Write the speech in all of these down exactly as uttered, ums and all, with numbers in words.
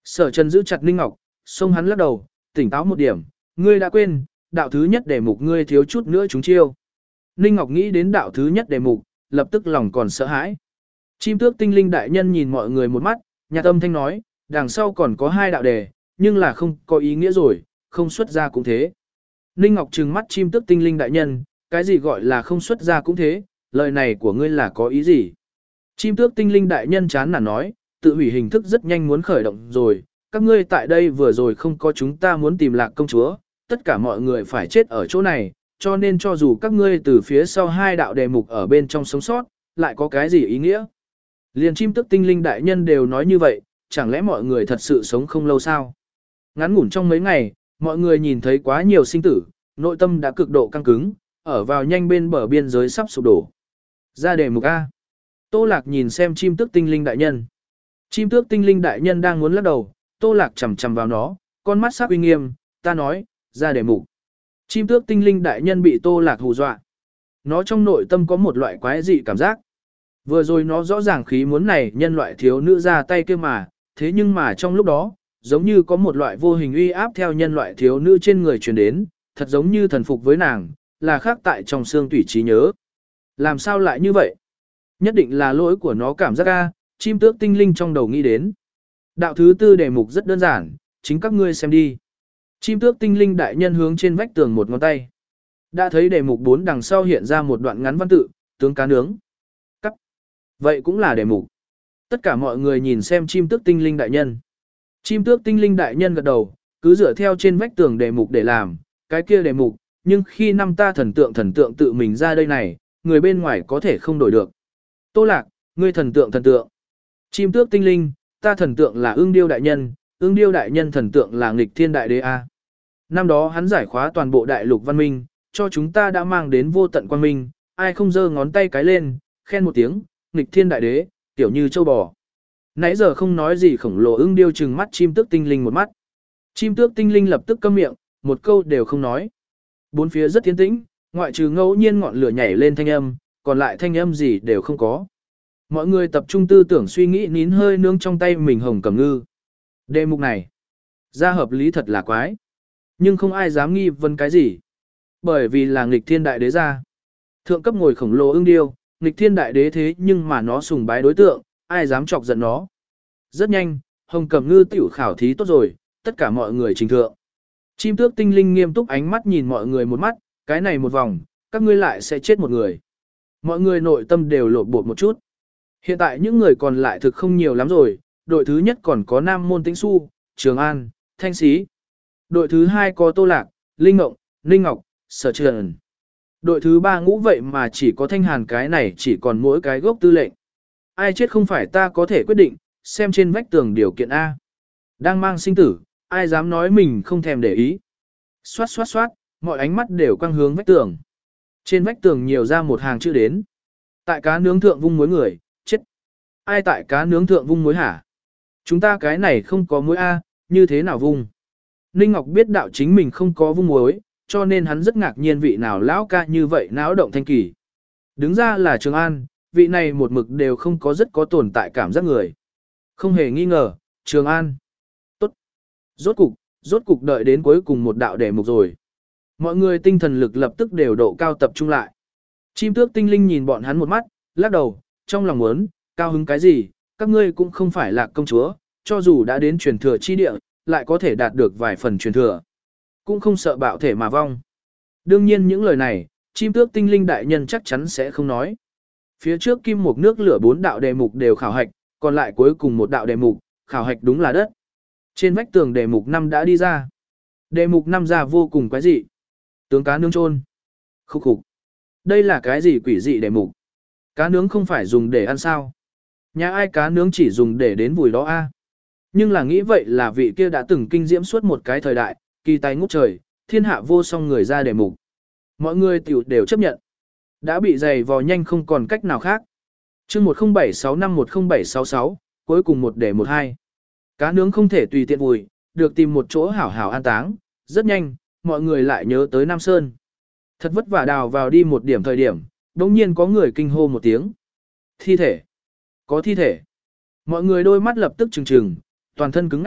Sở Trần giữ chặt Ninh Ngọc, xông hắn lắc đầu, tỉnh táo một điểm, ngươi đã quên, đạo thứ nhất đề mục ngươi thiếu chút nữa chúng chiêu. Ninh Ngọc nghĩ đến đạo thứ nhất đề mục, lập tức lòng còn sợ hãi. Chim tước tinh linh đại nhân nhìn mọi người một mắt, nhạt âm thanh nói, đằng sau còn có hai đạo đề, nhưng là không có ý nghĩa rồi, không xuất ra cũng thế. Ninh Ngọc trừng mắt chim tước tinh linh đại nhân, cái gì gọi là không xuất ra cũng thế, lời này của ngươi là có ý gì? Chim tước tinh linh đại nhân chán nản nói, tự hủy hình thức rất nhanh muốn khởi động rồi, các ngươi tại đây vừa rồi không có chúng ta muốn tìm lạc công chúa, tất cả mọi người phải chết ở chỗ này, cho nên cho dù các ngươi từ phía sau hai đạo đề mục ở bên trong sống sót, lại có cái gì ý nghĩa? Liền chim tước tinh linh đại nhân đều nói như vậy, chẳng lẽ mọi người thật sự sống không lâu sao? Ngắn ngủn trong mấy ngày, mọi người nhìn thấy quá nhiều sinh tử, nội tâm đã cực độ căng cứng, ở vào nhanh bên bờ biên giới sắp sụp đổ. Ra đề mục A. Tô Lạc nhìn xem chim tước tinh linh đại nhân. Chim tước tinh linh đại nhân đang muốn lắc đầu, Tô Lạc chầm chầm vào nó, con mắt sắc uy nghiêm, ta nói, ra đề mục. Chim tước tinh linh đại nhân bị Tô Lạc hù dọa. Nó trong nội tâm có một loại quái dị cảm giác. Vừa rồi nó rõ ràng khí muốn này nhân loại thiếu nữ ra tay kia mà, thế nhưng mà trong lúc đó, giống như có một loại vô hình uy áp theo nhân loại thiếu nữ trên người truyền đến, thật giống như thần phục với nàng, là khác tại trong xương tủy trí nhớ. Làm sao lại như vậy? Nhất định là lỗi của nó cảm giác a, chim tước tinh linh trong đầu nghĩ đến. Đạo thứ tư đề mục rất đơn giản, chính các ngươi xem đi. Chim tước tinh linh đại nhân hướng trên vách tường một ngón tay. Đã thấy đề mục bốn đằng sau hiện ra một đoạn ngắn văn tự, tướng cá nướng. Cắt. Vậy cũng là đề mục. Tất cả mọi người nhìn xem chim tước tinh linh đại nhân. Chim tước tinh linh đại nhân gật đầu, cứ dựa theo trên vách tường đề mục để làm, cái kia đề mục, nhưng khi năm ta thần tượng thần tượng tự mình ra đây này, người bên ngoài có thể không đổi được. Tô Lạc, ngươi thần tượng thần tượng. Chim tước tinh linh, ta thần tượng là ương điêu đại nhân, ương điêu đại nhân thần tượng là nghịch thiên đại đế A. Năm đó hắn giải khóa toàn bộ đại lục văn minh, cho chúng ta đã mang đến vô tận quang minh, ai không giơ ngón tay cái lên, khen một tiếng, nghịch thiên đại đế, tiểu như châu bò. Nãy giờ không nói gì khổng lồ ưng điêu trừng mắt chim tước tinh linh một mắt. Chim tước tinh linh lập tức câm miệng, một câu đều không nói. Bốn phía rất tiến tĩnh, ngoại trừ ngẫu nhiên ngọn lửa nhảy lên thanh âm, còn lại thanh âm gì đều không có. Mọi người tập trung tư tưởng suy nghĩ nín hơi nướng trong tay mình hồng cầm ngư. Đề mục này, ra hợp lý thật là quái. Nhưng không ai dám nghi vấn cái gì. Bởi vì là nghịch thiên đại đế ra. Thượng cấp ngồi khổng lồ ưng điêu, nghịch thiên đại đế thế nhưng mà nó sùng bái đối tượng, ai dám chọc giận nó. Rất nhanh, hồng cầm ngư tiểu khảo thí tốt rồi, tất cả mọi người trình thượng. Chim tước tinh linh nghiêm túc ánh mắt nhìn mọi người một mắt, cái này một vòng, các ngươi lại sẽ chết một người. Mọi người nội tâm đều lộn bột một chút. Hiện tại những người còn lại thực không nhiều lắm rồi, đội thứ nhất còn có Nam Môn Tĩnh Xu, Trường An, Thanh Sĩ. Đội thứ hai có Tô Lạc, Linh Ngộng, Ninh Ngọc, Sở Trần. Đội thứ ba ngũ vậy mà chỉ có Thanh Hàn cái này chỉ còn mỗi cái gốc tư lệnh. Ai chết không phải ta có thể quyết định, xem trên vách tường điều kiện A. Đang mang sinh tử, ai dám nói mình không thèm để ý. Xoát xoát xoát, mọi ánh mắt đều quang hướng vách tường. Trên vách tường nhiều ra một hàng chữ đến. Tại cá nướng thượng vung muối người, chết. Ai tại cá nướng thượng vung muối hả? Chúng ta cái này không có muối A, như thế nào vung? Ninh Ngọc biết đạo chính mình không có vung muối, cho nên hắn rất ngạc nhiên vị nào lão ca như vậy náo động thanh kỳ. Đứng ra là Trường An, vị này một mực đều không có rất có tồn tại cảm giác người. Không hề nghi ngờ, Trường An. Tốt. Rốt cục, rốt cục đợi đến cuối cùng một đạo đề mục rồi. Mọi người tinh thần lực lập tức đều độ cao tập trung lại. Chim tước tinh linh nhìn bọn hắn một mắt, lắc đầu, trong lòng muốn, cao hứng cái gì, các ngươi cũng không phải là công chúa, cho dù đã đến truyền thừa chi địa, lại có thể đạt được vài phần truyền thừa. Cũng không sợ bạo thể mà vong. Đương nhiên những lời này, chim tước tinh linh đại nhân chắc chắn sẽ không nói. Phía trước kim một nước lửa bốn đạo đề mục đều khảo hạch, còn lại cuối cùng một đạo đề mục, khảo hạch đúng là đất. Trên vách tường đề mục năm đã đi ra. Đề mục năm ra vô cùng quái dị. Tướng cá nướng trôn. Khúc khục. Đây là cái gì quỷ dị đề mục? Cá nướng không phải dùng để ăn sao? Nhà ai cá nướng chỉ dùng để đến vùi đó a? Nhưng là nghĩ vậy là vị kia đã từng kinh diễm suốt một cái thời đại, kỳ tài ngút trời, thiên hạ vô song người ra đề mục. Mọi người tiểu đều chấp nhận. Đã bị dày vò nhanh không còn cách nào khác. chương một không bảy sáu năm một không bảy sáu sáu, cuối cùng một để một hai. Cá nướng không thể tùy tiện vùi, được tìm một chỗ hảo hảo an táng. Rất nhanh, mọi người lại nhớ tới Nam Sơn. Thật vất vả đào vào đi một điểm thời điểm, đồng nhiên có người kinh hô một tiếng. Thi thể. Có thi thể. Mọi người đôi mắt lập tức trừng trừng, toàn thân cứng ngắc,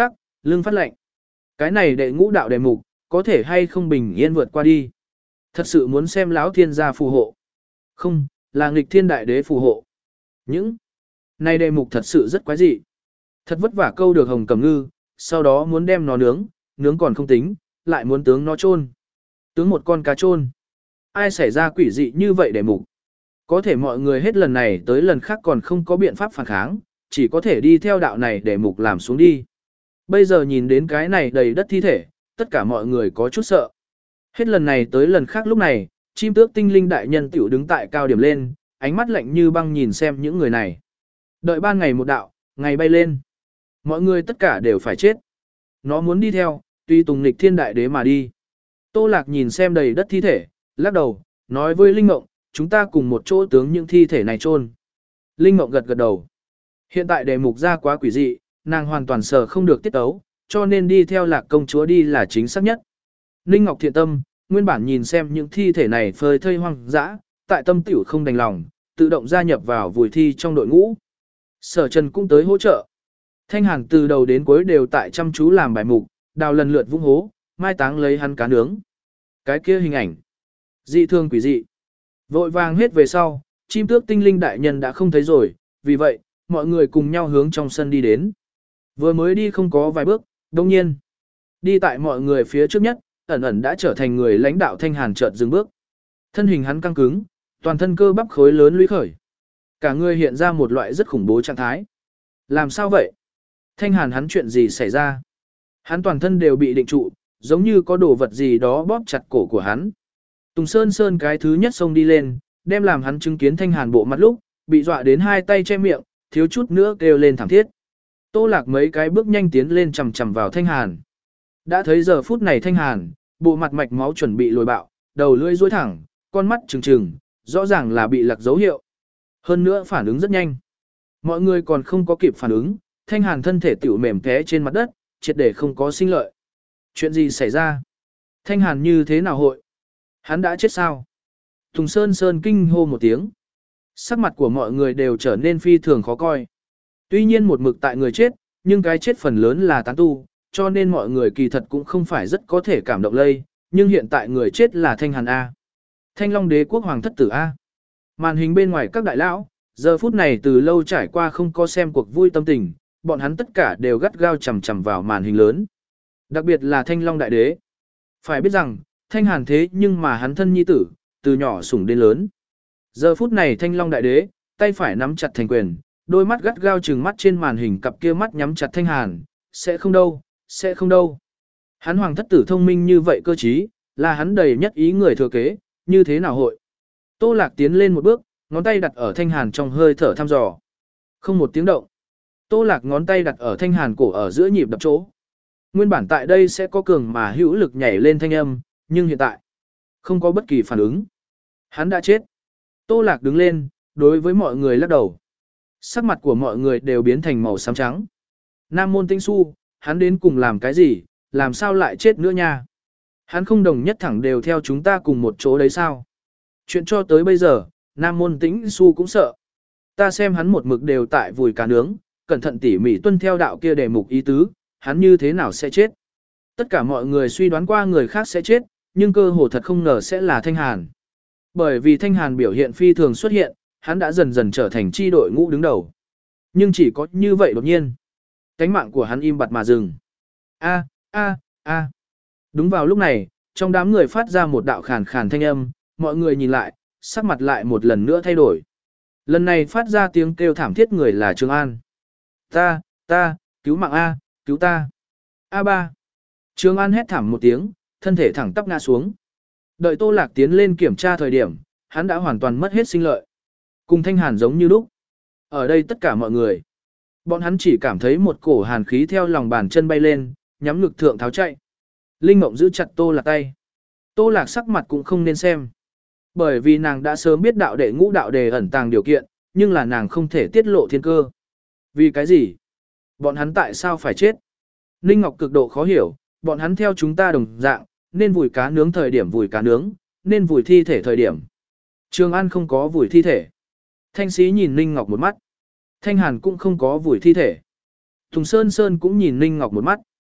lưng phát lạnh. Cái này đệ ngũ đạo đề mục, có thể hay không bình yên vượt qua đi. Thật sự muốn xem lão thiên gia phù hộ. Không, là nghịch thiên đại đế phù hộ. Những này đề mục thật sự rất quái dị. Thật vất vả câu được hồng cẩm ngư, sau đó muốn đem nó nướng, nướng còn không tính, lại muốn tướng nó chôn. Tướng một con cá chôn. Ai xảy ra quỷ dị như vậy đề mục. Có thể mọi người hết lần này tới lần khác còn không có biện pháp phản kháng, chỉ có thể đi theo đạo này để mục làm xuống đi. Bây giờ nhìn đến cái này đầy đất thi thể, tất cả mọi người có chút sợ. Hết lần này tới lần khác lúc này, chim tước tinh linh đại nhân tiểu đứng tại cao điểm lên, ánh mắt lạnh như băng nhìn xem những người này. Đợi ban ngày một đạo, ngày bay lên. Mọi người tất cả đều phải chết. Nó muốn đi theo, tuy tùng nghịch thiên đại đế mà đi. Tô Lạc nhìn xem đầy đất thi thể, lắc đầu, nói với Linh Mộng, chúng ta cùng một chỗ tướng những thi thể này chôn. Linh Mộng gật gật đầu. Hiện tại đề mục ra quá quỷ dị, nàng hoàn toàn sờ không được tiết ấu, cho nên đi theo Lạc công chúa đi là chính xác nhất. Ninh Ngọc thiện tâm, nguyên bản nhìn xem những thi thể này phơi thây hoang dã, tại tâm tiểu không đành lòng, tự động gia nhập vào vùi thi trong đội ngũ. Sở Trần cũng tới hỗ trợ. Thanh Hàn từ đầu đến cuối đều tại chăm chú làm bài mục, đào lần lượt vung hố, mai táng lấy hắn cá nướng. Cái kia hình ảnh, dị thương quỷ dị. Vội vàng hết về sau, chim tước tinh linh đại nhân đã không thấy rồi, vì vậy, mọi người cùng nhau hướng trong sân đi đến. Vừa mới đi không có vài bước, đồng nhiên, đi tại mọi người phía trước nhất, ẩn ẩn đã trở thành người lãnh đạo Thanh Hàn chợt dừng bước. Thân hình hắn căng cứng, toàn thân cơ bắp khối lớn lũy khởi. Cả người hiện ra một loại rất khủng bố trạng thái. Làm sao vậy? Thanh Hàn hắn chuyện gì xảy ra? Hắn toàn thân đều bị định trụ, giống như có đồ vật gì đó bóp chặt cổ của hắn. Tùng Sơn Sơn cái thứ nhất xông đi lên, đem làm hắn chứng kiến Thanh Hàn bộ mặt lúc, bị dọa đến hai tay che miệng, thiếu chút nữa kêu lên thảm thiết. Tô Lạc mấy cái bước nhanh tiến lên chầm chầm vào Thanh Hàn. Đã thấy giờ phút này Thanh Hàn, bộ mặt mạch máu chuẩn bị lồi bạo, đầu lưỡi duỗi thẳng, con mắt trừng trừng, rõ ràng là bị lạc dấu hiệu. Hơn nữa phản ứng rất nhanh. Mọi người còn không có kịp phản ứng, Thanh Hàn thân thể tiểu mềm té trên mặt đất, triệt để không có sinh lợi. Chuyện gì xảy ra? Thanh Hàn như thế nào hội? Hắn đã chết sao? Tùng Sơn Sơn kinh hô một tiếng. Sắc mặt của mọi người đều trở nên phi thường khó coi. Tuy nhiên một mực tại người chết, nhưng cái chết phần lớn là tán tu, cho nên mọi người kỳ thật cũng không phải rất có thể cảm động lây, nhưng hiện tại người chết là Thanh Hàn A. Thanh Long đế quốc hoàng thất tử A. Màn hình bên ngoài các đại lão, giờ phút này từ lâu trải qua không có xem cuộc vui tâm tình, bọn hắn tất cả đều gắt gao chầm chầm vào màn hình lớn. Đặc biệt là Thanh Long đại đế. Phải biết rằng, Thanh Hàn thế nhưng mà hắn thân nhi tử, từ nhỏ sủng đến lớn. Giờ phút này Thanh Long đại đế, tay phải nắm chặt thành quyền, đôi mắt gắt gao trừng mắt trên màn hình, cặp kia mắt nhắm chặt Thanh Hàn, sẽ không đâu, sẽ không đâu. Hắn hoàng thất tử thông minh như vậy cơ trí, là hắn đầy nhất ý người thừa kế, như thế nào hội. Tô Lạc tiến lên một bước, ngón tay đặt ở Thanh Hàn trong hơi thở thăm dò. Không một tiếng động. Tô Lạc ngón tay đặt ở Thanh Hàn cổ ở giữa nhịp đập chỗ. Nguyên bản tại đây sẽ có cường mà hữu lực nhảy lên thanh âm, nhưng hiện tại không có bất kỳ phản ứng. Hắn đã chết. Tô Lạc đứng lên, đối với mọi người lắc đầu. Sắc mặt của mọi người đều biến thành màu xám trắng. Nam Môn Tĩnh Xu, hắn đến cùng làm cái gì, làm sao lại chết nữa nha? Hắn không đồng nhất thẳng đều theo chúng ta cùng một chỗ đấy sao? Chuyện cho tới bây giờ, Nam Môn Tĩnh Xu cũng sợ. Ta xem hắn một mực đều tại vùi cá nướng, cẩn thận tỉ mỉ tuân theo đạo kia đề mục ý tứ, hắn như thế nào sẽ chết? Tất cả mọi người suy đoán qua người khác sẽ chết, nhưng cơ hồ thật không ngờ sẽ là Thanh Hàn. Bởi vì Thanh Hàn biểu hiện phi thường xuất hiện, hắn đã dần dần trở thành chi đội ngũ đứng đầu. Nhưng chỉ có như vậy đột nhiên, cánh mạng của hắn im bặt mà dừng. A, a, a. Đúng vào lúc này, trong đám người phát ra một đạo khàn khàn thanh âm, mọi người nhìn lại, sắc mặt lại một lần nữa thay đổi. Lần này phát ra tiếng kêu thảm thiết người là Trường An. Ta, ta, cứu mạng A, cứu ta. A ba. Trường An hét thảm một tiếng, thân thể thẳng tắp ngã xuống. Đợi Tô Lạc tiến lên kiểm tra thời điểm, hắn đã hoàn toàn mất hết sinh lợi. Cùng Thanh Hàn giống như lúc. Ở đây tất cả mọi người. Bọn hắn chỉ cảm thấy một cổ hàn khí theo lòng bàn chân bay lên, nhắm ngực thượng tháo chạy. Linh Mộng giữ chặt Tô Lạc tay. Tô Lạc sắc mặt cũng không nên xem. Bởi vì nàng đã sớm biết đạo đệ ngũ đạo đề ẩn tàng điều kiện, nhưng là nàng không thể tiết lộ thiên cơ. Vì cái gì? Bọn hắn tại sao phải chết? Ninh Ngọc cực độ khó hiểu, bọn hắn theo chúng ta đồng dạng, nên vùi cá nướng thời điểm vùi cá nướng, nên vùi thi thể thời điểm. Trường An không có vùi thi thể. Thanh Sĩ nhìn Ninh Ngọc một mắt. Thanh Hàn cũng không có vùi thi thể. Tùng Sơn Sơn cũng nhìn Ninh Ngọc một mắt.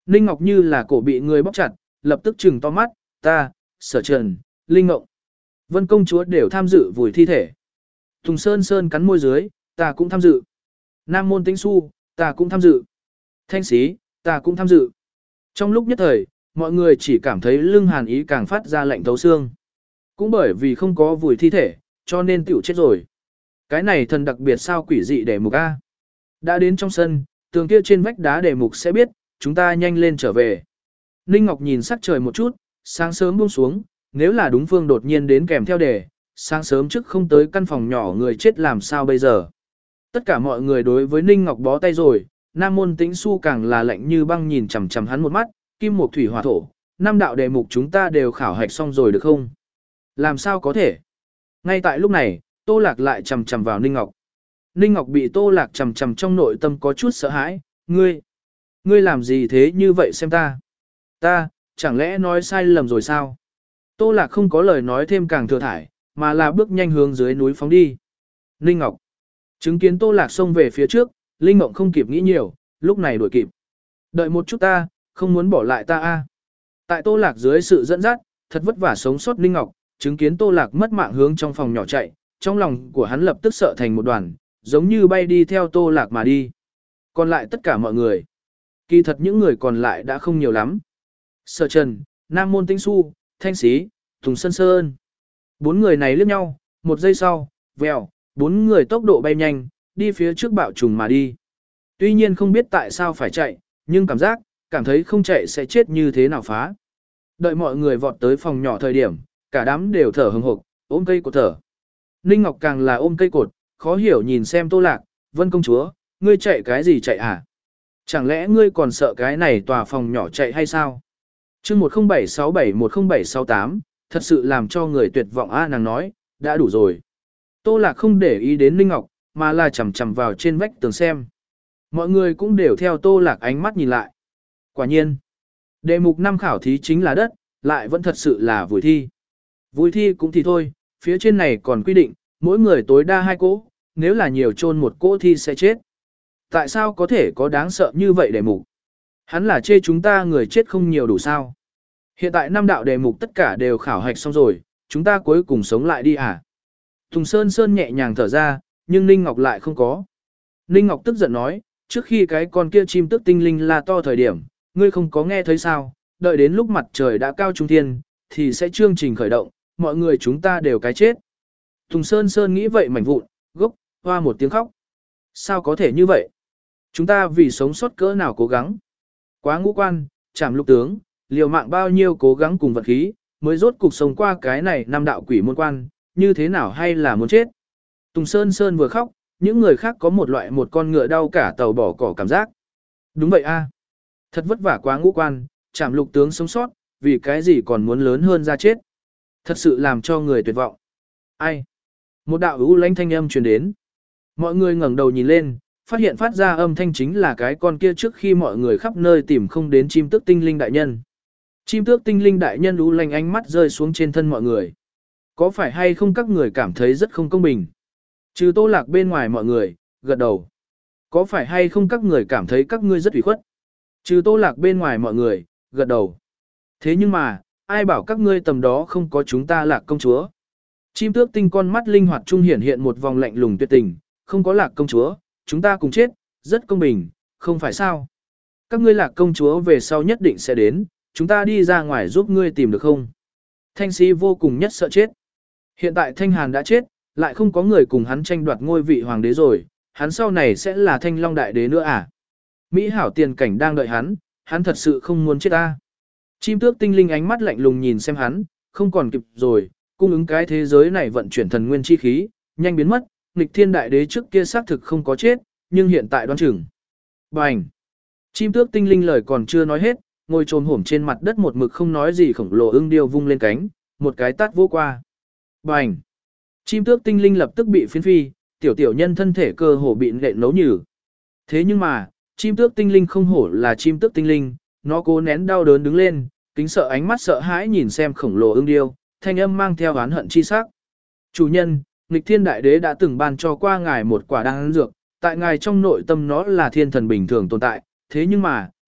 Ninh Ngọc như là cổ bị người bóp chặt, lập tức trừng to mắt, ta, Sở Trần, Linh Ngộng. Vân công chúa đều tham dự vùi thi thể. Tùng Sơn Sơn cắn môi dưới, ta cũng tham dự. Nam Môn Tĩnh Xu, ta cũng tham dự. Thanh Sĩ, ta cũng tham dự. Trong lúc nhất thời, mọi người chỉ cảm thấy lưng hàn ý càng phát ra lạnh thấu xương. Cũng bởi vì không có vùi thi thể, cho nên tiểu chết rồi. Cái này thần đặc biệt sao quỷ dị để mục A. Đã đến trong sân, tường kia trên vách đá để mục sẽ biết, chúng ta nhanh lên trở về. Ninh Ngọc nhìn sắc trời một chút, sáng sớm buông xuống, nếu là đúng phương đột nhiên đến kèm theo đề, sáng sớm trước không tới căn phòng nhỏ người chết làm sao bây giờ. Tất cả mọi người đối với Ninh Ngọc bó tay rồi, Nam Môn Tĩnh Xu càng là lạnh như băng nhìn chằm chằm hắn một mắt, kim mộc thủy hỏa thổ, năm đạo đề mục chúng ta đều khảo hạch xong rồi được không? Làm sao có thể? Ngay tại lúc này, Tô Lạc lại chằm chằm vào Ninh Ngọc. Ninh Ngọc bị Tô Lạc chằm chằm trong nội tâm có chút sợ hãi, ngươi, ngươi làm gì thế như vậy xem ta? Ta, chẳng lẽ nói sai lầm rồi sao? Tô Lạc không có lời nói thêm càng thừa thải, mà là bước nhanh hướng dưới núi phóng đi. Ninh Ngọc, chứng kiến Tô Lạc xông về phía trước, Linh Ngộng không kịp nghĩ nhiều, lúc này đuổi kịp. Đợi một chút ta, không muốn bỏ lại ta a. Tại Tô Lạc dưới sự dẫn dắt, thật vất vả sống sót Ninh Ngọc, chứng kiến Tô Lạc mất mạng hướng trong phòng nhỏ chạy, trong lòng của hắn lập tức sợ thành một đoàn, giống như bay đi theo Tô Lạc mà đi. Còn lại tất cả mọi người. Kỳ thật những người còn lại đã không nhiều lắm. Sở Trần, Nam Môn Tĩnh Xu, Thanh Sĩ, Tùng Sơn Sơn. Bốn người này liếc nhau, một giây sau, vèo, bốn người tốc độ bay nhanh, đi phía trước bạo trùng mà đi. Tuy nhiên không biết tại sao phải chạy, nhưng cảm giác, cảm thấy không chạy sẽ chết như thế nào phá. Đợi mọi người vọt tới phòng nhỏ thời điểm, cả đám đều thở hừng hực, ôm cây cột thở. Ninh Ngọc càng là ôm cây cột, khó hiểu nhìn xem Tô Lạc, Vân công chúa, ngươi chạy cái gì chạy à? Chẳng lẽ ngươi còn sợ cái này tòa phòng nhỏ chạy hay sao? chương một không bảy sáu bảy một không bảy sáu tám, thật sự làm cho người tuyệt vọng a nàng nói, đã đủ rồi. Tô Lạc không để ý đến Ninh Ngọc, mà là chằm chằm vào trên vách tường xem. Mọi người cũng đều theo Tô Lạc ánh mắt nhìn lại. Quả nhiên, đề mục năm khảo thí chính là đất, lại vẫn thật sự là vùi thi. Vùi thi cũng thì thôi, phía trên này còn quy định, mỗi người tối đa hai cỗ, nếu là nhiều chôn một cỗ thì sẽ chết. Tại sao có thể có đáng sợ như vậy đề mục? Hắn là chê chúng ta người chết không nhiều đủ sao? Hiện tại năm đạo đề mục tất cả đều khảo hạch xong rồi, chúng ta cuối cùng sống lại đi à? Tùng Sơn Sơn nhẹ nhàng thở ra, nhưng Ninh Ngọc lại không có. Ninh Ngọc tức giận nói, trước khi cái con kia chim tức tinh linh la to thời điểm, ngươi không có nghe thấy sao, đợi đến lúc mặt trời đã cao trung thiên, thì sẽ chương trình khởi động, mọi người chúng ta đều cái chết. Tùng Sơn Sơn nghĩ vậy mảnh vụn, gốc, hoa một tiếng khóc. Sao có thể như vậy? Chúng ta vì sống sót cỡ nào cố gắng. Quá ngũ quan, chảm lục tướng, liều mạng bao nhiêu cố gắng cùng vật khí, mới rốt cuộc sống qua cái này năm đạo quỷ môn quan, như thế nào hay là muốn chết. Tùng Sơn Sơn vừa khóc, những người khác có một loại một con ngựa đau cả tàu bỏ cỏ cảm giác. Đúng vậy a, thật vất vả quá ngũ quan, chảm lục tướng sống sót, vì cái gì còn muốn lớn hơn ra chết. Thật sự làm cho người tuyệt vọng. Ai? Một đạo ưu lãnh thanh âm truyền đến. Mọi người ngẩng đầu nhìn lên, phát hiện phát ra âm thanh chính là cái con kia trước khi mọi người khắp nơi tìm không đến chim tước tinh linh đại nhân. Chim tước tinh linh đại nhân ưu lãnh ánh mắt rơi xuống trên thân mọi người. Có phải hay không các người cảm thấy rất không công bình? Trừ Tô Lạc bên ngoài mọi người, gật đầu. Có phải hay không các người cảm thấy các ngươi rất ủy khuất? Trừ Tô Lạc bên ngoài mọi người, gật đầu. Thế nhưng mà, ai bảo các ngươi tầm đó không có chúng ta Lạc công chúa? Chim tước tinh con mắt linh hoạt trung hiển hiện một vòng lạnh lùng tuyệt tình, không có Lạc công chúa, chúng ta cùng chết, rất công bình, không phải sao? Các ngươi Lạc công chúa về sau nhất định sẽ đến, chúng ta đi ra ngoài giúp ngươi tìm được không? Thanh Sĩ vô cùng nhất sợ chết. Hiện tại Thanh Hàn đã chết, lại không có người cùng hắn tranh đoạt ngôi vị hoàng đế rồi, hắn sau này sẽ là Thanh Long đại đế nữa à? Mỹ hảo tiền cảnh đang đợi hắn, hắn thật sự không muốn chết ta. Chim tước tinh linh ánh mắt lạnh lùng nhìn xem hắn, không còn kịp rồi, cung ứng cái thế giới này vận chuyển thần nguyên chi khí, nhanh biến mất, nghịch thiên đại đế trước kia xác thực không có chết, nhưng hiện tại đoán chừng. Bành! Chim tước tinh linh lời còn chưa nói hết, ngồi trồm hổm trên mặt đất một mực không nói gì khổng lồ ưng điêu vung lên cánh, một cái tát vô qua. Bành! Chim tước tinh linh lập tức bị phiến phi, tiểu tiểu nhân thân thể cơ hồ bị nện nấu nhừ. Thế nhưng mà, chim tước tinh linh không hổ là chim tước tinh linh, nó cố nén đau đớn đứng lên, kính sợ ánh mắt sợ hãi nhìn xem khổng lồ ưng điêu, thanh âm mang theo oán hận chi sắc. Chủ nhân, nghịch thiên đại đế đã từng ban cho qua ngài một quả đan dược, tại ngài trong nội tâm nó là thiên thần bình thường tồn tại, thế nhưng mà,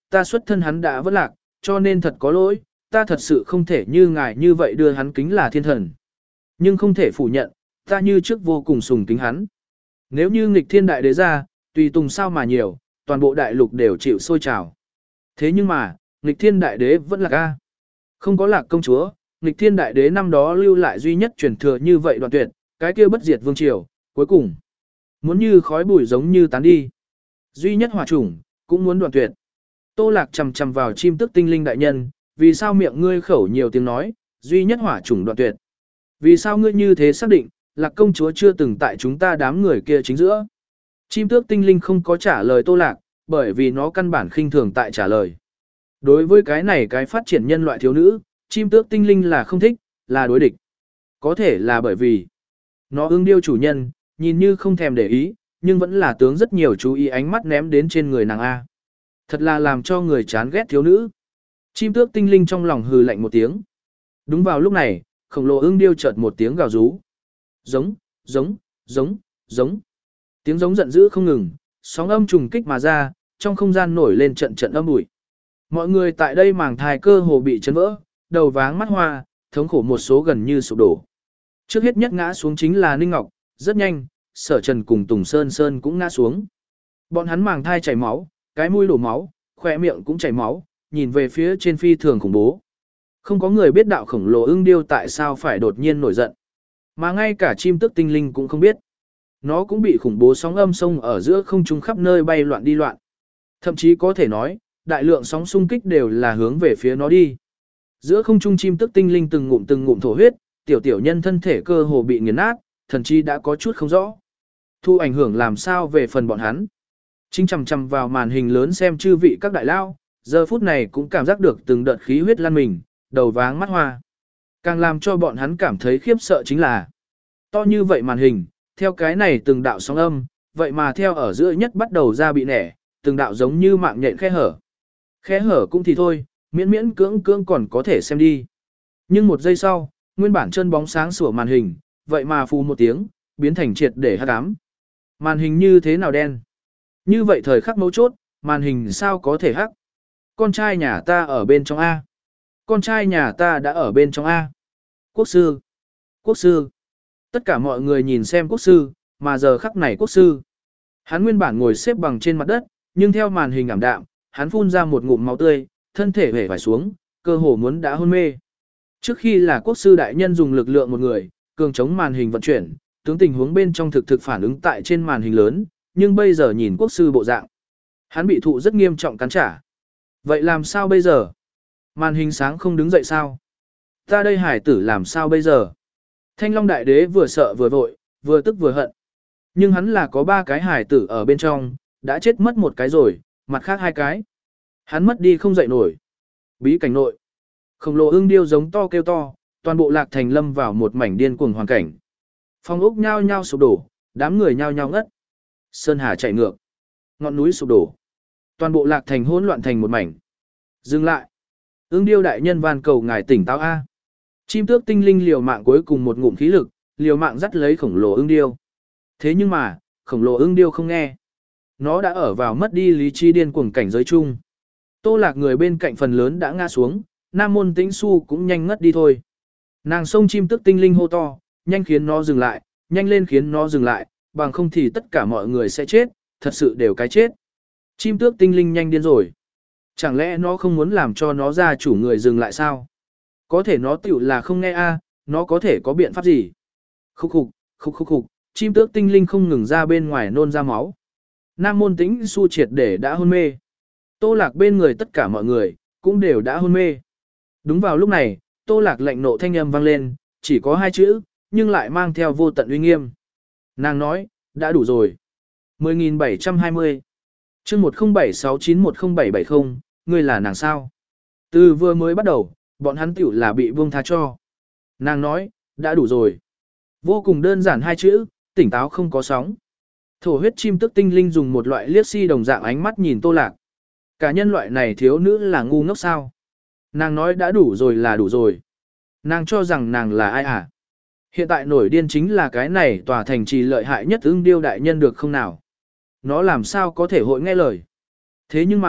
ta xuất thân hắn đã vất lạc, cho nên thật có lỗi, ta thật sự không thể như ngài như vậy đưa hắn kính là thiên thần. Nhưng không thể phủ nhận, ta như trước vô cùng sùng kính hắn. Nếu như nghịch thiên đại đế ra, tùy tùng sao mà nhiều, toàn bộ đại lục đều chịu sôi trào. Thế nhưng mà, nghịch thiên đại đế vẫn là ca. Không có lạc công chúa, nghịch thiên đại đế năm đó lưu lại duy nhất truyền thừa như vậy đoạn tuyệt, cái kia bất diệt vương triều, cuối cùng. Muốn như khói bụi giống như tán đi. Duy nhất hỏa chủng, cũng muốn đoạn tuyệt. Tô lạc chầm chầm vào chim tức tinh linh đại nhân, vì sao miệng ngươi khẩu nhiều tiếng nói, duy nhất hỏa chủng đoạn tuyệt. Vì sao ngươi như thế xác định, lạc công chúa chưa từng tại chúng ta đám người kia chính giữa. Chim tước tinh linh không có trả lời tô lạc, bởi vì nó căn bản khinh thường tại trả lời. Đối với cái này cái phát triển nhân loại thiếu nữ, chim tước tinh linh là không thích, là đối địch. Có thể là bởi vì nó ưng điêu chủ nhân, nhìn như không thèm để ý, nhưng vẫn là tướng rất nhiều chú ý ánh mắt ném đến trên người nàng A. Thật là làm cho người chán ghét thiếu nữ. Chim tước tinh linh trong lòng hừ lạnh một tiếng. Đúng vào lúc này, khổng lồ ưng điêu chợt một tiếng gào rú. Giống, giống, giống, giống. Tiếng giống giận dữ không ngừng, sóng âm trùng kích mà ra, trong không gian nổi lên trận trận âm ủi. Mọi người tại đây màng thai cơ hồ bị chấn vỡ, đầu váng mắt hoa, thống khổ một số gần như sụp đổ. Trước hết nhất ngã xuống chính là Ninh Ngọc, rất nhanh, Sở Trần cùng Tùng Sơn Sơn cũng ngã xuống. Bọn hắn màng thai chảy máu, cái mũi đổ máu, khỏe miệng cũng chảy máu, nhìn về phía trên phi thường khủng bố. Không có người biết đạo khổng lồ ưng điêu tại sao phải đột nhiên nổi giận. Mà ngay cả chim tức tinh linh cũng không biết. Nó cũng bị khủng bố sóng âm sông ở giữa không trung khắp nơi bay loạn đi loạn. Thậm chí có thể nói, đại lượng sóng xung kích đều là hướng về phía nó đi. Giữa không trung chim tức tinh linh từng ngụm từng ngụm thổ huyết, tiểu tiểu nhân thân thể cơ hồ bị nghiền nát, thần chi đã có chút không rõ. Thu ảnh hưởng làm sao về phần bọn hắn. Chính chằm chằm vào màn hình lớn xem chư vị các đại lao, giờ phút này cũng cảm giác được từng đợt khí huyết lan mình, đầu váng mắt hoa. Càng làm cho bọn hắn cảm thấy khiếp sợ chính là to như vậy màn hình, theo cái này từng đạo sóng âm, vậy mà theo ở giữa nhất bắt đầu ra bị nẻ, từng đạo giống như mạng nhện khe hở. Khe hở cũng thì thôi, miễn miễn cưỡng cưỡng còn có thể xem đi. Nhưng một giây sau, nguyên bản chân bóng sáng sủa màn hình, vậy mà phù một tiếng, biến thành triệt để hắc ám. Màn hình như thế nào đen? Như vậy thời khắc mấu chốt, màn hình sao có thể hắc? Con trai nhà ta ở bên trong A. Con trai nhà ta đã ở bên trong A. Quốc sư. Quốc sư. Tất cả mọi người nhìn xem quốc sư, mà giờ khắc này quốc sư. Hắn nguyên bản ngồi xếp bằng trên mặt đất, nhưng theo màn hình ảm đạm, hắn phun ra một ngụm máu tươi, thân thể hể vải xuống, cơ hồ muốn đã hôn mê. Trước khi là quốc sư đại nhân dùng lực lượng một người, cường chống màn hình vận chuyển, tướng tình huống bên trong thực thực phản ứng tại trên màn hình lớn, nhưng bây giờ nhìn quốc sư bộ dạng. Hắn bị thụ rất nghiêm trọng cắn trả. Vậy làm sao bây giờ? Màn hình sáng không đứng dậy sao? Ta đây hải tử làm sao bây giờ? Thanh Long Đại Đế vừa sợ vừa vội, vừa tức vừa hận. Nhưng hắn là có ba cái hải tử ở bên trong, đã chết mất một cái rồi, mặt khác hai cái. Hắn mất đi không dậy nổi. Bí cảnh nội. Khổng lồ ưng điêu giống to kêu to, toàn bộ Lạc Thành lâm vào một mảnh điên cuồng hoàn cảnh. Phong ốc nhao nhao sụp đổ, đám người nhao nhao ngất. Sơn hà chạy ngược. Ngọn núi sụp đổ. Toàn bộ Lạc Thành hỗn loạn thành một mảnh. Dừng lại. Ưng điêu đại nhân van cầu ngài tỉnh táo A. Chim tước tinh linh liều mạng cuối cùng một ngụm khí lực, liều mạng dắt lấy khổng lồ ưng điêu. Thế nhưng mà, khổng lồ ưng điêu không nghe. Nó đã ở vào mất đi lý trí điên cuồng cảnh giới chung. Tô Lạc người bên cạnh phần lớn đã ngã xuống, Nam Môn Tĩnh Xu cũng nhanh ngất đi thôi. Nàng xông chim tước tinh linh hô to, nhanh khiến nó dừng lại, nhanh lên khiến nó dừng lại, bằng không thì tất cả mọi người sẽ chết, thật sự đều cái chết. Chim tước tinh linh nhanh điên rồi. Chẳng lẽ nó không muốn làm cho nó ra chủ người dừng lại sao? Có thể nó tiểu là không nghe a, nó có thể có biện pháp gì? Khúc khục, khúc khúc khục, chim tước tinh linh không ngừng ra bên ngoài nôn ra máu. Nam Môn Tĩnh Xu triệt để đã hôn mê. Tô Lạc bên người tất cả mọi người, cũng đều đã hôn mê. Đúng vào lúc này, Tô Lạc lạnh nộ thanh âm vang lên, chỉ có hai chữ, nhưng lại mang theo vô tận uy nghiêm. Nàng nói, đã đủ rồi. mười nghìn bảy trăm hai mươi. Chương một không bảy sáu chín một không bảy bảy không, ngươi là nàng sao? Từ vừa mới bắt đầu, bọn hắn tiểu là bị buông tha cho. Nàng nói, đã đủ rồi. Vô cùng đơn giản hai chữ, tỉnh táo không có sóng. Thổ huyết chim tức tinh linh dùng một loại liếc si đồng dạng ánh mắt nhìn Tô Lạc. Cả nhân loại này thiếu nữ là ngu ngốc sao? Nàng nói đã đủ rồi là đủ rồi. Nàng cho rằng nàng là ai à? Hiện tại nổi điên chính là cái này tòa thành trì lợi hại nhất ưng điêu đại nhân được không nào? Nó làm sao có thể hội nghe lời? Thế nhưng mà,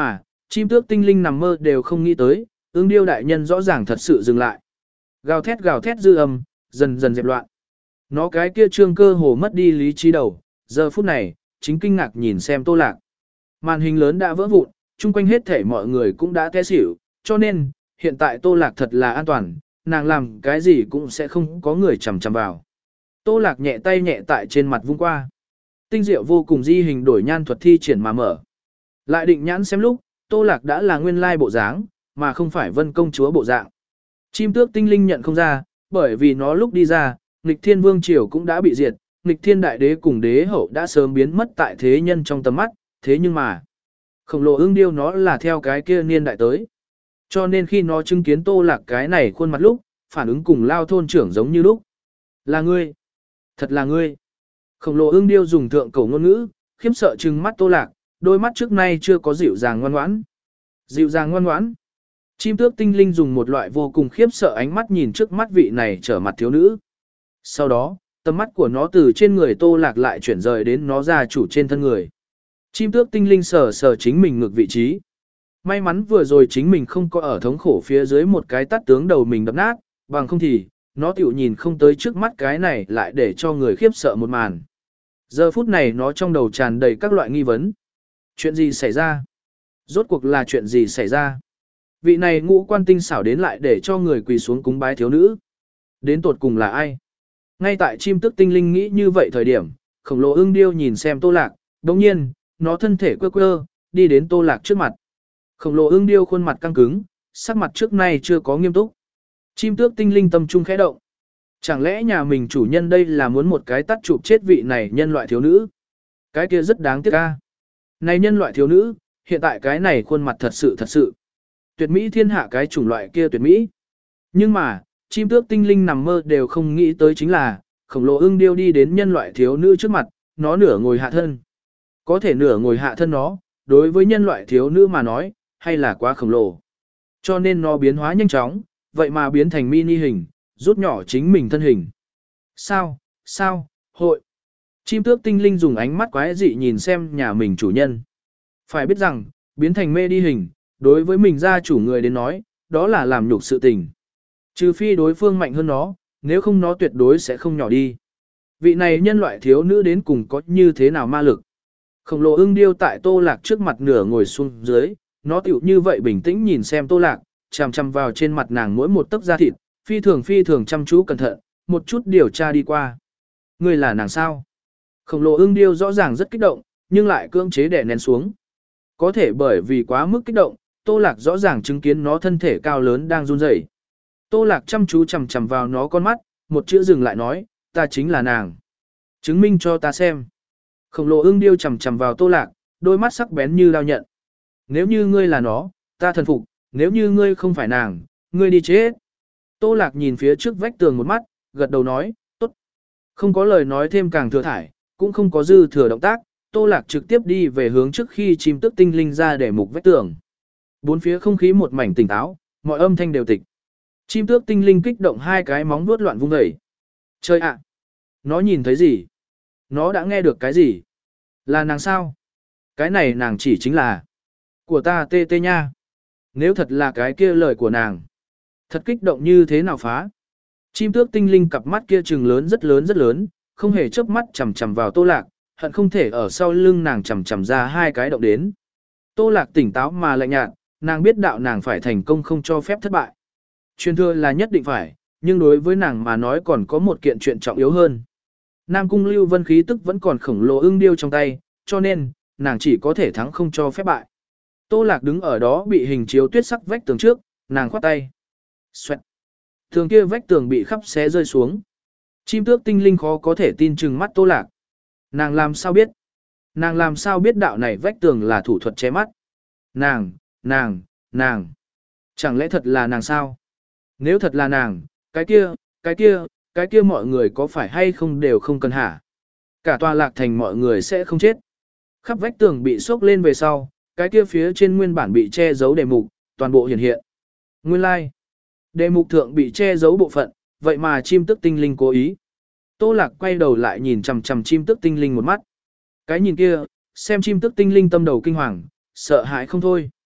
chim tước tinh linh nằm mơ đều không nghĩ tới, ương điêu đại nhân rõ ràng thật sự dừng lại. Gào thét gào thét dư âm, dần dần dẹp loạn. Nó cái kia trương cơ hồ mất đi lý trí đầu, giờ phút này, chính kinh ngạc nhìn xem Tô Lạc. Màn hình lớn đã vỡ vụn, chung quanh hết thể mọi người cũng đã té xỉu, cho nên, hiện tại Tô Lạc thật là an toàn, nàng làm cái gì cũng sẽ không có người chầm chầm vào. Tô Lạc nhẹ tay nhẹ tại trên mặt vung qua. Tinh diệu vô cùng di hình đổi nhan thuật thi triển mà mở. Lại định nhãn xem lúc, Tô Lạc đã là nguyên lai bộ dáng, mà không phải Vân công chúa bộ dạng. Chim tước tinh linh nhận không ra, bởi vì nó lúc đi ra, nghịch thiên vương triều cũng đã bị diệt, nghịch thiên đại đế cùng đế hậu đã sớm biến mất tại thế nhân trong tầm mắt, thế nhưng mà, khổng lồ ương điêu nó là theo cái kia niên đại tới. Cho nên khi nó chứng kiến Tô Lạc cái này khuôn mặt lúc, phản ứng cùng lao thôn trưởng giống như lúc. Là ngươi, thật là ngươi. Khổng lồ ương điêu dùng thượng cổ ngôn ngữ, khiếp sợ trừng mắt Tô Lạc, đôi mắt trước nay chưa có dịu dàng ngoan ngoãn. Dịu dàng ngoan ngoãn. Chim tước tinh linh dùng một loại vô cùng khiếp sợ ánh mắt nhìn trước mắt vị này trở mặt thiếu nữ. Sau đó, tầm mắt của nó từ trên người Tô Lạc lại chuyển rời đến nó gia chủ trên thân người. Chim tước tinh linh sờ sờ chính mình ngược vị trí. May mắn vừa rồi chính mình không có ở thống khổ phía dưới một cái tát tướng đầu mình đập nát, bằng không thì, nó tiểu nhìn không tới trước mắt cái này lại để cho người khiếp sợ một màn. Giờ phút này nó trong đầu tràn đầy các loại nghi vấn. Chuyện gì xảy ra? Rốt cuộc là chuyện gì xảy ra? Vị này ngũ quan tinh xảo đến lại để cho người quỳ xuống cúng bái thiếu nữ. Đến tột cùng là ai? Ngay tại chim tước tinh linh nghĩ như vậy thời điểm, khổng lồ ưng điêu nhìn xem Tô Lạc, đồng nhiên, nó thân thể quơ quơ, đi đến Tô Lạc trước mặt. Khổng lồ ưng điêu khuôn mặt căng cứng, sắc mặt trước nay chưa có nghiêm túc. Chim tước tinh linh tâm trung khẽ động. Chẳng lẽ nhà mình chủ nhân đây là muốn một cái tắt chụp chết vị này nhân loại thiếu nữ? Cái kia rất đáng tiếc ca. Này nhân loại thiếu nữ, hiện tại cái này khuôn mặt thật sự thật sự. Tuyệt mỹ thiên hạ cái chủng loại kia tuyệt mỹ. Nhưng mà, chim tước tinh linh nằm mơ đều không nghĩ tới chính là, khổng lồ ưng điêu đi đến nhân loại thiếu nữ trước mặt, nó nửa ngồi hạ thân. Có thể nửa ngồi hạ thân nó, đối với nhân loại thiếu nữ mà nói, hay là quá khổng lồ. Cho nên nó biến hóa nhanh chóng, vậy mà biến thành mini hình, rút nhỏ chính mình thân hình. Sao, sao, hội. Chim tước tinh linh dùng ánh mắt quái dị nhìn xem nhà mình chủ nhân. Phải biết rằng, biến thành mê đi hình, đối với mình gia chủ người đến nói, đó là làm nhục sự tình. Trừ phi đối phương mạnh hơn nó, nếu không nó tuyệt đối sẽ không nhỏ đi. Vị này nhân loại thiếu nữ đến cùng có như thế nào ma lực. Khổng lồ ưng điêu tại Tô Lạc trước mặt nửa ngồi xuống dưới, nó tiểu như vậy bình tĩnh nhìn xem Tô Lạc, chằm chằm vào trên mặt nàng mỗi một tấc da thịt, phi thường phi thường chăm chú cẩn thận, một chút điều tra đi qua. Người là nàng sao? Khổng lồ ưng điêu rõ ràng rất kích động, nhưng lại cưỡng chế đè nén xuống. Có thể bởi vì quá mức kích động, Tô Lạc rõ ràng chứng kiến nó thân thể cao lớn đang run rẩy. Tô Lạc chăm chú chằm chằm vào nó con mắt, một chữ dừng lại nói, ta chính là nàng. Chứng minh cho ta xem. Khổng lồ ưng điêu chằm chằm vào Tô Lạc, đôi mắt sắc bén như dao nhận. Nếu như ngươi là nó, ta thần phục, nếu như ngươi không phải nàng, ngươi đi chết. Tô Lạc nhìn phía trước vách tường một mắt, gật đầu nói, tốt. Không có lời nói thêm càng thừa thải, cũng không có dư thừa động tác, Tô Lạc trực tiếp đi về hướng trước khi chim tước tinh linh ra để mục vách tường. Bốn phía không khí một mảnh tỉnh táo, mọi âm thanh đều tịch. Chim tước tinh linh kích động hai cái móng vuốt loạn vung dậy. Chơi ạ! Nó nhìn thấy gì? Nó đã nghe được cái gì? Là nàng sao? Cái này nàng chỉ chính là của ta tê tê nha. Nếu thật là cái kia lời của nàng, thật kích động như thế nào phá? Chim tước tinh linh cặp mắt kia trừng lớn rất lớn rất lớn, không hề chớp mắt chằm chằm vào Tô Lạc, hận không thể ở sau lưng nàng chằm chằm ra hai cái động đến. Tô Lạc tỉnh táo mà lạnh nhạt, nàng biết đạo nàng phải thành công không cho phép thất bại. Truyền thừa là nhất định phải, nhưng đối với nàng mà nói còn có một kiện chuyện trọng yếu hơn. Nam cung Lưu Vân khí tức vẫn còn khổng lồ ưng điêu trong tay, cho nên, nàng chỉ có thể thắng không cho phép bại. Tô Lạc đứng ở đó bị hình chiếu tuyết sắc vách tường trước, nàng khoát tay. Xoẹt. Tường kia vách tường bị khắp xé rơi xuống. Chim tước tinh linh khó có thể tin chừng mắt Tô Lạc. Nàng làm sao biết? Nàng làm sao biết đạo này vách tường là thủ thuật che mắt? Nàng, nàng, nàng. Chẳng lẽ thật là nàng sao? Nếu thật là nàng, cái kia, cái kia, cái kia mọi người có phải hay không đều không cần hả? Cả tòa lạc thành mọi người sẽ không chết. Khắp vách tường bị xốc lên về sau, cái kia phía trên nguyên bản bị che giấu đề mục, toàn bộ hiện hiện. Nguyên lai, like. Đề mục thượng bị che giấu bộ phận, vậy mà chim tước tinh linh cố ý. Tô Lạc quay đầu lại nhìn chằm chằm chim tước tinh linh một mắt. Cái nhìn kia, xem chim tước tinh linh tâm đầu kinh hoàng, sợ hãi không thôi.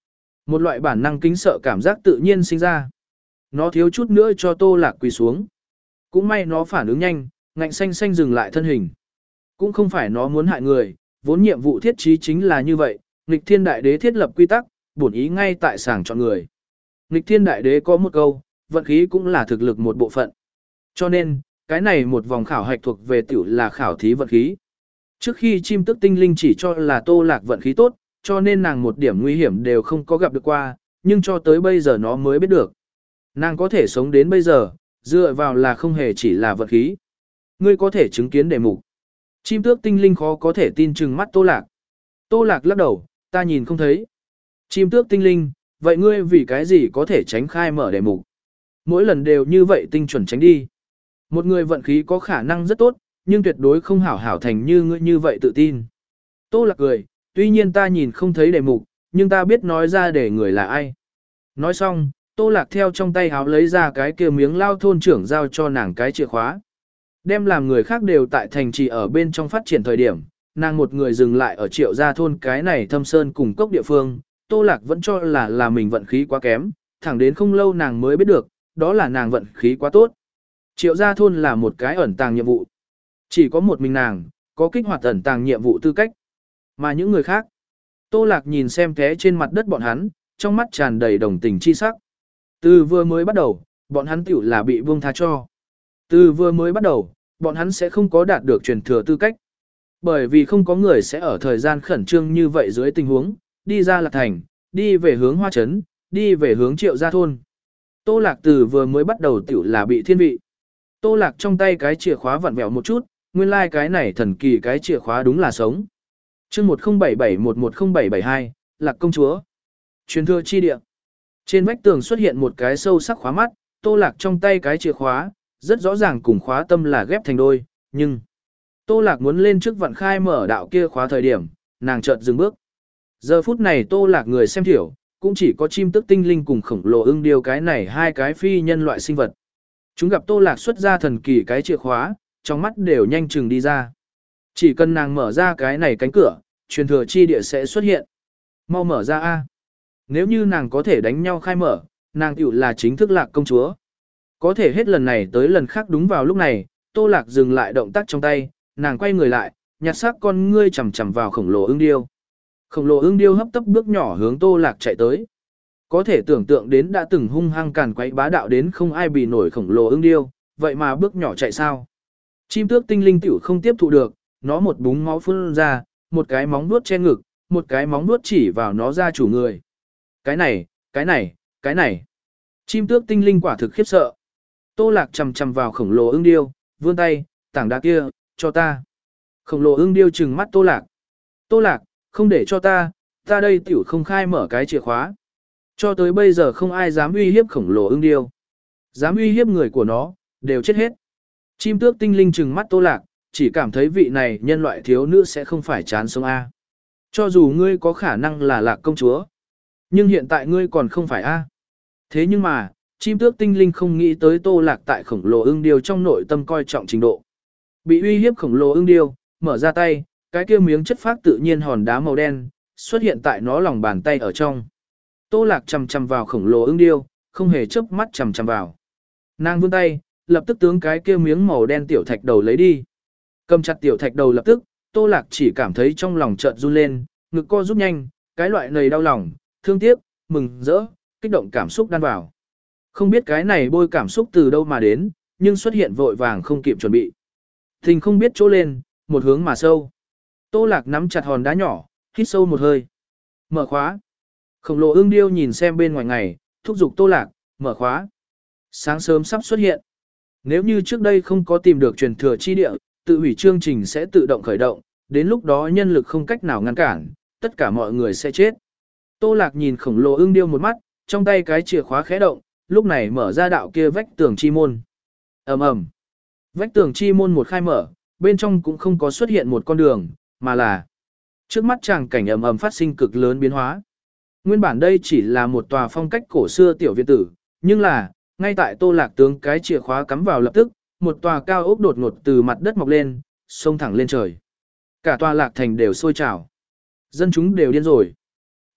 Một loại bản năng kính sợ cảm giác tự nhiên sinh ra. Nó thiếu chút nữa cho Tô Lạc quỳ xuống. Cũng may nó phản ứng nhanh, ngạnh xanh xanh dừng lại thân hình. Cũng không phải nó muốn hại người, vốn nhiệm vụ thiết trí chính là như vậy, nghịch thiên đại đế thiết lập quy tắc, bổn ý ngay tại sàng chọn người. Nghịch thiên đại đế có một câu, vận khí cũng là thực lực một bộ phận. Cho nên, cái này một vòng khảo hạch thuộc về tiểu là khảo thí vận khí. Trước khi chim tức tinh linh chỉ cho là Tô Lạc vận khí tốt, cho nên nàng một điểm nguy hiểm đều không có gặp được qua, nhưng cho tới bây giờ nó mới biết được. Nàng có thể sống đến bây giờ, dựa vào là không hề chỉ là vận khí. Ngươi có thể chứng kiến đề mục. Chim tước tinh linh khó có thể tin chừng mắt Tô Lạc. Tô Lạc lắc đầu, ta nhìn không thấy. Chim tước tinh linh, vậy ngươi vì cái gì có thể tránh khai mở đề mục? Mỗi lần đều như vậy tinh chuẩn tránh đi. Một người vận khí có khả năng rất tốt, nhưng tuyệt đối không hảo hảo thành như ngươi như vậy tự tin. Tô Lạc cười, tuy nhiên ta nhìn không thấy đề mục, nhưng ta biết nói ra để người là ai. Nói xong, Tô Lạc theo trong tay háo lấy ra cái kia miếng lao thôn trưởng giao cho nàng cái chìa khóa. Đem làm người khác đều tại thành trì ở bên trong phát triển thời điểm, nàng một người dừng lại ở triệu gia thôn cái này thâm sơn cùng cốc địa phương, Tô Lạc vẫn cho là là mình vận khí quá kém, thẳng đến không lâu nàng mới biết được, đó là nàng vận khí quá tốt. Triệu gia thôn là một cái ẩn tàng nhiệm vụ. Chỉ có một mình nàng, có kích hoạt ẩn tàng nhiệm vụ tư cách. Mà những người khác, Tô Lạc nhìn xem té trên mặt đất bọn hắn, trong mắt tràn đầy đồng tình chi sắc. Từ vừa mới bắt đầu, bọn hắn tiểu là bị buông tha cho. Từ vừa mới bắt đầu, bọn hắn sẽ không có đạt được truyền thừa tư cách. Bởi vì không có người sẽ ở thời gian khẩn trương như vậy dưới tình huống, đi ra Lạc Thành, đi về hướng Hoa Trấn, đi về hướng Triệu Gia Thôn. Tô Lạc từ vừa mới bắt đầu tiểu là bị thiên vị. Tô Lạc trong tay cái chìa khóa vặn vẹo một chút, nguyên lai like cái này thần kỳ cái chìa khóa đúng là sống. chương một không bảy bảy một một không bảy bảy hai, Lạc công chúa. Truyền thừa chi địa. Trên vách tường xuất hiện một cái sâu sắc khóa mắt, Tô Lạc trong tay cái chìa khóa, rất rõ ràng cùng khóa tâm là ghép thành đôi, nhưng Tô Lạc muốn lên trước vặn khai mở đạo kia khóa thời điểm, nàng chợt dừng bước. Giờ phút này Tô Lạc người xem thiểu, cũng chỉ có chim tức tinh linh cùng khổng lồ ưng điêu cái này hai cái phi nhân loại sinh vật. Chúng gặp Tô Lạc xuất ra thần kỳ cái chìa khóa, trong mắt đều nhanh chừng đi ra. Chỉ cần nàng mở ra cái này cánh cửa, truyền thừa chi địa sẽ xuất hiện. Mau mở ra a. Nếu như nàng có thể đánh nhau khai mở, nàng tiểu là chính thức Lạc công chúa. Có thể hết lần này tới lần khác đúng vào lúc này, Tô Lạc dừng lại động tác trong tay, nàng quay người lại, nhặt sắc con ngươi chằm chằm vào khổng lồ ưng điêu. Khổng lồ ưng điêu hấp tấp bước nhỏ hướng Tô Lạc chạy tới. Có thể tưởng tượng đến đã từng hung hăng càn quấy bá đạo đến không ai bì nổi khổng lồ ưng điêu, vậy mà bước nhỏ chạy sao? Chim tước tinh linh tiểu không tiếp thụ được, nó một búng máu phun ra, một cái móng vuốt che ngực, một cái móng vuốt chỉ vào nó ra chủ người. Cái này, cái này, cái này. Chim tước tinh linh quả thực khiếp sợ. Tô Lạc chằm chằm vào khổng lồ ưng điêu, vươn tay, tảng đá kia, cho ta. Khổng lồ ưng điêu trừng mắt Tô Lạc. Tô Lạc, không để cho ta, ta đây tiểu không khai mở cái chìa khóa. Cho tới bây giờ không ai dám uy hiếp khổng lồ ưng điêu. Dám uy hiếp người của nó, đều chết hết. Chim tước tinh linh trừng mắt Tô Lạc, chỉ cảm thấy vị này nhân loại thiếu nữ sẽ không phải chán sống A. Cho dù ngươi có khả năng là Lạc công chúa, nhưng hiện tại ngươi còn không phải A. Thế nhưng mà, chim tước tinh linh không nghĩ tới Tô Lạc tại khổng lồ ưng điêu trong nội tâm coi trọng trình độ. Bị uy hiếp khổng lồ ưng điêu, mở ra tay, cái kia miếng chất phác tự nhiên hòn đá màu đen, xuất hiện tại nó lòng bàn tay ở trong. Tô Lạc chầm chầm vào khổng lồ ưng điêu, không hề chớp mắt chầm chầm vào. Nàng vươn tay, lập tức tướng cái kia miếng màu đen tiểu thạch đầu lấy đi. Cầm chặt tiểu thạch đầu lập tức, Tô Lạc chỉ cảm thấy trong lòng chợt run lên, ngực co rút nhanh, cái loại nầy đau lòng, thương tiếc, mừng rỡ, kích động cảm xúc đan vào. Không biết cái này bôi cảm xúc từ đâu mà đến, nhưng xuất hiện vội vàng không kịp chuẩn bị. Thình không biết chỗ lên, một hướng mà sâu. Tô Lạc nắm chặt hòn đá nhỏ, hít sâu một hơi. Mở khóa. Khổng lồ ưng điêu nhìn xem bên ngoài ngày, thúc giục Tô Lạc, mở khóa. Sáng sớm sắp xuất hiện. Nếu như trước đây không có tìm được truyền thừa chi địa, tự hủy chương trình sẽ tự động khởi động, đến lúc đó nhân lực không cách nào ngăn cản, tất cả mọi người sẽ chết. Tô Lạc nhìn khổng lồ ưng điêu một mắt, trong tay cái chìa khóa khẽ động, lúc này mở ra đạo kia vách tường chi môn. Ầm ầm. Vách tường chi môn một khai mở, bên trong cũng không có xuất hiện một con đường, mà là trước mắt chàng cảnh ầm ầm phát sinh cực lớn biến hóa. Nguyên bản đây chỉ là một tòa phong cách cổ xưa tiểu viện tử, nhưng là, ngay tại Tô Lạc tướng cái chìa khóa cắm vào lập tức, một tòa cao ốc đột ngột từ mặt đất mọc lên, xông thẳng lên trời. Cả tòa Lạc Thành đều sôi trào. Dân chúng đều điên rồi.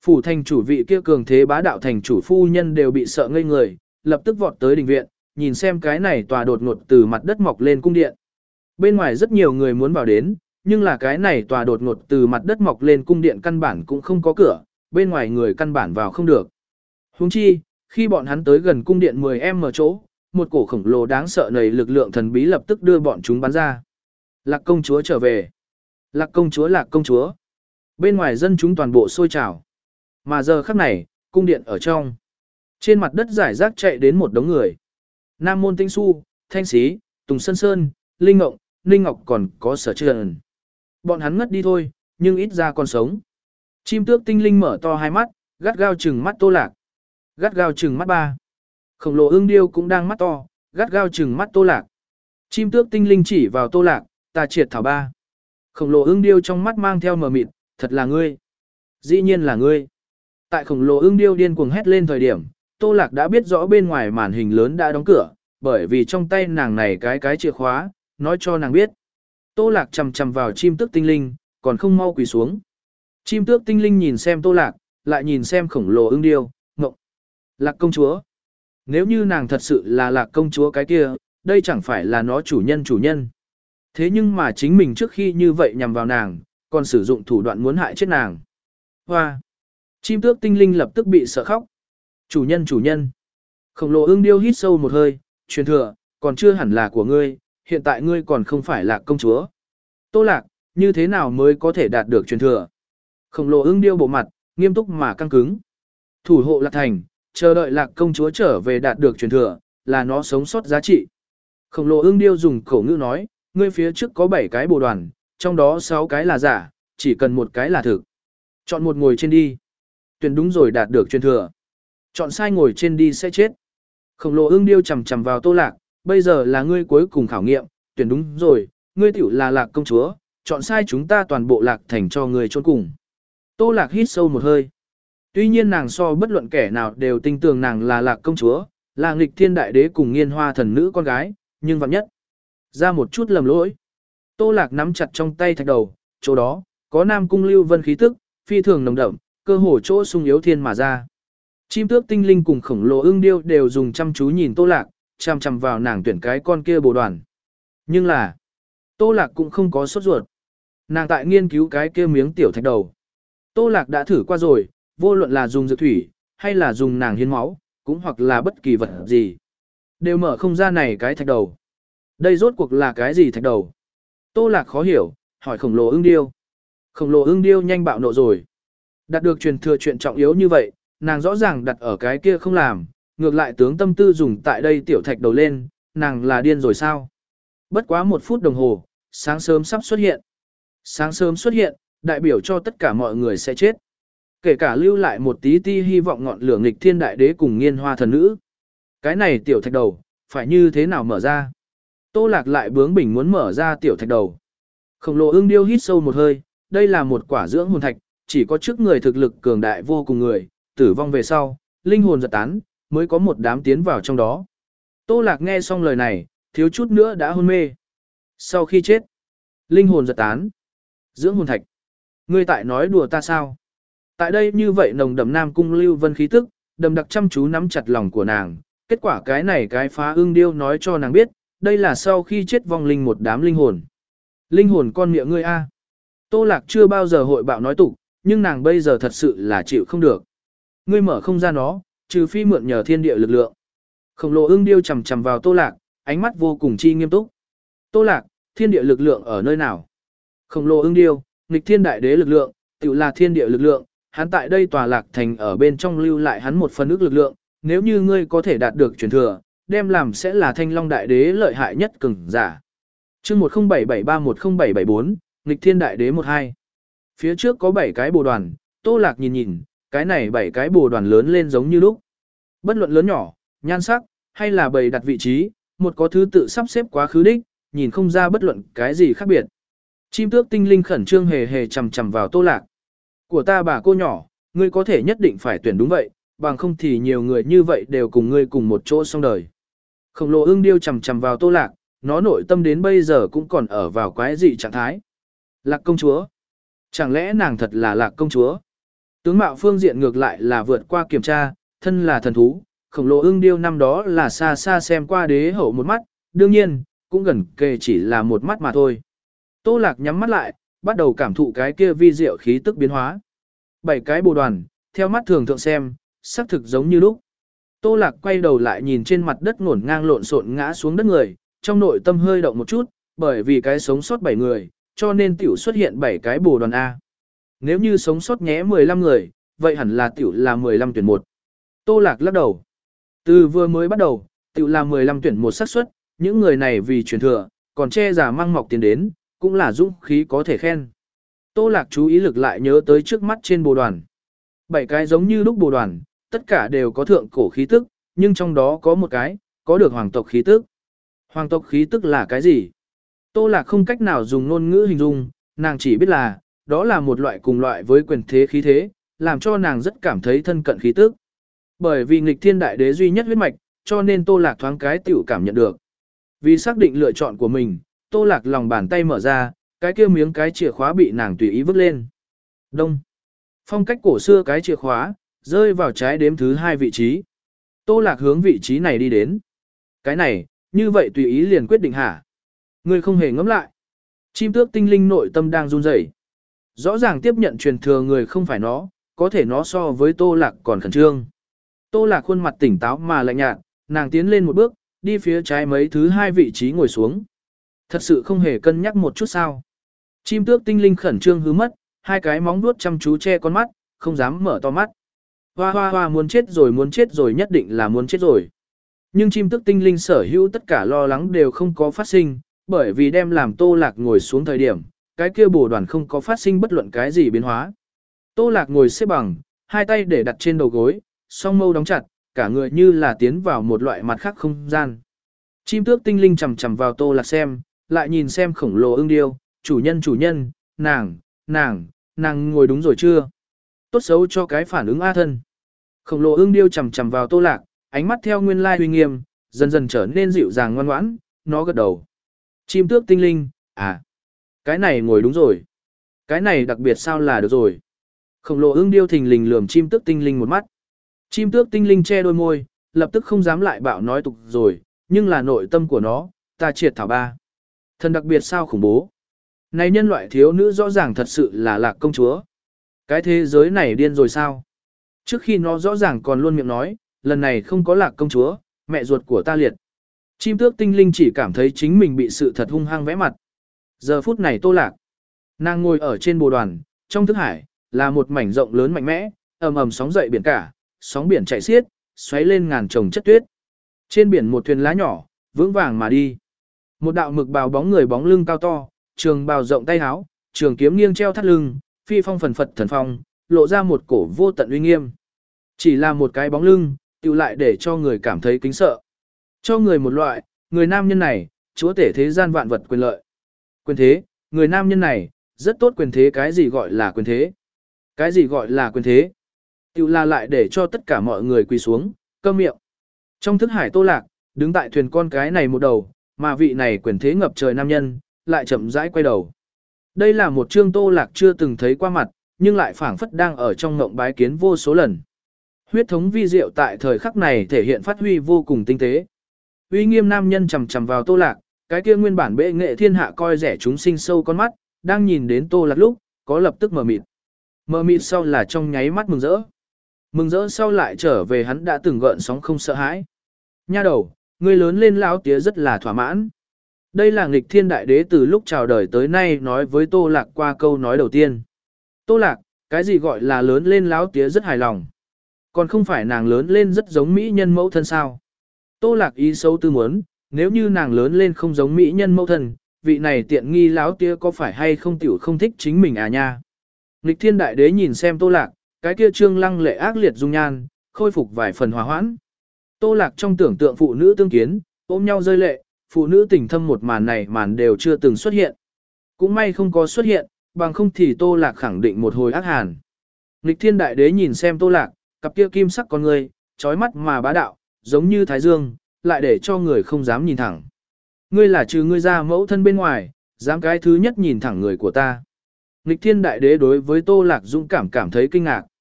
Phủ thành chủ vị kia cường thế bá đạo thành chủ phu nhân đều bị sợ ngây người, lập tức vọt tới đình viện, nhìn xem cái này tòa đột ngột từ mặt đất mọc lên cung điện. Bên ngoài rất nhiều người muốn vào đến, nhưng là cái này tòa đột ngột từ mặt đất mọc lên cung điện căn bản cũng không có cửa, bên ngoài người căn bản vào không được. Huống chi, khi bọn hắn tới gần cung điện mười em chỗ, một cổ khổng lồ đáng sợ nầy lực lượng thần bí lập tức đưa bọn chúng bắn ra. Lạc công chúa trở về. Lạc công chúa, lạc công chúa. Bên ngoài dân chúng toàn bộ sôi trào. Mà giờ khắc này, cung điện ở trong. Trên mặt đất giải rác chạy đến một đống người. Nam Môn Tinh Xu, Thanh Xí, Tùng Sơn Sơn, Linh Ngộng, Ninh Ngọc còn có Sở Trần. Bọn hắn ngất đi thôi, nhưng ít ra còn sống. Chim tước tinh linh mở to hai mắt, gắt gao trừng mắt Tô Lạc. Gắt gao trừng mắt ba. Khổng lồ ương điêu cũng đang mắt to, gắt gao trừng mắt Tô Lạc. Chim tước tinh linh chỉ vào Tô Lạc, ta triệt thảo ba. Khổng lồ ương điêu trong mắt mang theo mờ mịt, thật là ngươi. Dĩ nhiên là ngươi. Tại khổng lồ ương điêu điên cuồng hét lên thời điểm, Tô Lạc đã biết rõ bên ngoài màn hình lớn đã đóng cửa, bởi vì trong tay nàng này cái cái chìa khóa, nói cho nàng biết. Tô Lạc chầm chầm vào chim tước tinh linh, còn không mau quỳ xuống. Chim tước tinh linh nhìn xem Tô Lạc, lại nhìn xem khổng lồ ương điêu, ngộng. Lạc công chúa. Nếu như nàng thật sự là lạc công chúa cái kia, đây chẳng phải là nó chủ nhân chủ nhân. Thế nhưng mà chính mình trước khi như vậy nhằm vào nàng, còn sử dụng thủ đoạn muốn hại chết nàng. Hoa! Chim tước tinh linh lập tức bị sợ khóc. Chủ nhân chủ nhân. Khổng lồ ương điêu hít sâu một hơi, truyền thừa, còn chưa hẳn là của ngươi, hiện tại ngươi còn không phải là công chúa. Tô Lạc, như thế nào mới có thể đạt được truyền thừa? Khổng lồ ương điêu bộ mặt, nghiêm túc mà căng cứng. Thủ hộ Lạc Thành, chờ đợi Lạc công chúa trở về đạt được truyền thừa, là nó sống sót giá trị. Khổng lồ ương điêu dùng khẩu ngữ nói, ngươi phía trước có bảy cái bồ đoàn, trong đó sáu cái là giả, chỉ cần một cái là thực. Chọn một ngồi trên đi. Tuyển đúng rồi đạt được truyền thừa. Chọn sai ngồi trên đi sẽ chết. Khổng lồ ương điêu chầm chầm vào Tô Lạc, bây giờ là ngươi cuối cùng khảo nghiệm, tuyển đúng rồi, ngươi tiểu là Lạc công chúa, chọn sai chúng ta toàn bộ Lạc Thành cho ngươi chôn cùng. Tô Lạc hít sâu một hơi. Tuy nhiên nàng so bất luận kẻ nào đều tin tưởng nàng là Lạc công chúa, là nghịch thiên đại đế cùng nghiên hoa thần nữ con gái, nhưng vạn nhất. Ra một chút lầm lỗi. Tô Lạc nắm chặt trong tay thạch đầu, chỗ đó, có Nam Cung Lưu Vân khí tức, phi thường nồng đậm, cơ hồ chỗ sung yếu thiên mà ra. Chim tước tinh linh cùng khổng lồ ương điêu đều dùng chăm chú nhìn Tô Lạc, chăm chăm vào nàng tuyển cái con kia bồ đoàn. Nhưng là, Tô Lạc cũng không có sốt ruột. Nàng tại nghiên cứu cái kia miếng tiểu thạch đầu. Tô Lạc đã thử qua rồi, vô luận là dùng dược thủy, hay là dùng nàng hiến máu, cũng hoặc là bất kỳ vật gì. Đều mở không ra này cái thạch đầu. Đây rốt cuộc là cái gì thạch đầu? Tô Lạc khó hiểu, hỏi khổng lồ ương điêu. Khổng lồ ương điêu nhanh bạo nộ rồi. Đạt được truyền thừa chuyện trọng yếu như vậy, nàng rõ ràng đặt ở cái kia không làm, ngược lại tướng tâm tư dùng tại đây tiểu thạch đầu lên, nàng là điên rồi sao? Bất quá một phút đồng hồ, sáng sớm sắp xuất hiện. Sáng sớm xuất hiện, đại biểu cho tất cả mọi người sẽ chết. Kể cả lưu lại một tí ti hy vọng ngọn lửa nghịch thiên đại đế cùng nghiên hoa thần nữ. Cái này tiểu thạch đầu, phải như thế nào mở ra? Tô Lạc lại bướng bỉnh muốn mở ra tiểu thạch đầu. Khổng lồ ương điêu hít sâu một hơi, đây là một quả dưỡng hồn thạch, chỉ có trước người thực lực cường đại vô cùng người, tử vong về sau, linh hồn giật tán, mới có một đám tiến vào trong đó. Tô Lạc nghe xong lời này, thiếu chút nữa đã hôn mê. Sau khi chết, linh hồn giật tán, dưỡng hồn thạch. Ngươi tại nói đùa ta sao? Tại đây như vậy nồng đậm Nam Cung Lưu Vân khí tức, đầm đặc chăm chú nắm chặt lòng của nàng, kết quả cái này cái phá ương điêu nói cho nàng biết, đây là sau khi chết vong linh một đám linh hồn. Linh hồn con miệng ngươi a. Tô Lạc chưa bao giờ hội bạo nói tục, nhưng nàng bây giờ thật sự là chịu không được. Ngươi mở không ra nó, trừ phi mượn nhờ thiên địa lực lượng. Khổng lồ ương điêu chầm chầm vào Tô Lạc, ánh mắt vô cùng chi nghiêm túc. Tô Lạc, thiên địa lực lượng ở nơi nào? Khổng lồ ương điêu, nghịch thiên đại đế lực lượng, tự là thiên địa lực lượng, hắn tại đây tòa Lạc Thành ở bên trong lưu lại hắn một phần ức lực lượng, nếu như ngươi có thể đạt được truyền thừa, đem làm sẽ là Thanh Long đại đế lợi hại nhất cường giả. Chương một không bảy bảy ba một không bảy bảy bốn, nghịch thiên đại đế một hai. Phía trước có bảy cái bồ đoàn, Tô Lạc nhìn nhìn, cái này bảy cái bồ đoàn lớn lên giống như lúc. Bất luận lớn nhỏ, nhan sắc, hay là bày đặt vị trí, một có thứ tự sắp xếp quá khứ đích, nhìn không ra bất luận cái gì khác biệt. Chim tước tinh linh khẩn trương hề hề chầm chầm vào Tô Lạc. Của ta bà cô nhỏ, ngươi có thể nhất định phải tuyển đúng vậy, bằng không thì nhiều người như vậy đều cùng ngươi cùng một chỗ xong đời. Khổng lồ ương điêu chầm chầm vào Tô Lạc, nó nội tâm đến bây giờ cũng còn ở vào quái dị trạng thái. Lạc công chúa. Chẳng lẽ nàng thật là Lạc công chúa? Tướng mạo phương diện ngược lại là vượt qua kiểm tra, thân là thần thú, khổng lồ ưng điêu năm đó là xa xa xem qua đế hậu một mắt, đương nhiên, cũng gần kề chỉ là một mắt mà thôi. Tô Lạc nhắm mắt lại, bắt đầu cảm thụ cái kia vi diệu khí tức biến hóa. Bảy cái bồ đoàn, theo mắt thường thượng xem, xác thực giống như lúc. Tô Lạc quay đầu lại nhìn trên mặt đất ngổn ngang lộn xộn ngã xuống đất người, trong nội tâm hơi động một chút, bởi vì cái sống sót bảy người, cho nên tiểu xuất hiện bảy cái bồ đoàn A. Nếu như sống sót nhé mười lăm người, vậy hẳn là tiểu là mười lăm tuyển một. Tô Lạc lắc đầu. Từ vừa mới bắt đầu, tiểu là mười lăm tuyển một xác suất, những người này vì truyền thừa, còn che giả mang mọc tiền đến, cũng là dũng khí có thể khen. Tô Lạc chú ý lực lại nhớ tới trước mắt trên bồ đoàn. Bảy cái giống như lúc bồ đoàn, tất cả đều có thượng cổ khí tức, nhưng trong đó có một cái, có được hoàng tộc khí tức. Hoàng tộc khí tức là cái gì? Tô Lạc không cách nào dùng ngôn ngữ hình dung, nàng chỉ biết là, đó là một loại cùng loại với quyền thế khí thế, làm cho nàng rất cảm thấy thân cận khí tức. Bởi vì nghịch thiên đại đế duy nhất huyết mạch, cho nên Tô Lạc thoáng cái tiểu cảm nhận được. Vì xác định lựa chọn của mình, Tô Lạc lòng bàn tay mở ra, cái kia miếng cái chìa khóa bị nàng tùy ý vứt lên. Đông. Phong cách cổ xưa cái chìa khóa, rơi vào trái đếm thứ hai vị trí. Tô Lạc hướng vị trí này đi đến. Cái này, như vậy tùy ý liền quyết định hả? Ngươi không hề ngẫm lại. Chim tước tinh linh nội tâm đang run rẩy. Rõ ràng tiếp nhận truyền thừa người không phải nó, có thể nó so với Tô Lạc còn khẩn trương. Tô Lạc khuôn mặt tỉnh táo mà lạnh nhạt, nàng tiến lên một bước, đi phía trái mấy thứ hai vị trí ngồi xuống. Thật sự không hề cân nhắc một chút sao. Chim tước tinh linh khẩn trương hứ mất, hai cái móng vuốt chăm chú che con mắt, không dám mở to mắt. Hoa hoa hoa muốn chết rồi muốn chết rồi nhất định là muốn chết rồi. Nhưng chim tước tinh linh sở hữu tất cả lo lắng đều không có phát sinh, bởi vì đem làm Tô Lạc ngồi xuống thời điểm, cái kia bồ đoàn không có phát sinh bất luận cái gì biến hóa. Tô Lạc ngồi xếp bằng, hai tay để đặt trên đầu gối, song mâu đóng chặt, cả người như là tiến vào một loại mặt khác không gian. Chim tước tinh linh chằm chằm vào Tô Lạc xem, lại nhìn xem khổng lồ ưng điêu, chủ nhân chủ nhân, nàng, nàng, nàng ngồi đúng rồi chưa? Tốt xấu cho cái phản ứng A thân. Khổng lồ ưng điêu chằm chằm vào Tô Lạc, ánh mắt theo nguyên lai uy nghiêm, dần dần trở nên dịu dàng ngoan ngoãn, nó gật đầu. Chim tước tinh linh, à, cái này ngồi đúng rồi. Cái này đặc biệt sao là được rồi. Khổng lồ ưng điêu thình lình lườm chim tước tinh linh một mắt. Chim tước tinh linh che đôi môi, lập tức không dám lại bạo nói tục rồi, nhưng là nội tâm của nó, ta triệt thảo ba. Thần đặc biệt sao khủng bố. Này nhân loại thiếu nữ rõ ràng thật sự là Lạc công chúa. Cái thế giới này điên rồi sao? Trước khi nó rõ ràng còn luôn miệng nói, lần này không có Lạc công chúa, mẹ ruột của ta liệt. Chim tước tinh linh chỉ cảm thấy chính mình bị sự thật hung hăng vẽ mặt. Giờ phút này Tô Lạc, nàng ngồi ở trên bồ đoàn, trong thức hải, là một mảnh rộng lớn mạnh mẽ, ầm ầm sóng dậy biển cả, sóng biển chảy xiết, xoáy lên ngàn chồng chất tuyết. Trên biển một thuyền lá nhỏ, vững vàng mà đi. Một đạo mực bào bóng người bóng lưng cao to, trường bào rộng tay áo, trường kiếm nghiêng treo thắt lưng, phi phong phần phật thần phong, lộ ra một cổ vô tận uy nghiêm. Chỉ là một cái bóng lưng, tiêu lại để cho người cảm thấy kính sợ. Cho người một loại, người nam nhân này, chúa tể thế gian vạn vật quyền lợi. Quyền thế, người nam nhân này, rất tốt quyền thế. Cái gì gọi là quyền thế? Cái gì gọi là quyền thế? Tiêu là lại để cho tất cả mọi người quỳ xuống, câm miệng. Trong thức hải Tô Lạc, đứng tại thuyền con cái này một đầu, mà vị này quyền thế ngập trời nam nhân, lại chậm rãi quay đầu. Đây là một chương Tô Lạc chưa từng thấy qua mặt, nhưng lại phảng phất đang ở trong ngộng bái kiến vô số lần. Huyết thống vi diệu tại thời khắc này thể hiện phát huy vô cùng tinh tế. Uy nghiêm nam nhân chằm chằm vào Tô Lạc, cái kia nguyên bản bệ nghệ thiên hạ coi rẻ chúng sinh sâu con mắt, đang nhìn đến Tô Lạc lúc, có lập tức mờ mịt. Mờ mịt sau là trong nháy mắt mừng rỡ. Mừng rỡ sau lại trở về hắn đã từng gợn sóng không sợ hãi. Nha đầu, ngươi lớn lên lão tía rất là thỏa mãn. Đây là nghịch thiên đại đế từ lúc chào đời tới nay nói với Tô Lạc qua câu nói đầu tiên. Tô Lạc, cái gì gọi là lớn lên lão tía rất hài lòng. Còn không phải nàng lớn lên rất giống mỹ nhân mẫu thân sao. Tô Lạc ý sâu tư muốn, nếu như nàng lớn lên không giống mỹ nhân mẫu thân, vị này tiện nghi lão tía có phải hay không tiểu không thích chính mình à nha. Nghịch thiên đại đế nhìn xem Tô Lạc, cái kia trương lăng lệ ác liệt dung nhan, khôi phục vài phần hòa hoãn. Tô Lạc trong tưởng tượng phụ nữ tương kiến, ôm nhau rơi lệ, phụ nữ tình thâm một màn này màn đều chưa từng xuất hiện. Cũng may không có xuất hiện, bằng không thì Tô Lạc khẳng định một hồi ác hàn. Nghịch thiên đại đế nhìn xem Tô Lạc, cặp kia kim sắc con người, trói mắt mà bá đạo, giống như thái dương, lại để cho người không dám nhìn thẳng. Ngươi là trừ ngươi ra mẫu thân bên ngoài, dám cái thứ nhất nhìn thẳng người của ta. Nghịch thiên đại đế đối với Tô Lạc dũng cảm cảm thấy kinh ngạc.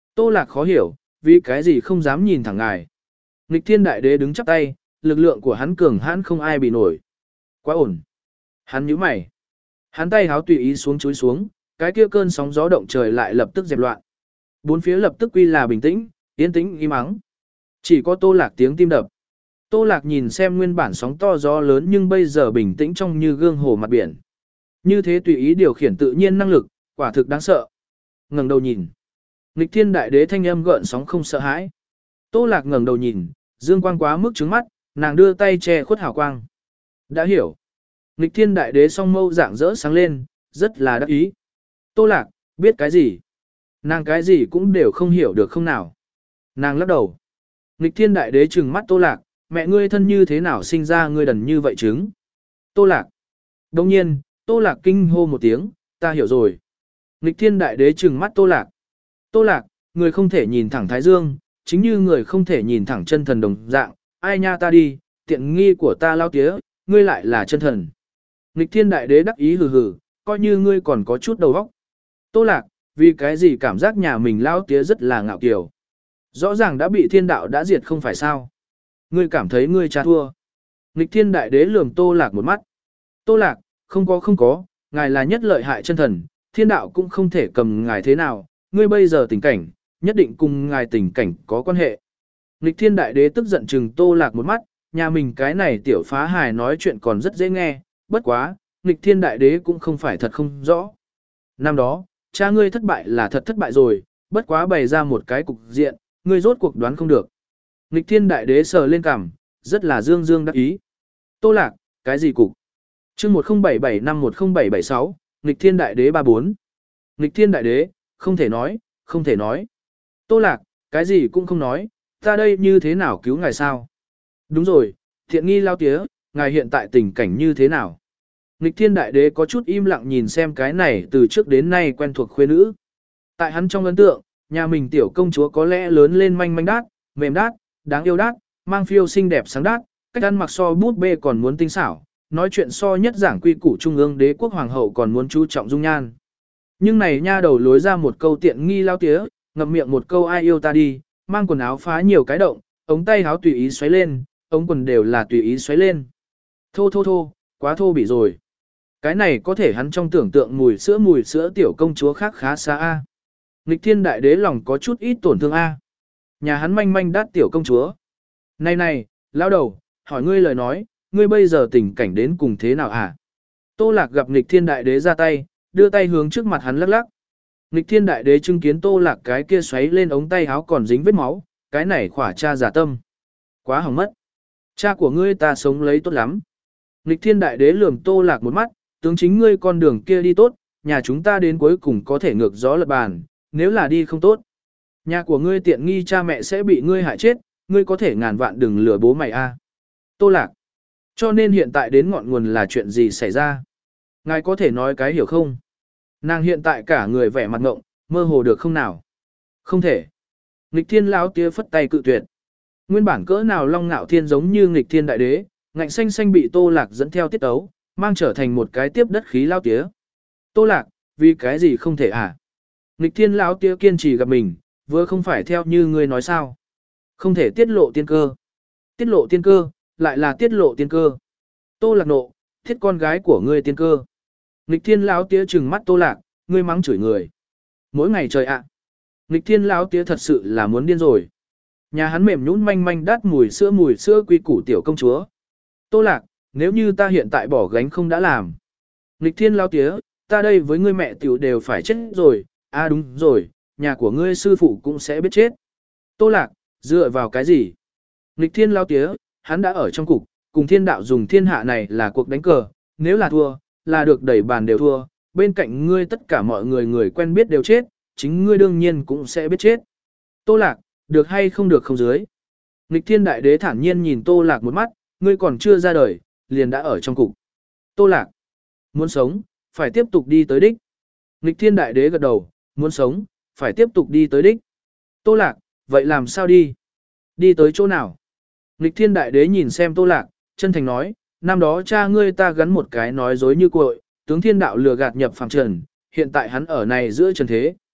Tô Lạc khó hiểu, vì cái gì không dám nhìn thẳng ngài. Nghịch thiên đại đế đứng chắp tay, lực lượng của hắn cường hãn không ai bị nổi. Quá ổn. Hắn nhíu mày. Hắn tay háo tùy ý xuống chúi xuống, cái kia cơn sóng gió động trời lại lập tức dẹp loạn. Bốn phía lập tức quy là bình tĩnh, yên tĩnh im ắng. Chỉ có Tô Lạc tiếng tim đập. Tô Lạc nhìn xem nguyên bản sóng to gió lớn nhưng bây giờ bình tĩnh trong như gương hồ mặt biển. Như thế tùy ý điều khiển tự nhiên năng lực, quả thực đáng sợ. Ngẩng đầu nhìn. Nghịch thiên đại đế thanh âm gợn sóng không sợ hãi. Tô Lạc ngẩng đầu nhìn, dương quang quá mức trứng mắt, nàng đưa tay che khuất hào quang. Đã hiểu. Nghịch thiên đại đế song mâu dạng rỡ sáng lên, rất là đắc ý. Tô Lạc, biết cái gì? Nàng cái gì cũng đều không hiểu được không nào. Nàng lắc đầu. Nghịch thiên đại đế trừng mắt Tô Lạc, mẹ ngươi thân như thế nào sinh ra ngươi đần như vậy chứng. Tô Lạc. Đồng nhiên, Tô Lạc kinh hô một tiếng, ta hiểu rồi. Nghịch thiên đại đế trừng mắt Tô Lạc. Tô Lạc, người không thể nhìn thẳng Thái Dương, chính như người không thể nhìn thẳng chân thần đồng dạng, ai nha ta đi, tiện nghi của ta lao tía, ngươi lại là chân thần. Nghịch thiên đại đế đắc ý hừ hừ, coi như ngươi còn có chút đầu óc. Tô Lạc, vì cái gì cảm giác nhà mình lao tía rất là ngạo kiều. Rõ ràng đã bị thiên đạo đã diệt không phải sao. Ngươi cảm thấy ngươi cha thua. Nghịch thiên đại đế lườm Tô Lạc một mắt. Tô Lạc, không có không có, ngài là nhất lợi hại chân thần, thiên đạo cũng không thể cầm ngài thế nào, ngươi bây giờ tình cảnh, nhất định cùng ngài tình cảnh có quan hệ. Nghịch thiên đại đế tức giận chừng Tô Lạc một mắt, nhà mình cái này tiểu phá hài nói chuyện còn rất dễ nghe, bất quá, nghịch thiên đại đế cũng không phải thật không rõ. Năm đó, cha ngươi thất bại là thật thất bại rồi, bất quá bày ra một cái cục diện, ngươi rốt cuộc đoán không được. Nghịch thiên đại đế sờ lên cằm, rất là dương dương đắc ý. Tô Lạc, cái gì cục? chương một không bảy bảy năm một không bảy bảy sáu, nghịch thiên đại đế ba bốn. Nghịch thiên đại đế, không thể nói, không thể nói. Tô Lạc, cái gì cũng không nói, ta đây như thế nào cứu ngài sao? Đúng rồi, thiện nghi lao tía, ngài hiện tại tình cảnh như thế nào? Nghịch thiên đại đế có chút im lặng nhìn xem cái này từ trước đến nay quen thuộc khuê nữ. Tại hắn trong ấn tượng, nhà mình tiểu công chúa có lẽ lớn lên manh manh đát, mềm đát, đáng yêu đát, mang phiêu xinh đẹp sáng đát, cách ăn mặc so bút bê còn muốn tinh xảo, nói chuyện so nhất giảng quy củ trung ương đế quốc hoàng hậu còn muốn chú trọng dung nhan. Nhưng này nha đầu lối ra một câu tiện nghi lao tía, ngậm miệng một câu ai yêu ta đi, mang quần áo phá nhiều cái động, ống tay áo tùy ý xoáy lên, ống quần đều là tùy ý xoáy lên. Thô thô thô, quá thô bị rồi. Cái này có thể hắn trong tưởng tượng mùi sữa mùi sữa tiểu công chúa khác khá xa a. Nghịch thiên đại đế lòng có chút ít tổn thương a. Nhà hắn manh manh đát tiểu công chúa. Này này, lão đầu, hỏi ngươi lời nói, ngươi bây giờ tình cảnh đến cùng thế nào hả? Tô Lạc gặp nghịch thiên đại đế ra tay, đưa tay hướng trước mặt hắn lắc lắc. Nghịch thiên đại đế chứng kiến Tô Lạc cái kia xoáy lên ống tay áo còn dính vết máu, cái này khỏa cha giả tâm. Quá hỏng mất. Cha của ngươi ta sống lấy tốt lắm. Nghịch thiên đại đế lườm Tô Lạc một mắt, tướng chính ngươi con đường kia đi tốt, nhà chúng ta đến cuối cùng có thể ngược gió lật bàn, nếu là đi không tốt. Nhà của ngươi tiện nghi cha mẹ sẽ bị ngươi hại chết, ngươi có thể ngàn vạn đừng lừa bố mày a. Tô Lạc. Cho nên hiện tại đến ngọn nguồn là chuyện gì xảy ra? Ngài có thể nói cái hiểu không? Nàng hiện tại cả người vẻ mặt ngộng, mơ hồ được không nào? Không thể. Nghịch thiên lão tía phất tay cự tuyệt. Nguyên bản cỡ nào long ngạo thiên giống như nghịch thiên đại đế, ngạnh xanh xanh bị Tô Lạc dẫn theo tiết ấu, mang trở thành một cái tiếp đất khí lao tía. Tô Lạc, vì cái gì không thể à? Nghịch thiên lão tía kiên trì gặp mình, vừa không phải theo như ngươi nói sao? Không thể tiết lộ tiên cơ. Tiết lộ tiên cơ, lại là tiết lộ tiên cơ. Tô Lạc nộ, thiết con gái của ngươi tiên cơ. Nghịch thiên lão tía trừng mắt Tô Lạc, ngươi mắng chửi người. Mỗi ngày trời ạ. À. Nghịch thiên lão tía thật sự là muốn điên rồi. Nhà hắn mềm nhũn manh manh đát mùi sữa mùi sữa quy củ tiểu công chúa. Tô Lạc, nếu như ta hiện tại bỏ gánh không đã làm. Nghịch thiên lão tía, ta đây với ngươi mẹ tiểu đều phải chết rồi. À đúng rồi, nhà của ngươi sư phụ cũng sẽ biết chết. Tô Lạc, dựa vào cái gì? Nghịch thiên lão tía, hắn đã ở trong cục, cùng thiên đạo dùng thiên hạ này là cuộc đánh cờ, nếu là thua, là được đẩy bàn đều thua, bên cạnh ngươi tất cả mọi người người quen biết đều chết, chính ngươi đương nhiên cũng sẽ biết chết. Tô Lạc, được hay không được không dưới. Nghịch thiên đại đế thản nhiên nhìn Tô Lạc một mắt, ngươi còn chưa ra đời, liền đã ở trong cục. Tô Lạc, muốn sống, phải tiếp tục đi tới đích. Nghịch thiên đại đế gật đầu, muốn sống, phải tiếp tục đi tới đích. Tô Lạc, vậy làm sao đi? Đi tới chỗ nào? Nghịch thiên đại đế nhìn xem Tô Lạc, chân thành nói, năm đó cha ngươi ta gắn một cái nói dối như cội, tướng thiên đạo lừa gạt nhập phàm trần, hiện tại hắn ở này giữa trần thế.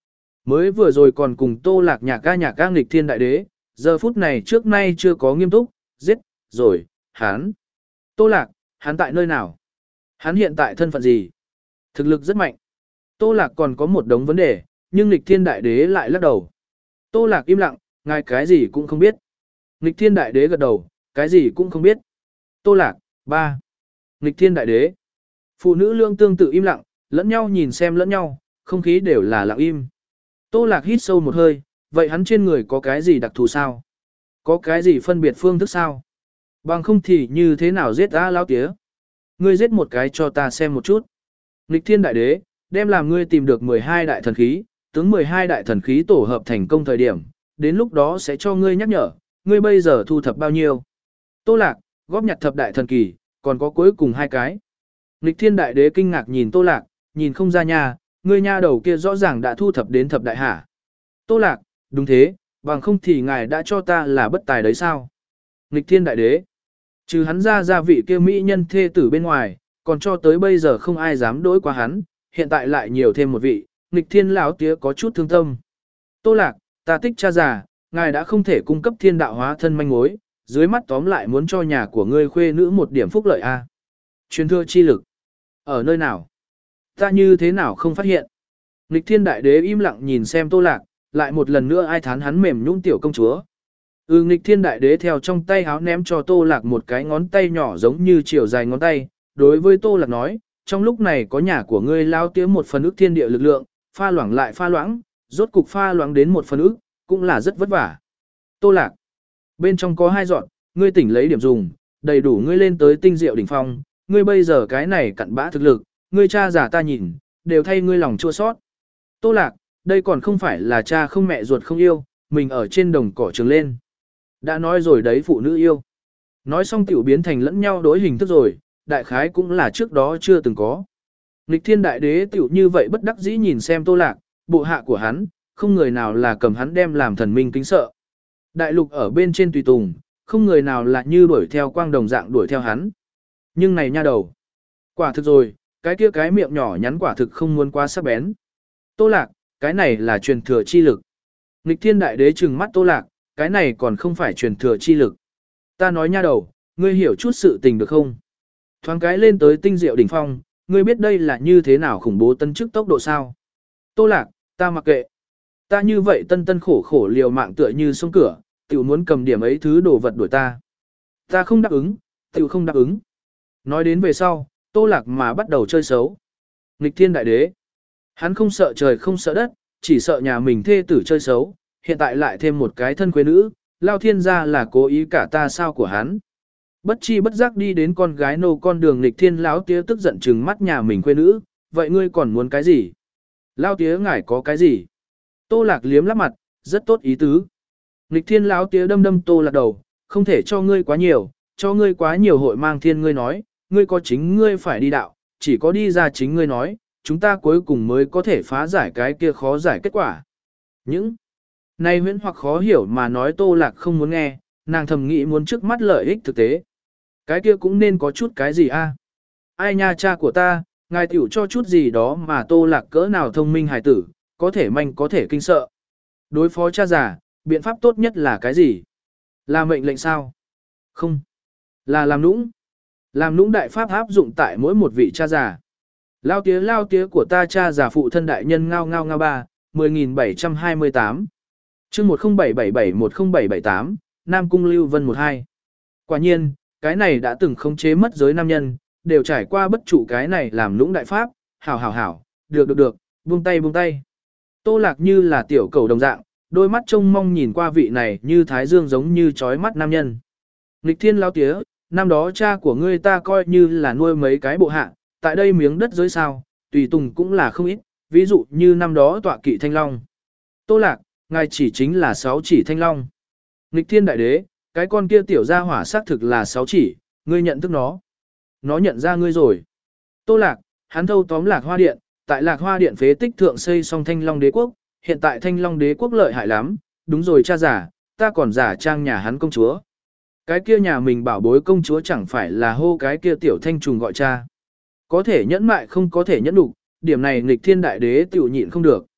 Mới vừa rồi còn cùng Tô Lạc nhạc ca nhạc ca nghịch thiên đại đế, giờ phút này trước nay chưa có nghiêm túc, giết, rồi, hắn. Tô Lạc, hắn tại nơi nào? Hắn hiện tại thân phận gì? Thực lực rất mạnh. Tô Lạc còn có một đống vấn đề, nhưng nghịch thiên đại đế lại lắc đầu. Tô Lạc im lặng, ngài cái gì cũng không biết. Nghịch thiên đại đế gật đầu, cái gì cũng không biết. Tô Lạc, ba. Nghịch thiên đại đế. Phụ nữ lương tương tự im lặng, lẫn nhau nhìn xem lẫn nhau, không khí đều là lặng im. Tô Lạc hít sâu một hơi, vậy hắn trên người có cái gì đặc thù sao? Có cái gì phân biệt phương thức sao? Bằng không thì như thế nào giết ta lao tía? Ngươi giết một cái cho ta xem một chút. Nghịch thiên đại đế, đem làm ngươi tìm được mười hai đại thần khí, tướng mười hai đại thần khí tổ hợp thành công thời điểm, đến lúc đó sẽ cho ngươi nhắc nhở, ngươi bây giờ thu thập bao nhiêu. Tô Lạc, góp nhặt thập đại thần kỳ, còn có cuối cùng hai cái. Nghịch thiên đại đế kinh ngạc nhìn Tô Lạc, nhìn không ra nha, ngươi nha đầu kia rõ ràng đã thu thập đến thập đại hả. Tô Lạc, đúng thế, bằng không thì ngài đã cho ta là bất tài đấy sao. Nghịch thiên đại đế, trừ hắn ra gia vị kia mỹ nhân thê tử bên ngoài, còn cho tới bây giờ không ai dám đối qua hắn, hiện tại lại nhiều thêm một vị, nghịch thiên lão tía có chút thương tâm. Tô Lạc, ta thích cha già, ngài đã không thể cung cấp thiên đạo hóa thân manh mối, dưới mắt tóm lại muốn cho nhà của ngươi khuê nữ một điểm phúc lợi a. Truyền thừa chi lực. Ở nơi nào? Ta như thế nào không phát hiện? Nghịch thiên đại đế im lặng nhìn xem Tô Lạc, lại một lần nữa ai thán hắn mềm nhũn tiểu công chúa. Ừ, nghịch thiên đại đế theo trong tay háo ném cho Tô Lạc một cái ngón tay nhỏ giống như chiều dài ngón tay, đối với Tô Lạc nói, trong lúc này có nhà của ngươi lao tiếng một phần ức thiên địa lực lượng, pha loãng lại pha loãng, rốt cục pha loãng đến một phần ức, cũng là rất vất vả. Tô Lạc, bên trong có hai dọn, ngươi tỉnh lấy điểm dùng, đầy đủ ngươi lên tới tinh diệu đỉnh phong, ngươi bây giờ cái này cặn bã thực lực, ngươi cha giả ta nhìn, đều thay ngươi lòng chua sót. Tô Lạc, đây còn không phải là cha không mẹ ruột không yêu, mình ở trên đồng cỏ trường lên. Đã nói rồi đấy phụ nữ yêu. Nói xong tiểu biến thành lẫn nhau đối hình thức rồi, đại khái cũng là trước đó chưa từng có. Nghịch thiên đại đế tiểu như vậy bất đắc dĩ nhìn xem Tô Lạc, bộ hạ của hắn, không người nào là cầm hắn đem làm thần minh kính sợ. Đại lục ở bên trên tùy tùng, không người nào là như đuổi theo quang đồng dạng đuổi theo hắn. Nhưng này nha đầu. Quả thực rồi, cái kia cái miệng nhỏ nhắn quả thực không muốn quá sắc bén. Tô Lạc, cái này là truyền thừa chi lực. Nghịch thiên đại đế trừng mắt Tô Lạc, cái này còn không phải truyền thừa chi lực. Ta nói nha đầu, ngươi hiểu chút sự tình được không? Thoáng cái lên tới tinh diệu đỉnh phong, ngươi biết đây là như thế nào khủng bố tân chức tốc độ sao? Tô Lạc, ta mặc kệ. Ta như vậy tân tân khổ khổ liều mạng tựa như sông cửa, tiểu muốn cầm điểm ấy thứ đồ vật đuổi ta. Ta không đáp ứng, tiểu không đáp ứng. Nói đến về sau, Tô Lạc mà bắt đầu chơi xấu. Nghịch thiên đại đế. Hắn không sợ trời không sợ đất, chỉ sợ nhà mình thê tử chơi xấu, hiện tại lại thêm một cái thân quê nữ, lao thiên gia là cố ý cả ta sao của hắn. Bất chi bất giác đi đến con gái nô con đường nghịch thiên lão tía tức giận trừng mắt nhà mình quê nữ, vậy ngươi còn muốn cái gì? Lao tía ngài có cái gì? Tô Lạc liếm lắp mặt, rất tốt ý tứ. Nghịch thiên lão tía đâm đâm Tô Lạc đầu, không thể cho ngươi quá nhiều, cho ngươi quá nhiều hội mang thiên ngươi nói, ngươi có chính ngươi phải đi đạo, chỉ có đi ra chính ngươi nói, chúng ta cuối cùng mới có thể phá giải cái kia khó giải kết quả. Những này huyễn hoặc khó hiểu mà nói Tô Lạc không muốn nghe, nàng thầm nghĩ muốn trước mắt lợi ích thực tế. Cái kia cũng nên có chút cái gì a? Ai nha cha của ta, ngài tiểu cho chút gì đó mà Tô Lạc cỡ nào thông minh hài tử, có thể manh có thể kinh sợ. Đối phó cha già, biện pháp tốt nhất là cái gì? Là mệnh lệnh sao? Không. Là làm nũng. Làm nũng đại pháp áp dụng tại mỗi một vị cha già. Lao tía lao tía của ta cha già phụ thân đại nhân ngao ngao ngao ba, mười nghìn bảy trăm hai mươi tám. chương một không bảy bảy bảy một không bảy bảy tám, Nam Cung Lưu Vân một hai. Quả nhiên, cái này đã từng khống chế mất giới nam nhân, đều trải qua bất trụ cái này làm lũng đại pháp, hảo hảo hảo, được được được, buông tay buông tay. Tô Lạc như là tiểu cầu đồng dạng, đôi mắt trông mong nhìn qua vị này như thái dương giống như chói mắt nam nhân. Nghịch thiên lao tía, năm đó cha của ngươi ta coi như là nuôi mấy cái bộ hạ, tại đây miếng đất giới sao, tùy tùng cũng là không ít, ví dụ như năm đó tọa kỵ thanh long. Tô Lạc, ngài chỉ chính là sáu chỉ thanh long. Nghịch thiên đại đế, cái con kia tiểu gia hỏa xác thực là sáu chỉ, ngươi nhận thức nó. Nó nhận ra ngươi rồi. Tô Lạc, hắn thâu tóm Lạc Hoa Điện, tại Lạc Hoa Điện phế tích thượng xây xong Thanh Long Đế quốc, hiện tại Thanh Long Đế quốc lợi hại lắm, đúng rồi cha giả, ta còn giả trang nhà hắn công chúa. Cái kia nhà mình bảo bối công chúa chẳng phải là hô cái kia tiểu thanh trùng gọi cha. Có thể nhẫn mại không có thể nhẫn đủ, điểm này nghịch thiên đại đế tiểu nhịn không được.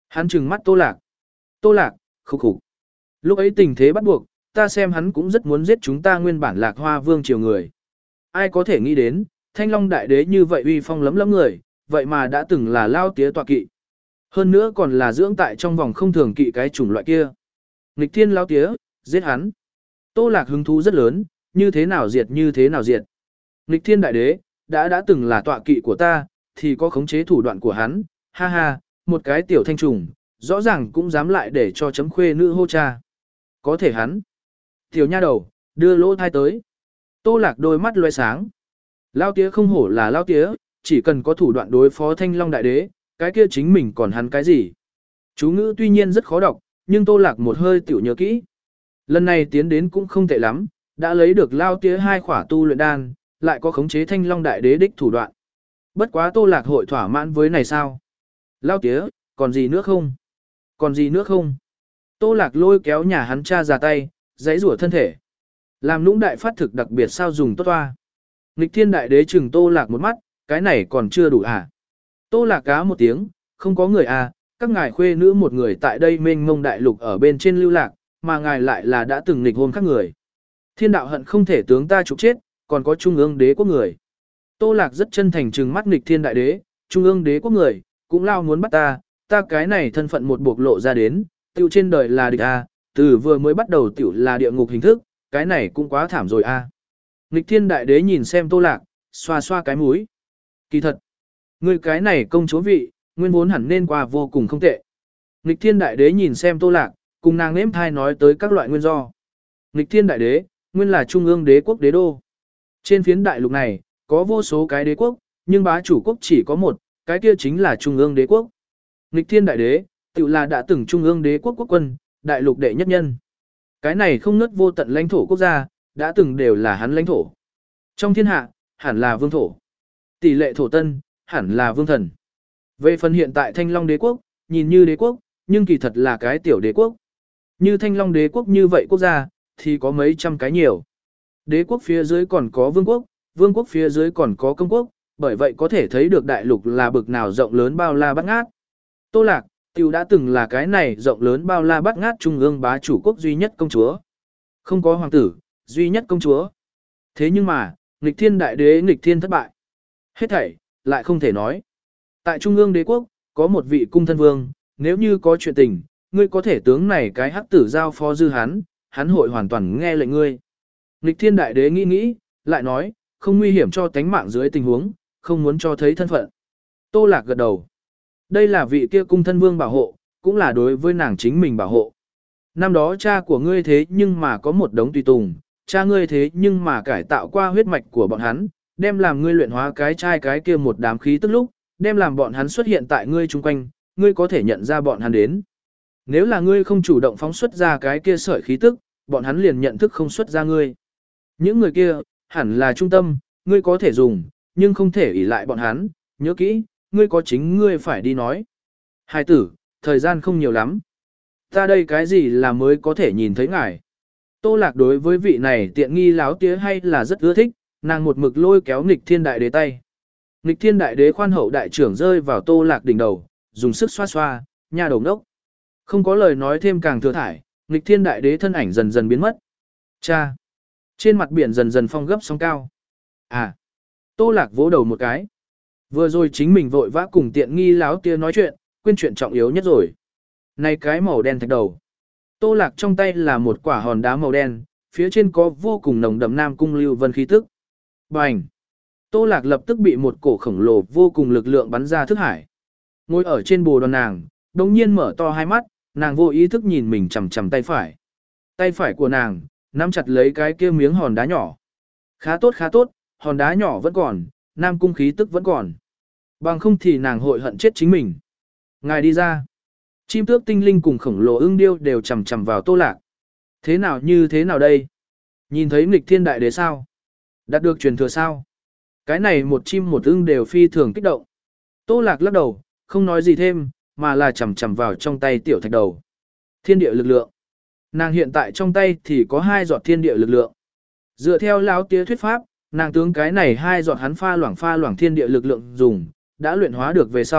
Hắn trừng mắt Tô Lạc. Tô Lạc, khục khục. Lúc ấy tình thế bắt buộc, ta xem hắn cũng rất muốn giết chúng ta nguyên bản Lạc Hoa Vương triều người. Ai có thể nghĩ đến, Thanh Long Đại Đế như vậy uy phong lấm lấm người, vậy mà đã từng là lao tía tọa kỵ. Hơn nữa còn là dưỡng tại trong vòng không thường kỵ cái chủng loại kia. Nghịch thiên lao tía, giết hắn. Tô Lạc hứng thú rất lớn, như thế nào diệt như thế nào diệt. Nghịch thiên đại đế, đã đã từng là tọa kỵ của ta, thì có khống chế thủ đoạn của hắn, ha ha, một cái tiểu thanh trùng, rõ ràng cũng dám lại để cho chấm khuê nữ hô cha. Có thể hắn. Tiểu nha đầu, đưa lỗ thai tới. Tô Lạc đôi mắt loe sáng. Lao tía không hổ là lao tía, chỉ cần có thủ đoạn đối phó Thanh Long đại đế, cái kia chính mình còn hắn cái gì. Chú ngữ tuy nhiên rất khó đọc, nhưng Tô Lạc một hơi tiểu nhớ kỹ. Lần này tiến đến cũng không tệ lắm, đã lấy được lao tía hai khỏa tu luyện đan, lại có khống chế Thanh Long đại đế đích thủ đoạn. Bất quá Tô Lạc hội thỏa mãn với này sao? Lao tía, còn gì nữa không? Còn gì nữa không? Tô Lạc lôi kéo nhà hắn cha ra tay, giãy rủa thân thể. Làm nũng đại phát thực đặc biệt sao dùng tốt toa. Nghịch thiên đại đế chừng Tô Lạc một mắt, cái này còn chưa đủ à? Tô Lạc cá một tiếng, không có người à, các ngài khuê nữ một người tại đây mênh mông đại lục ở bên trên lưu lạc, mà ngài lại là đã từng nghịch hôn các người. Thiên đạo hận không thể tướng ta trục chết, còn có trung ương đế quốc người. Tô Lạc rất chân thành trừng mắt nghịch thiên đại đế, trung ương đế quốc người, cũng lao muốn bắt ta, ta cái này thân phận một bộc lộ ra đến, tiểu trên đời là địch a, từ vừa mới bắt đầu tiểu là địa ngục hình thức, cái này cũng quá thảm rồi a. Nghịch thiên đại đế nhìn xem Tô Lạc, xoa xoa cái mũi. Kỳ thật, người cái này công chúa vị, nguyên vốn hẳn nên qua vô cùng không tệ. Nghịch thiên đại đế nhìn xem Tô Lạc, cùng nàng nếm thai nói tới các loại nguyên do. Nghịch thiên đại đế, nguyên là trung ương đế quốc đế đô. Trên phiến đại lục này, có vô số cái đế quốc, nhưng bá chủ quốc chỉ có một, cái kia chính là trung ương đế quốc. Nghịch thiên đại đế, tự là đã từng trung ương đế quốc quốc quân, đại lục đệ nhất nhân. Cái này không nứt vô tận lãnh thổ quốc gia, đã từng đều là hắn lãnh thổ. Trong thiên hạ, hẳn là vương thổ. Tỷ lệ thổ tân, hẳn là vương thần. Về phần hiện tại Thanh Long đế quốc, nhìn như đế quốc, nhưng kỳ thật là cái tiểu đế quốc. Như Thanh Long đế quốc như vậy quốc gia, thì có mấy trăm cái nhiều. Đế quốc phía dưới còn có vương quốc, vương quốc phía dưới còn có công quốc, bởi vậy có thể thấy được đại lục là bực nào rộng lớn bao la bát ngát. Tô Lạc, tiểu đã từng là cái này rộng lớn bao la bát ngát trung ương bá chủ quốc duy nhất công chúa. Không có hoàng tử, duy nhất công chúa. Thế nhưng mà, nghịch thiên đại đế nghịch thiên thất bại. Hết thảy, lại không thể nói. Tại trung ương đế quốc, có một vị cung thân vương, nếu như có chuyện tình, ngươi có thể tướng này cái hắc tử giao phó dư hắn, hắn hội hoàn toàn nghe lệnh ngươi. Nghịch thiên đại đế nghĩ nghĩ, lại nói, không nguy hiểm cho tánh mạng dưới tình huống, không muốn cho thấy thân phận. Tô Lạc gật đầu. Đây là vị kia cung thân vương bảo hộ, cũng là đối với nàng chính mình bảo hộ. Năm đó cha của ngươi thế nhưng mà có một đống tùy tùng, cha ngươi thế nhưng mà cải tạo qua huyết mạch của bọn hắn, đem làm ngươi luyện hóa cái trai cái kia một đám khí tức lúc, đem làm bọn hắn xuất hiện tại ngươi chung quanh, ngươi có thể nhận ra bọn hắn đến. Nếu là ngươi không chủ động phóng xuất ra cái kia sợi khí tức, bọn hắn liền nhận thức không xuất ra ngươi. Những người kia, hẳn là trung tâm, ngươi có thể dùng, nhưng không thể ỷ lại bọn hắn, nhớ kỹ, ngươi có chính ngươi phải đi nói. Hai tử, thời gian không nhiều lắm. Ta đây cái gì là mới có thể nhìn thấy ngài. Tô Lạc đối với vị này tiện nghi láo tía hay là rất ưa thích, nàng một mực lôi kéo nghịch thiên đại đế tay. Nghịch thiên đại đế khoan hậu đại trưởng rơi vào Tô Lạc đỉnh đầu, dùng sức xoa xoa, nha đầu đốc. Không có lời nói thêm càng thừa thải, nghịch thiên đại đế thân ảnh dần dần biến mất. Cha! Trên mặt biển dần dần phong gấp sóng cao. À! Tô Lạc vỗ đầu một cái. Vừa rồi chính mình vội vã cùng tiện nghi láo tía nói chuyện, quên chuyện trọng yếu nhất rồi. Này cái màu đen thạch đầu. Tô Lạc trong tay là một quả hòn đá màu đen, phía trên có vô cùng nồng đậm nam cung lưu vân khí tức. Bành! Tô Lạc lập tức bị một cổ khổng lồ vô cùng lực lượng bắn ra thức hải. Ngồi ở trên bồ đoàn nàng, đồng nhiên mở to hai mắt, nàng vô ý thức nhìn mình chằm chằm tay phải. Tay phải của nàng, nắm chặt lấy cái kia miếng hòn đá nhỏ. Khá tốt khá tốt, hòn đá nhỏ vẫn còn, nam cung khí tức vẫn còn. Bằng không thì nàng hội hận chết chính mình. Ngài đi ra. Chim tước tinh linh cùng khổng lồ ưng điêu đều chằm chằm vào Tô Lạc. Thế nào như thế nào đây? Nhìn thấy nghịch thiên đại đế sao? Đạt được truyền thừa sao? Cái này một chim một ưng đều phi thường kích động. Tô Lạc lắc đầu, không nói gì thêm, mà là chằm chằm vào trong tay tiểu thạch đầu. Thiên địa lực lượng. Nàng hiện tại trong tay thì có hai giọt thiên địa lực lượng. Dựa theo lão tía thuyết pháp, nàng tướng cái này hai giọt hắn pha loãng pha loãng thiên địa lực lượng dùng, đã luyện hóa được về sau,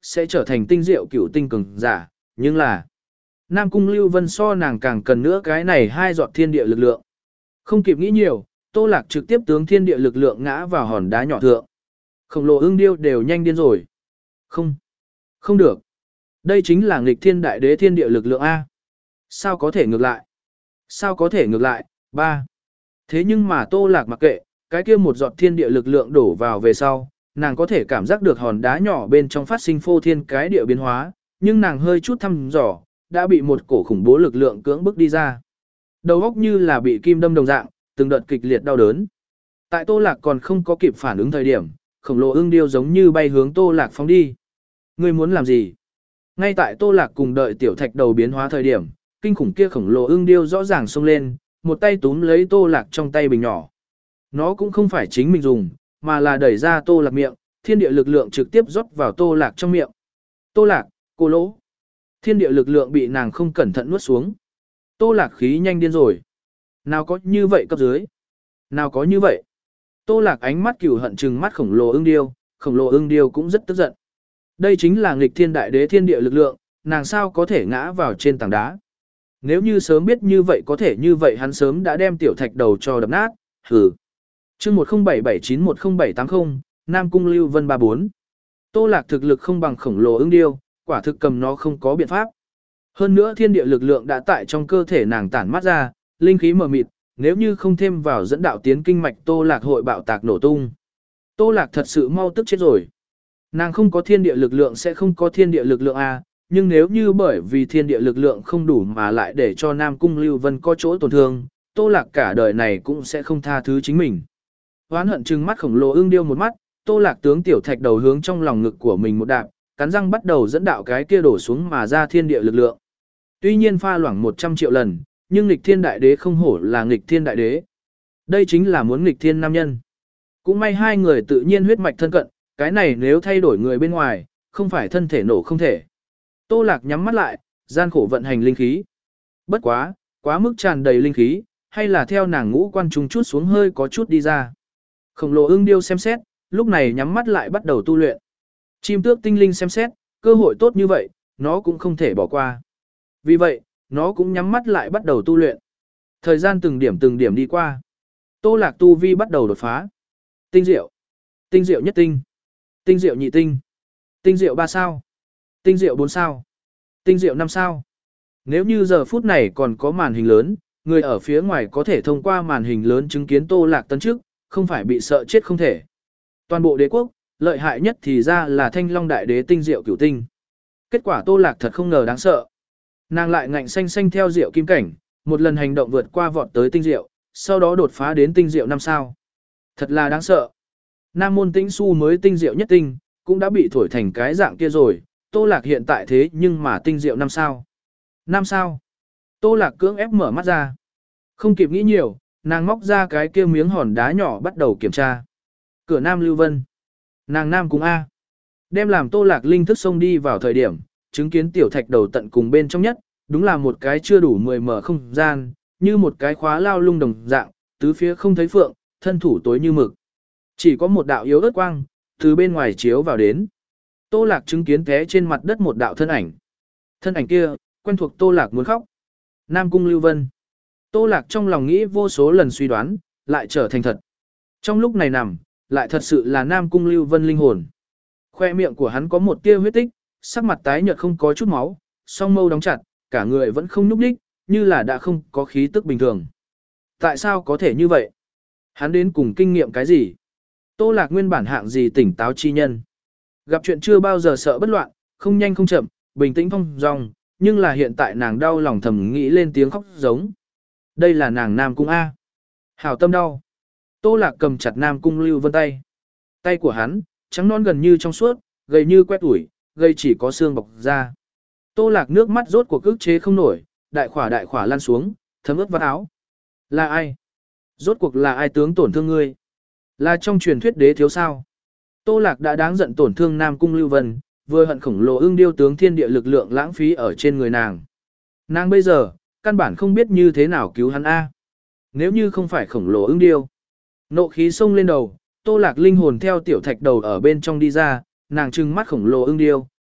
sẽ trở thành tinh diệu cửu tinh cường giả, nhưng là Nam Cung Lưu Vân so nàng càng cần nữa cái này hai giọt thiên địa lực lượng. Không kịp nghĩ nhiều, Tô Lạc trực tiếp tướng thiên địa lực lượng ngã vào hòn đá nhỏ thượng. Khổng lồ ưng điêu đều nhanh điên rồi. Không, không được. Đây chính là nghịch thiên đại đế thiên địa lực lượng A. Sao có thể ngược lại? Sao có thể ngược lại? Ba. Thế nhưng mà Tô Lạc mặc kệ, cái kia một giọt thiên địa lực lượng đổ vào về sau, nàng có thể cảm giác được hòn đá nhỏ bên trong phát sinh phô thiên cái địa biến hóa, nhưng nàng hơi chút thăm dò, đã bị một cổ khủng bố lực lượng cưỡng bức đi ra. Đầu óc như là bị kim đâm đồng dạng, từng đợt kịch liệt đau đớn. Tại Tô Lạc còn không có kịp phản ứng thời điểm, khổng lồ ưng điêu giống như bay hướng Tô Lạc phóng đi. Ngươi muốn làm gì? Ngay tại Tô Lạc cùng đợi tiểu thạch đầu biến hóa thời điểm, kinh khủng kia khổng lồ ưng điêu rõ ràng xông lên, một tay túm lấy Tô Lạc trong tay bình nhỏ. Nó cũng không phải chính mình dùng, mà là đẩy ra Tô Lạc miệng, thiên địa lực lượng trực tiếp rót vào Tô Lạc trong miệng. Tô Lạc, cô lỗ. Thiên địa lực lượng bị nàng không cẩn thận nuốt xuống. Tô Lạc khí nhanh điên rồi. Nào có như vậy cấp dưới? Nào có như vậy? Tô Lạc ánh mắt cừu hận trừng mắt khổng lồ ưng điêu, khổng lồ ưng điêu cũng rất tức giận. Đây chính là nghịch thiên đại đế thiên địa lực lượng, nàng sao có thể ngã vào trên tảng đá? Nếu như sớm biết như vậy có thể như vậy hắn sớm đã đem tiểu thạch đầu cho đập nát, hừ. Chương một không bảy bảy chín một không bảy tám không, Nam Cung Lưu Vân ba bốn. Tô Lạc thực lực không bằng khổng lồ ưng điêu, quả thực cầm nó không có biện pháp. Hơn nữa thiên địa lực lượng đã tại trong cơ thể nàng tản mát ra, linh khí mờ mịt, nếu như không thêm vào dẫn đạo tiến kinh mạch Tô Lạc hội bạo tạc nổ tung. Tô Lạc thật sự mau tức chết rồi. Nàng không có thiên địa lực lượng sẽ không có thiên địa lực lượng A, nhưng nếu như bởi vì thiên địa lực lượng không đủ mà lại để cho Nam Cung Lưu Vân có chỗ tổn thương, Tô Lạc cả đời này cũng sẽ không tha thứ chính mình. Hoán hận trừng mắt khổng lồ ưng điêu một mắt, Tô Lạc tướng tiểu thạch đầu hướng trong lòng ngực của mình một đạp, cắn răng bắt đầu dẫn đạo cái kia đổ xuống mà ra thiên địa lực lượng. Tuy nhiên pha loãng một trăm triệu lần, nhưng nghịch thiên đại đế không hổ là nghịch thiên đại đế. Đây chính là muốn nghịch thiên nam nhân. Cũng may hai người tự nhiên huyết mạch thân cận, cái này nếu thay đổi người bên ngoài, không phải thân thể nổ không thể. Tô Lạc nhắm mắt lại, gian khổ vận hành linh khí. Bất quá, quá mức tràn đầy linh khí, hay là theo nàng ngũ quan trùng chút xuống hơi có chút đi ra. Khổng lồ ưng điêu xem xét, lúc này nhắm mắt lại bắt đầu tu luyện. Chim tước tinh linh xem xét, cơ hội tốt như vậy, nó cũng không thể bỏ qua. Vì vậy, nó cũng nhắm mắt lại bắt đầu tu luyện. Thời gian từng điểm từng điểm đi qua. Tô Lạc tu vi bắt đầu đột phá. Tinh diệu, tinh diệu nhất tinh, tinh diệu nhị tinh, tinh diệu ba sao, tinh diệu bốn sao, tinh diệu năm sao. Nếu như giờ phút này còn có màn hình lớn, người ở phía ngoài có thể thông qua màn hình lớn chứng kiến Tô Lạc tấn trước, không phải bị sợ chết không thể. Toàn bộ đế quốc, lợi hại nhất thì ra là Thanh Long đại đế tinh diệu cửu tinh. Kết quả Tô Lạc thật không ngờ đáng sợ. Nàng lại ngạnh xanh xanh theo diệu kim cảnh, một lần hành động vượt qua vọt tới tinh diệu, sau đó đột phá đến tinh diệu năm sao. Thật là đáng sợ. Nam môn Tĩnh Xu mới tinh diệu nhất tinh, cũng đã bị thổi thành cái dạng kia rồi, Tô Lạc hiện tại thế nhưng mà tinh diệu năm sao. Năm sao. Tô Lạc cưỡng ép mở mắt ra. Không kịp nghĩ nhiều, nàng móc ra cái kia miếng hòn đá nhỏ bắt đầu kiểm tra. Cửa Nam Lưu Vân. Nàng Nam cùng A. Đem làm Tô Lạc linh thức xông đi vào thời điểm, chứng kiến tiểu thạch đầu tận cùng bên trong nhất, đúng là một cái chưa đủ mười mở không gian, như một cái khóa lao lung đồng dạng, tứ phía không thấy phượng, thân thủ tối như mực. Chỉ có một đạo yếu ớt quang, từ bên ngoài chiếu vào đến. Tô Lạc chứng kiến té trên mặt đất một đạo thân ảnh. Thân ảnh kia, quen thuộc Tô Lạc muốn khóc. Nam Cung Lưu Vân. Tô Lạc trong lòng nghĩ vô số lần suy đoán, lại trở thành thật. Trong lúc này nằm, lại thật sự là Nam Cung Lưu Vân linh hồn. Khoe miệng của hắn có một tia huyết tích, sắc mặt tái nhợt không có chút máu, song mâu đóng chặt, cả người vẫn không nhúc nhích, như là đã không có khí tức bình thường. Tại sao có thể như vậy? Hắn đến cùng kinh nghiệm cái gì? Tô Lạc nguyên bản hạng gì tỉnh táo chi nhân. Gặp chuyện chưa bao giờ sợ bất loạn, không nhanh không chậm, bình tĩnh phong dong, nhưng là hiện tại nàng đau lòng thầm nghĩ lên tiếng khóc giống. Đây là nàng Nam Cung A. Hảo tâm đau. Tô Lạc cầm chặt Nam Cung Lưu Vân tay. Tay của hắn, trắng non gần như trong suốt, gầy như quét ủi, gầy chỉ có xương bọc ra. Tô Lạc nước mắt rốt cuộc ức chế không nổi, đại khỏa đại khỏa lăn xuống, thấm ướt vạt áo. Là ai? Rốt cuộc là ai tướng tổn thương ngươi? Là trong truyền thuyết đế thiếu sao? Tô Lạc đã đáng giận tổn thương Nam Cung Lưu Vân, vừa hận khổng lồ ưng điêu tướng thiên địa lực lượng lãng phí ở trên người nàng. Nàng bây giờ, căn bản không biết như thế nào cứu hắn A. Nếu như không phải khổng lồ ưng điêu. Nộ khí xông lên đầu, Tô Lạc linh hồn theo tiểu thạch đầu ở bên trong đi ra, nàng trừng mắt khổng lồ ưng điêu,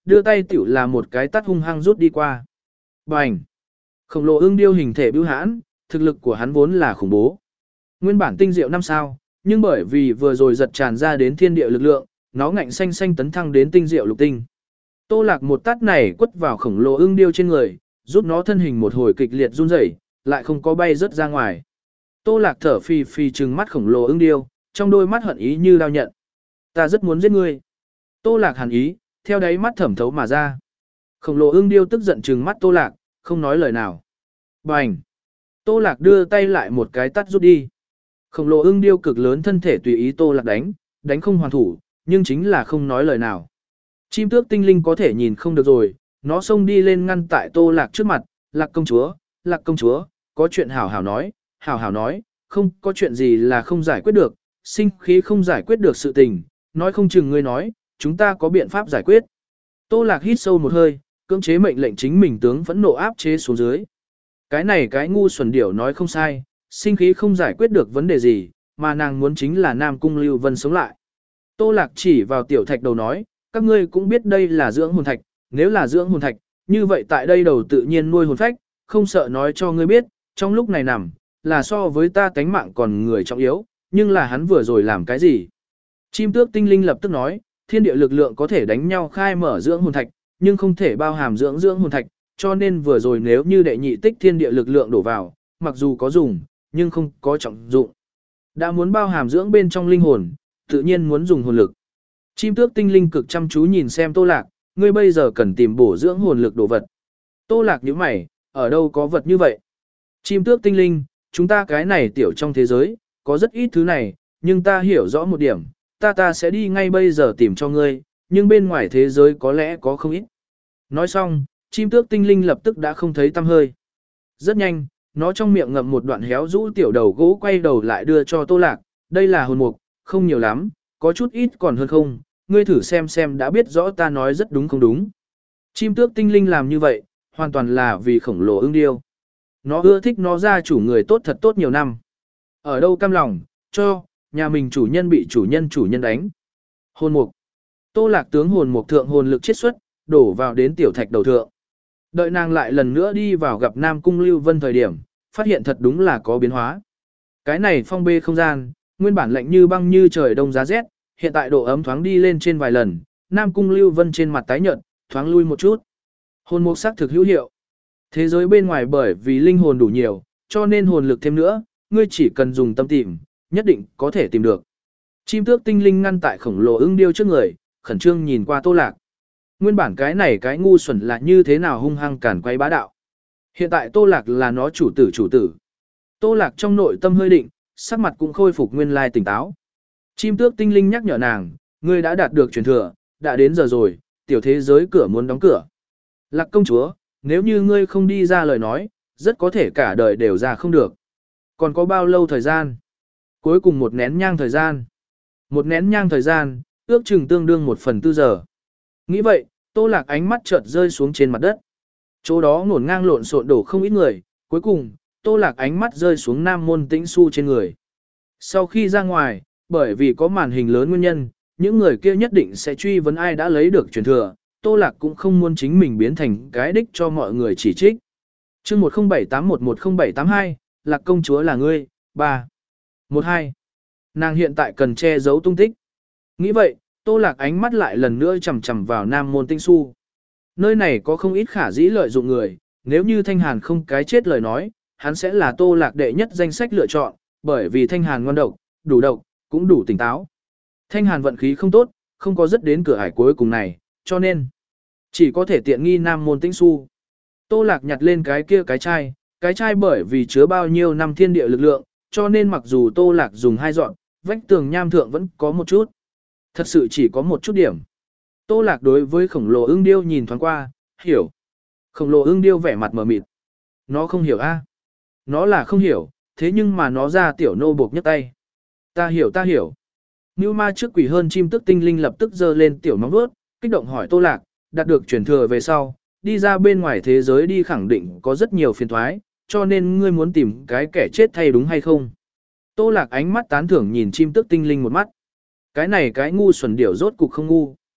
đưa tay tiểu là một cái tát hung hăng rút đi qua. Bành! Khổng lồ ưng điêu hình thể bưu hãn, thực lực của hắn vốn là khủng bố. Nguyên bản tinh diệu năm sao, nhưng bởi vì vừa rồi giật tràn ra đến thiên địa lực lượng, nó ngạnh xanh xanh tấn thăng đến tinh diệu lục tinh. Tô Lạc một tát này quất vào khổng lồ ưng điêu trên người, giúp nó thân hình một hồi kịch liệt run rẩy, lại không có bay rớt ra ngoài. Tô Lạc thở phì phì trừng mắt khổng lồ ưng điêu, trong đôi mắt hận ý như đao nhận. Ta rất muốn giết ngươi. Tô Lạc hàn ý, theo đáy mắt thẩm thấu mà ra. Khổng lồ ưng điêu tức giận trừng mắt Tô Lạc, không nói lời nào. Bành! Tô Lạc đưa tay lại một cái tát rút đi. Khổng lồ ưng điêu cực lớn thân thể tùy ý Tô Lạc đánh, đánh không hoàn thủ, nhưng chính là không nói lời nào. Chim tước tinh linh có thể nhìn không được rồi, nó xông đi lên ngăn tại Tô Lạc trước mặt. Lạc công chúa, Lạc công chúa, có chuyện hảo hảo nói, hảo hảo nói, không có chuyện gì là không giải quyết được, sinh khí không giải quyết được sự tình, nói không chừng ngươi nói, chúng ta có biện pháp giải quyết. Tô Lạc hít sâu một hơi, cưỡng chế mệnh lệnh chính mình tướng phẫn nộ áp chế xuống dưới. Cái này cái ngu xuẩn điểu nói không sai, sinh khí không giải quyết được vấn đề gì, mà nàng muốn chính là Nam Cung Lưu Vân sống lại. Tô Lạc chỉ vào tiểu thạch đầu nói, các ngươi cũng biết đây là dưỡng hồn thạch, nếu là dưỡng hồn thạch, như vậy tại đây đầu tự nhiên nuôi hồn phách, không sợ nói cho ngươi biết, trong lúc này nằm, là so với ta tánh mạng còn người trọng yếu, nhưng là hắn vừa rồi làm cái gì? Chim tước tinh linh lập tức nói, thiên địa lực lượng có thể đánh nhau khai mở dưỡng hồn thạch, nhưng không thể bao hàm dưỡng dưỡng hồn thạch, cho nên vừa rồi nếu như đệ nhị tích thiên địa lực lượng đổ vào, mặc dù có dùng, nhưng không có trọng dụng. Đã muốn bao hàm dưỡng bên trong linh hồn, tự nhiên muốn dùng hồn lực. Chim tước tinh linh cực chăm chú nhìn xem Tô Lạc, ngươi bây giờ cần tìm bổ dưỡng hồn lực đồ vật. Tô Lạc nhíu mày, ở đâu có vật như vậy? Chim tước tinh linh, chúng ta cái này tiểu trong thế giới, có rất ít thứ này, nhưng ta hiểu rõ một điểm, ta ta sẽ đi ngay bây giờ tìm cho ngươi, nhưng bên ngoài thế giới có lẽ có không ít. Nói xong, chim tước tinh linh lập tức đã không thấy tăm hơi. Rất nhanh, nó trong miệng ngậm một đoạn héo rũ tiểu đầu gỗ quay đầu lại đưa cho Tô Lạc, đây là hồn mục, không nhiều lắm, có chút ít còn hơn không, ngươi thử xem xem đã biết rõ ta nói rất đúng không đúng. Chim tước tinh linh làm như vậy, hoàn toàn là vì khổng lồ ưng điêu. Nó ưa thích nó ra chủ người tốt thật tốt nhiều năm. Ở đâu cam lòng, cho, nhà mình chủ nhân bị chủ nhân chủ nhân đánh. Hồn mục. Tô Lạc tướng hồn mục thượng hồn lực chiết xuất, đổ vào đến tiểu thạch đầu thượng. Đợi nàng lại lần nữa đi vào gặp Nam Cung Lưu Vân thời điểm, phát hiện thật đúng là có biến hóa. Cái này phong bê không gian, nguyên bản lạnh như băng như trời đông giá rét, hiện tại độ ấm thoáng đi lên trên vài lần, Nam Cung Lưu Vân trên mặt tái nhợt, thoáng lui một chút. Hồn mục sắc thực hữu hiệu. Thế giới bên ngoài bởi vì linh hồn đủ nhiều, cho nên hồn lực thêm nữa, ngươi chỉ cần dùng tâm tìm, nhất định có thể tìm được. Chim tước tinh linh ngăn tại khổng lồ ưng điêu trước người, khẩn trương nhìn qua Tô Lạc. Nguyên bản cái này cái ngu xuẩn là như thế nào hung hăng cản quay bá đạo. Hiện tại Tô Lạc là nó chủ tử chủ tử. Tô Lạc trong nội tâm hơi định, sắc mặt cũng khôi phục nguyên lai tỉnh táo. Chim tước tinh linh nhắc nhở nàng, ngươi đã đạt được truyền thừa, đã đến giờ rồi, tiểu thế giới cửa muốn đóng cửa. Lạc công chúa, nếu như ngươi không đi ra lời nói, rất có thể cả đời đều ra không được. Còn có bao lâu thời gian? Cuối cùng một nén nhang thời gian. Một nén nhang thời gian, ước chừng tương đương một phần tư giờ. Nghĩ vậy, Tô Lạc ánh mắt chợt rơi xuống trên mặt đất. Chỗ đó ngổn ngang lộn xộn đổ không ít người, cuối cùng, Tô Lạc ánh mắt rơi xuống Nam Môn Tĩnh Xu trên người. Sau khi ra ngoài, bởi vì có màn hình lớn nguyên nhân, những người kia nhất định sẽ truy vấn ai đã lấy được truyền thừa, Tô Lạc cũng không muốn chính mình biến thành cái đích cho mọi người chỉ trích. Chương một không bảy tám một một không bảy tám hai, Lạc công chúa là ngươi, ba. một hai. Nàng hiện tại cần che giấu tung tích. Nghĩ vậy, Tô Lạc ánh mắt lại lần nữa chằm chằm vào Nam Môn Tĩnh Xu. Nơi này có không ít khả dĩ lợi dụng người, nếu như Thanh Hàn không cái chết lời nói, hắn sẽ là Tô Lạc đệ nhất danh sách lựa chọn, bởi vì Thanh Hàn ngoan độc, đủ độc, cũng đủ tỉnh táo. Thanh Hàn vận khí không tốt, không có dứt đến cửa ải cuối cùng này, cho nên chỉ có thể tiện nghi Nam Môn Tĩnh Xu. Tô Lạc nhặt lên cái kia cái chai, cái chai bởi vì chứa bao nhiêu năm thiên địa lực lượng, cho nên mặc dù Tô Lạc dùng hai dọn, vách tường nham thượng vẫn có một chút. Thật sự chỉ có một chút điểm. Tô Lạc đối với khổng lồ ưng điêu nhìn thoáng qua, hiểu. Khổng lồ ưng điêu vẻ mặt mờ mịt. Nó không hiểu a. Nó là không hiểu, thế nhưng mà nó ra tiểu nô buộc nhấc tay. Ta hiểu ta hiểu. Nưu ma trước quỷ hơn chim tức tinh linh lập tức giơ lên tiểu móng vuốt, kích động hỏi Tô Lạc, đạt được truyền thừa về sau, đi ra bên ngoài thế giới đi khẳng định có rất nhiều phiền toái, cho nên ngươi muốn tìm cái kẻ chết thay đúng hay không? Tô Lạc ánh mắt tán thưởng nhìn chim tức tinh linh một mắt. Cái này cái ngu xuẩn điểu rốt cục không ngu.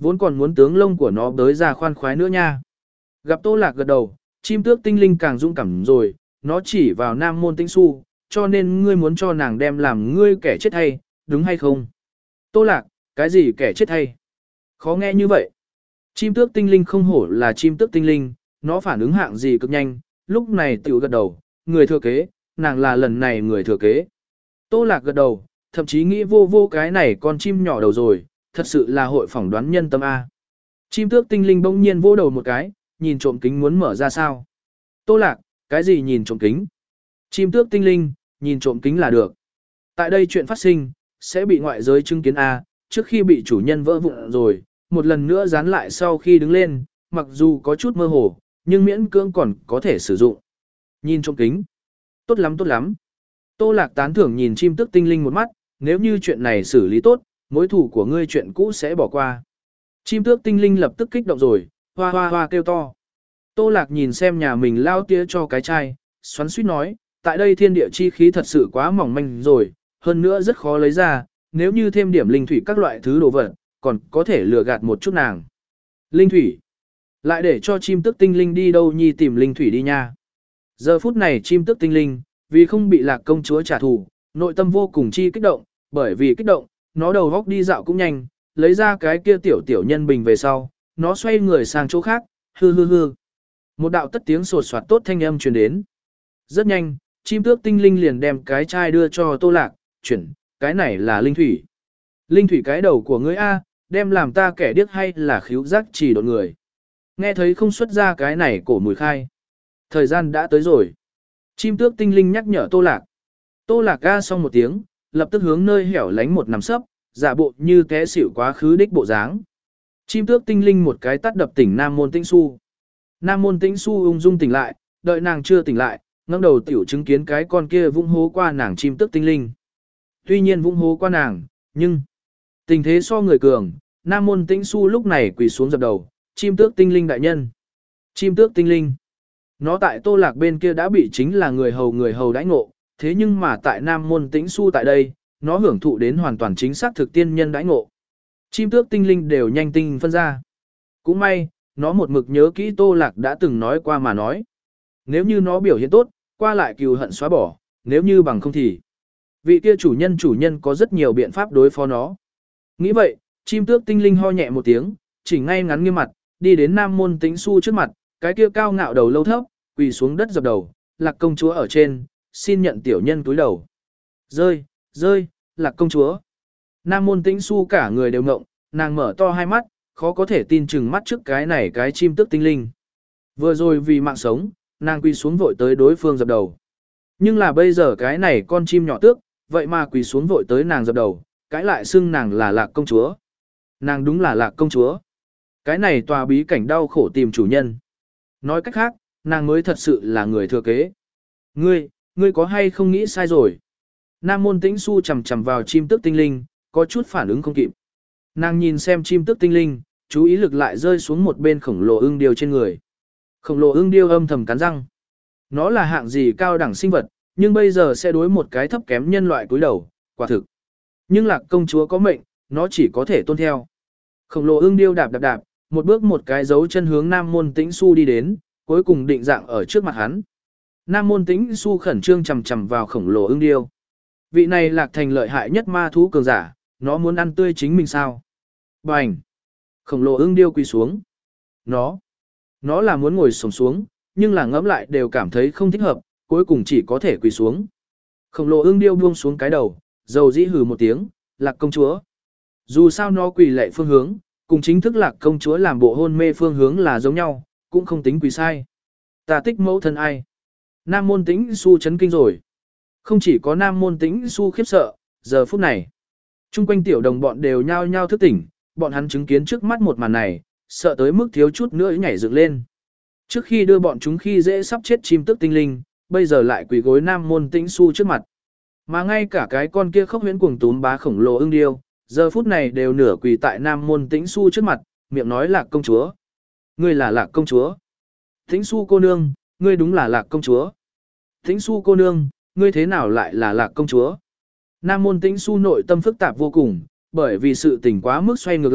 Vốn còn muốn tướng lông của nó tới ra khoan khoái nữa nha. Gặp Tô Lạc gật đầu, chim tước tinh linh càng dũng cảm rồi, nó chỉ vào Nam Môn Tĩnh Xu, cho nên ngươi muốn cho nàng đem làm ngươi kẻ chết hay, đúng hay không? Tô Lạc, cái gì kẻ chết hay? Khó nghe như vậy. Chim tước tinh linh không hổ là chim tước tinh linh, nó phản ứng hạng gì cực nhanh, lúc này tiểu gật đầu, người thừa kế, nàng là lần này người thừa kế. Tô Lạc gật đầu, thậm chí nghĩ vô vô cái này con chim nhỏ đầu rồi, thật sự là hội phỏng đoán nhân tâm A. Chim tước tinh linh bỗng nhiên vô đầu một cái, nhìn trộm kính muốn mở ra sao. Tô Lạc, cái gì nhìn trộm kính? Chim tước tinh linh, nhìn trộm kính là được. Tại đây chuyện phát sinh, sẽ bị ngoại giới chứng kiến A, trước khi bị chủ nhân vỡ vụn rồi, một lần nữa dán lại sau khi đứng lên, mặc dù có chút mơ hồ, nhưng miễn cưỡng còn có thể sử dụng. Nhìn trộm kính. Tốt lắm tốt lắm. Tô Lạc tán thưởng nhìn chim tước tinh linh một mắt, nếu như chuyện này xử lý tốt, mối thủ của ngươi chuyện cũ sẽ bỏ qua. Chim tước tinh linh lập tức kích động rồi, hoa hoa hoa kêu to. Tô Lạc nhìn xem nhà mình lao tía cho cái chai, xoắn suýt nói, tại đây thiên địa chi khí thật sự quá mỏng manh rồi, hơn nữa rất khó lấy ra, nếu như thêm điểm linh thủy các loại thứ đồ vật, còn có thể lừa gạt một chút nàng. Linh thủy. Lại để cho chim tước tinh linh đi đâu nhi tìm linh thủy đi nha. Giờ phút này chim tước tinh linh, vì không bị Lạc công chúa trả thù, nội tâm vô cùng chi kích động, bởi vì kích động, nó đầu góc đi dạo cũng nhanh, lấy ra cái kia tiểu tiểu nhân bình về sau, nó xoay người sang chỗ khác, hư hư hư. Một đạo tất tiếng sột soạt tốt thanh âm truyền đến. Rất nhanh, chim tước tinh linh liền đem cái chai đưa cho Tô Lạc, chuyển, cái này là linh thủy. Linh thủy cái đầu của ngươi A, đem làm ta kẻ điếc hay là khíu giác chỉ đột người. Nghe thấy không xuất ra cái này cổ mùi khai. Thời gian đã tới rồi. Chim tước tinh linh nhắc nhở Tô Lạc. Tô Lạc ga xong một tiếng, lập tức hướng nơi hẻo lánh một nằm sấp, giả bộ như té xỉu quá khứ đích bộ dáng. Chim tước tinh linh một cái tát đập tỉnh Nam Môn Tĩnh Xu. Nam Môn Tĩnh Xu ung dung tỉnh lại, đợi nàng chưa tỉnh lại, ngẩng đầu tiểu chứng kiến cái con kia vung hố qua nàng chim tước tinh linh. Tuy nhiên vung hố qua nàng, nhưng tình thế so người cường, Nam Môn Tĩnh Xu lúc này quỳ xuống dập đầu, chim tước tinh linh đại nhân. Chim tước tinh linh. Nó tại Tô Lạc bên kia đã bị chính là người hầu người hầu đãi ngộ, thế nhưng mà tại Nam Môn Tĩnh Xu tại đây, nó hưởng thụ đến hoàn toàn chính xác thực tiên nhân đãi ngộ. Chim tước tinh linh đều nhanh tinh phân ra. Cũng may, nó một mực nhớ kỹ Tô Lạc đã từng nói qua mà nói. Nếu như nó biểu hiện tốt, qua lại cừu hận xóa bỏ, nếu như bằng không thì. Vị kia chủ nhân chủ nhân có rất nhiều biện pháp đối phó nó. Nghĩ vậy, chim tước tinh linh ho nhẹ một tiếng, chỉnh ngay ngắn nghiêm mặt, đi đến Nam Môn Tĩnh Xu trước mặt, cái kia cao ngạo đầu lâu thấp, quỳ xuống đất dập đầu, Lạc công chúa ở trên, xin nhận tiểu nhân túi đầu. Rơi, rơi, Lạc công chúa. Nam Môn Tĩnh Xu cả người đều ngộng, nàng mở to hai mắt, khó có thể tin chừng mắt trước cái này cái chim tước tinh linh. Vừa rồi vì mạng sống, nàng quỳ xuống vội tới đối phương dập đầu. Nhưng là bây giờ cái này con chim nhỏ tước, vậy mà quỳ xuống vội tới nàng dập đầu, cái lại xưng nàng là Lạc công chúa. Nàng đúng là Lạc công chúa. Cái này tòa bí cảnh đau khổ tìm chủ nhân. Nói cách khác, nàng mới thật sự là người thừa kế. Ngươi, ngươi có hay không nghĩ sai rồi? Nam Môn Tĩnh Xu chầm chầm vào chim tước tinh linh, có chút phản ứng không kịp. Nàng nhìn xem chim tước tinh linh, chú ý lực lại rơi xuống một bên khổng lồ ưng điêu trên người. Khổng lồ ưng điêu âm thầm cắn răng. Nó là hạng gì cao đẳng sinh vật, nhưng bây giờ sẽ đối một cái thấp kém nhân loại cúi đầu, quả thực. Nhưng Lạc công chúa có mệnh, nó chỉ có thể tuân theo. Khổng lồ ưng điêu đạp đạp đạp, một bước một cái dấu chân hướng Nam Môn Tĩnh Xu đi đến, cuối cùng định dạng ở trước mặt hắn. Nam Môn Tĩnh Xu khẩn trương chầm chầm vào khổng lồ ưng điêu. Vị này Lạc thành lợi hại nhất ma thú cường giả, nó muốn ăn tươi chính mình sao? Bành! Khổng lồ ưng điêu quỳ xuống. Nó, nó là muốn ngồi xổm xuống, nhưng là ngẫm lại đều cảm thấy không thích hợp, cuối cùng chỉ có thể quỳ xuống. Khổng lồ ưng điêu buông xuống cái đầu, dầu dĩ hừ một tiếng, Lạc công chúa. Dù sao nó quỳ lệ phương hướng, cùng chính thức Lạc công chúa làm bộ hôn mê phương hướng là giống nhau, cũng không tính quỳ sai. Ta tích mẫu thân ai? Nam Môn Tĩnh Xu chấn kinh rồi. Không chỉ có Nam Môn Tĩnh Xu khiếp sợ, giờ phút này, chung quanh tiểu đồng bọn đều nhao nhao thức tỉnh, bọn hắn chứng kiến trước mắt một màn này, sợ tới mức thiếu chút nữa nhảy dựng lên. Trước khi đưa bọn chúng khi dễ sắp chết chim tước tinh linh, bây giờ lại quỳ gối Nam Môn Tĩnh Xu trước mặt. Mà ngay cả cái con kia khốc huyễn cuồng túm bá khổng lồ ưng điêu, giờ phút này đều nửa quỳ tại Nam Môn Tĩnh Xu trước mặt, miệng nói Lạc công chúa. Ngươi là Lạc công chúa. Tĩnh Xu cô nương, ngươi đúng là Lạc công chúa. Tĩnh Xu cô nương, ngươi thế nào lại là Lạc công chúa? Nam Môn Tĩnh Xu nội tâm phức tạp vô cùng, bởi vì sự tình quá mức xoay ngược lại,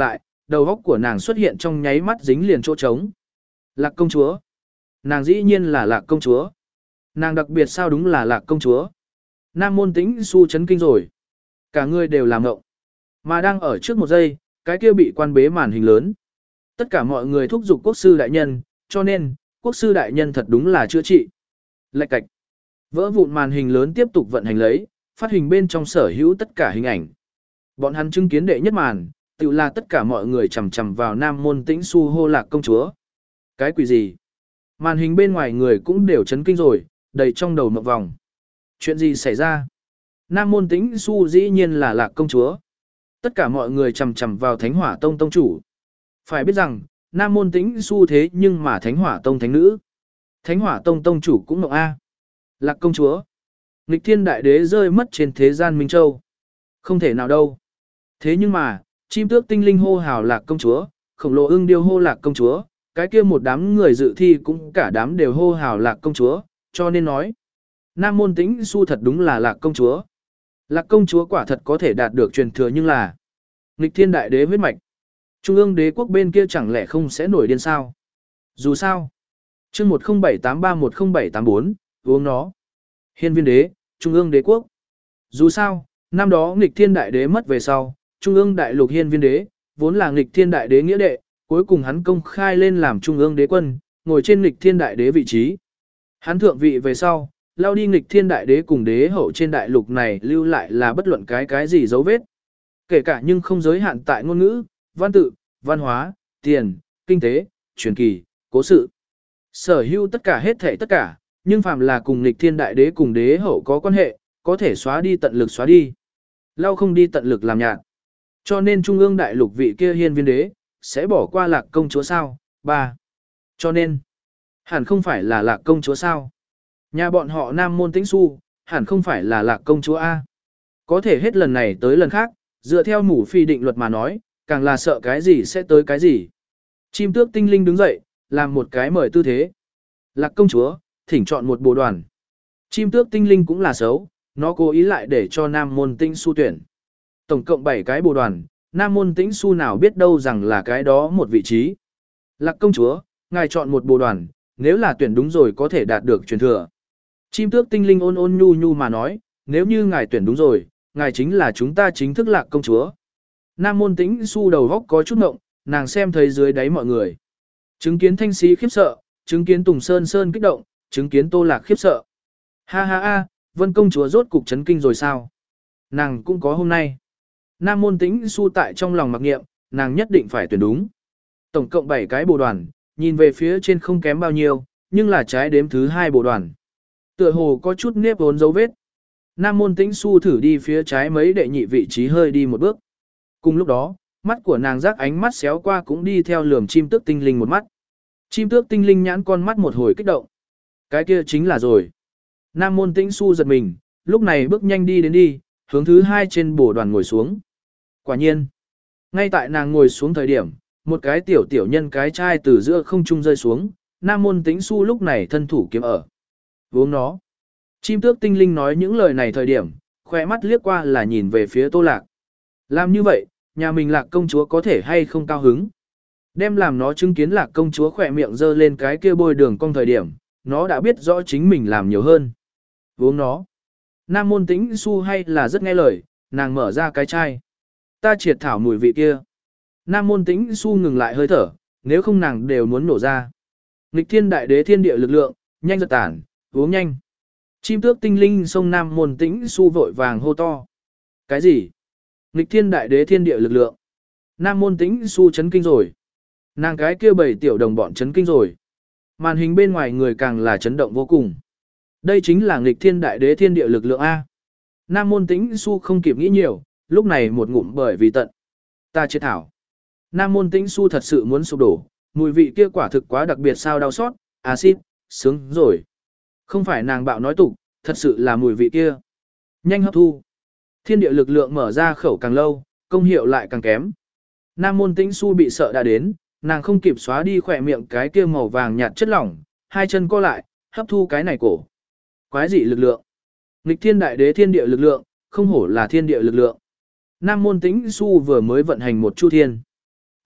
đầu óc của nàng xuất hiện trong nháy mắt dính liền chỗ trống. Lạc công chúa. Nàng dĩ nhiên là Lạc công chúa. Nàng đặc biệt sao đúng là Lạc công chúa. Nam Môn Tĩnh Xu chấn kinh rồi. Cả người đều làm ngộng. Mà đang ở trước một giây, cái kia bị quan bế màn hình lớn. Tất cả mọi người thúc giục quốc sư đại nhân, cho nên, quốc sư đại nhân thật đúng là chữa trị. Lạch cạch. Vỡ vụn màn hình lớn tiếp tục vận hành lấy, phát hình bên trong sở hữu tất cả hình ảnh. Bọn hắn chứng kiến đệ nhất màn, tự là tất cả mọi người chầm chầm vào Nam Môn Tĩnh Xu hô Lạc công chúa. Cái quỷ gì? Màn hình bên ngoài người cũng đều chấn kinh rồi, đầy trong đầu mộng vòng. Chuyện gì xảy ra? Nam Môn Tĩnh Xu dĩ nhiên là Lạc công chúa. Tất cả mọi người chầm chầm vào Thánh Hỏa Tông tông chủ. Phải biết rằng, Nam Môn Tĩnh Xu thế nhưng mà Thánh Hỏa Tông thánh nữ. Thánh Hỏa Tông tông chủ cũng mộng A. Lạc công chúa. Nghịch thiên đại đế rơi mất trên thế gian Minh Châu. Không thể nào đâu. Thế nhưng mà, chim tước tinh linh hô hào Lạc công chúa, khổng lồ ưng điêu hô Lạc công chúa, cái kia một đám người dự thi cũng cả đám đều hô hào Lạc công chúa, cho nên nói. Nam Môn Tĩnh Xu thật đúng là Lạc công chúa. Lạc công chúa quả thật có thể đạt được truyền thừa nhưng là nghịch thiên đại đế huyết mạch. Trung ương đế quốc bên kia chẳng lẽ không sẽ nổi điên sao? Dù sao, chương một không bảy tám ba một không bảy tám bốn, uống nó. Hiên viên đế, Trung ương đế quốc. Dù sao, năm đó nghịch thiên đại đế mất về sau, Trung ương đại lục hiên viên đế, vốn là nghịch thiên đại đế nghĩa đệ, cuối cùng hắn công khai lên làm Trung ương đế quân, ngồi trên nghịch thiên đại đế vị trí. Hắn thượng vị về sau, lao đi nghịch thiên đại đế cùng đế hậu trên đại lục này lưu lại là bất luận cái cái gì dấu vết. Kể cả nhưng không giới hạn tại ngôn ngữ, văn tự, văn hóa, tiền, kinh tế, truyền kỳ, cố sự. Sở hữu tất cả hết thảy tất cả, nhưng phàm là cùng nghịch thiên đại đế cùng đế hậu có quan hệ, có thể xóa đi tận lực xóa đi. Lao không đi tận lực làm nhạt. Cho nên Trung ương đại lục vị kia hiên viên đế, sẽ bỏ qua Lạc công chúa sao? ba. Cho nên, hẳn không phải là Lạc công chúa sao? Nhà bọn họ Nam Môn Tĩnh Xu, hẳn không phải là Lạc công chúa A. Có thể hết lần này tới lần khác, dựa theo mủ phi định luật mà nói, càng là sợ cái gì sẽ tới cái gì. Chim tước tinh linh đứng dậy, làm một cái mời tư thế. Lạc công chúa, thỉnh chọn một bộ đoàn. Chim tước tinh linh cũng là xấu, nó cố ý lại để cho Nam Môn Tĩnh Xu tuyển. Tổng cộng bảy cái bộ đoàn, Nam Môn Tĩnh Xu nào biết đâu rằng là cái đó một vị trí. Lạc công chúa, ngài chọn một bộ đoàn, nếu là tuyển đúng rồi có thể đạt được truyền thừa. Chim tước tinh linh ôn ôn nhu nhu mà nói, nếu như ngài tuyển đúng rồi, ngài chính là chúng ta chính thức Lạc công chúa. Nam Môn Tĩnh Xu đầu góc có chút ngộng, nàng xem thấy dưới đáy mọi người. Chứng kiến Thanh Sĩ khiếp sợ, chứng kiến Tùng Sơn Sơn kích động, chứng kiến Tô Lạc khiếp sợ. Ha ha ha, Vân công chúa rốt cục chấn kinh rồi sao? Nàng cũng có hôm nay. Nam Môn Tĩnh Xu tại trong lòng mặc nghiệm, nàng nhất định phải tuyển đúng. Tổng cộng bảy cái bộ đoàn, nhìn về phía trên không kém bao nhiêu, nhưng là trái đếm thứ hai bộ đoàn. Tựa hồ có chút nếp vốn dấu vết. Nam Môn Tĩnh Xu thử đi phía trái mấy đệ nhị vị trí hơi đi một bước. Cùng lúc đó, mắt của nàng giác ánh mắt xéo qua cũng đi theo lườm chim tước tinh linh một mắt. Chim tước tinh linh nhãn con mắt một hồi kích động. Cái kia chính là rồi. Nam Môn Tĩnh Xu giật mình, lúc này bước nhanh đi đến đi, hướng thứ hai trên bổ đoàn ngồi xuống. Quả nhiên, ngay tại nàng ngồi xuống thời điểm, một cái tiểu tiểu nhân cái chai từ giữa không trung rơi xuống, Nam Môn Tĩnh Xu lúc này thân thủ kiếm ở. Uống nó. Chim tước tinh linh nói những lời này thời điểm, khỏe mắt liếc qua là nhìn về phía Tô Lạc. Làm như vậy, nhà mình Lạc công chúa có thể hay không cao hứng. Đem làm nó chứng kiến Lạc công chúa khỏe miệng dơ lên cái kia bôi đường cong thời điểm, nó đã biết rõ chính mình làm nhiều hơn. Uống nó. Nam Môn Tĩnh Xu hay là rất nghe lời, nàng mở ra cái chai. Ta triệt thảo mùi vị kia. Nam Môn Tĩnh Xu ngừng lại hơi thở, nếu không nàng đều muốn nổ ra. Nghịch thiên đại đế thiên địa lực lượng, nhanh giật tản, uống nhanh. Chim tước tinh linh sông Nam Môn Tĩnh Xu vội vàng hô to. Cái gì? Nghịch thiên đại đế thiên địa lực lượng. Nam Môn Tĩnh Xu chấn kinh rồi. Nàng cái kia bảy tiểu đồng bọn chấn kinh rồi. Màn hình bên ngoài người càng là chấn động vô cùng. Đây chính là nghịch thiên đại đế thiên địa lực lượng A. Nam Môn Tĩnh Xu không kịp nghĩ nhiều, lúc này một ngụm bởi vì tận. Ta chết thảo. Nam Môn Tĩnh Xu thật sự muốn sụp đổ, mùi vị kia quả thực quá đặc biệt sao đau xót, axit, sướng rồi. Không phải nàng bạo nói tục, thật sự là mùi vị kia. Nhanh hấp thu. Thiên địa lực lượng mở ra khẩu càng lâu, công hiệu lại càng kém. Nam Môn Tĩnh Xu bị sợ đã đến, nàng không kịp xóa đi khỏe miệng cái kia màu vàng nhạt chất lỏng, hai chân co lại, hấp thu cái này cổ. Quái dị lực lượng. Nghịch thiên đại đế thiên địa lực lượng, không hổ là thiên địa lực lượng. Nam Môn Tĩnh Xu vừa mới vận hành một chu thiên.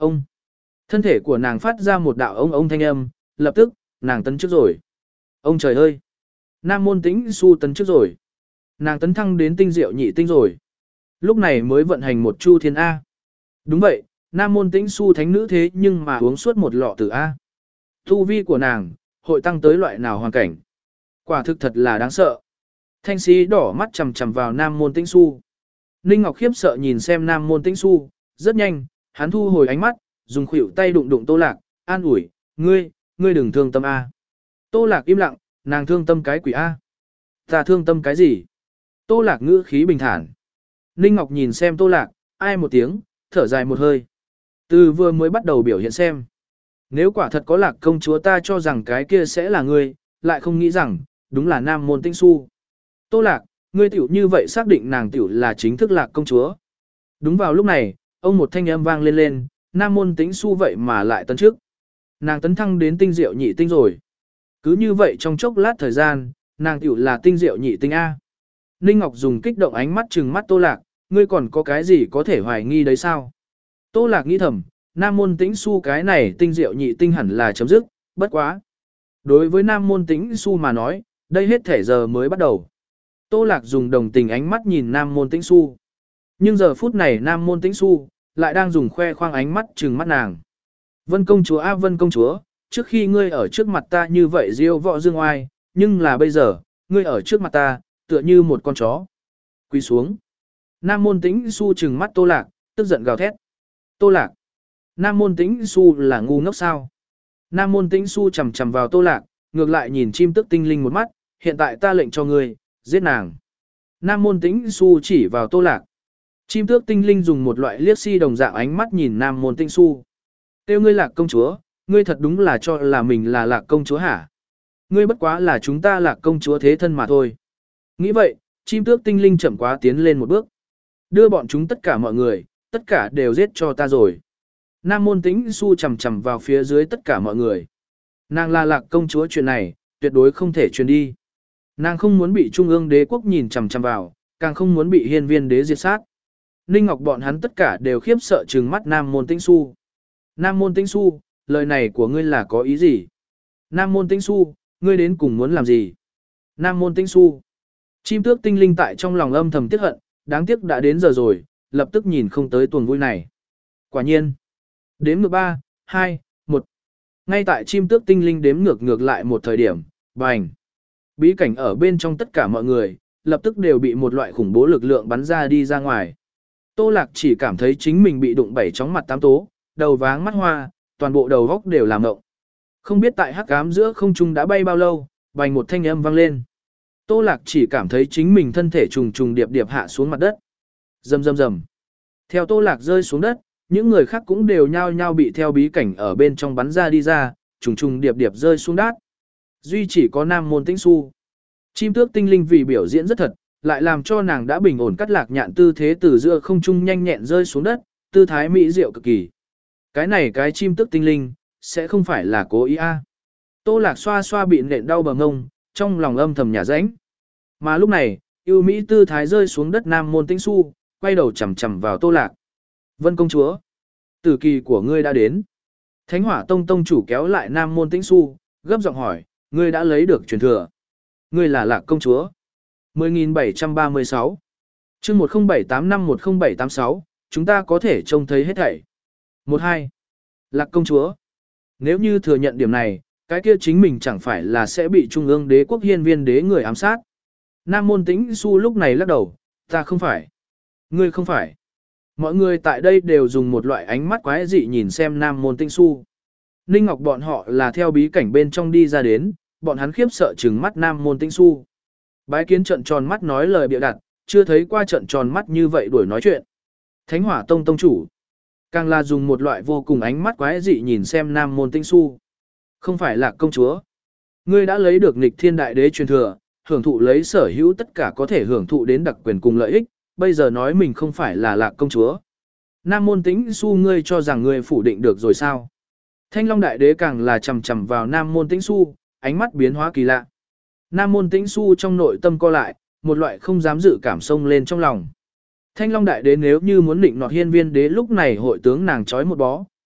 Ông. Thân thể của nàng phát ra một đạo ông ông thanh âm, lập tức, nàng tấn trước rồi. Ông trời ơi! Nam môn tĩnh su tấn trước rồi. Nàng tấn thăng đến tinh diệu nhị tinh rồi. Lúc này mới vận hành một chu thiên A. Đúng vậy, Nam môn tĩnh su thánh nữ thế nhưng mà uống suốt một lọ từ A. Tu vi của nàng, hội tăng tới loại nào hoàn cảnh. Quả thực thật là đáng sợ. Thanh sĩ đỏ mắt chầm chầm vào Nam môn tĩnh su. Ninh Ngọc khiếp sợ nhìn xem Nam môn tĩnh su, rất nhanh, hắn thu hồi ánh mắt, dùng khuỷu tay đụng đụng Tô Lạc, an ủi, ngươi, ngươi đừng thương tâm A. Tô Lạc im lặng, nàng thương tâm cái quỷ A. Ta thương tâm cái gì? Tô Lạc ngữ khí bình thản. Ninh Ngọc nhìn xem Tô Lạc, ai một tiếng, thở dài một hơi. Từ vừa mới bắt đầu biểu hiện xem. Nếu quả thật có Lạc công chúa ta cho rằng cái kia sẽ là ngươi, lại không nghĩ rằng, đúng là Nam môn tĩnh su. Tô Lạc, ngươi tiểu như vậy xác định nàng tiểu là chính thức Lạc công chúa. Đúng vào lúc này, ông một thanh âm vang lên lên, Nam môn tĩnh su vậy mà lại tấn trước. Nàng tấn thăng đến tinh diệu nhị tinh rồi. Cứ như vậy trong chốc lát thời gian, nàng tiểu là tinh diệu nhị tinh A. Ninh Ngọc dùng kích động ánh mắt trừng mắt Tô Lạc, ngươi còn có cái gì có thể hoài nghi đấy sao? Tô Lạc nghĩ thầm, Nam môn tĩnh su cái này tinh diệu nhị tinh hẳn là chấm dứt, bất quá. Đối với Nam môn tĩnh su mà nói, đây hết thể giờ mới bắt đầu. Tô Lạc dùng đồng tình ánh mắt nhìn Nam môn tĩnh su. Nhưng giờ phút này Nam môn tĩnh su, lại đang dùng khoe khoang ánh mắt trừng mắt nàng. Vân công chúa a Vân công chúa, trước khi ngươi ở trước mặt ta như vậy diêu võ dương oai, nhưng là bây giờ, ngươi ở trước mặt ta, tựa như một con chó. Quỳ xuống. Nam môn tĩnh su trừng mắt Tô Lạc, tức giận gào thét. Tô Lạc. Nam môn tĩnh su là ngu ngốc sao? Nam môn tĩnh su chầm chầm vào Tô Lạc, ngược lại nhìn chim tức tinh linh một mắt, hiện tại ta lệnh cho ngươi, giết nàng. Nam môn tĩnh su chỉ vào Tô Lạc. Chim tước tinh linh dùng một loại liếc si đồng dạng ánh mắt nhìn Nam môn tĩnh su. Tiêu ngươi Lạc công chúa, ngươi thật đúng là cho là mình là Lạc công chúa hả? Ngươi bất quá là chúng ta Lạc công chúa thế thân mà thôi. Nghĩ vậy, chim tước tinh linh chậm quá tiến lên một bước. Đưa bọn chúng tất cả mọi người, tất cả đều giết cho ta rồi. Nam môn tĩnh su chầm chầm vào phía dưới tất cả mọi người. Nàng là Lạc công chúa chuyện này, tuyệt đối không thể truyền đi. Nàng không muốn bị trung ương đế quốc nhìn chằm chằm vào, càng không muốn bị hiên viên đế diệt sát. Ninh Ngọc bọn hắn tất cả đều khiếp sợ trừng mắt Nam môn tĩnh su. Nam môn tĩnh su, lời này của ngươi là có ý gì? Nam môn tĩnh su, ngươi đến cùng muốn làm gì? Nam môn tĩnh su. Chim tước tinh linh tại trong lòng âm thầm tiếc hận, đáng tiếc đã đến giờ rồi, lập tức nhìn không tới tuần vui này. Quả nhiên. Đếm ngược ba, hai, một. Ngay tại chim tước tinh linh đếm ngược ngược lại một thời điểm, bành. Bí cảnh ở bên trong tất cả mọi người, lập tức đều bị một loại khủng bố lực lượng bắn ra đi ra ngoài. Tô Lạc chỉ cảm thấy chính mình bị đụng bảy chóng mặt tám tố, đầu váng mắt hoa, toàn bộ đầu góc đều làm ngộng. Không biết tại hắc ám giữa không trung đã bay bao lâu, bành một thanh âm vang lên. Tô Lạc chỉ cảm thấy chính mình thân thể trùng trùng điệp điệp hạ xuống mặt đất. Rầm rầm rầm. Theo Tô Lạc rơi xuống đất, những người khác cũng đều nhao nhao bị theo bí cảnh ở bên trong bắn ra đi ra, trùng trùng điệp điệp rơi xuống đất. Duy chỉ có Nam môn tĩnh su. Chim tước tinh linh vì biểu diễn rất thật, lại làm cho nàng đã bình ổn cắt lạc nhạn tư thế từ giữa không trung nhanh nhẹn rơi xuống đất, tư thái mỹ diệu cực kỳ. Cái này cái chim tước tinh linh, sẽ không phải là cố ý a. Tô Lạc xoa xoa bị nện đau bờ ngông, trong lòng âm thầm nhả rãnh. Mà lúc này, yêu mỹ tư thái rơi xuống đất Nam môn tĩnh su, quay đầu chằm chằm vào Tô Lạc. Vân công chúa, tử kỳ của ngươi đã đến. Thánh hỏa tông tông chủ kéo lại Nam môn tĩnh su, gấp giọng hỏi, ngươi đã lấy được truyền thừa. Ngươi là Lạc công chúa. mười nghìn bảy trăm ba mươi sáu. Chương một không bảy tám năm một không bảy tám sáu, chúng ta có thể trông thấy hết thảy. một hai. Lạc công chúa. Nếu như thừa nhận điểm này, cái kia chính mình chẳng phải là sẽ bị trung ương đế quốc hiên viên đế người ám sát. Nam môn tĩnh su lúc này lắc đầu, ta không phải. Ngươi không phải. Mọi người tại đây đều dùng một loại ánh mắt quái dị nhìn xem Nam môn tĩnh su. Ninh Ngọc bọn họ là theo bí cảnh bên trong đi ra đến, bọn hắn khiếp sợ trừng mắt Nam môn tĩnh su. Bái kiến trận tròn mắt nói lời bịa đặt, chưa thấy qua trận tròn mắt như vậy đuổi nói chuyện. Thánh hỏa tông tông chủ. Càng là dùng một loại vô cùng ánh mắt quái dị nhìn xem Nam môn tĩnh su. Không phải là công chúa. Ngươi đã lấy được nghịch thiên đại đế truyền thừa, hưởng thụ lấy sở hữu tất cả có thể hưởng thụ đến đặc quyền cùng lợi ích, bây giờ nói mình không phải là lạc công chúa. Nam môn tĩnh su ngươi cho rằng ngươi phủ định được rồi sao? Thanh Long đại đế càng là chầm chầm vào Nam môn tĩnh su, ánh mắt biến hóa kỳ lạ. Nam môn tĩnh su trong nội tâm co lại, một loại không dám dự cảm sông lên trong lòng. Thanh Long đại đế nếu như muốn định nọt hiên viên đế lúc này hội tướng nàng trói một bó,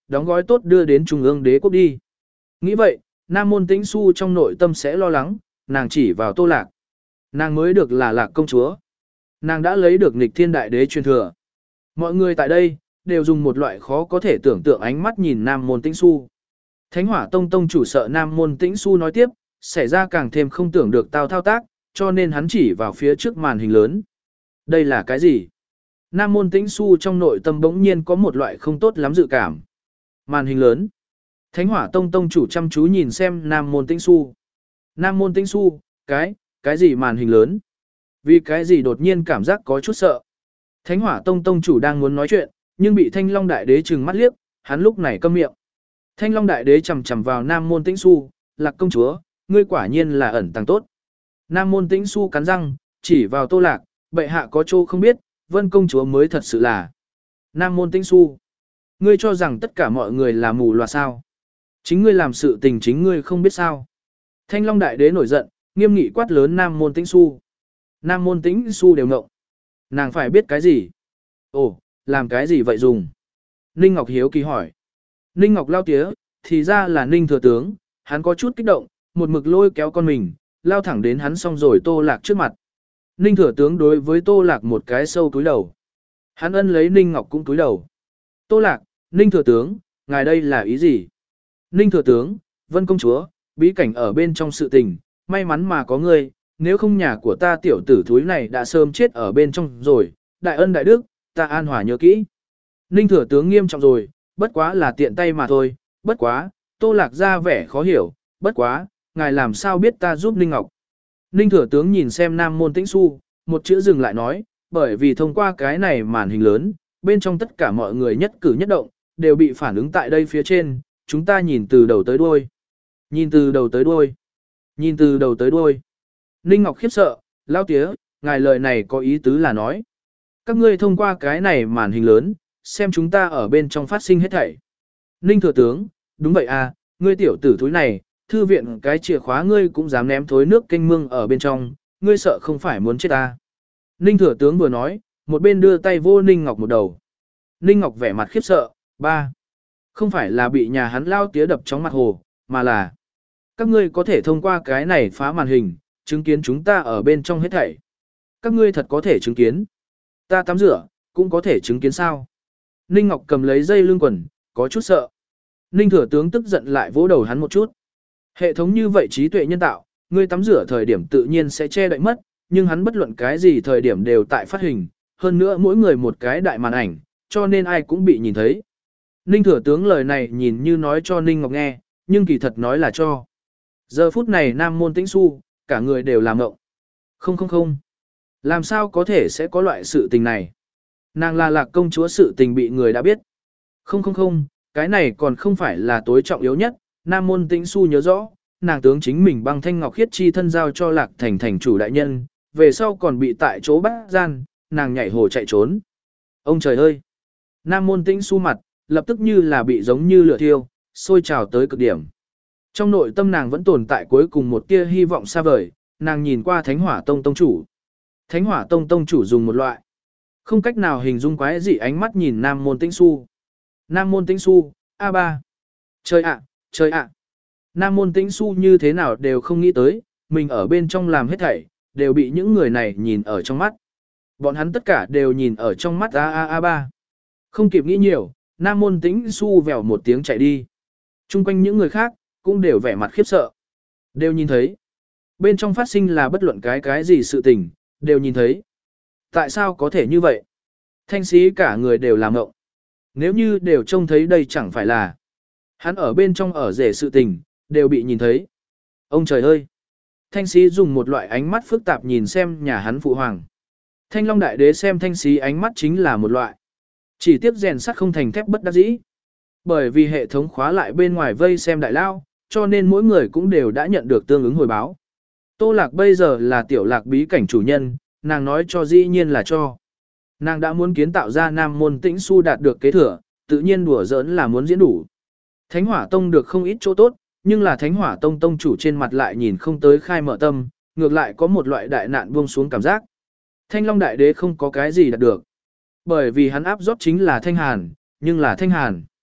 đóng gói tốt đưa đến Trung ương đế quốc đi. Nghĩ vậy, Nam Môn Tĩnh Xu trong nội tâm sẽ lo lắng, nàng chỉ vào Tô Lạc. Nàng mới được là Lạc công chúa. Nàng đã lấy được nghịch thiên đại đế truyền thừa. Mọi người tại đây, đều dùng một loại khó có thể tưởng tượng ánh mắt nhìn Nam Môn Tĩnh Xu. Thánh Hỏa Tông Tông chủ sợ Nam Môn Tĩnh Xu nói tiếp, xảy ra càng thêm không tưởng được tao thao tác, cho nên hắn chỉ vào phía trước màn hình lớn. Đây là cái gì? Nam Môn Tĩnh Xu trong nội tâm bỗng nhiên có một loại không tốt lắm dự cảm. Màn hình lớn. Thánh Hỏa Tông Tông chủ chăm chú nhìn xem Nam Môn Tĩnh Xu. Nam Môn Tĩnh Xu, cái, cái gì màn hình lớn? Vì cái gì đột nhiên cảm giác có chút sợ. Thánh Hỏa Tông Tông chủ đang muốn nói chuyện, nhưng bị Thanh Long Đại Đế trừng mắt liếc, hắn lúc này câm miệng. Thanh Long Đại Đế chầm chầm vào Nam Môn Tĩnh Xu, Lạc công chúa, ngươi quả nhiên là ẩn tàng tốt. Nam Môn Tĩnh Xu cắn răng, chỉ vào Tô Lạc, bệ hạ có chỗ không biết, Vân công chúa mới thật sự là. Nam Môn Tĩnh Xu, ngươi cho rằng tất cả mọi người là mù loà sao? Chính ngươi làm sự tình chính ngươi không biết sao? Thanh Long Đại Đế nổi giận, nghiêm nghị quát lớn Nam Môn Tĩnh Xu. Nam Môn Tĩnh Xu đều ngộng. Nàng phải biết cái gì? Ồ, làm cái gì vậy dùng? Ninh Ngọc hiếu kỳ hỏi. Ninh Ngọc lao tía, thì ra là Ninh thừa tướng, hắn có chút kích động, một mực lôi kéo con mình, lao thẳng đến hắn xong rồi Tô Lạc trước mặt. Ninh thừa tướng đối với Tô Lạc một cái sâu túi đầu. Hắn ân lấy Ninh Ngọc cũng túi đầu. Tô Lạc, Ninh thừa tướng, ngài đây là ý gì? Ninh thừa tướng, Vân công chúa, bí cảnh ở bên trong sự tình, may mắn mà có ngươi, nếu không nhà của ta tiểu tử thúi này đã sớm chết ở bên trong rồi, đại ân đại đức, ta an hòa nhớ kỹ. Ninh thừa tướng nghiêm trọng rồi, bất quá là tiện tay mà thôi, bất quá, Tô Lạc ra vẻ khó hiểu, bất quá, ngài làm sao biết ta giúp Ninh Ngọc. Ninh thừa tướng nhìn xem Nam Môn Tĩnh Xu, một chữ dừng lại nói, bởi vì thông qua cái này màn hình lớn, bên trong tất cả mọi người nhất cử nhất động, đều bị phản ứng tại đây phía trên, chúng ta nhìn từ đầu tới đuôi. Nhìn từ đầu tới đuôi. Nhìn từ đầu tới đuôi. Ninh Ngọc khiếp sợ, lao tía, ngài lời này có ý tứ là nói. Các ngươi thông qua cái này màn hình lớn, xem chúng ta ở bên trong phát sinh hết thảy. Ninh thừa tướng, đúng vậy à, ngươi tiểu tử thúi này, thư viện cái chìa khóa ngươi cũng dám ném thối nước kênh mương ở bên trong, ngươi sợ không phải muốn chết ta. Ninh thừa tướng vừa nói, một bên đưa tay vô Ninh Ngọc một đầu. Ninh Ngọc vẻ mặt khiếp sợ, ba. Không phải là bị nhà hắn lao tía đập trong mặt hồ, mà là các ngươi có thể thông qua cái này phá màn hình, chứng kiến chúng ta ở bên trong hết thảy. Các ngươi thật có thể chứng kiến. Ta tắm rửa, cũng có thể chứng kiến sao. Ninh Ngọc cầm lấy dây lưng quần, có chút sợ. Ninh thừa tướng tức giận lại vỗ đầu hắn một chút. Hệ thống như vậy trí tuệ nhân tạo, ngươi tắm rửa thời điểm tự nhiên sẽ che đậy mất, nhưng hắn bất luận cái gì thời điểm đều tại phát hình, hơn nữa mỗi người một cái đại màn ảnh, cho nên ai cũng bị nhìn thấy. Ninh thừa tướng lời này nhìn như nói cho Ninh Ngọc nghe, nhưng kỳ thật nói là cho. Giờ phút này Nam Môn Tĩnh Xu, cả người đều làm ngộng. Không không không. Làm sao có thể sẽ có loại sự tình này? Nàng là Lạc công chúa sự tình bị người đã biết. Không không không, cái này còn không phải là tối trọng yếu nhất. Nam Môn Tĩnh Xu nhớ rõ, nàng tướng chính mình băng thanh ngọc khiết chi thân giao cho Lạc thành thành chủ đại nhân, về sau còn bị tại chỗ bắt gian, nàng nhảy hồ chạy trốn. Ông trời ơi! Nam Môn Tĩnh Xu mặt, lập tức như là bị giống như lửa thiêu, sôi trào tới cực điểm. Trong nội tâm nàng vẫn tồn tại cuối cùng một tia hy vọng xa vời, nàng nhìn qua Thánh Hỏa Tông Tông chủ. Thánh Hỏa Tông Tông chủ dùng một loại không cách nào hình dung quái dị ánh mắt nhìn Nam Môn Tĩnh Xu. Nam Môn Tĩnh Xu, a ba. Trời ạ, trời ạ. Nam Môn Tĩnh Xu như thế nào đều không nghĩ tới, mình ở bên trong làm hết thảy, đều bị những người này nhìn ở trong mắt. Bọn hắn tất cả đều nhìn ở trong mắt a a a ba. Không kịp nghĩ nhiều, Nam Môn Tĩnh Xu vèo một tiếng chạy đi. Trung quanh những người khác, cũng đều vẻ mặt khiếp sợ. Đều nhìn thấy. Bên trong phát sinh là bất luận cái cái gì sự tình, đều nhìn thấy. Tại sao có thể như vậy? Thanh sĩ cả người đều làm ngộng. Nếu như đều trông thấy đây chẳng phải là hắn ở bên trong ở rể sự tình, đều bị nhìn thấy. Ông trời ơi! Thanh sĩ dùng một loại ánh mắt phức tạp nhìn xem nhà hắn phụ hoàng. Thanh Long Đại Đế xem thanh sĩ ánh mắt chính là một loại. Chỉ tiếc rèn sắt không thành thép bất đắc dĩ. Bởi vì hệ thống khóa lại bên ngoài vây xem đại lao, cho nên mỗi người cũng đều đã nhận được tương ứng hồi báo. Tô Lạc bây giờ là tiểu Lạc bí cảnh chủ nhân, nàng nói cho dĩ nhiên là cho. Nàng đã muốn kiến tạo ra Nam Môn Tĩnh Xu đạt được kế thừa, tự nhiên đùa giỡn là muốn diễn đủ. Thánh Hỏa Tông được không ít chỗ tốt, nhưng là Thánh Hỏa Tông tông chủ trên mặt lại nhìn không tới khai mở tâm, ngược lại có một loại đại nạn buông xuống cảm giác. Thanh Long Đại Đế không có cái gì đạt được. Bởi vì hắn áp rót chính là Thanh Hàn, nhưng là Thanh Hàn.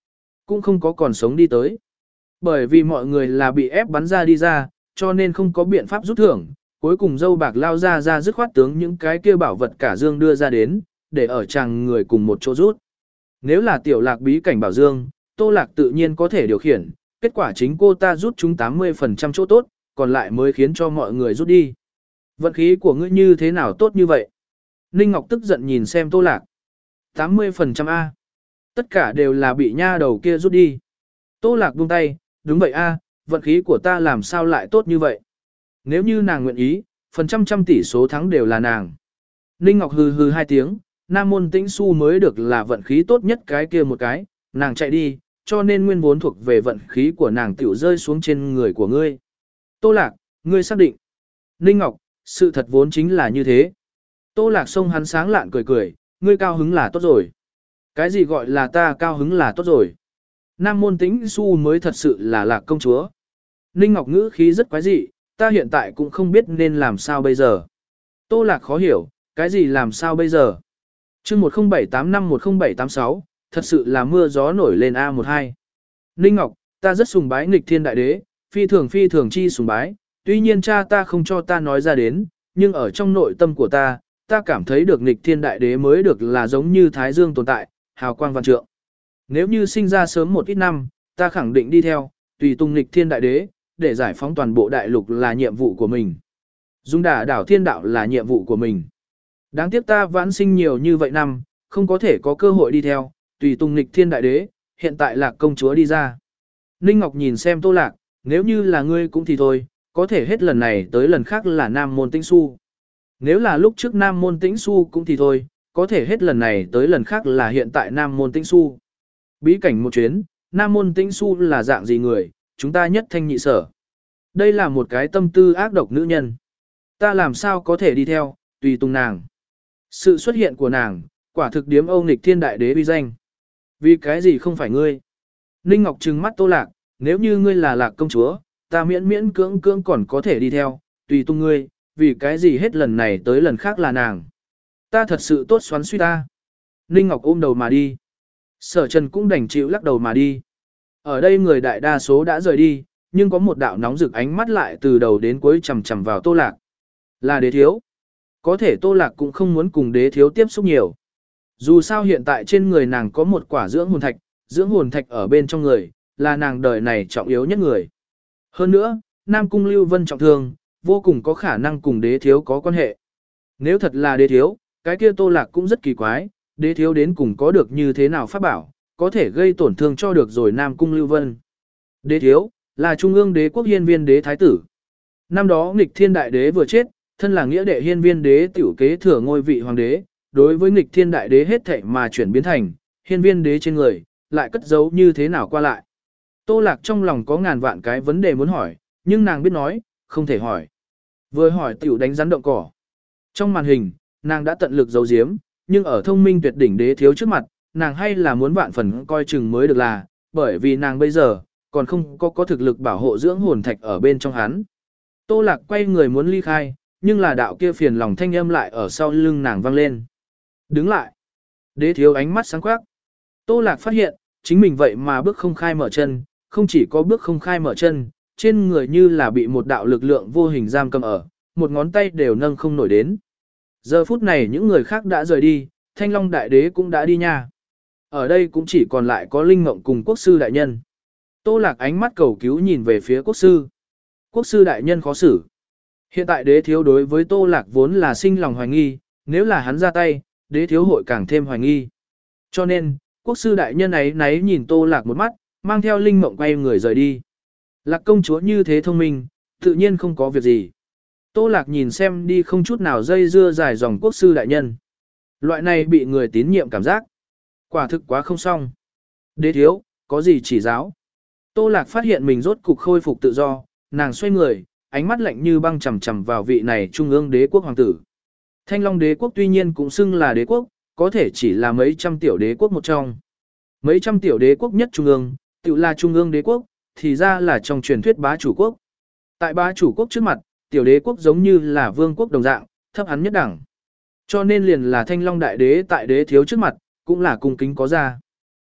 cũng không có còn sống đi tới. Bởi vì mọi người là bị ép bắn ra đi ra, cho nên không có biện pháp rút thưởng, cuối cùng dâu bạc lao ra ra dứt khoát tướng những cái kia bảo vật cả dương đưa ra đến, để ở chàng người cùng một chỗ rút. Nếu là tiểu lạc bí cảnh bảo dương, Tô Lạc tự nhiên có thể điều khiển, kết quả chính cô ta rút chúng tám mươi phần trăm chỗ tốt, còn lại mới khiến cho mọi người rút đi. Vận khí của ngươi như thế nào tốt như vậy? Ninh Ngọc tức giận nhìn xem Tô Lạc. tám mươi phần trăm A. Tất cả đều là bị nha đầu kia rút đi. Tô Lạc buông tay, đúng vậy A, vận khí của ta làm sao lại tốt như vậy? Nếu như nàng nguyện ý, phần trăm trăm tỷ số thắng đều là nàng. Ninh Ngọc hừ hừ hai tiếng, Nam Môn Tĩnh Xu mới được là vận khí tốt nhất cái kia một cái, nàng chạy đi, cho nên nguyên vốn thuộc về vận khí của nàng tiểu rơi xuống trên người của ngươi. Tô Lạc, ngươi xác định. Ninh Ngọc, sự thật vốn chính là như thế. Tô Lạc xông hắn sáng lạn cười cười, ngươi cao hứng là tốt rồi. Cái gì gọi là ta cao hứng là tốt rồi. Nam Môn Tĩnh Xu mới thật sự là Lạc công chúa. Ninh Ngọc ngữ khí rất quái dị, ta hiện tại cũng không biết nên làm sao bây giờ. Tô Lạc khó hiểu, cái gì làm sao bây giờ. chương một không bảy tám năm một không bảy tám sáu, thật sự là mưa gió nổi lên A mười hai. Ninh Ngọc, ta rất sùng bái nghịch thiên đại đế, phi thường phi thường chi sùng bái, tuy nhiên cha ta không cho ta nói ra đến, nhưng ở trong nội tâm của ta, ta cảm thấy được nghịch thiên đại đế mới được là giống như Thái Dương tồn tại, hào quang văn trượng. Nếu như sinh ra sớm một ít năm, ta khẳng định đi theo, tùy tung nghịch thiên đại đế, để giải phóng toàn bộ đại lục là nhiệm vụ của mình. Dung đả đảo thiên đạo là nhiệm vụ của mình. Đáng tiếc ta vãn sinh nhiều như vậy năm, không có thể có cơ hội đi theo, tùy tung nghịch thiên đại đế, hiện tại Lạc công chúa đi ra. Ninh Ngọc nhìn xem Tô Lạc, nếu như là ngươi cũng thì thôi, có thể hết lần này tới lần khác là Nam Môn Tĩnh Xu. Nếu là lúc trước Nam Môn Tĩnh Xu cũng thì thôi, có thể hết lần này tới lần khác là hiện tại Nam Môn Tĩnh Xu. Bí cảnh một chuyến, Nam Môn Tĩnh Xu là dạng gì người, chúng ta nhất thanh nhị sở. Đây là một cái tâm tư ác độc nữ nhân. Ta làm sao có thể đi theo, tùy tùng nàng. Sự xuất hiện của nàng, quả thực điếm Âu nghịch thiên đại đế uy danh. Vì cái gì không phải ngươi? Ninh Ngọc trừng mắt Tô Lạc, nếu như ngươi là Lạc công chúa, ta miễn miễn cưỡng cưỡng còn có thể đi theo, tùy tung ngươi, vì cái gì hết lần này tới lần khác là nàng. Ta thật sự tốt xoắn suy ta. Ninh Ngọc ôm đầu mà đi. Sở Trần cũng đành chịu lắc đầu mà đi. Ở đây người đại đa số đã rời đi, nhưng có một đạo nóng rực ánh mắt lại từ đầu đến cuối chằm chằm vào Tô Lạc. Là đế thiếu. Có thể Tô Lạc cũng không muốn cùng đế thiếu tiếp xúc nhiều. Dù sao hiện tại trên người nàng có một quả dưỡng hồn thạch, dưỡng hồn thạch ở bên trong người, là nàng đời này trọng yếu nhất người. Hơn nữa, Nam Cung Lưu Vân trọng thương, vô cùng có khả năng cùng đế thiếu có quan hệ. Nếu thật là đế thiếu, cái kia Tô Lạc cũng rất kỳ quái, đế thiếu đến cùng có được như thế nào pháp bảo, có thể gây tổn thương cho được rồi Nam Cung Lưu Vân. Đế thiếu, là trung ương đế quốc hiên viên đế thái tử. Năm đó nghịch thiên đại đế vừa chết, thân là nghĩa đệ hiên viên đế tiểu kế thừa ngôi vị hoàng đế, đối với nghịch thiên đại đế hết thảy mà chuyển biến thành, hiên viên đế trên người, lại cất giấu như thế nào qua lại. Tô Lạc trong lòng có ngàn vạn cái vấn đề muốn hỏi, nhưng nàng biết nói, không thể hỏi. Vừa hỏi tiểu đánh rắn động cỏ. Trong màn hình, nàng đã tận lực giấu giếm, nhưng ở thông minh tuyệt đỉnh đế thiếu trước mặt, nàng hay là muốn vạn phần coi chừng mới được là, bởi vì nàng bây giờ, còn không có có thực lực bảo hộ dưỡng hồn thạch ở bên trong hắn. Tô Lạc quay người muốn ly khai, nhưng là đạo kia phiền lòng thanh âm lại ở sau lưng nàng vang lên. Đứng lại. Đế thiếu ánh mắt sáng quắc. Tô Lạc phát hiện, chính mình vậy mà bước không khai mở chân, không chỉ có bước không khai mở chân, trên người như là bị một đạo lực lượng vô hình giam cầm ở, một ngón tay đều nâng không nổi đến. Giờ phút này những người khác đã rời đi, Thanh Long đại đế cũng đã đi nha. Ở đây cũng chỉ còn lại có Linh Mộng cùng quốc sư đại nhân. Tô Lạc ánh mắt cầu cứu nhìn về phía quốc sư. Quốc sư đại nhân khó xử. Hiện tại đế thiếu đối với Tô Lạc vốn là sinh lòng hoài nghi, nếu là hắn ra tay, đế thiếu hội càng thêm hoài nghi. Cho nên, quốc sư đại nhân ấy náy nhìn Tô Lạc một mắt, mang theo Linh Mộng quay người rời đi. Lạc công chúa như thế thông minh, tự nhiên không có việc gì. Tô Lạc nhìn xem đi không chút nào dây dưa dài dòng quốc sư đại nhân. Loại này bị người tín nhiệm cảm giác. Quả thực quá không xong. Đế thiếu, có gì chỉ giáo? Tô Lạc phát hiện mình rốt cục khôi phục tự do, nàng xoay người, ánh mắt lạnh như băng chằm chằm vào vị này trung ương đế quốc hoàng tử. Thanh Long đế quốc tuy nhiên cũng xưng là đế quốc, có thể chỉ là mấy trăm tiểu đế quốc một trong. Mấy trăm tiểu đế quốc nhất trung ương, tự là trung ương đế quốc, thì ra là trong truyền thuyết bá chủ quốc. Tại bá chủ quốc trước mặt, tiểu đế quốc giống như là vương quốc đồng dạng, thấp hắn nhất đẳng. Cho nên liền là Thanh Long đại đế tại đế thiếu trước mặt, cũng là cung kính có ra.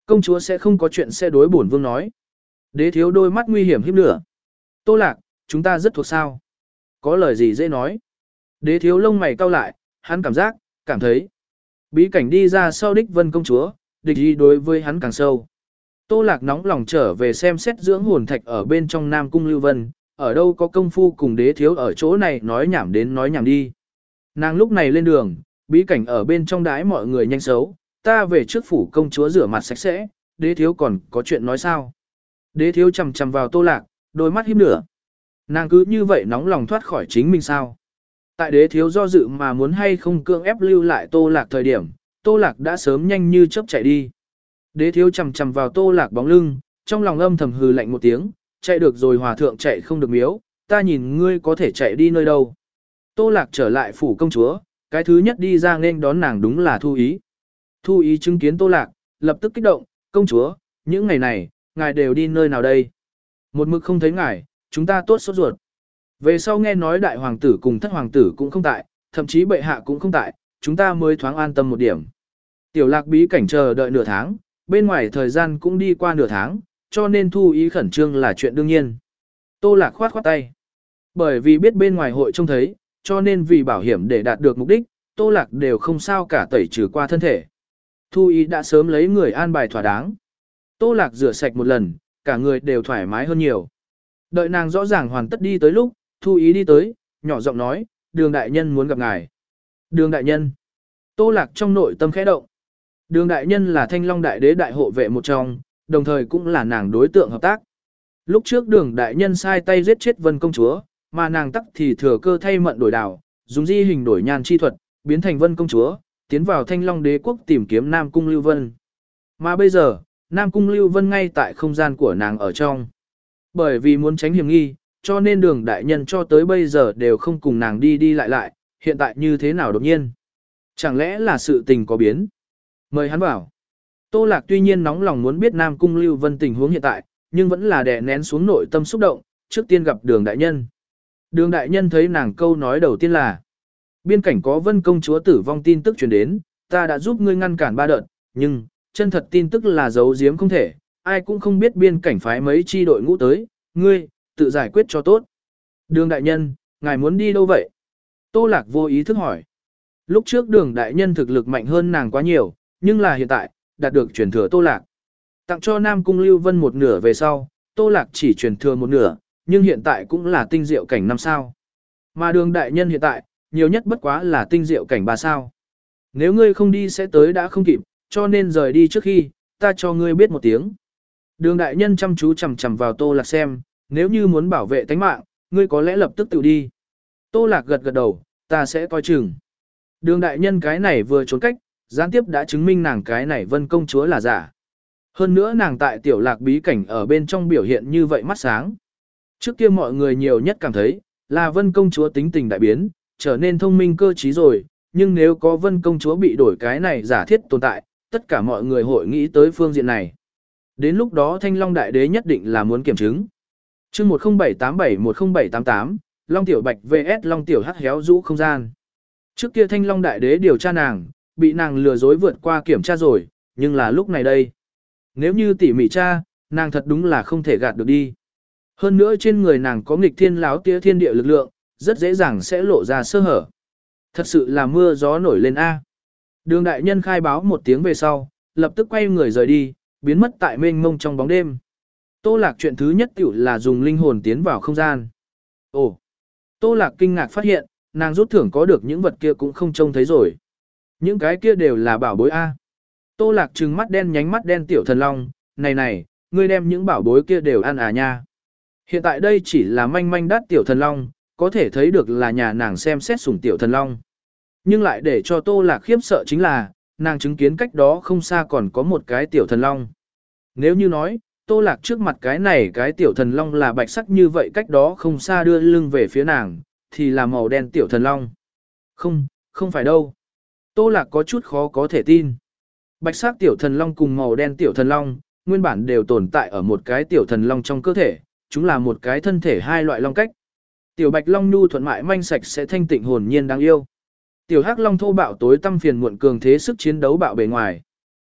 Công chúa sẽ không có chuyện sẽ đối bổn vương nói. Đế thiếu đôi mắt nguy hiểm híp lửa. Tô Lạc, chúng ta rất thuộc sao. Có lời gì dễ nói. Đế thiếu lông mày cau lại, hắn cảm giác, cảm thấy. Bí cảnh đi ra sau đích vân công chúa, địch ý đối với hắn càng sâu. Tô Lạc nóng lòng trở về xem xét dưỡng hồn thạch ở bên trong Nam Cung Lưu Vân, ở đâu có công phu cùng đế thiếu ở chỗ này nói nhảm đến nói nhảm đi. Nàng lúc này lên đường, bí cảnh ở bên trong đái mọi người nhanh xấu, ta về trước phủ công chúa rửa mặt sạch sẽ, đế thiếu còn có chuyện nói sao. Đế thiếu chầm chầm vào Tô Lạc, đôi mắt híp lửa. Nàng cứ như vậy nóng lòng thoát khỏi chính mình sao. Tại đế thiếu do dự mà muốn hay không cưỡng ép lưu lại Tô Lạc thời điểm, Tô Lạc đã sớm nhanh như chớp chạy đi. Đế thiếu chầm chầm vào Tô Lạc bóng lưng, trong lòng âm thầm hừ lạnh một tiếng, chạy được rồi hòa thượng chạy không được miếu, ta nhìn ngươi có thể chạy đi nơi đâu. Tô Lạc trở lại phủ công chúa, cái thứ nhất đi ra nên đón nàng đúng là Thu Ý. Thu Ý chứng kiến Tô Lạc, lập tức kích động, công chúa, những ngày này, ngài đều đi nơi nào đây? Một mực không thấy ngài, chúng ta tốt sốt ruột. Về sau nghe nói đại hoàng tử cùng thất hoàng tử cũng không tại, thậm chí bệ hạ cũng không tại, chúng ta mới thoáng an tâm một điểm. Tiểu Lạc bí cảnh chờ đợi nửa tháng, bên ngoài thời gian cũng đi qua nửa tháng, cho nên Thu Ý khẩn trương là chuyện đương nhiên. Tô Lạc khoát khoát tay. Bởi vì biết bên ngoài hội trông thấy, cho nên vì bảo hiểm để đạt được mục đích, Tô Lạc đều không sao cả tẩy trừ qua thân thể. Thu Ý đã sớm lấy người an bài thỏa đáng. Tô Lạc rửa sạch một lần, cả người đều thoải mái hơn nhiều. Đợi nàng rõ ràng hoàn tất đi tới lúc, Thu Ý đi tới, nhỏ giọng nói, Đường đại nhân muốn gặp ngài. Đường đại nhân. Tô Lạc trong nội tâm khẽ động. Đường đại nhân là Thanh Long đại đế đại hộ vệ một trong, đồng thời cũng là nàng đối tượng hợp tác. Lúc trước Đường đại nhân sai tay giết chết Vân công chúa, mà nàng tắc thì thừa cơ thay mận đổi đảo, dùng di hình đổi nhan chi thuật, biến thành Vân công chúa, tiến vào Thanh Long đế quốc tìm kiếm Nam Cung Lưu Vân. Mà bây giờ, Nam Cung Lưu Vân ngay tại không gian của nàng ở trong. Bởi vì muốn tránh hiểm nghi, cho nên Đường đại nhân cho tới bây giờ đều không cùng nàng đi đi lại lại, hiện tại như thế nào đột nhiên. Chẳng lẽ là sự tình có biến? Mời hắn vào. Tô Lạc tuy nhiên nóng lòng muốn biết Nam Cung Lưu Vân tình huống hiện tại, nhưng vẫn là đè nén xuống nội tâm xúc động, trước tiên gặp Đường đại nhân. Đường đại nhân thấy nàng câu nói đầu tiên là: biên cảnh có Vân công chúa tử vong tin tức truyền đến, ta đã giúp ngươi ngăn cản ba đợt, nhưng chân thật tin tức là giấu giếm không thể, ai cũng không biết biên cảnh phái mấy chi đội ngũ tới, ngươi tự giải quyết cho tốt. Đường đại nhân, ngài muốn đi đâu vậy? Tô Lạc vô ý thức hỏi. Lúc trước Đường đại nhân thực lực mạnh hơn nàng quá nhiều, nhưng là hiện tại, đạt được truyền thừa Tô Lạc. Tặng cho Nam Cung Lưu Vân một nửa về sau, Tô Lạc chỉ truyền thừa một nửa, nhưng hiện tại cũng là tinh diệu cảnh năm sao. Mà Đường đại nhân hiện tại, nhiều nhất bất quá là tinh diệu cảnh ba sao. Nếu ngươi không đi sẽ tới đã không kịp, cho nên rời đi trước khi, ta cho ngươi biết một tiếng. Đường đại nhân chăm chú chằm chằm vào Tô Lạc xem, nếu như muốn bảo vệ tánh mạng, ngươi có lẽ lập tức tự đi. Tô Lạc gật gật đầu, ta sẽ coi chừng. Đường đại nhân cái này vừa trốn cách, gián tiếp đã chứng minh nàng cái này Vân công chúa là giả. Hơn nữa nàng tại Tiểu Lạc bí cảnh ở bên trong biểu hiện như vậy mắt sáng. Trước kia mọi người nhiều nhất cảm thấy, là Vân công chúa tính tình đại biến, trở nên thông minh cơ trí rồi, nhưng nếu có Vân công chúa bị đổi cái này giả thiết tồn tại, tất cả mọi người hội nghĩ tới phương diện này. Đến lúc đó Thanh Long đại đế nhất định là muốn kiểm chứng. Chương một không bảy tám bảy một không bảy tám tám, Long Tiểu Bạch vs Long Tiểu Hắc héo rũ không gian. Trước kia Thanh Long đại đế điều tra nàng, bị nàng lừa dối vượt qua kiểm tra rồi, nhưng là lúc này đây. Nếu như tỉ mỉ tra, nàng thật đúng là không thể gạt được đi. Hơn nữa trên người nàng có nghịch thiên láo tía thiên địa lực lượng, rất dễ dàng sẽ lộ ra sơ hở. Thật sự là mưa gió nổi lên A. Đường đại nhân khai báo một tiếng về sau, lập tức quay người rời đi, biến mất tại mênh mông trong bóng đêm. Tô Lạc chuyện thứ nhất tiểu là dùng linh hồn tiến vào không gian. Ồ! Tô Lạc kinh ngạc phát hiện, nàng rút thưởng có được những vật kia cũng không trông thấy rồi. Những cái kia đều là bảo bối A. Tô Lạc trừng mắt đen nhánh mắt đen tiểu thần long, này này, ngươi đem những bảo bối kia đều ăn à nha. Hiện tại đây chỉ là manh manh đắt tiểu thần long, có thể thấy được là nhà nàng xem xét sủng tiểu thần long. Nhưng lại để cho Tô Lạc khiếp sợ chính là, nàng chứng kiến cách đó không xa còn có một cái tiểu thần long. Nếu như nói, Tô Lạc trước mặt cái này cái tiểu thần long là bạch sắc như vậy cách đó không xa đưa lưng về phía nàng, thì là màu đen tiểu thần long. Không, không phải đâu. Tô Lạc có chút khó có thể tin. Bạch sắc tiểu thần long cùng màu đen tiểu thần long, nguyên bản đều tồn tại ở một cái tiểu thần long trong cơ thể, chúng là một cái thân thể hai loại long cách. Tiểu bạch long nhu thuận mại manh sạch sẽ thanh tịnh hồn nhiên đáng yêu. Tiểu hắc long thô bạo tối tâm phiền muộn cường thế sức chiến đấu bạo bề ngoài.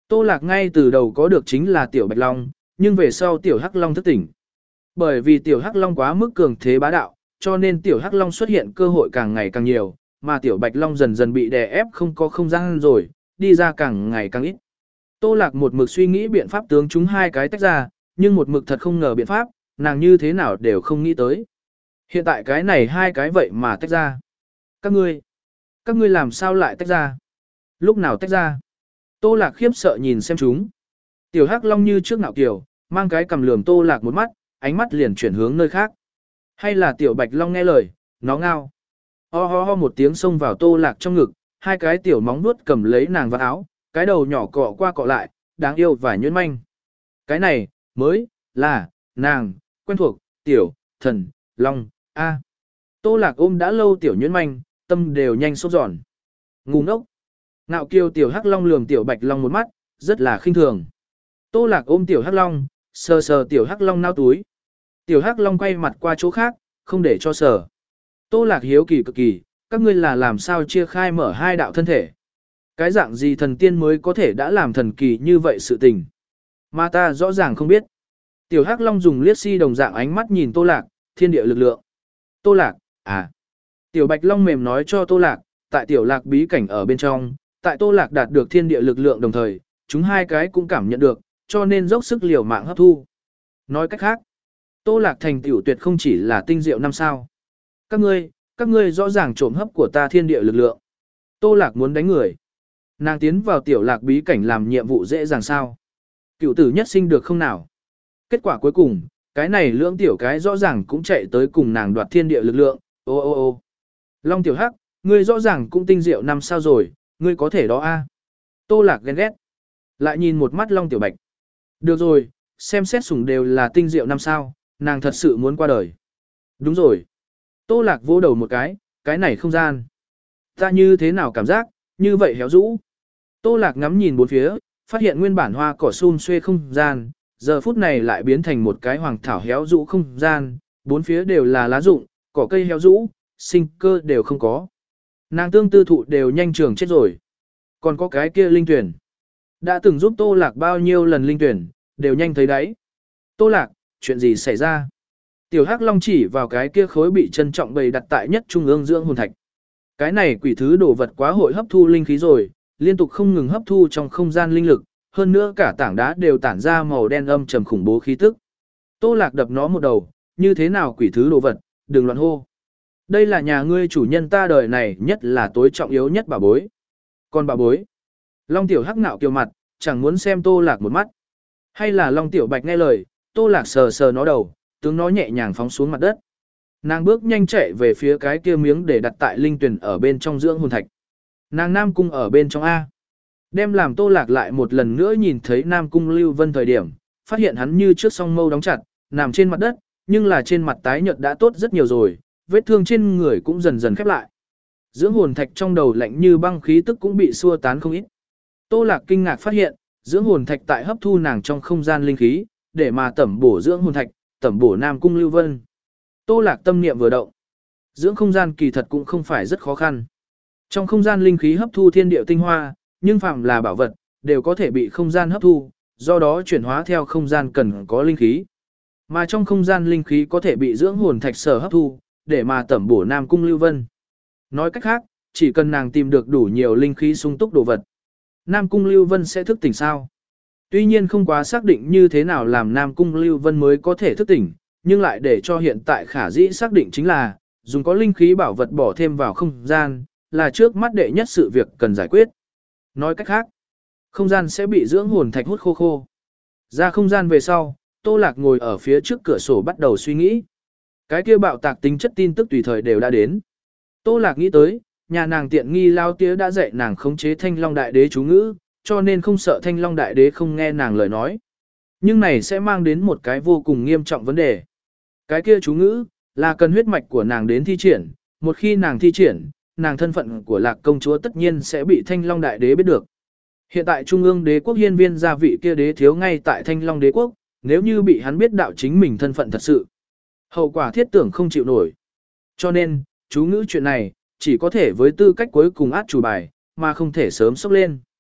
Tô Lạc ngay từ đầu có được chính là Tiểu Bạch Long, nhưng về sau Tiểu Hắc Long thức tỉnh. Bởi vì Tiểu Hắc Long quá mức cường thế bá đạo, cho nên Tiểu Hắc Long xuất hiện cơ hội càng ngày càng nhiều, mà Tiểu Bạch Long dần dần bị đè ép không có không gian rồi, đi ra càng ngày càng ít. Tô Lạc một mực suy nghĩ biện pháp tướng chúng hai cái tách ra, nhưng một mực thật không ngờ biện pháp, nàng như thế nào đều không nghĩ tới. Hiện tại cái này hai cái vậy mà tách ra. Các ngươi, các ngươi làm sao lại tách ra? Lúc nào tách ra? Tô Lạc khiếp sợ nhìn xem chúng. Tiểu Hắc Long như trước nạo kiểu, mang cái cầm lườm Tô Lạc một mắt, ánh mắt liền chuyển hướng nơi khác. Hay là Tiểu Bạch Long nghe lời, nó ngao. Ho ho ho một tiếng xông vào Tô Lạc trong ngực, hai cái tiểu móng vuốt cầm lấy nàng vào áo, cái đầu nhỏ cọ qua cọ lại, đáng yêu và nhuyễn manh. Cái này, mới, là, nàng, quen thuộc, Tiểu, Thần, Long, A. Tô Lạc ôm đã lâu Tiểu nhuyễn manh, tâm đều nhanh sốt giòn. Ngu ngốc. Ngạo kiêu Tiểu Hắc Long lườm Tiểu Bạch Long một mắt, rất là khinh thường. Tô Lạc ôm Tiểu Hắc Long, sờ sờ Tiểu Hắc Long nao túi. Tiểu Hắc Long quay mặt qua chỗ khác, không để cho sờ. Tô Lạc hiếu kỳ cực kỳ, các ngươi là làm sao chia khai mở hai đạo thân thể. Cái dạng gì thần tiên mới có thể đã làm thần kỳ như vậy sự tình. Mà ta rõ ràng không biết. Tiểu Hắc Long dùng liếc si đồng dạng ánh mắt nhìn Tô Lạc, thiên địa lực lượng. Tô Lạc, à. Tiểu Bạch Long mềm nói cho Tô Lạc, tại Tiểu Lạc bí cảnh ở bên trong, tại Tô Lạc đạt được thiên địa lực lượng đồng thời, chúng hai cái cũng cảm nhận được, cho nên dốc sức liều mạng hấp thu. Nói cách khác, Tô Lạc thành tiểu tuyệt không chỉ là tinh diệu năm sao. Các ngươi, các ngươi rõ ràng trộm hấp của ta thiên địa lực lượng. Tô Lạc muốn đánh người. Nàng tiến vào Tiểu Lạc bí cảnh làm nhiệm vụ dễ dàng sao. Cựu tử nhất sinh được không nào. Kết quả cuối cùng, cái này lưỡng tiểu cái rõ ràng cũng chạy tới cùng nàng đoạt thiên địa lực lượng. Ô ô ô Long Tiểu Hắc, ngươi rõ ràng cũng tinh diệu năm sao rồi, ngươi có thể đó a. Tô Lạc ghen ghét. Lại nhìn một mắt Long Tiểu Bạch. Được rồi, xem xét sủng đều là tinh diệu năm sao, nàng thật sự muốn qua đời. Đúng rồi. Tô Lạc vỗ đầu một cái, cái này không gian. Ta như thế nào cảm giác, như vậy héo rũ. Tô Lạc ngắm nhìn bốn phía, phát hiện nguyên bản hoa cỏ sum xuê không gian, giờ phút này lại biến thành một cái hoàng thảo héo rũ không gian, bốn phía đều là lá rụng, cỏ cây héo rũ, sinh cơ đều không có. Nàng tương tư thụ đều nhanh trường chết rồi. Còn có cái kia linh tuyển. Đã từng giúp Tô Lạc bao nhiêu lần linh tuyển, đều nhanh thấy đáy. Tô Lạc, chuyện gì xảy ra? Tiểu Hắc Long chỉ vào cái kia khối bị trân trọng bày đặt tại nhất trung ương dưỡng hồn thạch. Cái này quỷ thứ đồ vật quá hội hấp thu linh khí rồi, liên tục không ngừng hấp thu trong không gian linh lực, hơn nữa cả tảng đá đều tản ra màu đen âm trầm khủng bố khí tức. Tô Lạc đập nó một đầu, như thế nào quỷ thứ đồ vật, đừng loạn hô. Đây là nhà ngươi chủ nhân ta đời này nhất là tối trọng yếu nhất bà bối. Còn bà bối. Long Tiểu Hắc nạo kiều mặt, chẳng muốn xem Tô Lạc một mắt. Hay là Long Tiểu Bạch nghe lời, Tô Lạc sờ sờ nó đầu, tướng nó nhẹ nhàng phóng xuống mặt đất. Nàng bước nhanh chạy về phía cái kia miếng để đặt tại linh tuyển ở bên trong dưỡng hồn thạch. Nàng Nam Cung ở bên trong A. Đem làm Tô Lạc lại một lần nữa nhìn thấy Nam Cung Lưu Vân thời điểm, phát hiện hắn như trước song mâu đóng chặt, nằm trên mặt đất, nhưng là trên mặt tái nhợt đã tốt rất nhiều rồi, vết thương trên người cũng dần dần khép lại. Dưỡng hồn thạch trong đầu lạnh như băng khí tức cũng bị xua tán không ít. Tô Lạc kinh ngạc phát hiện, dưỡng hồn thạch tại hấp thu nàng trong không gian linh khí, để mà tẩm bổ dưỡng hồn thạch, tẩm bổ Nam Cung Lưu Vân. Tô Lạc tâm niệm vừa động. Dưỡng không gian kỳ thật cũng không phải rất khó khăn. Trong không gian linh khí hấp thu thiên địa tinh hoa, nhưng phạm là bảo vật, đều có thể bị không gian hấp thu, do đó chuyển hóa theo không gian cần có linh khí. Mà trong không gian linh khí có thể bị dưỡng hồn thạch sở hấp thu, để mà tẩm bổ Nam Cung Lưu Vân. Nói cách khác, chỉ cần nàng tìm được đủ nhiều linh khí sung túc đồ vật, Nam Cung Lưu Vân sẽ thức tỉnh sao? Tuy nhiên không quá xác định như thế nào làm Nam Cung Lưu Vân mới có thể thức tỉnh, nhưng lại để cho hiện tại khả dĩ xác định chính là, dùng có linh khí bảo vật bỏ thêm vào không gian, là trước mắt đệ nhất sự việc cần giải quyết. Nói cách khác, không gian sẽ bị dưỡng hồn thạch hút khô khô. Ra không gian về sau, Tô Lạc ngồi ở phía trước cửa sổ bắt đầu suy nghĩ. Cái kia bạo tạc tính chất tin tức tùy thời đều đã đến. Tô Lạc nghĩ tới, nhà nàng tiện nghi lao tía đã dạy nàng khống chế Thanh Long Đại Đế chú ngữ, cho nên không sợ Thanh Long Đại Đế không nghe nàng lời nói. Nhưng này sẽ mang đến một cái vô cùng nghiêm trọng vấn đề. Cái kia chú ngữ, là cần huyết mạch của nàng đến thi triển, một khi nàng thi triển, nàng thân phận của Lạc công chúa tất nhiên sẽ bị Thanh Long Đại Đế biết được. Hiện tại Trung ương đế quốc hiên viên gia vị kia đế thiếu ngay tại Thanh Long đế quốc, nếu như bị hắn biết đạo chính mình thân phận thật sự, hậu quả thiết tưởng không chịu nổi. Cho nên, chú ngữ chuyện này, chỉ có thể với tư cách cuối cùng át chủ bài, mà không thể sớm sốc lên.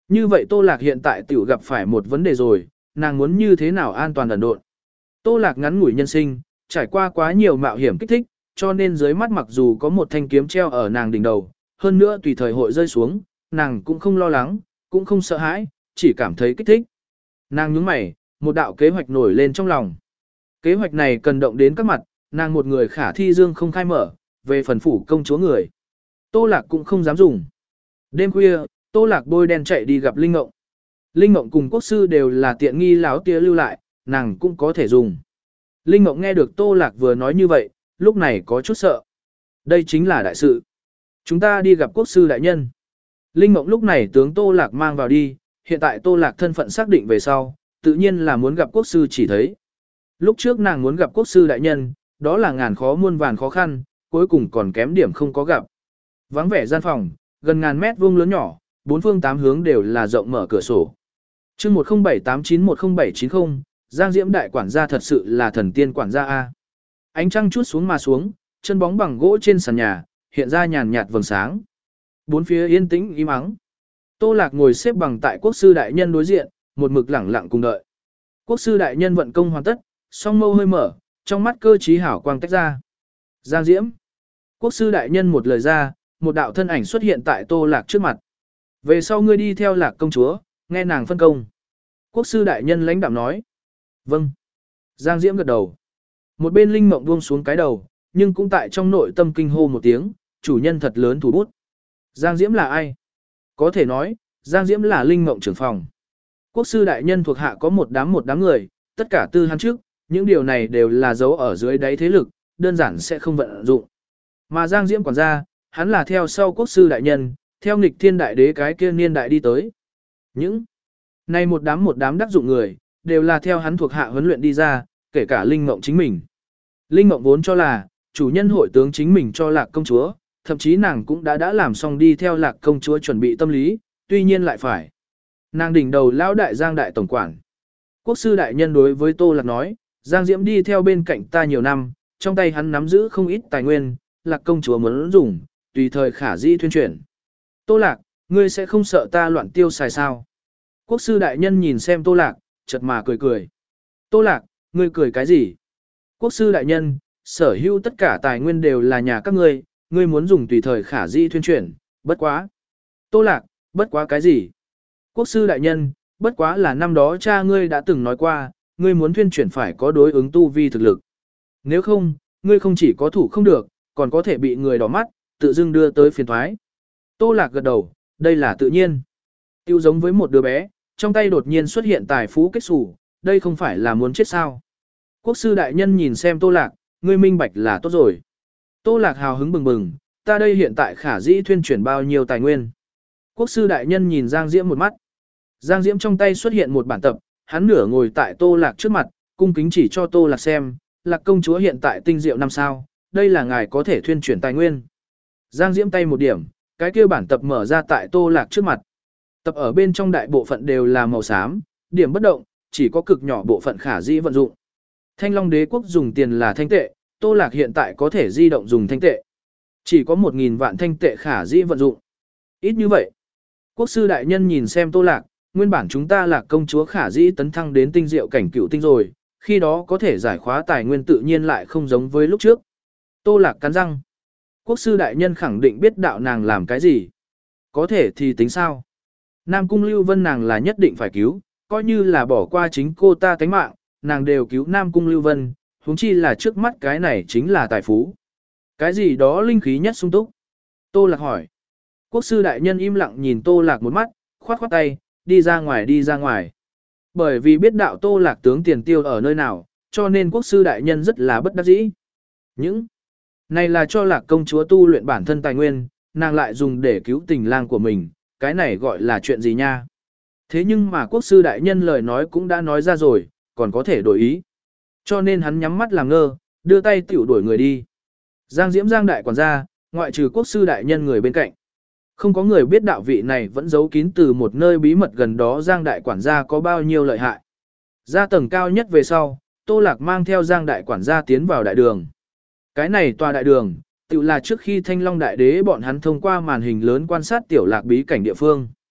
Như vậy Tô Lạc hiện tại tiểu gặp phải một vấn đề rồi, nàng muốn như thế nào an toàn ẩn độn. Tô Lạc ngắn ngủi nhân sinh, trải qua quá nhiều mạo hiểm kích thích, cho nên dưới mắt mặc dù có một thanh kiếm treo ở nàng đỉnh đầu, hơn nữa tùy thời hội rơi xuống, nàng cũng không lo lắng, cũng không sợ hãi, chỉ cảm thấy kích thích. Nàng nhướng mày, một đạo kế hoạch nổi lên trong lòng. Kế hoạch này cần động đến các mặt, nàng một người khả thi dương không khai mở, về phần phủ công chúa người. Tô Lạc cũng không dám dùng. Đêm khuya, Tô Lạc bôi đen chạy đi gặp Linh Ngộng. Linh Ngộng cùng quốc sư đều là tiện nghi láo tía lưu lại, nàng cũng có thể dùng. Linh Ngộng nghe được Tô Lạc vừa nói như vậy, lúc này có chút sợ. Đây chính là đại sự. Chúng ta đi gặp quốc sư đại nhân. Linh Ngộng lúc này tướng Tô Lạc mang vào đi, hiện tại Tô Lạc thân phận xác định về sau, tự nhiên là muốn gặp quốc sư chỉ thấy. Lúc trước nàng muốn gặp quốc sư đại nhân, đó là ngàn khó muôn vàn khó khăn, cuối cùng còn kém điểm không có gặp. Vắng vẻ gian phòng, gần ngàn mét vuông lớn nhỏ, bốn phương tám hướng đều là rộng mở cửa sổ. Chương một không bảy tám chín một không bảy chín không, Giang Diễm đại quản gia thật sự là thần tiên quản gia a. Ánh trăng chút xuống mà xuống, chân bóng bằng gỗ trên sàn nhà, hiện ra nhàn nhạt vầng sáng. Bốn phía yên tĩnh im ắng. Tô Lạc ngồi xếp bằng tại quốc sư đại nhân đối diện, một mực lẳng lặng cùng đợi. Quốc sư đại nhân vận công hoàn tất, song mâu hơi mở, trong mắt cơ trí hảo quang tách ra. Giang Diễm. Quốc sư đại nhân một lời ra, một đạo thân ảnh xuất hiện tại Tô Lạc trước mặt. Về sau ngươi đi theo Lạc công chúa, nghe nàng phân công. Quốc sư đại nhân lãnh đạm nói. Vâng. Giang Diễm gật đầu. Một bên Linh Mộng buông xuống cái đầu, nhưng cũng tại trong nội tâm kinh hô một tiếng, chủ nhân thật lớn thủ bút. Giang Diễm là ai? Có thể nói, Giang Diễm là Linh Mộng trưởng phòng. Quốc sư đại nhân thuộc hạ có một đám một đám người, tất cả tư hắn trước, những điều này đều là dấu ở dưới đáy thế lực, đơn giản sẽ không vận dụng. Mà Giang Diễm quản gia, hắn là theo sau quốc sư đại nhân, theo nghịch thiên đại đế cái kia niên đại đi tới. Những này một đám một đám đắc dụng người, đều là theo hắn thuộc hạ huấn luyện đi ra, kể cả Linh Mộng chính mình. Linh Mộng vốn cho là, chủ nhân hội tướng chính mình cho Lạc công chúa, thậm chí nàng cũng đã đã làm xong đi theo Lạc công chúa chuẩn bị tâm lý, tuy nhiên lại phải. Nàng đỉnh đầu lão đại Giang đại tổng quản. Quốc sư đại nhân đối với Tô Lạc nói, Giang Diễm đi theo bên cạnh ta nhiều năm, trong tay hắn nắm giữ không ít tài nguyên, Lạc công chúa muốn dùng, tùy thời khả dĩ thuyên chuyển. Tô Lạc, ngươi sẽ không sợ ta loạn tiêu xài sao? Quốc sư đại nhân nhìn xem Tô Lạc, chợt mà cười cười. Tô Lạc, ngươi cười cái gì? Quốc sư đại nhân, sở hữu tất cả tài nguyên đều là nhà các ngươi, ngươi muốn dùng tùy thời khả dĩ thuyên chuyển, bất quá. Tô Lạc, bất quá cái gì? Quốc sư đại nhân, bất quá là năm đó cha ngươi đã từng nói qua, ngươi muốn thuyên chuyển phải có đối ứng tu vi thực lực. Nếu không, ngươi không chỉ có thủ không được, còn có thể bị người đỏ mắt, tự dưng đưa tới phiền thoái. Tô Lạc gật đầu, đây là tự nhiên. Tiêu giống với một đứa bé, trong tay đột nhiên xuất hiện tài phú kết sủ, đây không phải là muốn chết sao. Quốc sư đại nhân nhìn xem Tô Lạc, ngươi minh bạch là tốt rồi. Tô Lạc hào hứng bừng bừng, ta đây hiện tại khả dĩ thuyên chuyển bao nhiêu tài nguyên. Quốc sư đại nhân nhìn Giang Diễm một mắt. Giang Diễm trong tay xuất hiện một bản tập, hắn nửa ngồi tại Tô Lạc trước mặt, cung kính chỉ cho Tô Lạc xem, Lạc công chúa hiện tại tinh diệu năm sao, đây là ngài có thể thuyên chuyển tài nguyên. Giang Diễm tay một điểm, cái kia bản tập mở ra tại Tô Lạc trước mặt. Tập ở bên trong đại bộ phận đều là màu xám, điểm bất động, chỉ có cực nhỏ bộ phận khả dĩ vận dụng. Thanh Long đế quốc dùng tiền là thanh tệ, Tô Lạc hiện tại có thể di động dùng thanh tệ. Chỉ có một nghìn vạn thanh tệ khả dĩ vận dụng. Ít như vậy. Quốc sư đại nhân nhìn xem Tô Lạc, nguyên bản chúng ta là công chúa khả dĩ tấn thăng đến tinh diệu cảnh cựu tinh rồi, khi đó có thể giải khóa tài nguyên tự nhiên lại không giống với lúc trước. Tô Lạc cắn răng. Quốc sư đại nhân khẳng định biết đạo nàng làm cái gì. Có thể thì tính sao? Nam cung Lưu Vân nàng là nhất định phải cứu, coi như là bỏ qua chính cô ta tánh mạng, nàng đều cứu Nam cung Lưu Vân, huống chi là trước mắt cái này chính là tài phú. Cái gì đó linh khí nhất sung túc? Tô Lạc hỏi. Quốc sư đại nhân im lặng nhìn Tô Lạc một mắt, khoát khoát tay, đi ra ngoài đi ra ngoài. Bởi vì biết đạo Tô Lạc tướng tiền tiêu ở nơi nào, cho nên quốc sư đại nhân rất là bất đắc dĩ. Những này là cho Lạc công chúa tu luyện bản thân tài nguyên, nàng lại dùng để cứu tình lang của mình, cái này gọi là chuyện gì nha. Thế nhưng mà quốc sư đại nhân lời nói cũng đã nói ra rồi, còn có thể đổi ý. Cho nên hắn nhắm mắt làm ngơ, đưa tay tiểu đuổi người đi. Giang Diễm Giang đại quản gia, ngoại trừ quốc sư đại nhân người bên cạnh. Không có người biết đạo vị này vẫn giấu kín từ một nơi bí mật gần đó Giang đại quản gia có bao nhiêu lợi hại. Ra tầng cao nhất về sau, Tô Lạc mang theo Giang đại quản gia tiến vào đại đường. Cái này tòa đại đường, tự là trước khi Thanh Long đại đế bọn hắn thông qua màn hình lớn quan sát tiểu Lạc bí cảnh địa phương.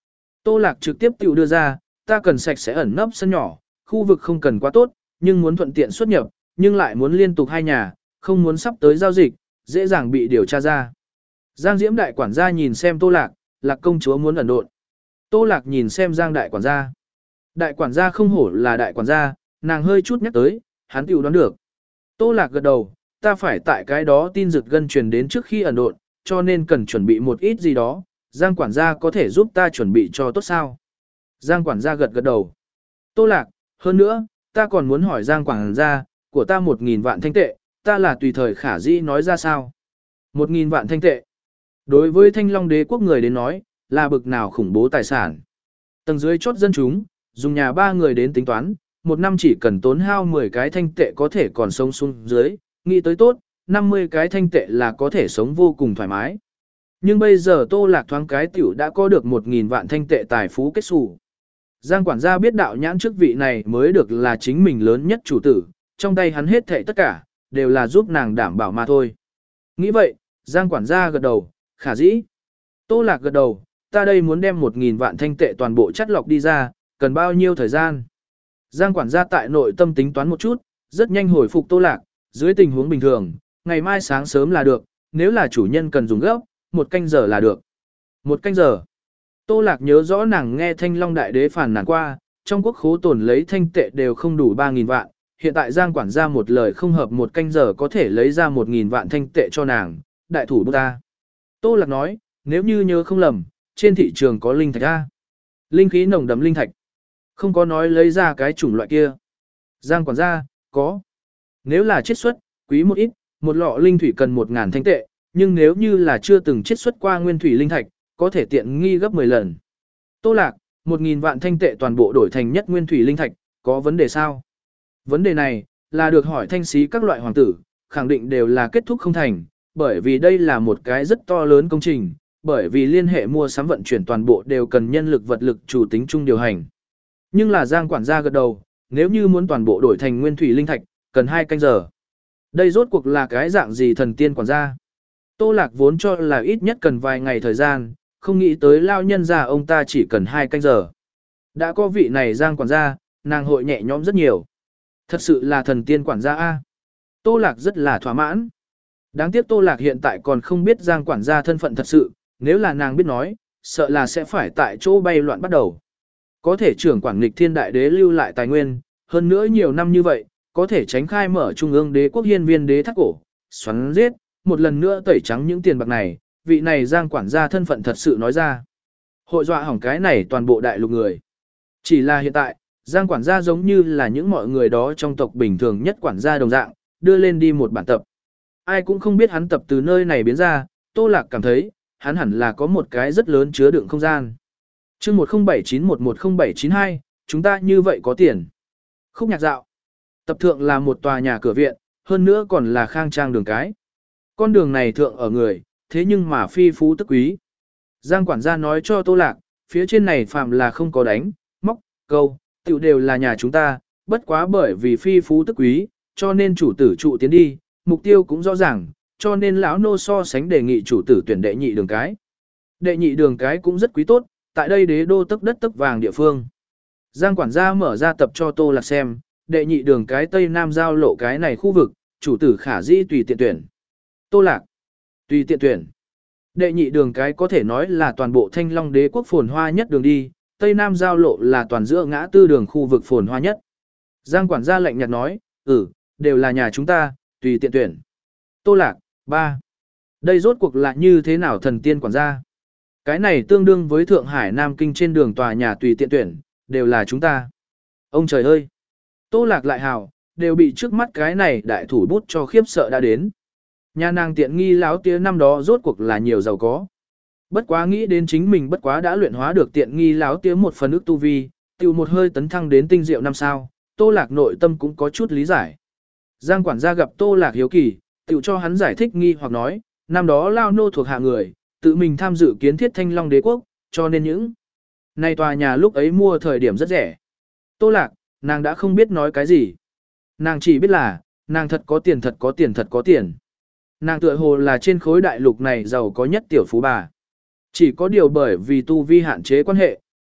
Tô Lạc trực tiếp tiểu đưa ra, ta cần sạch sẽ ẩn nấp sân nhỏ, khu vực không cần quá tốt, nhưng muốn thuận tiện xuất nhập, nhưng lại muốn liên tục hai nhà, không muốn sắp tới giao dịch, dễ dàng bị điều tra ra. Giang Diễm đại quản gia nhìn xem Tô Lạc, Lạc công chúa muốn ẩn độn. Tô Lạc nhìn xem Giang đại quản gia. Đại quản gia không hổ là đại quản gia, nàng hơi chút nhắc tới, hắn tiểu đoán được. Tô Lạc gật đầu, ta phải tại cái đó tin rực gân truyền đến trước khi ẩn độn, cho nên cần chuẩn bị một ít gì đó, Giang quản gia có thể giúp ta chuẩn bị cho tốt sao? Giang quản gia gật gật đầu. Tô Lạc, hơn nữa, ta còn muốn hỏi Giang quản gia, của ta một nghìn vạn thanh tệ, ta là tùy thời khả dĩ nói ra sao? Một nghìn vạn thanh tệ. Đối với Thanh Long đế quốc người đến nói, là bực nào khủng bố tài sản. Tầng dưới chốt dân chúng, dùng nhà ba người đến tính toán, một năm chỉ cần tốn hao mười cái thanh tệ có thể còn sống xuống dưới, nghĩ tới tốt, năm mươi cái thanh tệ là có thể sống vô cùng thoải mái. Nhưng bây giờ Tô Lạc thoáng cái tiểu đã có được một nghìn vạn thanh tệ tài phú kết xù. Giang quản gia biết đạo nhãn chức vị này mới được là chính mình lớn nhất chủ tử, trong tay hắn hết thệ tất cả, đều là giúp nàng đảm bảo mà thôi. Nghĩ vậy, Giang quản gia gật đầu, khả dĩ. Tô Lạc gật đầu, ta đây muốn đem một nghìn vạn thanh tệ toàn bộ chắt lọc đi ra, cần bao nhiêu thời gian? Giang quản gia tại nội tâm tính toán một chút, rất nhanh hồi phục Tô Lạc, dưới tình huống bình thường, ngày mai sáng sớm là được, nếu là chủ nhân cần dùng gấp, một canh giờ là được. Một canh giờ. Tô Lạc nhớ rõ nàng nghe Thanh Long đại đế phản nàn qua, trong quốc khố tồn lấy thanh tệ đều không đủ ba nghìn vạn, hiện tại Giang quản gia một lời không hợp một canh giờ có thể lấy ra một nghìn vạn thanh tệ cho nàng, đại thủ bút ta. Tô Lạc nói, nếu như nhớ không lầm, trên thị trường có linh thạch A. Linh khí nồng đậm linh thạch. Không có nói lấy ra cái chủng loại kia. Giang quản gia, có. Nếu là chiết xuất, quý một ít, một lọ linh thủy cần một ngàn thanh tệ, nhưng nếu như là chưa từng chiết xuất qua nguyên thủy linh thạch, có thể tiện nghi gấp mười lần. Tô Lạc, một nghìn vạn thanh tệ toàn bộ đổi thành nhất nguyên thủy linh thạch, có vấn đề sao? Vấn đề này, là được hỏi thanh xí các loại hoàng tử, khẳng định đều là kết thúc không thành, bởi vì đây là một cái rất to lớn công trình, bởi vì liên hệ mua sắm vận chuyển toàn bộ đều cần nhân lực vật lực chủ tính chung điều hành. Nhưng là Giang quản gia gật đầu, nếu như muốn toàn bộ đổi thành nguyên thủy linh thạch, cần hai canh giờ. Đây rốt cuộc là cái dạng gì thần tiên quản gia? Tô Lạc vốn cho là ít nhất cần vài ngày thời gian, không nghĩ tới lao nhân ra ông ta chỉ cần hai canh giờ. Đã có vị này Giang quản gia, nàng hội nhẹ nhõm rất nhiều. Thật sự là thần tiên quản gia A. Tô Lạc rất là thỏa mãn. Đáng tiếc Tô Lạc hiện tại còn không biết Giang quản gia thân phận thật sự, nếu là nàng biết nói, sợ là sẽ phải tại chỗ bay loạn bắt đầu. Có thể trưởng quản nghịch thiên đại đế lưu lại tài nguyên, hơn nữa nhiều năm như vậy, có thể tránh khai mở trung ương đế quốc hiên viên đế thác cổ, xoắn giết, một lần nữa tẩy trắng những tiền bạc này, vị này Giang quản gia thân phận thật sự nói ra. Hội dọa hỏng cái này toàn bộ đại lục người. Chỉ là hiện tại, Giang quản gia giống như là những mọi người đó trong tộc bình thường nhất quản gia đồng dạng, đưa lên đi một bản tập. Ai cũng không biết hắn tập từ nơi này biến ra, Tô Lạc cảm thấy, hắn hẳn là có một cái rất lớn chứa đựng không gian. chương một không bảy chín một một không bảy chín hai, chúng ta như vậy có tiền. Khúc nhạc dạo. Tập thượng là một tòa nhà cửa viện, hơn nữa còn là khang trang đường cái. Con đường này thượng ở người, thế nhưng mà phi phú tức quý. Giang quản gia nói cho Tô Lạc, phía trên này phạm là không có đánh, móc, câu, tiểu đều là nhà chúng ta, bất quá bởi vì phi phú tức quý, cho nên chủ tử trụ tiến đi, mục tiêu cũng rõ ràng, cho nên lão nô so sánh đề nghị chủ tử tuyển đệ nhị đường cái. Đệ nhị đường cái cũng rất quý tốt, tại đây đế đô tức đất tức vàng địa phương. Giang quản gia mở ra tập cho Tô Lạc xem, đệ nhị đường cái Tây Nam giao lộ cái này khu vực, chủ tử khả dĩ tùy tiện tuyển. Tô Lạc, tùy tiện tuyển. Đệ nhị đường cái có thể nói là toàn bộ Thanh Long đế quốc phồn hoa nhất đường đi, Tây Nam giao lộ là toàn giữa ngã tư đường khu vực phồn hoa nhất. Giang quản gia lạnh nhạt nói, ừ, đều là nhà chúng ta, tùy tiện tuyển. Tô Lạc, ba. Đây rốt cuộc là như thế nào thần tiên quản gia? Cái này tương đương với Thượng Hải Nam Kinh trên đường tòa nhà tùy tiện tuyển, đều là chúng ta. Ông trời ơi! Tô Lạc lại hào, đều bị trước mắt cái này đại thủ bút cho khiếp sợ đã đến. Nhà nàng tiện nghi láo tía năm đó rốt cuộc là nhiều giàu có. Bất quá nghĩ đến chính mình bất quá đã luyện hóa được tiện nghi láo tía một phần ức tu vi, tiêu một hơi tấn thăng đến tinh diệu năm sao, Tô Lạc nội tâm cũng có chút lý giải. Giang quản gia gặp Tô Lạc hiếu kỳ, tiêu cho hắn giải thích nghi hoặc nói, năm đó lao nô thuộc hạ người, tự mình tham dự kiến thiết Thanh Long đế quốc, cho nên những này tòa nhà lúc ấy mua thời điểm rất rẻ. Tô Lạc, nàng đã không biết nói cái gì. Nàng chỉ biết là, nàng thật có tiền thật có tiền thật có tiền. Nàng tựa hồ là trên khối đại lục này giàu có nhất tiểu phú bà. Chỉ có điều bởi vì tu vi hạn chế quan hệ,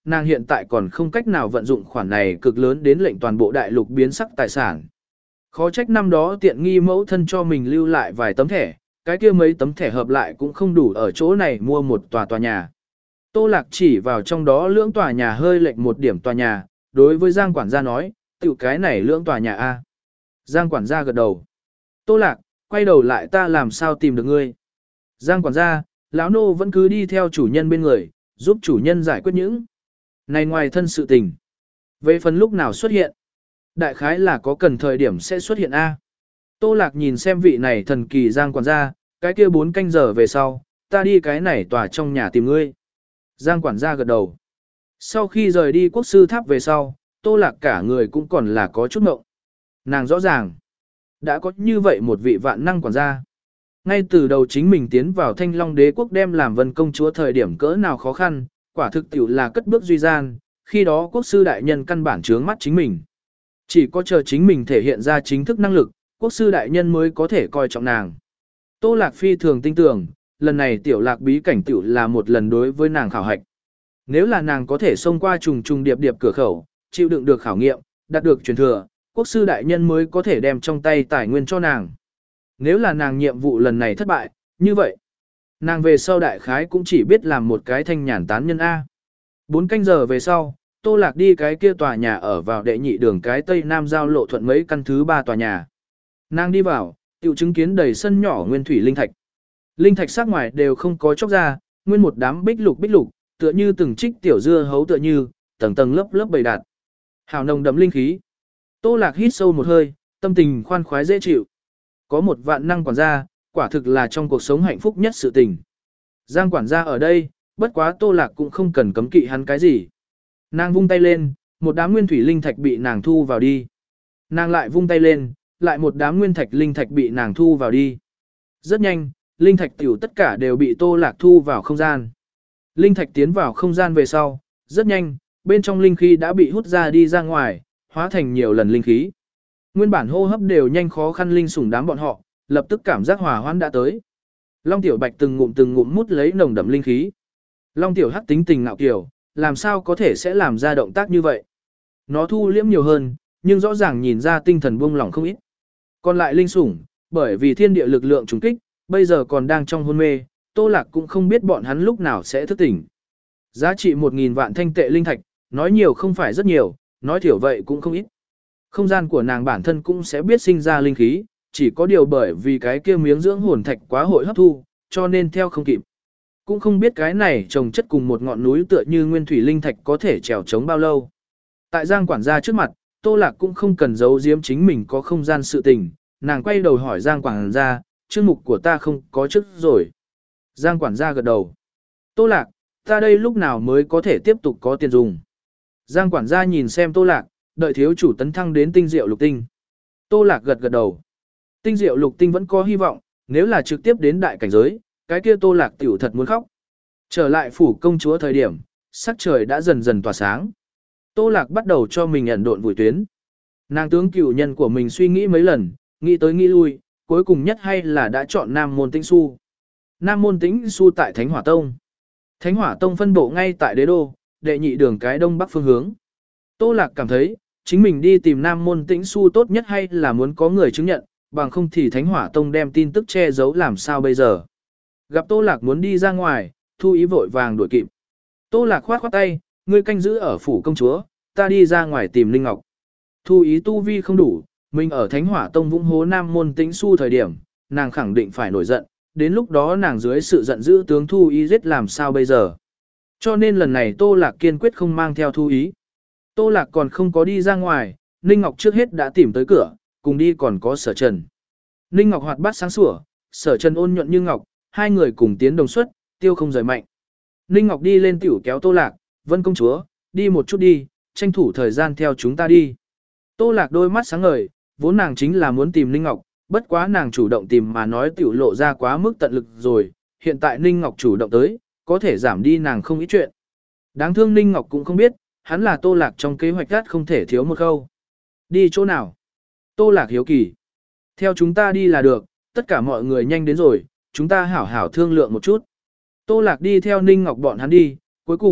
nàng hiện tại còn không cách nào vận dụng khoản này cực lớn đến lệnh toàn bộ đại lục biến sắc tài sản. Khó trách năm đó tiện nghi mẫu thân cho mình lưu lại vài tấm thẻ, cái kia mấy tấm thẻ hợp lại cũng không đủ ở chỗ này mua một tòa tòa nhà. Tô Lạc chỉ vào trong đó lưỡng tòa nhà hơi lệch một điểm tòa nhà, đối với Giang quản gia nói, tiểu cái này lưỡng tòa nhà A. Giang quản gia gật đầu. Tô Lạc, quay đầu lại ta làm sao tìm được ngươi. Giang quản gia, lão nô vẫn cứ đi theo chủ nhân bên người, giúp chủ nhân giải quyết những này ngoài thân sự tình. Về phần lúc nào xuất hiện, đại khái là có cần thời điểm sẽ xuất hiện A. Tô Lạc nhìn xem vị này thần kỳ Giang quản gia, cái kia bốn canh giờ về sau, ta đi cái này tòa trong nhà tìm ngươi. Giang quản gia gật đầu. Sau khi rời đi quốc sư tháp về sau, Tô Lạc cả người cũng còn là có chút mộng. Nàng rõ ràng, đã có như vậy một vị vạn năng quản gia. Ngay từ đầu chính mình tiến vào Thanh Long Đế quốc đem làm Vân công chúa thời điểm cỡ nào khó khăn, quả thực tiểu là cất bước duy gian, khi đó quốc sư đại nhân căn bản trướng mắt chính mình. Chỉ có chờ chính mình thể hiện ra chính thức năng lực, quốc sư đại nhân mới có thể coi trọng nàng. Tô Lạc phi thường tin tưởng, lần này tiểu lạc bí cảnh tiểu là một lần đối với nàng khảo hạch. Nếu là nàng có thể xông qua trùng trùng điệp điệp cửa khẩu, chịu đựng được khảo nghiệm, đạt được truyền thừa, quốc sư đại nhân mới có thể đem trong tay tài nguyên cho nàng. Nếu là nàng nhiệm vụ lần này thất bại, như vậy, nàng về sau đại khái cũng chỉ biết làm một cái thanh nhàn tán nhân A. Bốn canh giờ về sau, Tô Lạc đi cái kia tòa nhà ở vào đệ nhị đường cái tây nam giao lộ thuận mấy căn thứ ba tòa nhà. Nàng đi vào, tiểu chứng kiến đầy sân nhỏ nguyên thủy linh thạch. Linh thạch sắc ngoài đều không có chóc ra, nguyên một đám bích lục bích lục, tựa như từng trích tiểu dưa hấu tựa như, tầng tầng lớp lớp bầy đạt. Hào nồng đậm linh khí. Tô Lạc hít sâu một hơi, tâm tình khoan khoái dễ chịu. Có một vạn năng quản gia, quả thực là trong cuộc sống hạnh phúc nhất sự tình. Giang quản gia ở đây, bất quá Tô Lạc cũng không cần cấm kỵ hắn cái gì. Nàng vung tay lên, một đám nguyên thủy linh thạch bị nàng thu vào đi. Nàng lại vung tay lên, lại một đám nguyên thạch linh thạch bị nàng thu vào đi. Rất nhanh, linh thạch tiểu tất cả đều bị Tô Lạc thu vào không gian. Linh thạch tiến vào không gian về sau, rất nhanh, bên trong linh khí đã bị hút ra đi ra ngoài, hóa thành nhiều lần linh khí. Nguyên bản hô hấp đều nhanh khó khăn linh sủng đám bọn họ, lập tức cảm giác hòa hoãn đã tới. Long Tiểu Bạch từng ngụm từng ngụm mút lấy nồng đậm linh khí. Long Tiểu Hắc tính tình ngạo kiều, làm sao có thể sẽ làm ra động tác như vậy? Nó thu liễm nhiều hơn, nhưng rõ ràng nhìn ra tinh thần buông lỏng không ít. Còn lại linh sủng, bởi vì thiên địa lực lượng trùng kích, bây giờ còn đang trong hôn mê, Tô Lạc cũng không biết bọn hắn lúc nào sẽ thức tỉnh. Giá trị một nghìn vạn thanh tệ linh thạch, nói nhiều không phải rất nhiều, nói thiểu vậy cũng không ít. Không gian của nàng bản thân cũng sẽ biết sinh ra linh khí, chỉ có điều bởi vì cái kia miếng dưỡng hồn thạch quá hội hấp thu, cho nên theo không kịp. Cũng không biết cái này trồng chất cùng một ngọn núi tựa như nguyên thủy linh thạch có thể trèo chống bao lâu. Tại Giang quản gia trước mặt, Tô Lạc cũng không cần giấu giếm chính mình có không gian sự tình, nàng quay đầu hỏi Giang quản gia, chương mục của ta không có chức rồi. Giang quản gia gật đầu. Tô Lạc, ta đây lúc nào mới có thể tiếp tục có tiền dùng. Giang quản gia nhìn xem Tô Lạc, đợi thiếu chủ tấn thăng đến tinh diệu lục tinh. Tô Lạc gật gật đầu. Tinh diệu lục tinh vẫn có hy vọng, nếu là trực tiếp đến đại cảnh giới, cái kia Tô Lạc tiểu thật muốn khóc. Trở lại phủ công chúa thời điểm, sắc trời đã dần dần tỏa sáng. Tô Lạc bắt đầu cho mình ẩn độn vùi tuyến. Nàng tướng cựu nhân của mình suy nghĩ mấy lần, nghĩ tới nghĩ lui, cuối cùng nhất hay là đã chọn Nam Môn Tĩnh Xu. Nam Môn Tĩnh Xu tại Thánh Hỏa Tông. Thánh Hỏa Tông phân bộ ngay tại đế đô, đệ nhị đường cái đông bắc phương hướng. Tô Lạc cảm thấy, chính mình đi tìm Nam Môn Tĩnh Xu tốt nhất hay là muốn có người chứng nhận, bằng không thì Thánh Hỏa Tông đem tin tức che giấu làm sao bây giờ. Gặp Tô Lạc muốn đi ra ngoài, Thu Ý vội vàng đuổi kịp. Tô Lạc khoát khoát tay, ngươi canh giữ ở phủ công chúa, ta đi ra ngoài tìm Linh Ngọc. Thu Ý tu vi không đủ, mình ở Thánh Hỏa Tông vũng hố Nam Môn Tĩnh Xu thời điểm, nàng khẳng định phải nổi giận, đến lúc đó nàng dưới sự giận dữ tướng Thu Ý giết làm sao bây giờ. Cho nên lần này Tô Lạc kiên quyết không mang theo Thu Ý. Tô Lạc còn không có đi ra ngoài, Ninh Ngọc trước hết đã tìm tới cửa, cùng đi còn có Sở Trần. Ninh Ngọc hoạt bát sáng sủa, Sở Trần ôn nhuận như ngọc, hai người cùng tiến đồng suất, tiêu không rời mạnh. Ninh Ngọc đi lên tiểu kéo Tô Lạc, Vân công chúa, đi một chút đi, tranh thủ thời gian theo chúng ta đi. Tô Lạc đôi mắt sáng ngời, vốn nàng chính là muốn tìm Ninh Ngọc, bất quá nàng chủ động tìm mà nói tiểu lộ ra quá mức tận lực rồi, hiện tại Ninh Ngọc chủ động tới, có thể giảm đi nàng không ít chuyện. Đáng thương Ninh Ngọc cũng không biết, hắn là Tô Lạc trong kế hoạch gắt không thể thiếu một khâu. Đi chỗ nào? Tô Lạc hiếu kỳ. Theo chúng ta đi là được, tất cả mọi người nhanh đến rồi, chúng ta hảo hảo thương lượng một chút. Tô Lạc đi theo Ninh Ngọc bọn hắn đi, cuối cùng,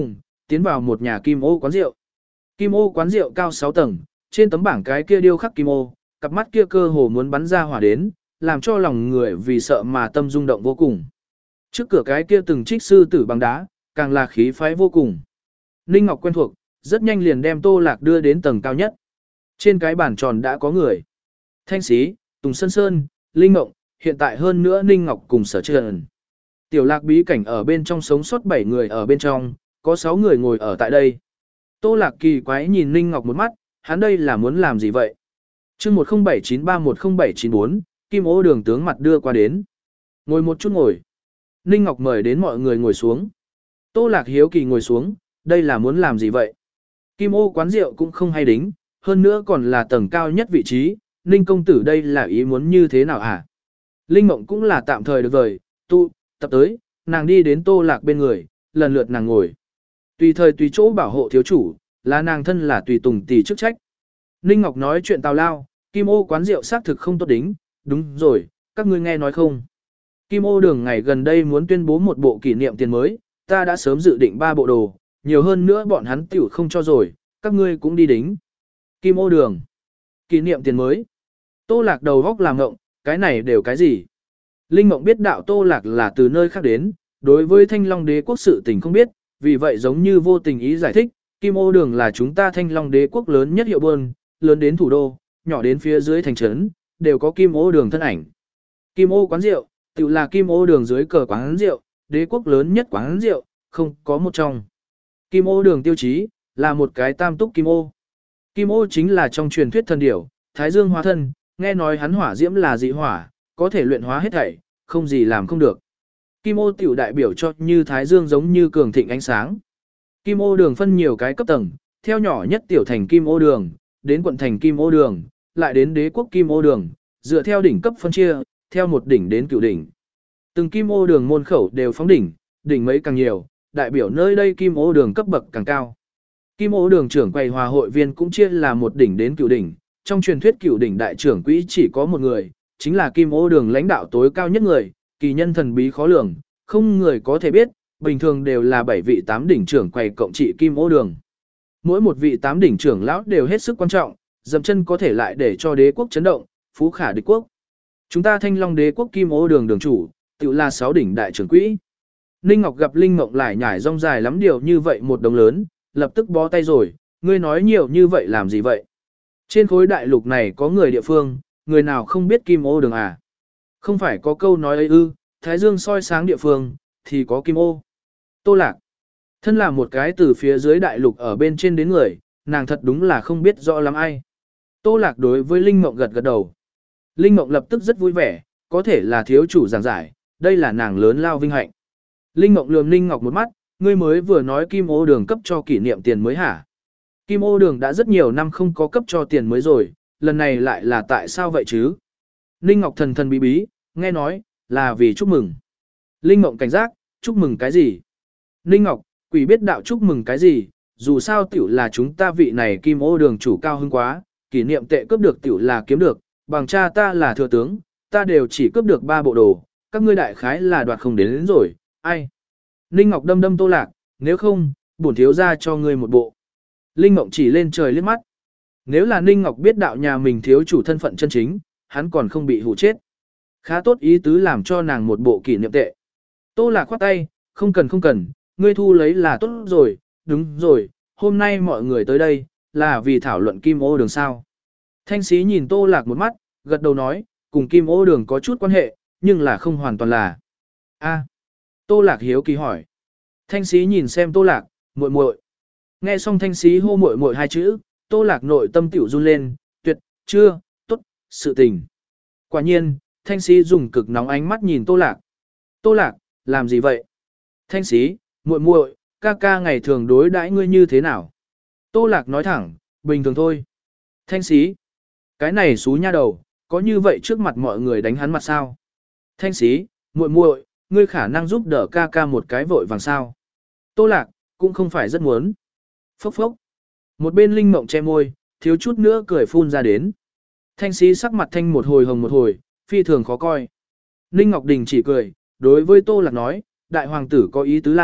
tiến vào một nhà kim ô quán rượu. Kim ô quán rượu cao sáu tầng, trên tấm bảng cái kia điêu khắc kim ô, cặp mắt kia cơ hồ muốn bắn ra hỏa đến, làm cho lòng người vì sợ mà tâm rung động vô cùng. Trước cửa cái kia từng trích sư tử bằng đá, càng là khí phái vô cùng. Ninh Ngọc quen thuộc, rất nhanh liền đem Tô Lạc đưa đến tầng cao nhất. Trên cái bàn tròn đã có người. Thanh Sĩ, Tùng Sơn Sơn, Linh Ngộng, hiện tại hơn nữa Ninh Ngọc cùng Sở Trần. Tiểu Lạc bí cảnh ở bên trong sống sót bảy người ở bên trong, có sáu người ngồi ở tại đây. Tô Lạc kỳ quái nhìn Ninh Ngọc một mắt, hắn đây là muốn làm gì vậy? chương một không bảy chín ba một không bảy chín bốn, Kim Ô Đường tướng mặt đưa qua đến. Ngồi một chút ngồi. Ninh Ngọc mời đến mọi người ngồi xuống. Tô Lạc hiếu kỳ ngồi xuống, đây là muốn làm gì vậy? Kim Ô quán rượu cũng không hay đính, hơn nữa còn là tầng cao nhất vị trí, Ninh công tử đây là ý muốn như thế nào hả? Linh Mộng cũng là tạm thời được vời, tụ, tập tới, nàng đi đến Tô Lạc bên người, lần lượt nàng ngồi. Tùy thời tùy chỗ bảo hộ thiếu chủ, là nàng thân là tùy tùng tỷ chức trách. Ninh Ngọc nói chuyện tào lao, Kim Ô quán rượu xác thực không tốt đính, đúng rồi, các ngươi nghe nói không? Kim Ô Đường ngày gần đây muốn tuyên bố một bộ kỷ niệm tiền mới, ta đã sớm dự định ba bộ đồ, nhiều hơn nữa bọn hắn tiểu không cho rồi, các ngươi cũng đi đính. Kim Ô Đường, kỷ niệm tiền mới. Tô Lạc đầu góc làm ngộng, cái này đều cái gì? Linh Mộng biết đạo Tô Lạc là từ nơi khác đến, đối với Thanh Long Đế quốc sự tình không biết, vì vậy giống như vô tình ý giải thích, Kim Ô Đường là chúng ta Thanh Long Đế quốc lớn nhất hiệu buôn, lớn đến thủ đô, nhỏ đến phía dưới thành trấn, đều có Kim Ô Đường thân ảnh. Kim Ô quán rượu, tự là Kim Ô Đường dưới cờ quán rượu, đế quốc lớn nhất quán rượu, không có một trong. Kim Ô Đường tiêu chí là một cái tam túc kim ô. Kim ô chính là trong truyền thuyết thần điểu, Thái Dương hóa thân, nghe nói hắn hỏa diễm là dị hỏa, có thể luyện hóa hết thảy, không gì làm không được. Kim ô tiểu đại biểu cho như Thái Dương giống như cường thịnh ánh sáng. Kim ô đường phân nhiều cái cấp tầng, theo nhỏ nhất tiểu thành Kim ô đường, đến quận thành Kim ô đường, lại đến đế quốc Kim ô đường, dựa theo đỉnh cấp phân chia, theo một đỉnh đến cửu đỉnh. Từng Kim ô đường môn khẩu đều phóng đỉnh, đỉnh mấy càng nhiều, đại biểu nơi đây Kim ô đường cấp bậc càng cao. Kim ô đường trưởng quầy hòa hội viên cũng chia là một đỉnh đến cửu đỉnh, trong truyền thuyết cửu đỉnh đại trưởng quỹ chỉ có một người, chính là Kim ô đường lãnh đạo tối cao nhất người, kỳ nhân thần bí khó lường, không người có thể biết, bình thường đều là bảy vị tám đỉnh trưởng quầy cộng trị Kim ô đường. Mỗi một vị tám đỉnh trưởng lão đều hết sức quan trọng, dậm chân có thể lại để cho đế quốc chấn động, phú khả địch quốc. Chúng ta Thanh Long đế quốc Kim ô đường đường chủ, tự là sáu đỉnh đại trưởng quỹ. Ninh Ngọc gặp Linh Mộng lại nhải rong dài lắm điều như vậy một đồng lớn, lập tức bó tay rồi, ngươi nói nhiều như vậy làm gì vậy? Trên khối đại lục này có người địa phương, người nào không biết Kim ô đường à? Không phải có câu nói ấy ư, Thái Dương soi sáng địa phương, thì có Kim ô. Tô Lạc, thân là một cái từ phía dưới đại lục ở bên trên đến người, nàng thật đúng là không biết rõ lắm ai. Tô Lạc đối với Linh Mộng gật gật đầu. Linh Mộng lập tức rất vui vẻ, có thể là thiếu chủ giảng giải, đây là nàng lớn lao vinh hạnh. Linh Mộng lườm Linh Ngọc một mắt, ngươi mới vừa nói Kim ô đường cấp cho kỷ niệm tiền mới hả? Kim ô đường đã rất nhiều năm không có cấp cho tiền mới rồi, lần này lại là tại sao vậy chứ? Linh Ngọc thần thần bí bí, nghe nói, là vì chúc mừng. Linh Mộng cảnh giác, chúc mừng cái gì? Linh Ngọc, quỷ biết đạo chúc mừng cái gì, dù sao tiểu là chúng ta vị này Kim ô đường chủ cao hứng quá, kỷ niệm tệ cướp được tiểu là kiếm được, bằng cha ta là thừa tướng, ta đều chỉ cướp được ba bộ đồ, các ngươi đại khái là đoạt không đến, đến rồi, ai? Linh Ngọc đâm đâm Tô Lạc, nếu không, bổn thiếu ra cho ngươi một bộ. Linh Ngọc chỉ lên trời liếc mắt. Nếu là Ninh Ngọc biết đạo nhà mình thiếu chủ thân phận chân chính, hắn còn không bị hù chết. Khá tốt ý tứ làm cho nàng một bộ kỷ niệm tệ. Tô Lạc khoát tay, không cần không cần, ngươi thu lấy là tốt rồi, đúng rồi, hôm nay mọi người tới đây, là vì thảo luận Kim ô đường sao. Thanh Sĩ nhìn Tô Lạc một mắt, gật đầu nói, cùng Kim ô đường có chút quan hệ, nhưng là không hoàn toàn là. A. Tô Lạc hiếu kỳ hỏi. Thanh Sĩ nhìn xem Tô Lạc, muội muội. Nghe xong Thanh Sĩ hô muội muội hai chữ, Tô Lạc nội tâm tiểu run lên, tuyệt, chưa, tốt, sự tình. Quả nhiên, Thanh Sĩ dùng cực nóng ánh mắt nhìn Tô Lạc. Tô Lạc, làm gì vậy? Thanh Sĩ, muội muội, ca ca ngày thường đối đãi ngươi như thế nào? Tô Lạc nói thẳng, bình thường thôi. Thanh Sĩ, cái này xú nha đầu, có như vậy trước mặt mọi người đánh hắn mặt sao? Thanh Sĩ, muội muội, ngươi khả năng giúp đỡ ca ca một cái vội vàng sao? Tô Lạc, cũng không phải rất muốn. Phốc phốc. Một bên Linh Mộng che môi, thiếu chút nữa cười phun ra đến. Thanh Sĩ sắc mặt thanh một hồi hồng một hồi, phi thường khó coi. Ninh Ngọc Đình chỉ cười, đối với Tô Lạc nói, đại hoàng tử có ý tứ là,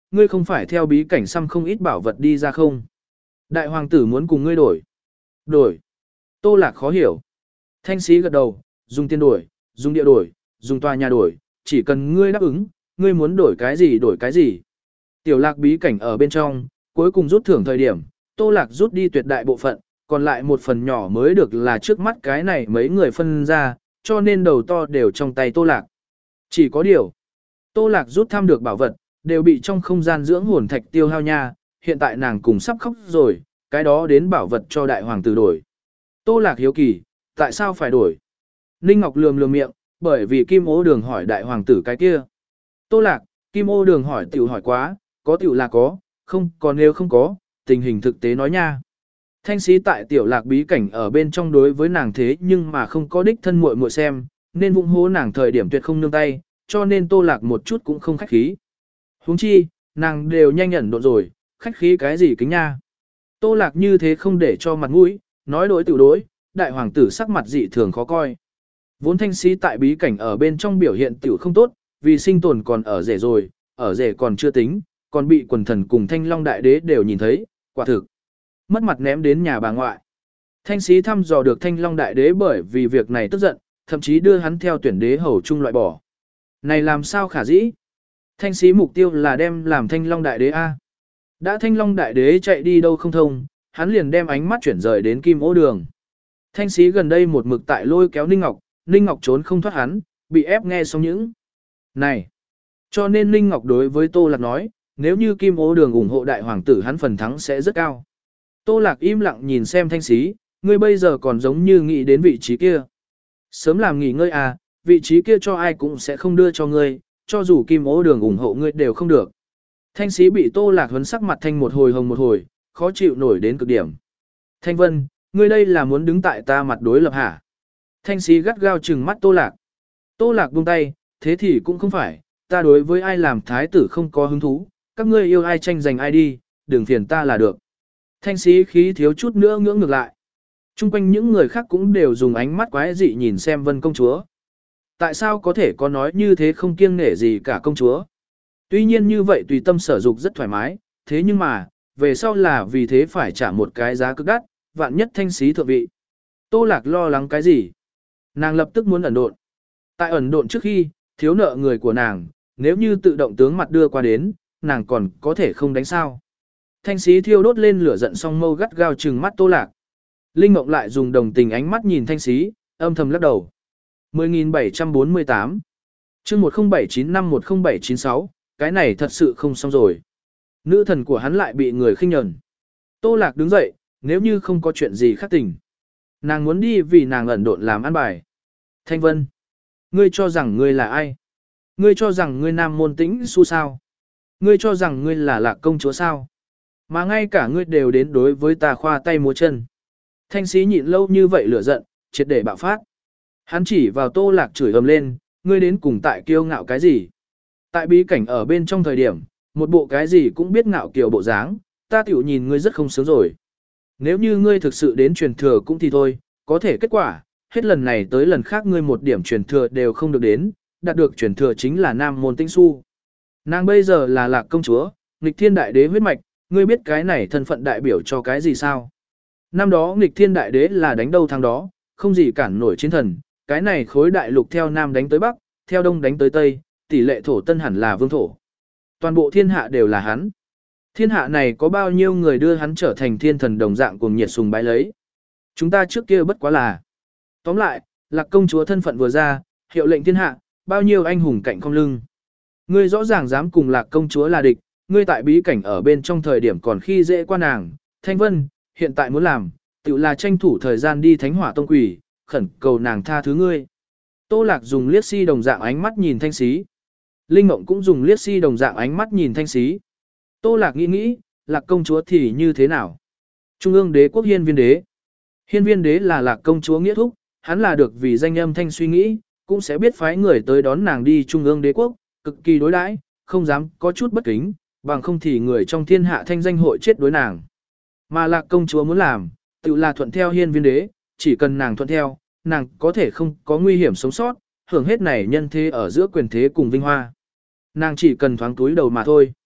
ngươi không phải theo bí cảnh xăm không ít bảo vật đi ra không? Đại hoàng tử muốn cùng ngươi đổi. Đổi. Tô Lạc khó hiểu. Thanh sĩ gật đầu, dùng tiền đổi, dùng địa đổi, dùng tòa nhà đổi, chỉ cần ngươi đáp ứng, ngươi muốn đổi cái gì đổi cái gì. Tiểu Lạc bí cảnh ở bên trong, cuối cùng rút thưởng thời điểm, Tô Lạc rút đi tuyệt đại bộ phận, còn lại một phần nhỏ mới được là trước mắt cái này mấy người phân ra, cho nên đầu to đều trong tay Tô Lạc. Chỉ có điều, Tô Lạc rút thăm được bảo vật, đều bị trong không gian dưỡng hồn thạch tiêu hao nha, hiện tại nàng cùng sắp khóc rồi, cái đó đến bảo vật cho đại hoàng tử đổi. Tô Lạc hiếu kỳ, tại sao phải đổi? Ninh Ngọc lườm lườm miệng, bởi vì Kim Ô Đường hỏi đại hoàng tử cái kia. Tô Lạc, Kim Ô Đường hỏi tiểu hỏi quá, có tiểu là có, không có nếu không có, tình hình thực tế nói nha. Thanh sĩ tại tiểu Lạc bí cảnh ở bên trong đối với nàng thế nhưng mà không có đích thân muội muội xem, nên vụng hố nàng thời điểm tuyệt không nương tay, cho nên Tô Lạc một chút cũng không khách khí. Huống chi, nàng đều nhanh nhẫn độ rồi, khách khí cái gì kính nha. Tô Lạc như thế không để cho mặt mũi, nói đối tiểu đối, đại hoàng tử sắc mặt dị thường khó coi. Vốn thanh sĩ tại bí cảnh ở bên trong biểu hiện tiểu không tốt, vì sinh tồn còn ở rể rồi, ở rể còn chưa tính, còn bị quần thần cùng thanh long đại đế đều nhìn thấy, quả thực. Mất mặt ném đến nhà bà ngoại. Thanh sĩ thăm dò được thanh long đại đế bởi vì việc này tức giận, thậm chí đưa hắn theo tuyển đế hầu chung loại bỏ. Này làm sao khả dĩ? Thanh sĩ mục tiêu là đem làm thanh long đại đế A. Đã thanh long đại đế chạy đi đâu không thông, hắn liền đem ánh mắt chuyển rời đến Kim Ô Đường. Thanh sĩ gần đây một mực tại lôi kéo Ninh Ngọc, Ninh Ngọc trốn không thoát hắn, bị ép nghe xong những này. Cho nên Ninh Ngọc đối với Tô Lạc nói, nếu như Kim Ô Đường ủng hộ đại hoàng tử hắn phần thắng sẽ rất cao. Tô Lạc im lặng nhìn xem thanh sĩ, ngươi bây giờ còn giống như nghĩ đến vị trí kia. Sớm làm nghỉ ngơi à, vị trí kia cho ai cũng sẽ không đưa cho ngươi, cho dù Kim Ô Đường ủng hộ ngươi đều không được. Thanh sĩ bị Tô Lạc huấn sắc mặt thanh một hồi hồng một hồi, khó chịu nổi đến cực điểm. Thanh Vân, ngươi đây là muốn đứng tại ta mặt đối lập hả? Thanh sĩ gắt gao trừng mắt Tô Lạc. Tô Lạc buông tay, thế thì cũng không phải, ta đối với ai làm thái tử không có hứng thú, các ngươi yêu ai tranh giành ai đi, đừng phiền ta là được. Thanh sĩ khí thiếu chút nữa ngưỡng ngược lại. Trung quanh những người khác cũng đều dùng ánh mắt quái dị nhìn xem Vân công chúa. Tại sao có thể có nói như thế không kiêng nể gì cả công chúa? Tuy nhiên như vậy tùy tâm sở dục rất thoải mái, thế nhưng mà, về sau là vì thế phải trả một cái giá cực đắt, vạn nhất thanh sĩ thượng vị. Tô Lạc lo lắng cái gì? Nàng lập tức muốn ẩn độn. Tại ẩn độn trước khi, thiếu nợ người của nàng, nếu như tự động tướng mặt đưa qua đến, nàng còn có thể không đánh sao. Thanh sĩ thiêu đốt lên lửa giận song mâu gắt gao trừng mắt Tô Lạc. Linh Mộng lại dùng đồng tình ánh mắt nhìn thanh sĩ, âm thầm lắc đầu. mười nghìn bảy trăm bốn mươi tám chương một không bảy chín năm một không bảy chín sáu, cái này thật sự không xong rồi. Nữ thần của hắn lại bị người khinh nhẫn. Tô Lạc đứng dậy, nếu như không có chuyện gì khác tình. Nàng muốn đi vì nàng ẩn độn làm ăn bài. Thanh Vân, ngươi cho rằng ngươi là ai? Ngươi cho rằng ngươi nam môn tĩnh su sao? Ngươi cho rằng ngươi là Lạc công chúa sao? Mà ngay cả ngươi đều đến đối với ta khoa tay múa chân. Thanh sĩ nhịn lâu như vậy lửa giận, triệt để bạo phát. Hắn chỉ vào Tô Lạc chửi ầm lên, ngươi đến cùng tại kiêu ngạo cái gì? Tại bí cảnh ở bên trong thời điểm, một bộ cái gì cũng biết ngạo kiều bộ dáng, ta tiểu nhìn ngươi rất không sướng rồi. Nếu như ngươi thực sự đến truyền thừa cũng thì thôi, có thể kết quả, hết lần này tới lần khác ngươi một điểm truyền thừa đều không được đến, đạt được truyền thừa chính là nam môn tĩnh su. Nàng bây giờ là Lạc công chúa, nghịch thiên đại đế huyết mạch, ngươi biết cái này thân phận đại biểu cho cái gì sao? Năm đó nghịch thiên đại đế là đánh đâu thắng đó, không gì cản nổi chiến thần, cái này khối đại lục theo nam đánh tới bắc, theo đông đánh tới tây, tỷ lệ thổ tân hẳn là vương thổ. Toàn bộ thiên hạ đều là hắn. Thiên hạ này có bao nhiêu người đưa hắn trở thành thiên thần đồng dạng cùng nhiệt sùng bái lấy. Chúng ta trước kia bất quá là. Tóm lại, Lạc công chúa thân phận vừa ra, hiệu lệnh thiên hạ, bao nhiêu anh hùng cạnh không lưng. Ngươi rõ ràng dám cùng Lạc công chúa là địch, ngươi tại bí cảnh ở bên trong thời điểm còn khi dễ qua nàng. Thanh Vân, hiện tại muốn làm, tự là tranh thủ thời gian đi thánh hỏa tông quỷ, khẩn cầu nàng tha thứ ngươi. Tô Lạc dùng liếc si đồng dạng ánh mắt nhìn thanh sĩ. Linh Mộng cũng dùng liếc si đồng dạng ánh mắt nhìn thanh sĩ. Tô Lạc nghĩ nghĩ, Lạc công chúa thì như thế nào? Trung ương đế quốc hiên viên đế. Hiên viên đế là Lạc công chúa nghĩa thúc, hắn là được vì danh âm thanh suy nghĩ, cũng sẽ biết phái người tới đón nàng đi trung ương đế quốc, cực kỳ đối đãi, không dám có chút bất kính, bằng không thì người trong thiên hạ thanh danh hội chết đối nàng. Mà Lạc công chúa muốn làm, tự là thuận theo hiên viên đế, chỉ cần nàng thuận theo, nàng có thể không có nguy hiểm sống sót, hưởng hết này nhân thế ở giữa quyền thế cùng vinh hoa. Nàng chỉ cần thoáng túi đầu mà thôi.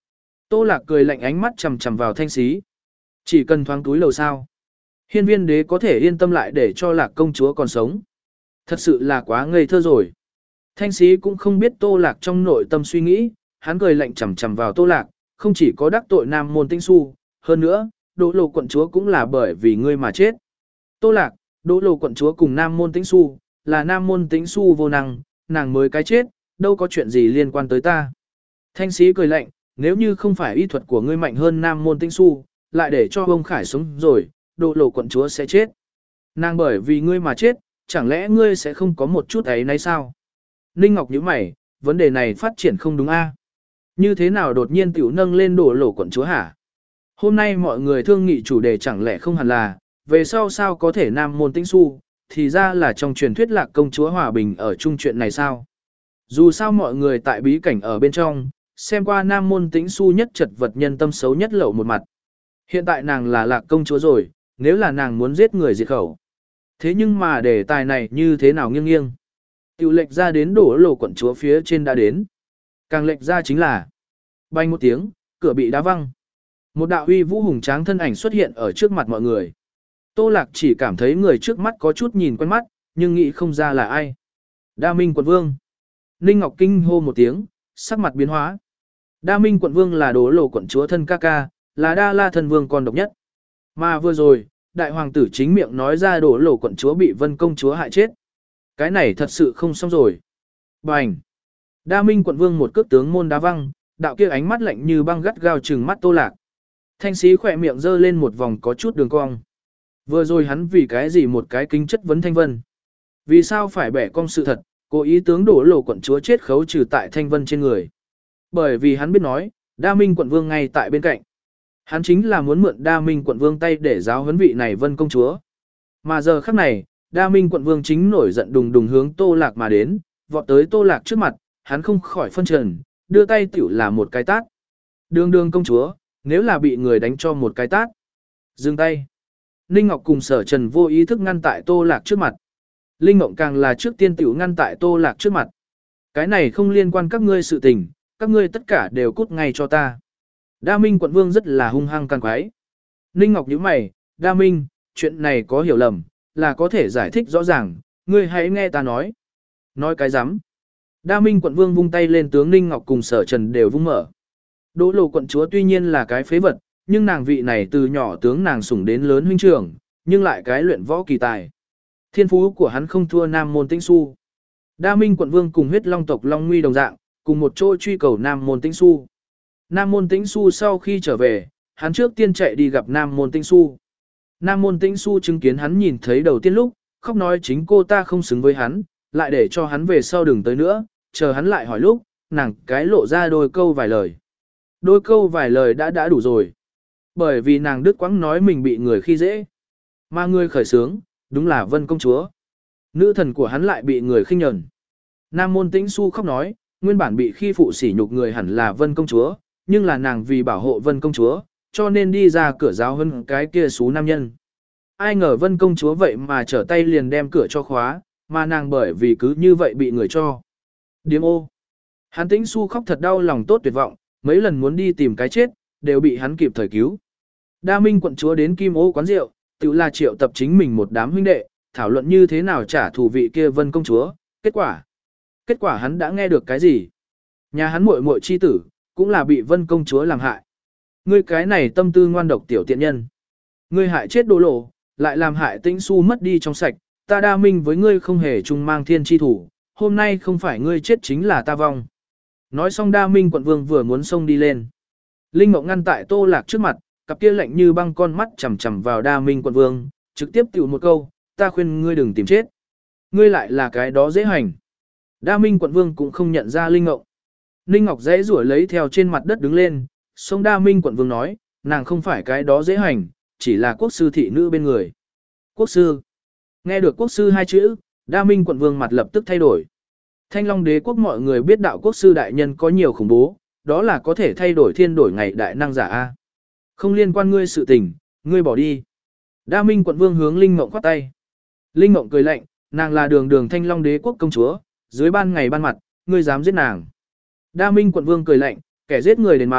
Tô Lạc cười lạnh ánh mắt chằm chằm vào Thanh Xí. Chỉ cần thoáng túi lầu sao. Hiên viên đế có thể yên tâm lại để cho Lạc công chúa còn sống. Thật sự là quá ngây thơ rồi. Thanh Xí cũng không biết Tô Lạc trong nội tâm suy nghĩ, hắn cười lạnh chằm chằm vào Tô Lạc, không chỉ có đắc tội Nam Môn Tĩnh Xu, hơn nữa, Đỗ Lô quận chúa cũng là bởi vì ngươi mà chết. Tô Lạc, Đỗ Lô quận chúa cùng Nam Môn Tĩnh Xu, là Nam Môn Tĩnh Xu vô năng, nàng mới cái chết, đâu có chuyện gì liên quan tới ta. Thanh Xí cười lạnh, nếu như không phải y thuật của ngươi mạnh hơn Nam Môn Tĩnh Xu, lại để cho ông Khải sống rồi, Đỗ Lô quận chúa sẽ chết. Nàng bởi vì ngươi mà chết, chẳng lẽ ngươi sẽ không có một chút ấy nấy sao? Ninh Ngọc nhíu mày, vấn đề này phát triển không đúng a? Như thế nào đột nhiên tiểu nâng lên Đỗ Lô quận chúa hả? Hôm nay mọi người thương nghị chủ đề chẳng lẽ không hẳn là, về sau sao có thể Nam Môn Tĩnh Xu, thì ra là trong truyền thuyết Lạc công chúa hòa bình ở chung chuyện này sao? Dù sao mọi người tại bí cảnh ở bên trong, xem qua Nam Môn Tĩnh Xu nhất chật vật nhân tâm xấu nhất lậu một mặt. Hiện tại nàng là Lạc công chúa rồi, nếu là nàng muốn giết người diệt khẩu. Thế nhưng mà đề tài này như thế nào nghiêng nghiêng? Tiểu lệch ra đến Đỗ Lô quận chúa phía trên đã đến. Càng lệch ra chính là bay một tiếng, cửa bị đá văng. Một đạo uy vũ hùng tráng thân ảnh xuất hiện ở trước mặt mọi người. Tô Lạc chỉ cảm thấy người trước mắt có chút nhìn quen mắt, nhưng nghĩ không ra là ai. Đa Minh quận vương. Ninh Ngọc kinh hô một tiếng, sắc mặt biến hóa. Đa Minh quận vương là Đỗ Lô quận chúa thân ca ca, là Đa La thân vương con độc nhất. Mà vừa rồi, đại hoàng tử chính miệng nói ra Đỗ Lô quận chúa bị Vân công chúa hại chết. Cái này thật sự không xong rồi. Bành. Đa Minh quận vương một cước tướng môn đá văng, đạo kia ánh mắt lạnh như băng gắt gao trừng mắt Tô Lạc. Thanh Xí khỏe miệng giơ lên một vòng có chút đường cong. Vừa rồi hắn vì cái gì một cái kính chất vấn Thanh Vân? Vì sao phải bẻ cong sự thật, cố ý tướng Đỗ Lô quận chúa chết khấu trừ tại Thanh Vân trên người? Bởi vì hắn biết nói, Đa Minh quận vương ngay tại bên cạnh. Hắn chính là muốn mượn Đa Minh quận vương tay để giáo huấn vị này Vân công chúa. Mà giờ khắc này, Đa Minh quận vương chính nổi giận đùng đùng hướng Tô Lạc mà đến, vọt tới Tô Lạc trước mặt, hắn không khỏi phân trần, đưa tay tiểu là một cái tát. Đường đường công chúa, nếu là bị người đánh cho một cái tát. Dừng tay. Ninh Ngọc cùng Sở Trần vô ý thức ngăn tại Tô Lạc trước mặt. Linh Ngộng càng là trước tiên tiểu ngăn tại Tô Lạc trước mặt. Cái này không liên quan các ngươi sự tình, các ngươi tất cả đều cút ngay cho ta. Đa Minh quận vương rất là hung hăng can quái. Ninh Ngọc nhíu mày, Đa Minh, chuyện này có hiểu lầm, là có thể giải thích rõ ràng, ngươi hãy nghe ta nói. Nói cái rắm. Đa Minh quận vương vung tay lên tướng Ninh Ngọc cùng Sở Trần đều vung mở. Đỗ Lô quận chúa tuy nhiên là cái phế vật, nhưng nàng vị này từ nhỏ tướng nàng sủng đến lớn huynh trưởng, nhưng lại cái luyện võ kỳ tài. Thiên phú của hắn không thua Nam Môn Tĩnh Xu. Đa Minh quận vương cùng huyết long tộc Long Nguy đồng dạng, cùng một chỗ truy cầu Nam Môn Tĩnh Xu. Nam Môn Tĩnh Xu sau khi trở về, hắn trước tiên chạy đi gặp Nam Môn Tĩnh Xu. Nam Môn Tĩnh Xu chứng kiến hắn nhìn thấy đầu tiên lúc, khóc nói chính cô ta không xứng với hắn, lại để cho hắn về sau đừng tới nữa, chờ hắn lại hỏi lúc, nàng cái lộ ra đôi câu vài lời. Đôi câu vài lời đã đã đủ rồi. Bởi vì nàng đứt quãng nói mình bị người khi dễ. Mà người khởi sướng, đúng là Vân công chúa. Nữ thần của hắn lại bị người khinh nhẫn. Nam Môn Tĩnh Xu khóc nói, nguyên bản bị khi phụ sỉ nhục người hẳn là Vân công chúa, nhưng là nàng vì bảo hộ Vân công chúa, cho nên đi ra cửa giáo hơn cái kia xú nam nhân. Ai ngờ Vân công chúa vậy mà trở tay liền đem cửa cho khóa, mà nàng bởi vì cứ như vậy bị người cho. Điếm ô. Hắn Tĩnh Xu khóc thật đau lòng tốt tuyệt vọng, mấy lần muốn đi tìm cái chết, đều bị hắn kịp thời cứu. Đa Minh quận chúa đến Kim Ô quán rượu, tự là triệu tập chính mình một đám huynh đệ, thảo luận như thế nào trả thù vị kia Vân công chúa, kết quả. Kết quả hắn đã nghe được cái gì? Nhà hắn muội muội chi tử, cũng là bị Vân công chúa làm hại. Ngươi cái này tâm tư ngoan độc tiểu tiện nhân. Ngươi hại chết Đỗ Lô, lại làm hại Tĩnh Xu mất đi trong sạch, ta Đa Minh với ngươi không hề chung mang thiên chi thủ, hôm nay không phải ngươi chết chính là ta vong. Nói xong Đa Minh quận vương vừa muốn xông đi lên. Linh Mộng ngăn tại Tô Lạc trước mặt, cặp kia lạnh như băng con mắt chằm chằm vào Đa Minh quận vương, trực tiếp tiểu một câu, ta khuyên ngươi đừng tìm chết. Ngươi lại là cái đó dễ hành. Đa Minh quận vương cũng không nhận ra Linh Ngộng. Ninh Ngọc dễ rủa lấy theo trên mặt đất đứng lên, xong Đa Minh quận vương nói, nàng không phải cái đó dễ hành, chỉ là quốc sư thị nữ bên người. Quốc sư. Nghe được quốc sư hai chữ, Đa Minh quận vương mặt lập tức thay đổi. Thanh Long đế quốc mọi người biết đạo quốc sư đại nhân có nhiều khủng bố, đó là có thể thay đổi thiên đổi ngày đại năng giả A. Không liên quan ngươi sự tình, ngươi bỏ đi. Đa Minh quận vương hướng Linh Mộng khoát tay. Linh Mộng cười lạnh, nàng là đường đường Thanh Long đế quốc công chúa, dưới ban ngày ban mặt, ngươi dám giết nàng. Đa Minh quận vương cười lạnh, kẻ giết người đền mạng,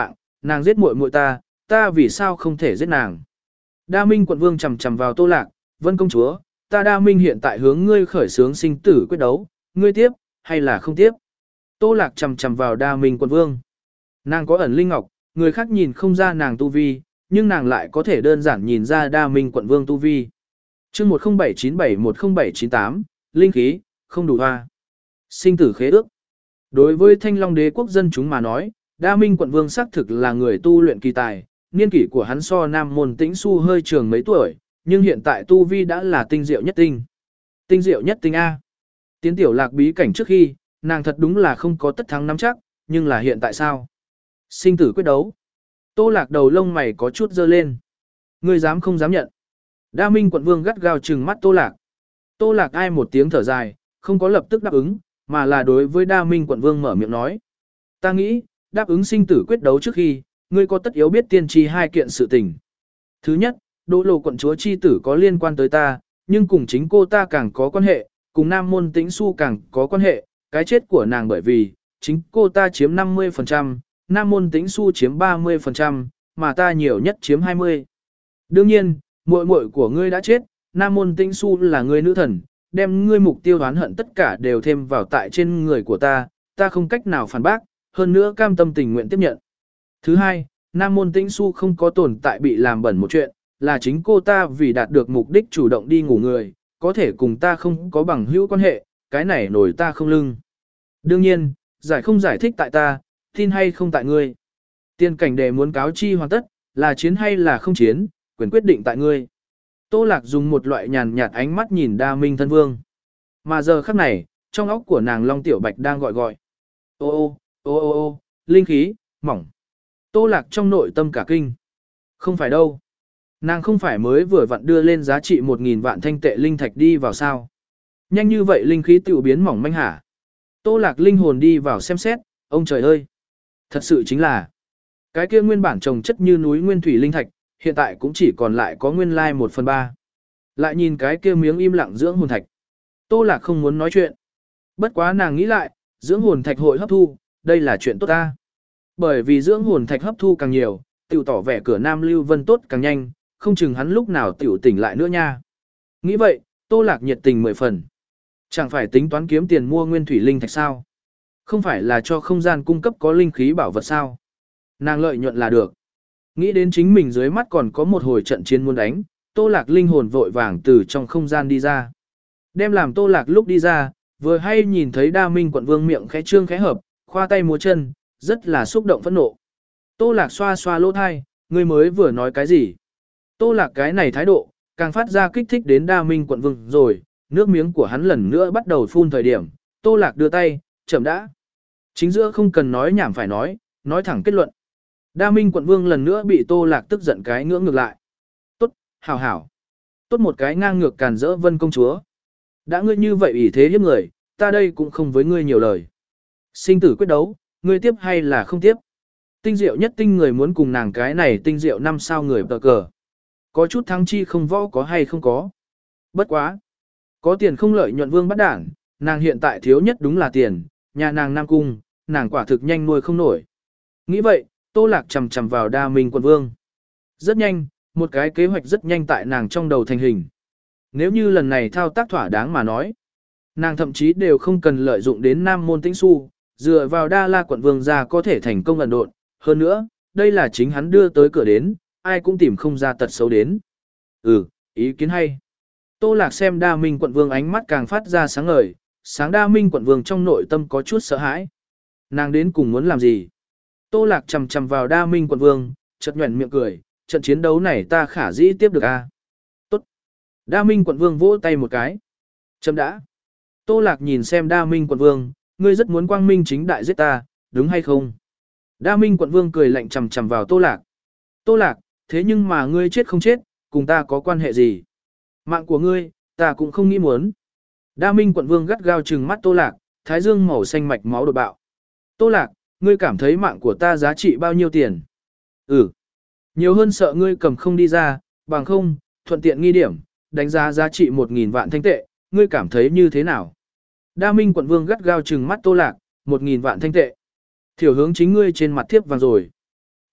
nàng giết muội muội ta, ta vì sao không thể giết nàng? Đa Minh quận vương chầm chầm vào Tô Lạc, Vân công chúa, ta Đa Minh hiện tại hướng ngươi khởi xướng sinh tử quyết đấu, ngươi tiếp, hay là không tiếp? Tô Lạc chầm chầm vào Đa Minh quận vương. Nàng có ẩn linh ngọc, người khác nhìn không ra nàng tu vi, nhưng nàng lại có thể đơn giản nhìn ra Đa Minh quận vương tu vi. Chương một không bảy chín bảy một không bảy chín tám, linh khí, không đủ hoa. Sinh tử khế ước. Đối với Thanh Long đế quốc dân chúng mà nói, Đa Minh quận vương xác thực là người tu luyện kỳ tài, niên kỷ của hắn so Nam Môn Tĩnh Xu hơi trường mấy tuổi, nhưng hiện tại tu vi đã là tinh diệu nhất tinh. Tinh diệu nhất tinh A. Tiến tiểu lạc bí cảnh trước khi, nàng thật đúng là không có tất thắng nắm chắc, nhưng là hiện tại sao? Sinh tử quyết đấu. Tô Lạc đầu lông mày có chút dơ lên. Ngươi dám không dám nhận. Đa Minh quận vương gắt gao trừng mắt Tô Lạc. Tô Lạc ai một tiếng thở dài, không có lập tức đáp ứng, mà là đối với Đa Minh quận vương mở miệng nói. Ta nghĩ, đáp ứng sinh tử quyết đấu trước khi, ngươi có tất yếu biết tiên tri hai kiện sự tình. Thứ nhất, Đỗ Lộ quận chúa chi tử có liên quan tới ta, nhưng cùng chính cô ta càng có quan hệ, cùng Nam Môn Tĩnh Xu càng có quan hệ, cái chết của nàng bởi vì, chính cô ta chiếm năm mươi phần trăm, Nam Môn Tĩnh Xu chiếm ba mươi phần trăm, mà ta nhiều nhất chiếm hai mươi phần trăm. Đương nhiên, muội muội của ngươi đã chết, Nam Môn Tĩnh Xu là người nữ thần, đem ngươi mục tiêu oán hận tất cả đều thêm vào tại trên người của ta, ta không cách nào phản bác, hơn nữa cam tâm tình nguyện tiếp nhận. Thứ hai, Nam Môn Tĩnh Xu không có tồn tại bị làm bẩn một chuyện, là chính cô ta vì đạt được mục đích chủ động đi ngủ người, có thể cùng ta không có bằng hữu quan hệ, cái này nổi ta không lưng. Đương nhiên, giải không giải thích tại ta, tin hay không tại ngươi. Tiên cảnh đề muốn cáo chi hoàn tất, là chiến hay là không chiến, quyền quyết định tại ngươi. Tô Lạc dùng một loại nhàn nhạt ánh mắt nhìn Đa Minh thân vương. Mà giờ khắc này, trong óc của nàng Long Tiểu Bạch đang gọi gọi. Ô ô, ô ô ô, linh khí, mỏng. Tô Lạc trong nội tâm cả kinh. Không phải đâu. Nàng không phải mới vừa vặn đưa lên giá trị một nghìn vạn thanh tệ linh thạch đi vào sao. Nhanh như vậy linh khí tiểu biến mỏng manh hả. Tô Lạc linh hồn đi vào xem xét, ông trời ơi. Thật sự chính là, cái kia nguyên bản trồng chất như núi nguyên thủy linh thạch, hiện tại cũng chỉ còn lại có nguyên lai một phần ba. Lại nhìn cái kia miếng im lặng dưỡng hồn thạch. Tô Lạc không muốn nói chuyện. Bất quá nàng nghĩ lại, dưỡng hồn thạch hội hấp thu, đây là chuyện tốt ta. Bởi vì dưỡng hồn thạch hấp thu càng nhiều, tiểu tỏ vẻ cửa Nam Lưu Vân tốt càng nhanh, không chừng hắn lúc nào tiểu tỉnh lại nữa nha. Nghĩ vậy, Tô Lạc nhiệt tình mười phần. Chẳng phải tính toán kiếm tiền mua nguyên thủy linh thạch sao? Không phải là cho không gian cung cấp có linh khí bảo vật sao? Nàng lợi nhuận là được. Nghĩ đến chính mình dưới mắt còn có một hồi trận chiến muốn đánh, Tô Lạc linh hồn vội vàng từ trong không gian đi ra. Đem làm Tô Lạc lúc đi ra, vừa hay nhìn thấy Đa Minh quận vương miệng khẽ trương khẽ hợp, khoa tay múa chân, rất là xúc động phẫn nộ. Tô Lạc xoa xoa lỗ thai, ngươi mới vừa nói cái gì? Tô Lạc cái này thái độ, càng phát ra kích thích đến Đa Minh quận vương rồi, nước miếng của hắn lần nữa bắt đầu phun thời điểm, Tô Lạc đưa tay, chậm đã. Chính giữa không cần nói nhảm phải nói, nói thẳng kết luận. Đa Minh quận vương lần nữa bị Tô Lạc tức giận cái ngưỡng ngược lại. Tốt, hảo hảo. Tốt một cái ngang ngược càn rỡ Vân công chúa. Đã ngươi như vậy ủy thế hiếp người, ta đây cũng không với ngươi nhiều lời. Sinh tử quyết đấu, ngươi tiếp hay là không tiếp? Tinh diệu nhất tinh người muốn cùng nàng cái này tinh diệu năm sao người tờ cờ. Có chút thắng chi không võ có hay không có. Bất quá. Có tiền không lợi nhuận vương bắt đảng, nàng hiện tại thiếu nhất đúng là tiền, nhà nàng Nam Cung, nàng quả thực nhanh nuôi không nổi. Nghĩ vậy, Tô Lạc chầm chầm vào Đa Minh quận vương. Rất nhanh, một cái kế hoạch rất nhanh tại nàng trong đầu thành hình. Nếu như lần này thao tác thỏa đáng mà nói, nàng thậm chí đều không cần lợi dụng đến Nam Môn Tĩnh Xu, dựa vào Đa La quận vương ra có thể thành công ẩn độn. Hơn nữa, đây là chính hắn đưa tới cửa đến, ai cũng tìm không ra tật xấu đến. Ừ, ý kiến hay. Tô Lạc xem Đa Minh quận vương ánh mắt càng phát ra sáng ngời, sáng Đa Minh quận vương trong nội tâm có chút sợ hãi. Nàng đến cùng muốn làm gì? Tô Lạc chầm chầm vào Đa Minh quận vương, chợt nhuẩn miệng cười, trận chiến đấu này ta khả dĩ tiếp được a. Tốt. Đa Minh quận vương vỗ tay một cái. Chấm đã. Tô Lạc nhìn xem Đa Minh quận vương, ngươi rất muốn quang minh chính đại giết ta, đúng hay không? Đa Minh quận vương cười lạnh chầm chầm vào Tô Lạc. Tô Lạc, thế nhưng mà ngươi chết không chết, cùng ta có quan hệ gì? Mạng của ngươi, ta cũng không nghĩ muốn. Đa Minh quận vương gắt gao trừng mắt Tô Lạc, thái dương màu xanh mạch máu đột bạo. Tô Lạc, ngươi cảm thấy mạng của ta giá trị bao nhiêu tiền? Ừ. Nhiều hơn sợ ngươi cầm không đi ra, bằng không, thuận tiện nghi điểm, đánh giá giá trị một nghìn vạn thanh tệ, ngươi cảm thấy như thế nào? Đa Minh quận vương gắt gao trừng mắt Tô Lạc, một nghìn vạn thanh tệ. Thiểu hướng chính ngươi trên mặt thiếp vàng rồi.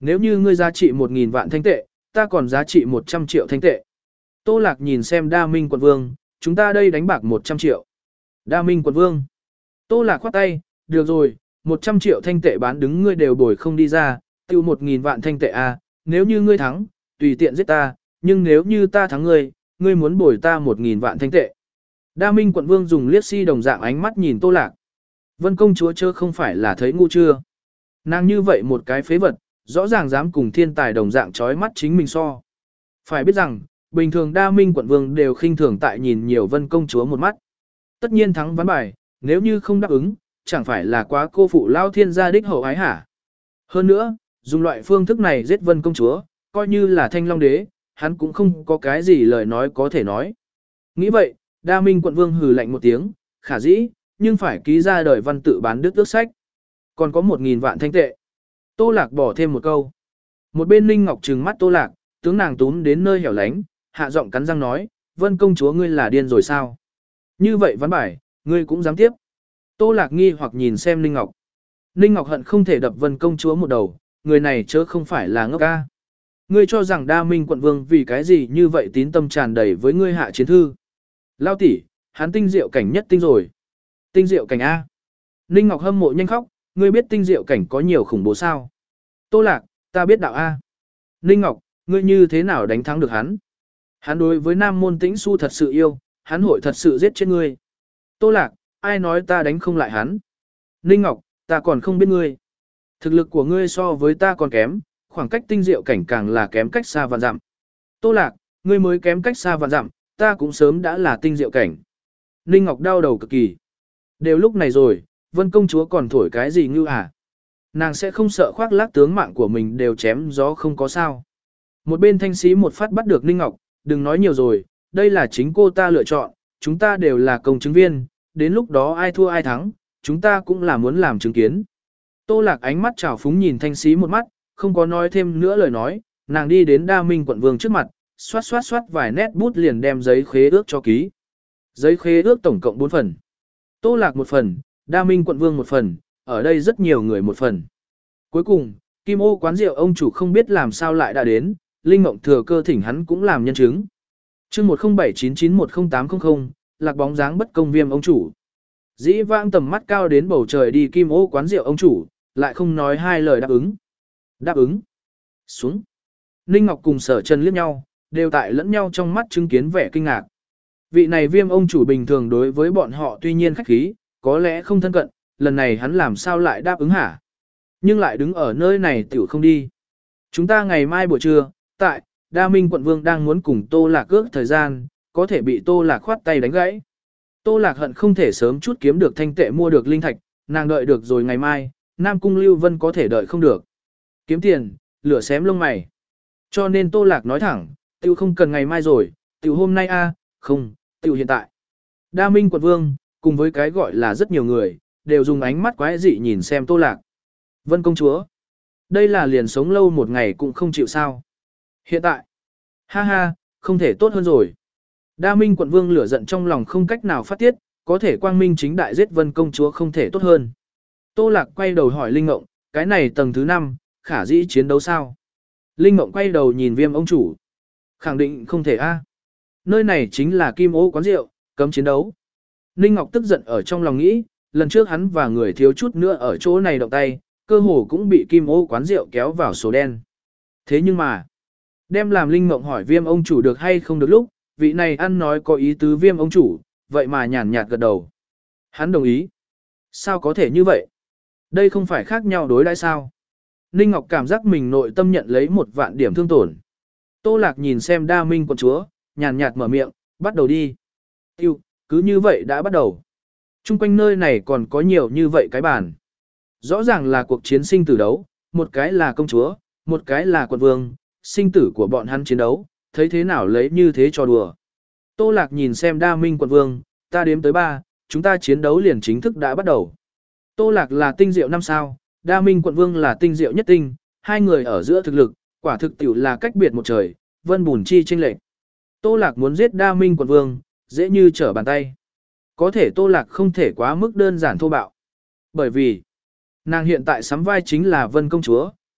Nếu như ngươi giá trị một nghìn vạn thanh tệ, ta còn giá trị một trăm triệu thanh tệ. Tô Lạc nhìn xem Đa Minh quận vương, chúng ta đây đánh bạc một trăm triệu. Đa Minh quận vương. Tô Lạc khoát tay, được rồi, một trăm triệu thanh tệ bán đứng ngươi đều bồi không đi ra, tiêu một nghìn vạn thanh tệ à, nếu như ngươi thắng, tùy tiện giết ta, nhưng nếu như ta thắng ngươi, ngươi muốn bồi ta một nghìn vạn thanh tệ. Đa Minh quận vương dùng liếc si đồng dạng ánh mắt nhìn Tô Lạc. Vân công chúa chớ không phải là thấy ngu chưa. Nàng như vậy một cái phế vật, rõ ràng dám cùng thiên tài đồng dạng chói mắt chính mình so. Phải biết rằng, bình thường Đa Minh quận vương đều khinh thường tại nhìn nhiều Vân công chúa một mắt. Tất nhiên thắng ván bài, nếu như không đáp ứng, chẳng phải là quá cô phụ lao thiên gia đích hậu ái hả. Hơn nữa, dùng loại phương thức này giết Vân công chúa, coi như là Thanh Long đế, hắn cũng không có cái gì lời nói có thể nói. Nghĩ vậy, Đa Minh quận vương hừ lạnh một tiếng, khả dĩ, nhưng phải ký ra đời văn tự bán đứt ước sách. Còn có một nghìn vạn thanh tệ. Tô Lạc bỏ thêm một câu. Một bên Ninh Ngọc trừng mắt Tô Lạc, tướng nàng túm đến nơi hẻo lánh, hạ giọng cắn răng nói, Vân công chúa ngươi là điên rồi sao? Như vậy ván bài, ngươi cũng dám tiếp. Tô Lạc nghi hoặc nhìn xem Ninh Ngọc. Ninh Ngọc hận không thể đập Vân công chúa một đầu, người này chớ không phải là ngốc ca. Ngươi cho rằng Đa Minh quận vương vì cái gì như vậy tín tâm tràn đầy với ngươi hạ chiến thư. Lao tỷ, hắn tinh diệu cảnh nhất tinh rồi. Tinh diệu cảnh A. Ninh Ngọc hâm mộ nhanh khóc, ngươi biết tinh diệu cảnh có nhiều khủng bố sao? Tô Lạc, ta biết đạo A. Ninh Ngọc, ngươi như thế nào đánh thắng được hắn? Hắn đối với Nam Môn Tĩnh Xu thật sự yêu, hắn hội thật sự giết chết ngươi. Tô Lạc, ai nói ta đánh không lại hắn? Ninh Ngọc, ta còn không biết ngươi. Thực lực của ngươi so với ta còn kém, khoảng cách tinh diệu cảnh càng là kém cách xa vạn dặm. Tô Lạc, ngươi mới kém cách xa vạn dặm, ta cũng sớm đã là tinh diệu cảnh. Ninh Ngọc đau đầu cực kỳ. Đều lúc này rồi, Vân công chúa còn thổi cái gì ngưu à? Nàng sẽ không sợ khoác lác tướng mạng của mình đều chém gió không có sao. Một bên thanh sĩ một phát bắt được Ninh Ngọc, đừng nói nhiều rồi, đây là chính cô ta lựa chọn, chúng ta đều là công chứng viên, đến lúc đó ai thua ai thắng, chúng ta cũng là muốn làm chứng kiến. Tô Lạc ánh mắt trào phúng nhìn thanh sĩ một mắt, không có nói thêm nữa lời nói, nàng đi đến Đa Minh quận vương trước mặt, xoát xoát xoát vài nét bút liền đem giấy khế ước cho ký. Giấy khế ước tổng cộng bốn phần. Tô Lạc một phần, Đa Minh quận vương một phần, ở đây rất nhiều người một phần. Cuối cùng, Kim Ô quán rượu ông chủ không biết làm sao lại đã đến, Linh Mộng thừa cơ thỉnh hắn cũng làm nhân chứng. Chương một không bảy chín chín một không tám không không, Lạc bóng dáng bất công viêm ông chủ. Dĩ vãng tầm mắt cao đến bầu trời đi Kim Ô quán rượu ông chủ, lại không nói hai lời đáp ứng. Đáp ứng. Xuống. Ninh Ngọc cùng Sở Trần liếc nhau, đều tại lẫn nhau trong mắt chứng kiến vẻ kinh ngạc. Vị này viêm ông chủ bình thường đối với bọn họ tuy nhiên khách khí, có lẽ không thân cận, lần này hắn làm sao lại đáp ứng hả? Nhưng lại đứng ở nơi này tiểu không đi. Chúng ta ngày mai buổi trưa, tại, Đa Minh quận vương đang muốn cùng Tô Lạc cước thời gian, có thể bị Tô Lạc khoát tay đánh gãy. Tô Lạc hận không thể sớm chút kiếm được thanh tệ mua được linh thạch, nàng đợi được rồi ngày mai, Nam Cung Lưu Vân có thể đợi không được. Kiếm tiền, lửa xém lông mày. Cho nên Tô Lạc nói thẳng, tiểu không cần ngày mai rồi, tiểu hôm nay a, không, tiểu hiện tại. Đa Minh quận vương, cùng với cái gọi là rất nhiều người, đều dùng ánh mắt quái dị nhìn xem Tô Lạc. Vân công chúa, đây là liền sống lâu một ngày cũng không chịu sao. Hiện tại, ha ha, không thể tốt hơn rồi. Đa Minh quận vương lửa giận trong lòng không cách nào phát tiết, có thể quang minh chính đại giết Vân công chúa không thể tốt hơn. Tô Lạc quay đầu hỏi Linh Ngộng, cái này tầng thứ năm, khả dĩ chiến đấu sao? Linh Ngộng quay đầu nhìn viêm ông chủ. Khẳng định không thể a. Nơi này chính là Kim Ô quán rượu, cấm chiến đấu. Ninh Ngọc tức giận ở trong lòng nghĩ, lần trước hắn và người thiếu chút nữa ở chỗ này động tay, cơ hồ cũng bị Kim Ô quán rượu kéo vào số đen. Thế nhưng mà, đem làm Linh Ngộng hỏi viêm ông chủ được hay không được lúc, vị này ăn nói có ý tứ viêm ông chủ, vậy mà nhàn nhạt gật đầu. Hắn đồng ý. Sao có thể như vậy? Đây không phải khác nhau đối đãi sao? Ninh Ngọc cảm giác mình nội tâm nhận lấy một vạn điểm thương tổn. Tô Lạc nhìn xem Đa Minh quận chúa, nhàn nhạt mở miệng, bắt đầu đi. Yêu, cứ như vậy đã bắt đầu. Trung quanh nơi này còn có nhiều như vậy cái bàn. Rõ ràng là cuộc chiến sinh tử đấu, một cái là công chúa, một cái là quận vương, sinh tử của bọn hắn chiến đấu, thấy thế nào lấy như thế cho đùa. Tô Lạc nhìn xem Đa Minh quận vương, ta đếm tới ba, chúng ta chiến đấu liền chính thức đã bắt đầu. Tô Lạc là tinh diệu năm sao, Đa Minh quận vương là tinh diệu nhất tinh, hai người ở giữa thực lực, quả thực tiểu là cách biệt một trời, vân bùn chi chênh lệch. Tô Lạc muốn giết Đa Minh quận vương, dễ như trở bàn tay. Có thể Tô Lạc không thể quá mức đơn giản thô bạo. Bởi vì, nàng hiện tại sắm vai chính là Vân công chúa,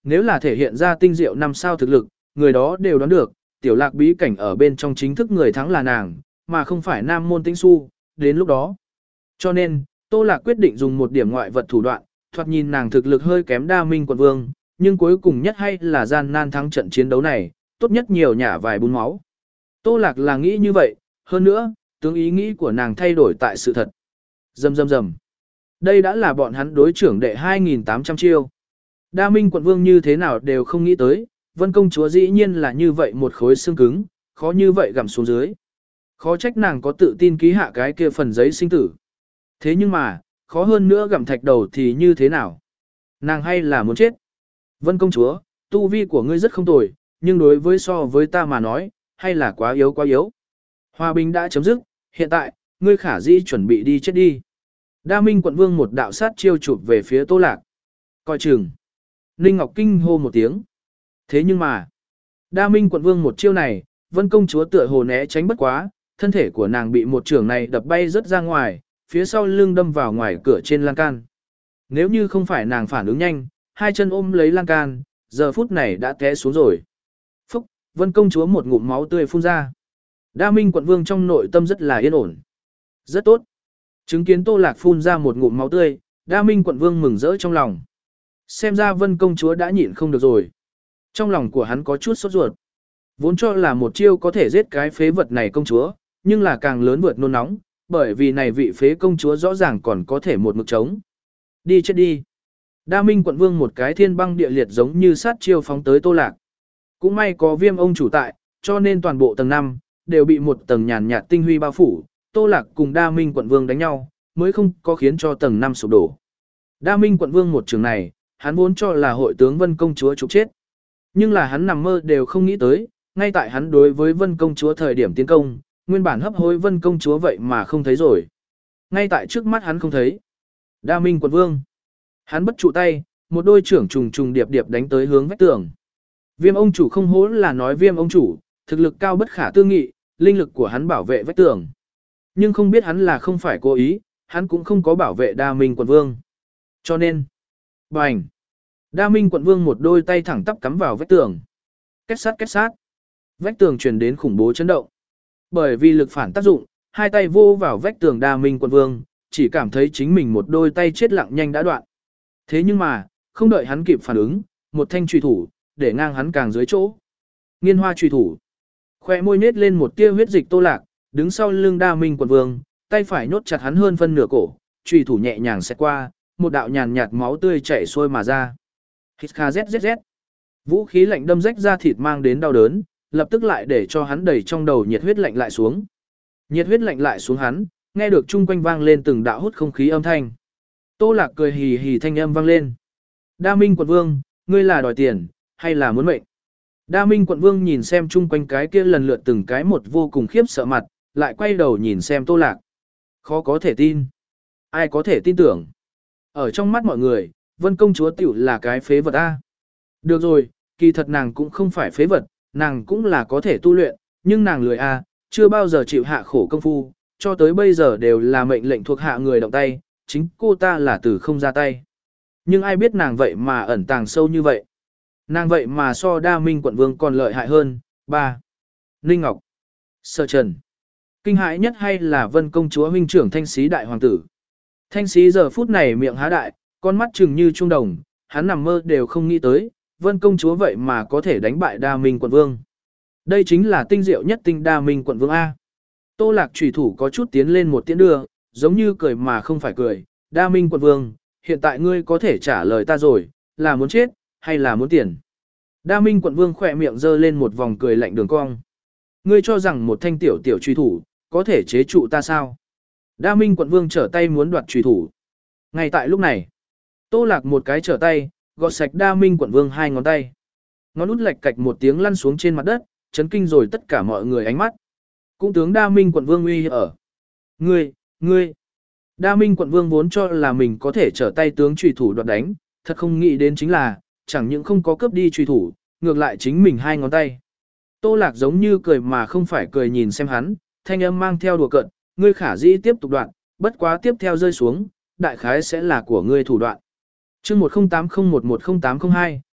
nếu là thể hiện ra tinh diệu năm sao thực lực, người đó đều đoán được, tiểu lạc bí cảnh ở bên trong chính thức người thắng là nàng, mà không phải Nam Môn Tĩnh Xu, đến lúc đó. Cho nên, Tô Lạc quyết định dùng một điểm ngoại vật thủ đoạn, thoạt nhìn nàng thực lực hơi kém Đa Minh quận vương, nhưng cuối cùng nhất hay là gian nan thắng trận chiến đấu này, tốt nhất nhiều nhả vài bún máu. Tô Lạc là nghĩ như vậy, hơn nữa, tướng ý nghĩ của nàng thay đổi tại sự thật. Rầm rầm rầm. Đây đã là bọn hắn đối trưởng đệ hai nghìn tám trăm chiêu. Đa Minh quận vương như thế nào đều không nghĩ tới, Vân công chúa dĩ nhiên là như vậy một khối xương cứng, khó như vậy gặm xuống dưới. Khó trách nàng có tự tin ký hạ cái kia phần giấy sinh tử. Thế nhưng mà, khó hơn nữa gặm thạch đầu thì như thế nào? Nàng hay là muốn chết? Vân công chúa, tu vi của ngươi rất không tồi, nhưng đối với so với ta mà nói, hay là quá yếu quá yếu. Hòa bình đã chấm dứt, hiện tại, ngươi khả dĩ chuẩn bị đi chết đi. Đa Minh quận vương một đạo sát chiêu chụp về phía Tô Lạc. Coi chừng. Ninh Ngọc kinh hô một tiếng. Thế nhưng mà, Đa Minh quận vương một chiêu này, Vân công chúa tựa hồ né tránh bất quá, thân thể của nàng bị một trường này đập bay rất ra ngoài, phía sau lưng đâm vào ngoài cửa trên lan can. Nếu như không phải nàng phản ứng nhanh, hai chân ôm lấy lan can, giờ phút này đã té xuống rồi. Phúc, Vân công chúa một ngụm máu tươi phun ra. Đa Minh quận vương trong nội tâm rất là yên ổn. Rất tốt. Chứng kiến Tô Lạc phun ra một ngụm máu tươi, Đa Minh quận vương mừng rỡ trong lòng. Xem ra Vân công chúa đã nhịn không được rồi. Trong lòng của hắn có chút sốt ruột. Vốn cho là một chiêu có thể giết cái phế vật này công chúa, nhưng là càng lớn vượt nôn nóng, bởi vì này vị phế công chúa rõ ràng còn có thể một mực chống. Đi chết đi. Đa Minh quận vương một cái thiên băng địa liệt giống như sát chiêu phóng tới Tô Lạc. Cũng may có Viêm ông chủ tại, cho nên toàn bộ tầng năm đều bị một tầng nhàn nhạt tinh huy bao phủ, Tô Lạc cùng Đa Minh quận vương đánh nhau, mới không có khiến cho tầng năm sụp đổ. Đa Minh quận vương một trường này, hắn vốn cho là hội tướng Vân công chúa trục chết. Nhưng là hắn nằm mơ đều không nghĩ tới, ngay tại hắn đối với Vân công chúa thời điểm tiến công, nguyên bản hấp hối Vân công chúa vậy mà không thấy rồi. Ngay tại trước mắt hắn không thấy. Đa Minh quận vương. Hắn bất trụ tay, một đôi trưởng trùng trùng điệp điệp đánh tới hướng vách tường. Viêm ông chủ không hố là nói Viêm ông chủ, thực lực cao bất khả tư nghị, linh lực của hắn bảo vệ vách tường. Nhưng không biết hắn là không phải cố ý, hắn cũng không có bảo vệ Đa Minh quận vương. Cho nên, bành! Đa Minh quận vương một đôi tay thẳng tắp cắm vào vách tường. Kết sát kết sát. Vách tường truyền đến khủng bố chấn động. Bởi vì lực phản tác dụng, hai tay vô vào vách tường Đa Minh quận vương, chỉ cảm thấy chính mình một đôi tay chết lặng nhanh đã đoạn. Thế nhưng mà, không đợi hắn kịp phản ứng, một thanh chùy thủ, để ngang hắn càng dưới chỗ. Nghiên hoa chùy thủ. Khoe môi nết lên một tia huyết dịch Tô Lạc, đứng sau lưng Đa Minh quận vương, tay phải nhốt chặt hắn hơn phân nửa cổ, chùy thủ nhẹ nhàng xẹt qua, một đạo nhàn nhạt máu tươi chảy xuôi mà ra. Hít kha zzz. Vũ khí lạnh đâm rách ra thịt mang đến đau đớn, lập tức lại để cho hắn đẩy trong đầu nhiệt huyết lạnh lại xuống. Nhiệt huyết lạnh lại xuống hắn, nghe được chung quanh vang lên từng đạo hút không khí âm thanh. Tô Lạc cười hì hì thanh âm vang lên. Đa Minh quận vương, ngươi là đòi tiền, hay là muốn mệnh? Đa Minh quận vương nhìn xem chung quanh cái kia lần lượt từng cái một vô cùng khiếp sợ mặt, lại quay đầu nhìn xem Tô Lạc. Khó có thể tin. Ai có thể tin tưởng? Ở trong mắt mọi người, Vân công chúa tiểu là cái phế vật A. Được rồi, kỳ thật nàng cũng không phải phế vật, nàng cũng là có thể tu luyện, nhưng nàng lười A, chưa bao giờ chịu hạ khổ công phu, cho tới bây giờ đều là mệnh lệnh thuộc hạ người động tay, chính cô ta là từ không ra tay. Nhưng ai biết nàng vậy mà ẩn tàng sâu như vậy. Nàng vậy mà so Đa Minh quận vương còn lợi hại hơn. ba. Ninh Ngọc. Sở Trần. Kinh hãi nhất hay là Vân công chúa huynh trưởng Thanh Xí đại hoàng tử. Thanh Xí giờ phút này miệng há đại, con mắt trừng như trung đồng, hắn nằm mơ đều không nghĩ tới, Vân công chúa vậy mà có thể đánh bại Đa Minh quận vương. Đây chính là tinh diệu nhất tinh Đa Minh quận vương A. Tô Lạc chủy thủ có chút tiến lên một tiến đưa, giống như cười mà không phải cười. Đa Minh quận vương, hiện tại ngươi có thể trả lời ta rồi, là muốn chết, hay là muốn tiền? Đa Minh quận vương khỏe miệng giơ lên một vòng cười lạnh đường cong. Ngươi cho rằng một thanh tiểu tiểu truy thủ, có thể chế trụ ta sao? Đa Minh quận vương trở tay muốn đoạt truy thủ. Ngay tại lúc này, Tô Lạc một cái trở tay, gọt sạch Đa Minh quận vương hai ngón tay. Ngón út lệch cạch một tiếng lăn xuống trên mặt đất, chấn kinh rồi tất cả mọi người ánh mắt. Cũng tướng Đa Minh quận vương uy ở. Ngươi, ngươi. Đa Minh quận vương vốn cho là mình có thể trở tay tướng truy thủ đoạt đánh, thật không nghĩ đến chính là, chẳng những không có cướp đi truy thủ, ngược lại chính mình hai ngón tay. Tô Lạc giống như cười mà không phải cười nhìn xem hắn, thanh âm mang theo đùa cợt, ngươi khả dĩ tiếp tục đoạn, bất quá tiếp theo rơi xuống, đại khái sẽ là của ngươi thủ đoạn. Chương một không tám không một một không tám không hai,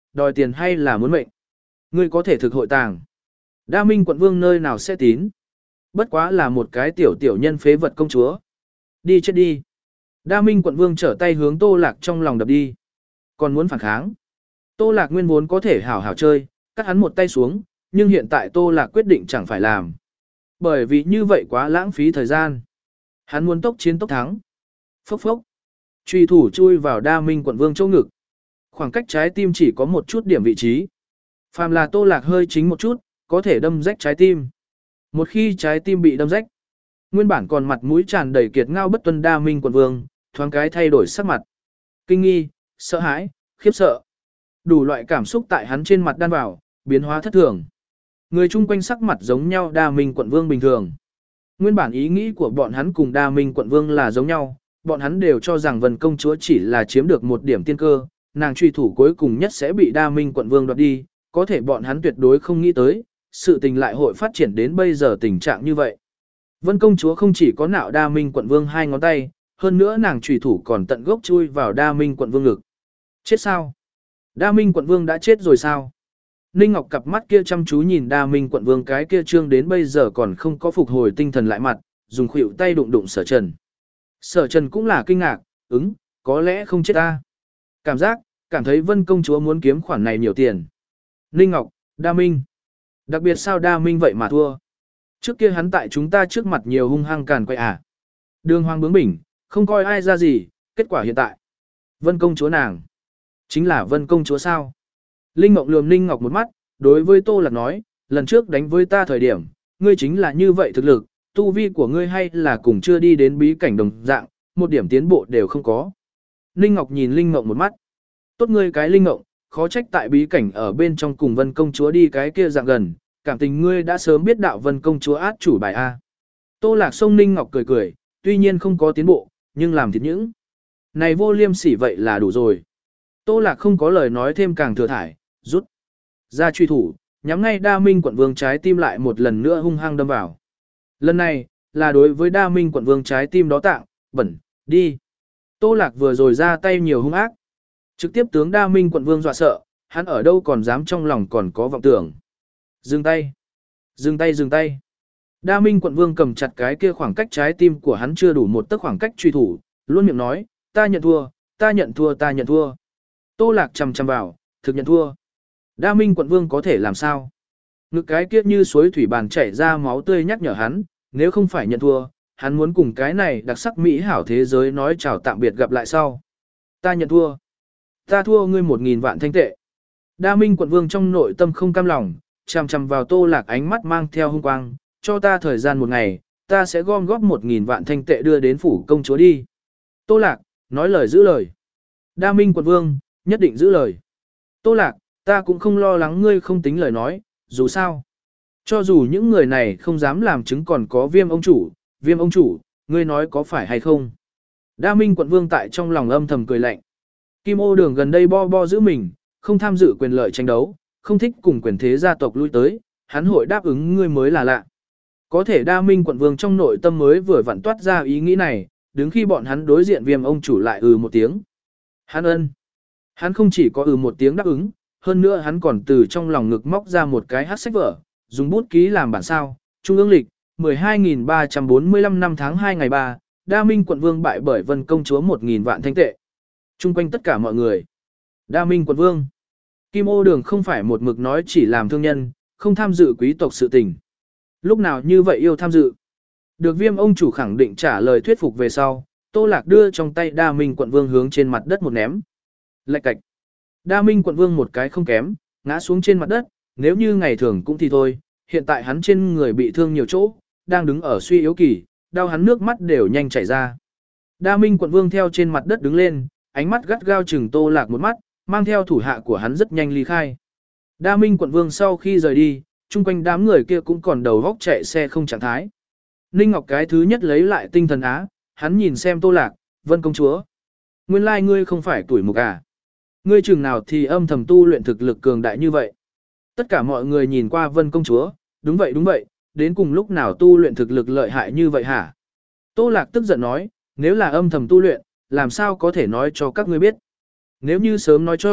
đòi tiền hay là muốn mệnh. Ngươi có thể thực hội tàng. Đa Minh quận vương nơi nào sẽ tín. Bất quá là một cái tiểu tiểu nhân phế vật công chúa. Đi chết đi. Đa Minh quận vương trở tay hướng Tô Lạc trong lòng đập đi. Còn muốn phản kháng. Tô Lạc nguyên vốn có thể hảo hảo chơi, cắt hắn một tay xuống, nhưng hiện tại Tô Lạc quyết định chẳng phải làm. Bởi vì như vậy quá lãng phí thời gian. Hắn muốn tốc chiến tốc thắng. Phốc phốc. Truy thủ chui vào Đa Minh quận vương chỗ ngực. Khoảng cách trái tim chỉ có một chút điểm vị trí. Phàm là Tô Lạc hơi chính một chút, có thể đâm rách trái tim. Một khi trái tim bị đâm rách, nguyên bản còn mặt mũi tràn đầy kiệt ngao bất tuân Đa Minh quận vương, thoáng cái thay đổi sắc mặt. Kinh nghi, sợ hãi, khiếp sợ. Đủ loại cảm xúc tại hắn trên mặt đan vào, biến hóa thất thường. Người chung quanh sắc mặt giống nhau Đa Minh quận vương bình thường. Nguyên bản ý nghĩ của bọn hắn cùng Đa Minh quận vương là giống nhau, bọn hắn đều cho rằng Vân công chúa chỉ là chiếm được một điểm tiên cơ, nàng truy thủ cuối cùng nhất sẽ bị Đa Minh quận vương đoạt đi, có thể bọn hắn tuyệt đối không nghĩ tới, sự tình lại hội phát triển đến bây giờ tình trạng như vậy. Vân công chúa không chỉ có nạo Đa Minh quận vương hai ngón tay, hơn nữa nàng truy thủ còn tận gốc chui vào Đa Minh quận vương ngực. Chết sao? Đa Minh quận vương đã chết rồi sao? Ninh Ngọc cặp mắt kia chăm chú nhìn Đa Minh quận vương cái kia trương đến bây giờ còn không có phục hồi tinh thần lại mặt, dùng khuỷu tay đụng đụng Sở Trần. Sở Trần cũng là kinh ngạc, ứng, có lẽ không chết ta. Cảm giác, cảm thấy Vân công chúa muốn kiếm khoản này nhiều tiền. Ninh Ngọc, Đa Minh. Đặc biệt sao Đa Minh vậy mà thua? Trước kia hắn tại chúng ta trước mặt nhiều hung hăng càn quay à. Đường hoàng bướng bỉnh, không coi ai ra gì, kết quả hiện tại. Vân công chúa nàng. Chính là Vân công chúa sao? Linh Ngọc lườm Ninh Ngọc một mắt, đối với Tô Lạc nói, lần trước đánh với ta thời điểm, ngươi chính là như vậy thực lực, tu vi của ngươi hay là cùng chưa đi đến bí cảnh đồng dạng, một điểm tiến bộ đều không có. Ninh Ngọc nhìn Linh Ngọc một mắt. Tốt ngươi cái Linh Ngọc, khó trách tại bí cảnh ở bên trong cùng Vân công chúa đi cái kia dạng gần, cảm tình ngươi đã sớm biết đạo Vân công chúa át chủ bài A. Tô Lạc sông Ninh Ngọc cười cười, tuy nhiên không có tiến bộ, nhưng làm thịt những. Này vô liêm sỉ vậy là đủ rồi. Tô Lạc không có lời nói thêm càng thừa thải, rút ra truy thủ, nhắm ngay Đa Minh quận vương trái tim lại một lần nữa hung hăng đâm vào. Lần này, là đối với Đa Minh quận vương trái tim đó tạng, bẩn, đi. Tô Lạc vừa rồi ra tay nhiều hung ác. Trực tiếp tướng Đa Minh quận vương dọa sợ, hắn ở đâu còn dám trong lòng còn có vọng tưởng. Dừng tay, dừng tay dừng tay. Đa Minh quận vương cầm chặt cái kia khoảng cách trái tim của hắn chưa đủ một tấc khoảng cách truy thủ, luôn miệng nói, ta nhận thua, ta nhận thua ta nhận thua. Tô Lạc chằm chằm vào, thực nhận thua. Đa Minh quận vương có thể làm sao? Ngực cái kia như suối thủy bàn chảy ra máu tươi nhắc nhở hắn, nếu không phải nhận thua, hắn muốn cùng cái này đặc sắc mỹ hảo thế giới nói chào tạm biệt gặp lại sau. Ta nhận thua. Ta thua ngươi một nghìn vạn thanh tệ. Đa Minh quận vương trong nội tâm không cam lòng, chằm chằm vào Tô Lạc ánh mắt mang theo hung quang, cho ta thời gian một ngày, ta sẽ gom góp một nghìn vạn thanh tệ đưa đến phủ công chúa đi. Tô Lạc, nói lời giữ lời. Đa Minh quận vương, nhất định giữ lời. Tô Lạc, ta cũng không lo lắng ngươi không tính lời nói, dù sao. Cho dù những người này không dám làm chứng còn có Viêm ông chủ, Viêm ông chủ, ngươi nói có phải hay không? Đa Minh quận vương tại trong lòng âm thầm cười lạnh. Kim Ô Đường gần đây bo bo giữ mình, không tham dự quyền lợi tranh đấu, không thích cùng quyền thế gia tộc lui tới, hắn hội đáp ứng ngươi mới là lạ. Có thể Đa Minh quận vương trong nội tâm mới vừa vặn toát ra ý nghĩ này, đứng khi bọn hắn đối diện Viêm ông chủ lại ừ một tiếng. Hắn ân. Hắn không chỉ có ừ một tiếng đáp ứng, hơn nữa hắn còn từ trong lòng ngực móc ra một cái hát sách vở, dùng bút ký làm bản sao, trung ương lịch, mười hai nghìn ba trăm bốn mươi lăm năm tháng hai ngày ba, Đa Minh quận vương bại bởi Vân công chúa một nghìn vạn thanh tệ. Trung quanh tất cả mọi người. Đa Minh quận vương. Kim Ô Đường không phải một mực nói chỉ làm thương nhân, không tham dự quý tộc sự tình. Lúc nào như vậy yêu tham dự. Được Viêm ông chủ khẳng định trả lời thuyết phục về sau, Tô Lạc đưa trong tay Đa Minh quận vương hướng trên mặt đất một ném. Lạch cạch. Đa Minh quận vương một cái không kém, ngã xuống trên mặt đất, nếu như ngày thường cũng thì thôi, hiện tại hắn trên người bị thương nhiều chỗ, đang đứng ở suy yếu kỳ, đau hắn nước mắt đều nhanh chảy ra. Đa Minh quận vương theo trên mặt đất đứng lên, ánh mắt gắt gao chừng Tô Lạc một mắt, mang theo thủ hạ của hắn rất nhanh ly khai. Đa Minh quận vương sau khi rời đi, chung quanh đám người kia cũng còn đầu góc chạy xe không trạng thái. Ninh Ngọc cái thứ nhất lấy lại tinh thần á, hắn nhìn xem Tô Lạc, Vân công chúa. Nguyên lai ngươi không phải tuổi mục à. Ngươi chừng nào thì âm thầm tu luyện thực lực cường đại như vậy. Tất cả mọi người nhìn qua Vân công chúa, đúng vậy đúng vậy, đến cùng lúc nào tu luyện thực lực lợi hại như vậy hả? Tô Lạc tức giận nói, nếu là âm thầm tu luyện, làm sao có thể nói cho các ngươi biết? Nếu như sớm nói cho,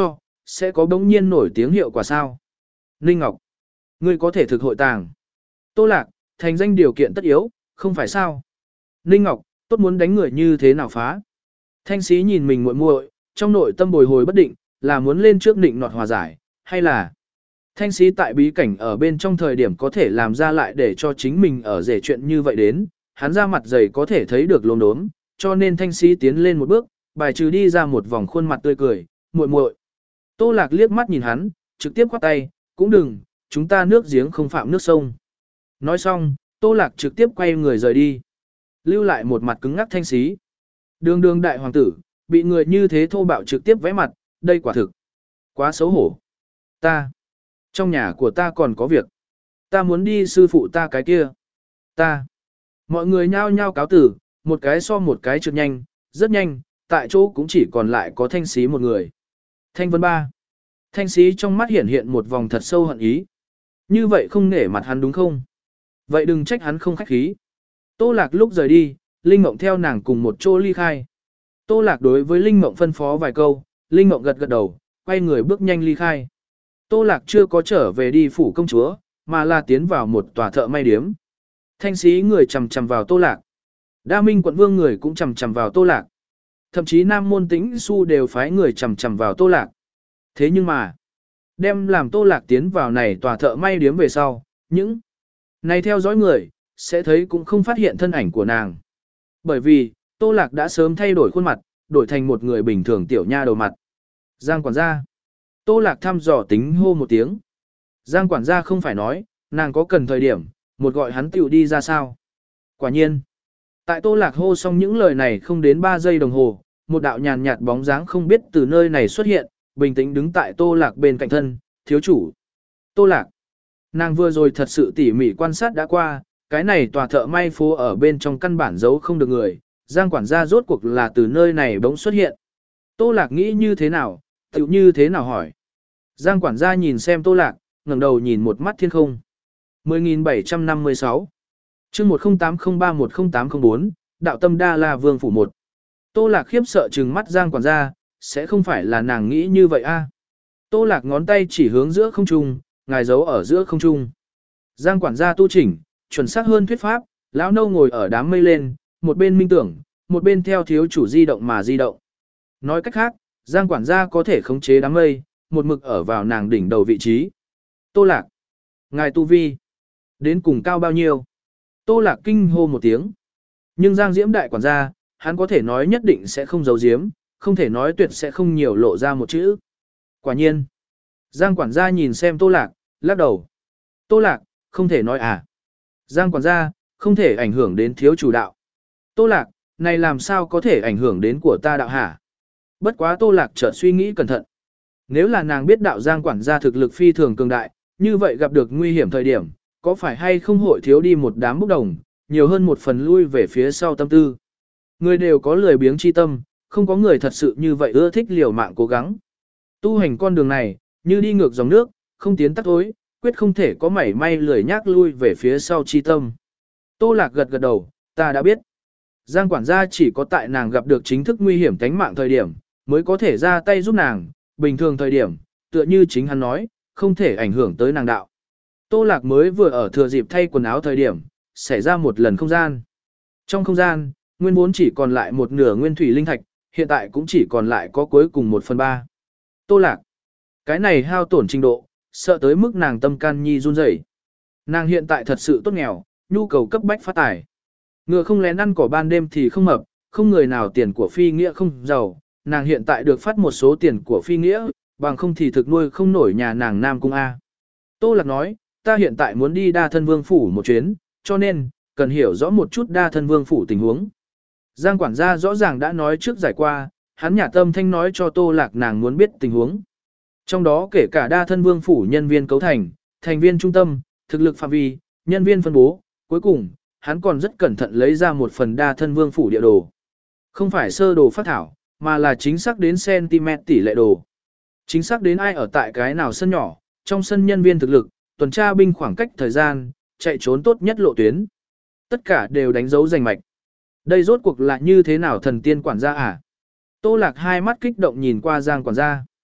sẽ có bỗng nhiên nổi tiếng hiệu quả sao? Ninh Ngọc, ngươi có thể thực hội tàng. Tô Lạc, thành danh điều kiện tất yếu, không phải sao? Ninh Ngọc, tốt muốn đánh người như thế nào phá? Thanh Sĩ nhìn mình muội muội, trong nội tâm bồi hồi bất định, là muốn lên trước định nọt hòa giải, hay là Thanh Sĩ tại bí cảnh ở bên trong thời điểm có thể làm ra lại để cho chính mình ở rể chuyện như vậy đến, hắn ra mặt dày có thể thấy được lốm đốm, cho nên Thanh Sĩ tiến lên một bước, bài trừ đi ra một vòng khuôn mặt tươi cười, muội muội. Tô Lạc liếc mắt nhìn hắn, trực tiếp khoát tay, cũng đừng, chúng ta nước giếng không phạm nước sông. Nói xong, Tô Lạc trực tiếp quay người rời đi, lưu lại một mặt cứng ngắc Thanh Sĩ. Đường đường đại hoàng tử, bị người như thế thô bạo trực tiếp vẽ mặt, đây quả thực quá xấu hổ. Ta, trong nhà của ta còn có việc. Ta muốn đi sư phụ ta cái kia. Ta. Mọi người nhao nhao cáo tử, một cái so một cái trượt nhanh, rất nhanh, tại chỗ cũng chỉ còn lại có Thanh Sĩ một người. Thanh Vân Ba. Thanh Sĩ trong mắt hiện hiện một vòng thật sâu hận ý. Như vậy không nể mặt hắn đúng không? Vậy đừng trách hắn không khách khí. Tô Lạc lúc rời đi, Linh Mộng theo nàng cùng một chỗ ly khai. Tô Lạc đối với Linh Mộng phân phó vài câu, Linh Mộng gật gật đầu, quay người bước nhanh ly khai. Tô Lạc chưa có trở về đi phủ công chúa, mà là tiến vào một tòa thợ may điếm. Thanh Sĩ người chầm chầm vào Tô Lạc. Đa Minh quận vương người cũng chầm chầm vào Tô Lạc. Thậm chí Nam Môn Tĩnh Xu đều phái người chầm chầm vào Tô Lạc. Thế nhưng mà, đem làm Tô Lạc tiến vào này tòa thợ may điếm về sau, những này theo dõi người, sẽ thấy cũng không phát hiện thân ảnh của nàng. Bởi vì, Tô Lạc đã sớm thay đổi khuôn mặt, đổi thành một người bình thường tiểu nha đầu mặt. Giang quản gia. Tô Lạc thăm dò tính hô một tiếng. Giang quản gia không phải nói, nàng có cần thời điểm, một gọi hắn tiểu đi ra sao. Quả nhiên. Tại Tô Lạc hô xong những lời này không đến ba giây đồng hồ, một đạo nhàn nhạt bóng dáng không biết từ nơi này xuất hiện, bình tĩnh đứng tại Tô Lạc bên cạnh thân, thiếu chủ. Tô Lạc. Nàng vừa rồi thật sự tỉ mỉ quan sát đã qua, cái này tòa thợ may phố ở bên trong căn bản giấu không được người, Giang quản gia rốt cuộc là từ nơi này bỗng xuất hiện. Tô Lạc nghĩ như thế nào, tiểu như thế nào hỏi. Giang quản gia nhìn xem Tô Lạc, ngẩng đầu nhìn một mắt thiên không. mười nghìn bảy trăm năm mươi sáu chương một không tám không ba một không tám không bốn, đạo tâm đa la vương phủ một. Tô Lạc khiếp sợ trừng mắt Giang quản gia, sẽ không phải là nàng nghĩ như vậy a? Tô Lạc ngón tay chỉ hướng giữa không trung, ngài giấu ở giữa không trung. Giang quản gia tu chỉnh, chuẩn xác hơn thuyết pháp, lão nâu ngồi ở đám mây lên, một bên minh tưởng, một bên theo thiếu chủ di động mà di động. Nói cách khác, Giang quản gia có thể khống chế đám mây, một mực ở vào nàng đỉnh đầu vị trí. Tô Lạc, ngài tu vi, đến cùng cao bao nhiêu? Tô Lạc kinh hô một tiếng. Nhưng Giang Diễm đại quản gia, hắn có thể nói nhất định sẽ không giấu giếm, không thể nói tuyệt sẽ không nhiều lộ ra một chữ. Quả nhiên. Giang quản gia nhìn xem Tô Lạc, lắc đầu. Tô Lạc, không thể nói à. Giang quản gia, không thể ảnh hưởng đến thiếu chủ đạo. Tô Lạc, này làm sao có thể ảnh hưởng đến của ta đạo hả? Bất quá Tô Lạc chợt suy nghĩ cẩn thận. Nếu là nàng biết đạo Giang quản gia thực lực phi thường cường đại, như vậy gặp được nguy hiểm thời điểm, có phải hay không hội thiếu đi một đám bốc đồng, nhiều hơn một phần lui về phía sau tâm tư. Người đều có lười biếng chi tâm, không có người thật sự như vậy ưa thích liều mạng cố gắng. Tu hành con đường này, như đi ngược dòng nước, không tiến tắt thối, quyết không thể có mảy may lười nhác lui về phía sau chi tâm. Tô Lạc gật gật đầu, ta đã biết. Giang quản gia chỉ có tại nàng gặp được chính thức nguy hiểm tánh mạng thời điểm, mới có thể ra tay giúp nàng, bình thường thời điểm, tựa như chính hắn nói, không thể ảnh hưởng tới nàng đạo. Tô Lạc mới vừa ở thừa dịp thay quần áo thời điểm, xảy ra một lần không gian. Trong không gian, nguyên vốn chỉ còn lại một nửa nguyên thủy linh thạch, hiện tại cũng chỉ còn lại có cuối cùng một phần ba. Tô Lạc, cái này hao tổn trình độ, sợ tới mức nàng tâm can nhi run rẩy. Nàng hiện tại thật sự tốt nghèo, nhu cầu cấp bách phát tài. Ngựa không lén ăn cỏ ban đêm thì không mập, không người nào tiền của phi nghĩa không giàu, nàng hiện tại được phát một số tiền của phi nghĩa, bằng không thì thực nuôi không nổi nhà nàng Nam Cung A. Tô Lạc nói, ta hiện tại muốn đi đa thân vương phủ một chuyến, cho nên, cần hiểu rõ một chút đa thân vương phủ tình huống. Giang quản gia rõ ràng đã nói trước giải qua, hắn nhà tâm thanh nói cho Tô Lạc nàng muốn biết tình huống. Trong đó kể cả đa thân vương phủ nhân viên cấu thành, thành viên trung tâm, thực lực phạm vi, nhân viên phân bố, cuối cùng, hắn còn rất cẩn thận lấy ra một phần đa thân vương phủ địa đồ. Không phải sơ đồ phát thảo, mà là chính xác đến cm tỷ lệ đồ. Chính xác đến ai ở tại cái nào sân nhỏ, trong sân nhân viên thực lực, tuần tra binh khoảng cách thời gian, chạy trốn tốt nhất lộ tuyến. Tất cả đều đánh dấu rành mạch. Đây rốt cuộc là như thế nào thần tiên quản gia à? Tô Lạc hai mắt kích động nhìn qua Giang quản gia.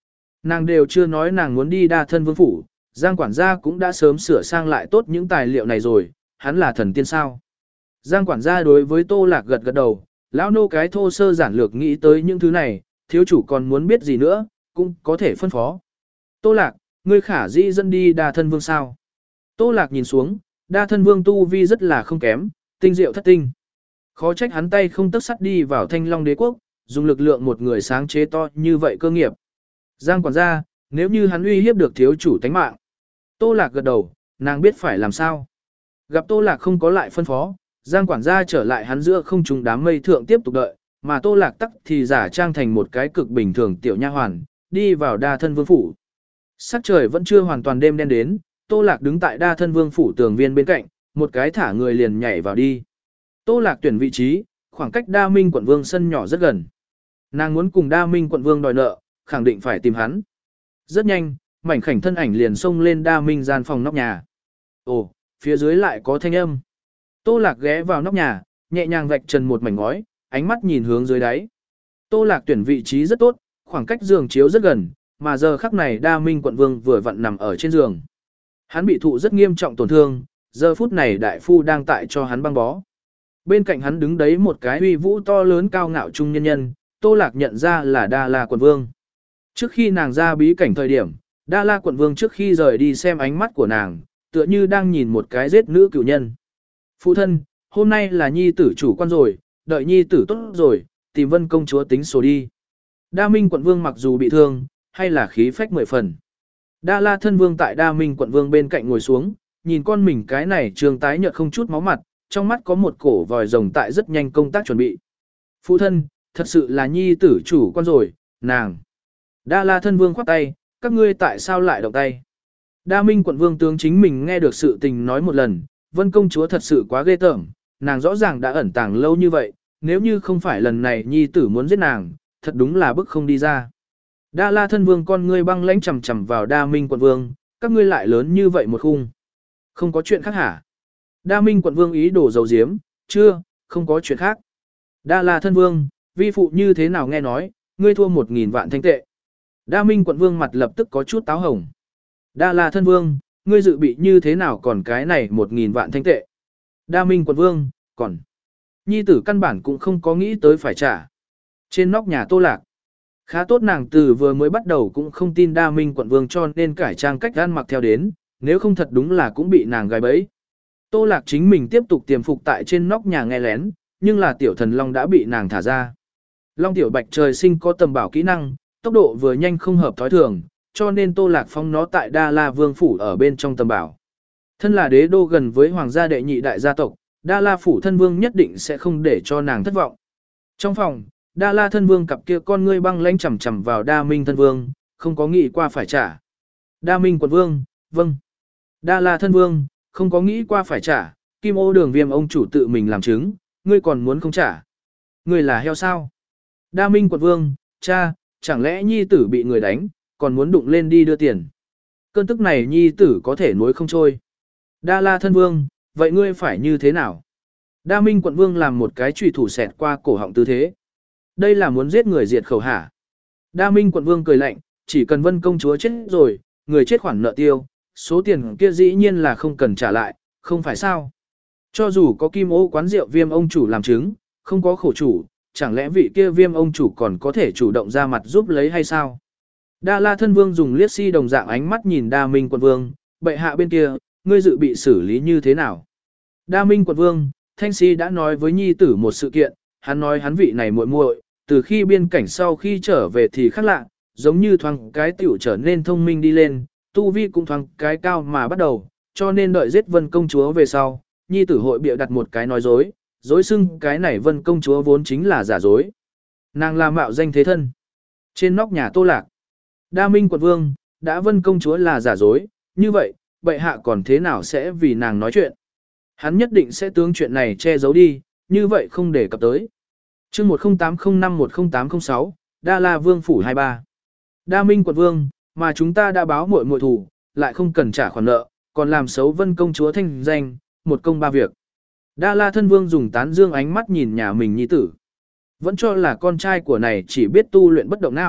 Nàng đều chưa nói nàng muốn đi đa thân vương phủ, Giang quản gia cũng đã sớm sửa sang lại tốt những tài liệu này rồi, hắn là thần tiên sao. Giang quản gia đối với Tô Lạc gật gật đầu, lão nô cái thô sơ giản lược nghĩ tới những thứ này, thiếu chủ còn muốn biết gì nữa, cũng có thể phân phó. Tô Lạc, ngươi khả dĩ dẫn đi đa thân vương sao. Tô Lạc nhìn xuống, đa thân vương tu vi rất là không kém, tinh diệu thất tinh. Khó trách hắn tay không tấc sắt đi vào Thanh Long đế quốc, dùng lực lượng một người sáng chế to như vậy cơ nghiệp. Giang quản gia, nếu như hắn uy hiếp được thiếu chủ tánh mạng. Tô Lạc gật đầu, nàng biết phải làm sao. Gặp Tô Lạc không có lại phân phó, Giang quản gia trở lại hắn giữa không trung đám mây thượng tiếp tục đợi, mà Tô Lạc tắc thì giả trang thành một cái cực bình thường tiểu nha hoàn, đi vào đa thân vương phủ. Sắc trời vẫn chưa hoàn toàn đêm đen đến, Tô Lạc đứng tại đa thân vương phủ tường viên bên cạnh, một cái thả người liền nhảy vào đi. Tô Lạc tuyển vị trí, khoảng cách đa minh quận vương sân nhỏ rất gần. Nàng muốn cùng đa minh quận vương đòi nợ, khẳng định phải tìm hắn. Rất nhanh, mảnh khảnh thân ảnh liền xông lên đa minh gian phòng nóc nhà. Ồ, phía dưới lại có thanh âm. Tô Lạc ghé vào nóc nhà, nhẹ nhàng vạch trần một mảnh ngói, ánh mắt nhìn hướng dưới đáy. Tô Lạc tuyển vị trí rất tốt, khoảng cách giường chiếu rất gần, mà giờ khắc này đa minh quận vương vừa vặn nằm ở trên giường. Hắn bị thụ rất nghiêm trọng tổn thương, giờ phút này đại phu đang tại cho hắn băng bó. Bên cạnh hắn đứng đấy một cái uy vũ to lớn cao ngạo trung nhân nhân, Tô Lạc nhận ra là Đa La quận vương. Trước khi nàng ra bí cảnh thời điểm, Đa La quận vương trước khi rời đi xem ánh mắt của nàng, tựa như đang nhìn một cái giết nữ cựu nhân. Phụ thân, hôm nay là nhi tử chủ quan rồi, đợi nhi tử tốt rồi, tìm Vân công chúa tính số đi. Đa Minh quận vương mặc dù bị thương, hay là khí phách mười phần. Đa La thân vương tại Đa Minh quận vương bên cạnh ngồi xuống, nhìn con mình cái này trường tái nhợt không chút máu mặt, trong mắt có một cổ vòi rồng tại rất nhanh công tác chuẩn bị. Phụ thân, thật sự là nhi tử chủ quan rồi, nàng. Đa La thân vương khoát tay, các ngươi tại sao lại động tay? Đa Minh quận vương tướng chính mình nghe được sự tình nói một lần, Vân công chúa thật sự quá ghê tởm, nàng rõ ràng đã ẩn tàng lâu như vậy, nếu như không phải lần này nhi tử muốn giết nàng, thật đúng là bức không đi ra. Đa La thân vương con ngươi băng lãnh chằm chằm vào Đa Minh quận vương, các ngươi lại lớn như vậy một khung. Không có chuyện khác hả? Đa Minh quận vương ý đồ dầu diếm, chưa, không có chuyện khác. Đa La thân vương, vi phụ như thế nào nghe nói, ngươi thua một nghìn vạn thanh tệ. Đa Minh quận vương mặt lập tức có chút táo hồng. Đa La thân vương, ngươi dự bị như thế nào còn cái này một nghìn vạn thanh tệ. Đa Minh quận vương, còn. Nhi tử căn bản cũng không có nghĩ tới phải trả. Trên nóc nhà Tô Lạc. Khá tốt nàng từ vừa mới bắt đầu cũng không tin Đa Minh quận vương cho nên cải trang cách ăn mặc theo đến, nếu không thật đúng là cũng bị nàng gài bẫy. Tô Lạc chính mình tiếp tục tiềm phục tại trên nóc nhà nghe lén, nhưng là tiểu thần long đã bị nàng thả ra. Long tiểu bạch trời sinh có tầm bảo kỹ năng, tốc độ vừa nhanh không hợp thói thường, cho nên Tô Lạc phong nó tại Đa La vương phủ ở bên trong tầm bảo. Thân là đế đô gần với hoàng gia đệ nhị đại gia tộc, Đa La phủ thân vương nhất định sẽ không để cho nàng thất vọng. Trong phòng, Đa La thân vương cặp kia con ngươi băng lãnh chằm chằm vào Đa Minh thân vương, không có nghĩ qua phải trả. Đa Minh quận vương, vâng. Đa La thân vương, không có nghĩ qua phải trả, Kim Ô Đường Viêm ông chủ tự mình làm chứng, ngươi còn muốn không trả. Ngươi là heo sao? Đa Minh quận vương, cha, chẳng lẽ nhi tử bị người đánh, còn muốn đụng lên đi đưa tiền. Cơn tức này nhi tử có thể nuối không trôi. Đa La thân vương, vậy ngươi phải như thế nào? Đa Minh quận vương làm một cái chùy thủ xẹt qua cổ họng tư thế. Đây là muốn giết người diệt khẩu hả? Đa Minh quận vương cười lạnh, chỉ cần Vân công chúa chết rồi, người chết khoản nợ tiêu, số tiền kia dĩ nhiên là không cần trả lại, không phải sao? Cho dù có Kim Ô quán rượu Viêm ông chủ làm chứng, không có khổ chủ, chẳng lẽ vị kia Viêm ông chủ còn có thể chủ động ra mặt giúp lấy hay sao? Đa La thân vương dùng liếc si đồng dạng ánh mắt nhìn Đa Minh quận vương, bệ hạ bên kia, ngươi dự bị xử lý như thế nào? Đa Minh quận vương, Thanh Si đã nói với nhi tử một sự kiện, hắn nói hắn vị này muội muội, từ khi biên cảnh sau khi trở về thì khác lạ, giống như thoáng cái tiểu trở nên thông minh đi lên, tu vi cũng thoáng cái cao mà bắt đầu, cho nên đợi giết Vân công chúa về sau, nhi tử hội bịa đặt một cái nói dối, dối xưng cái này Vân công chúa vốn chính là giả dối. Nàng là mạo danh thế thân. Trên nóc nhà Tô Lạc, Đa Minh quận vương, đã Vân công chúa là giả dối, như vậy, bệ hạ còn thế nào sẽ vì nàng nói chuyện? Hắn nhất định sẽ tướng chuyện này che giấu đi, như vậy không để cập tới. Chương một không tám không năm một không tám không sáu, Đa La vương phủ hai ba. Đa Minh quận vương, mà chúng ta đã báo muội muội thủ, lại không cần trả khoản nợ, còn làm xấu Vân công chúa thanh danh, một công ba việc. Đa La thân vương dùng tán dương ánh mắt nhìn nhà mình nhi tử. Vẫn cho là con trai của này chỉ biết tu luyện bất động não,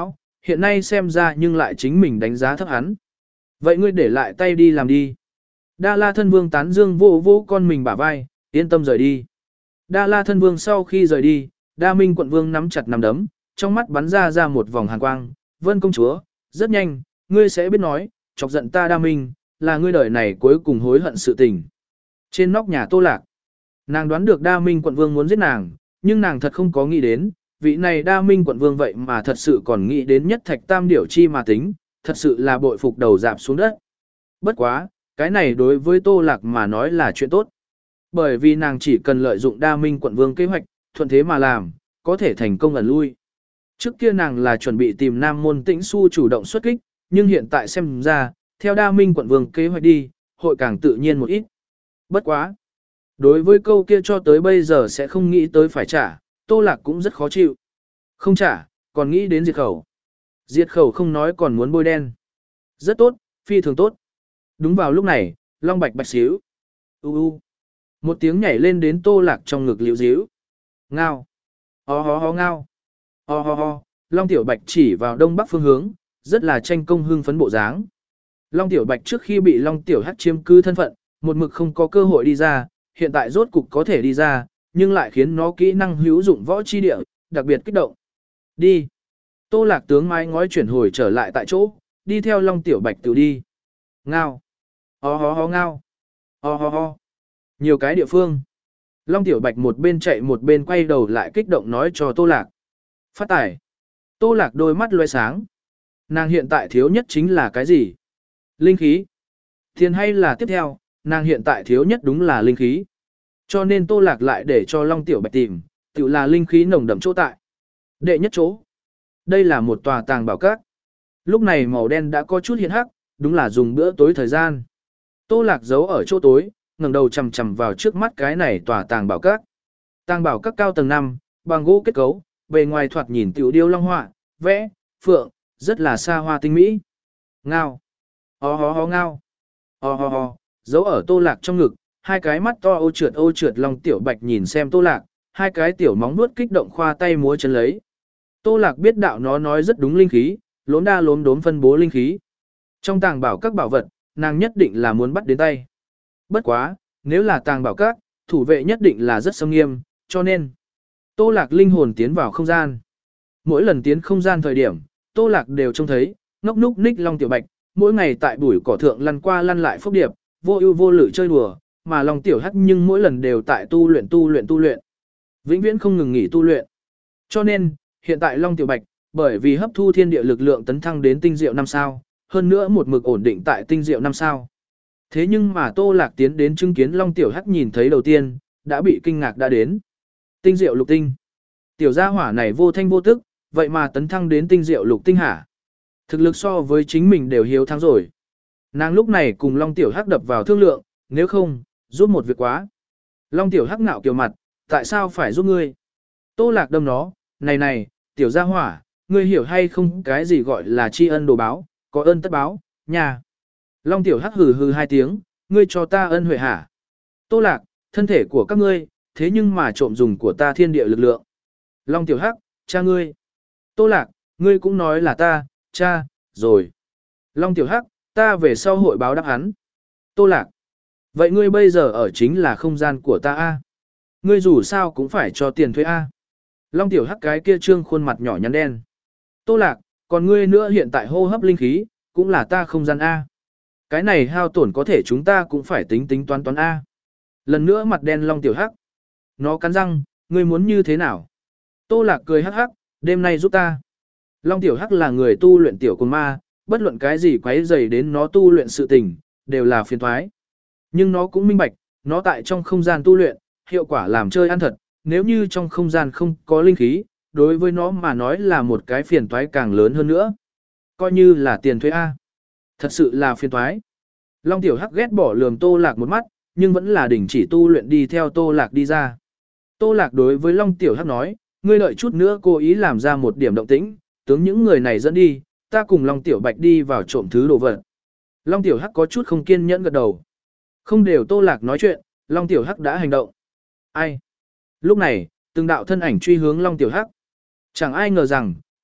hiện nay xem ra nhưng lại chính mình đánh giá thấp hắn. Vậy ngươi để lại tay đi làm đi. Đa La thân vương tán dương vô vô con mình bả vai, yên tâm rời đi. Đa La thân vương sau khi rời đi, Đa Minh quận vương nắm chặt nắm đấm, trong mắt bắn ra ra một vòng hàn quang, Vân công chúa, rất nhanh, ngươi sẽ biết nói, chọc giận ta Đa Minh, là ngươi đời này cuối cùng hối hận sự tình. Trên nóc nhà Tô Lạc, nàng đoán được Đa Minh quận vương muốn giết nàng, nhưng nàng thật không có nghĩ đến, vị này Đa Minh quận vương vậy mà thật sự còn nghĩ đến nhất thạch tam điểu chi mà tính, thật sự là bội phục đầu dạp xuống đất. Bất quá, cái này đối với Tô Lạc mà nói là chuyện tốt. Bởi vì nàng chỉ cần lợi dụng Đa Minh quận vương kế hoạch, thuận thế mà làm, có thể thành công ẩn lui. Trước kia nàng là chuẩn bị tìm Nam Môn Tĩnh Xu chủ động xuất kích, nhưng hiện tại xem ra, theo Đa Minh quận vương kế hoạch đi, hội càng tự nhiên một ít. Bất quá. Đối với câu kia cho tới bây giờ sẽ không nghĩ tới phải trả, Tô Lạc cũng rất khó chịu. Không trả, còn nghĩ đến diệt khẩu. Diệt khẩu không nói còn muốn bôi đen. Rất tốt, phi thường tốt. Đúng vào lúc này, Long Bạch bạch xíu. U u. Một tiếng nhảy lên đến Tô Lạc trong ngực liễu díu. Ngao. Ho ho ho ngao. Ho ho ho. Long Tiểu Bạch chỉ vào đông bắc phương hướng, rất là tranh công hưng phấn bộ dáng. Long Tiểu Bạch trước khi bị Long Tiểu Hắc chiếm cứ thân phận, một mực không có cơ hội đi ra, hiện tại rốt cục có thể đi ra, nhưng lại khiến nó kỹ năng hữu dụng võ chi địa, đặc biệt kích động. Đi. Tô Lạc tướng mái ngói chuyển hồi trở lại tại chỗ, đi theo Long Tiểu Bạch tự đi. Ngao. Ho ho ho ngao. Ho ho ho. Nhiều cái địa phương. Long Tiểu Bạch một bên chạy một bên quay đầu lại kích động nói cho Tô Lạc. Phát tải. Tô Lạc đôi mắt loe sáng. Nàng hiện tại thiếu nhất chính là cái gì? Linh khí. Tiền hay là tiếp theo, nàng hiện tại thiếu nhất đúng là linh khí. Cho nên Tô Lạc lại để cho Long Tiểu Bạch tìm, tự là linh khí nồng đậm chỗ tại. Đệ nhất chỗ. Đây là một tòa tàng bảo các. Lúc này màu đen đã có chút hiện hắc, đúng là dùng bữa tối thời gian. Tô Lạc giấu ở chỗ tối, ngẩng đầu chằm chằm vào trước mắt cái này tòa tàng bảo các. Tàng bảo các cao tầng năm, bằng gỗ kết cấu, bề ngoài thoạt nhìn tiểu điêu long họa, vẽ, phượng, rất là xa hoa tinh mỹ. Ngao. Ho ho ho ngao. Ho ho ho, giấu ở Tô Lạc trong ngực, hai cái mắt to ô trượt ô trượt Long Tiểu Bạch nhìn xem Tô Lạc, hai cái tiểu móng nuốt kích động khoa tay múa chân lấy. Tô Lạc biết đạo nó nói rất đúng linh khí, lốm đa lốm đốm phân bố linh khí. Trong tàng bảo các bảo vật, nàng nhất định là muốn bắt đến tay. Bất quá, nếu là tàng bảo các, thủ vệ nhất định là rất sâm nghiêm, cho nên Tô Lạc linh hồn tiến vào không gian. Mỗi lần tiến không gian thời điểm, Tô Lạc đều trông thấy, ngốc núc ních Long Tiểu Bạch, mỗi ngày tại bụi cỏ thượng lăn qua lăn lại phúc điệp, vô ưu vô lự chơi đùa, mà Long Tiểu Hắc nhưng mỗi lần đều tại tu luyện tu luyện tu luyện. Vĩnh viễn không ngừng nghỉ tu luyện. Cho nên, hiện tại Long Tiểu Bạch, bởi vì hấp thu thiên địa lực lượng tấn thăng đến tinh diệu năm sao, hơn nữa một mực ổn định tại tinh diệu năm sao. Thế nhưng mà Tô Lạc tiến đến chứng kiến Long Tiểu Hắc nhìn thấy đầu tiên, đã bị kinh ngạc đã đến. Tinh diệu lục tinh. Tiểu gia hỏa này vô thanh vô tức, vậy mà tấn thăng đến tinh diệu lục tinh hả? Thực lực so với chính mình đều hiếu thắng rồi. Nàng lúc này cùng Long Tiểu Hắc đập vào thương lượng, nếu không, giúp một việc quá. Long Tiểu Hắc ngạo kiều mặt, tại sao phải giúp ngươi? Tô Lạc đâm nó, này này, tiểu gia hỏa, ngươi hiểu hay không cái gì gọi là tri ân đồ báo, có ơn tất báo, nhà. Long Tiểu Hắc hừ hừ hai tiếng, ngươi cho ta ân huệ hả? Tô Lạc, thân thể của các ngươi, thế nhưng mà trộm dùng của ta thiên địa lực lượng. Long Tiểu Hắc, cha ngươi. Tô Lạc, ngươi cũng nói là ta, cha, rồi. Long Tiểu Hắc, ta về sau hội báo đáp hắn. Tô Lạc, vậy ngươi bây giờ ở chính là không gian của ta a? Ngươi dù sao cũng phải cho tiền thuê a. Long Tiểu Hắc cái kia trương khuôn mặt nhỏ nhắn đen. Tô Lạc, còn ngươi nữa hiện tại hô hấp linh khí, cũng là ta không gian a. Cái này hao tổn có thể chúng ta cũng phải tính tính toán toán a. Lần nữa mặt đen Long Tiểu Hắc. Nó cắn răng, ngươi muốn như thế nào? Tô Lạc cười hắc hắc, đêm nay giúp ta. Long Tiểu Hắc là người tu luyện tiểu cùng ma, bất luận cái gì quấy rầy đến nó tu luyện sự tình, đều là phiền toái. Nhưng nó cũng minh bạch, nó tại trong không gian tu luyện, hiệu quả làm chơi ăn thật, nếu như trong không gian không có linh khí, đối với nó mà nói là một cái phiền toái càng lớn hơn nữa. Coi như là tiền thuế A. Thật sự là phiền toái. Long Tiểu Hắc ghét bỏ lườm Tô Lạc một mắt, nhưng vẫn là đình chỉ tu luyện đi theo Tô Lạc đi ra. Tô Lạc đối với Long Tiểu Hắc nói, ngươi đợi chút nữa cố ý làm ra một điểm động tĩnh, tướng những người này dẫn đi, ta cùng Long Tiểu Bạch đi vào trộm thứ đồ vật. Long Tiểu Hắc có chút không kiên nhẫn gật đầu. Không đều Tô Lạc nói chuyện, Long Tiểu Hắc đã hành động. Ai? Lúc này, từng đạo thân ảnh truy hướng Long Tiểu Hắc. Chẳng ai ngờ rằng,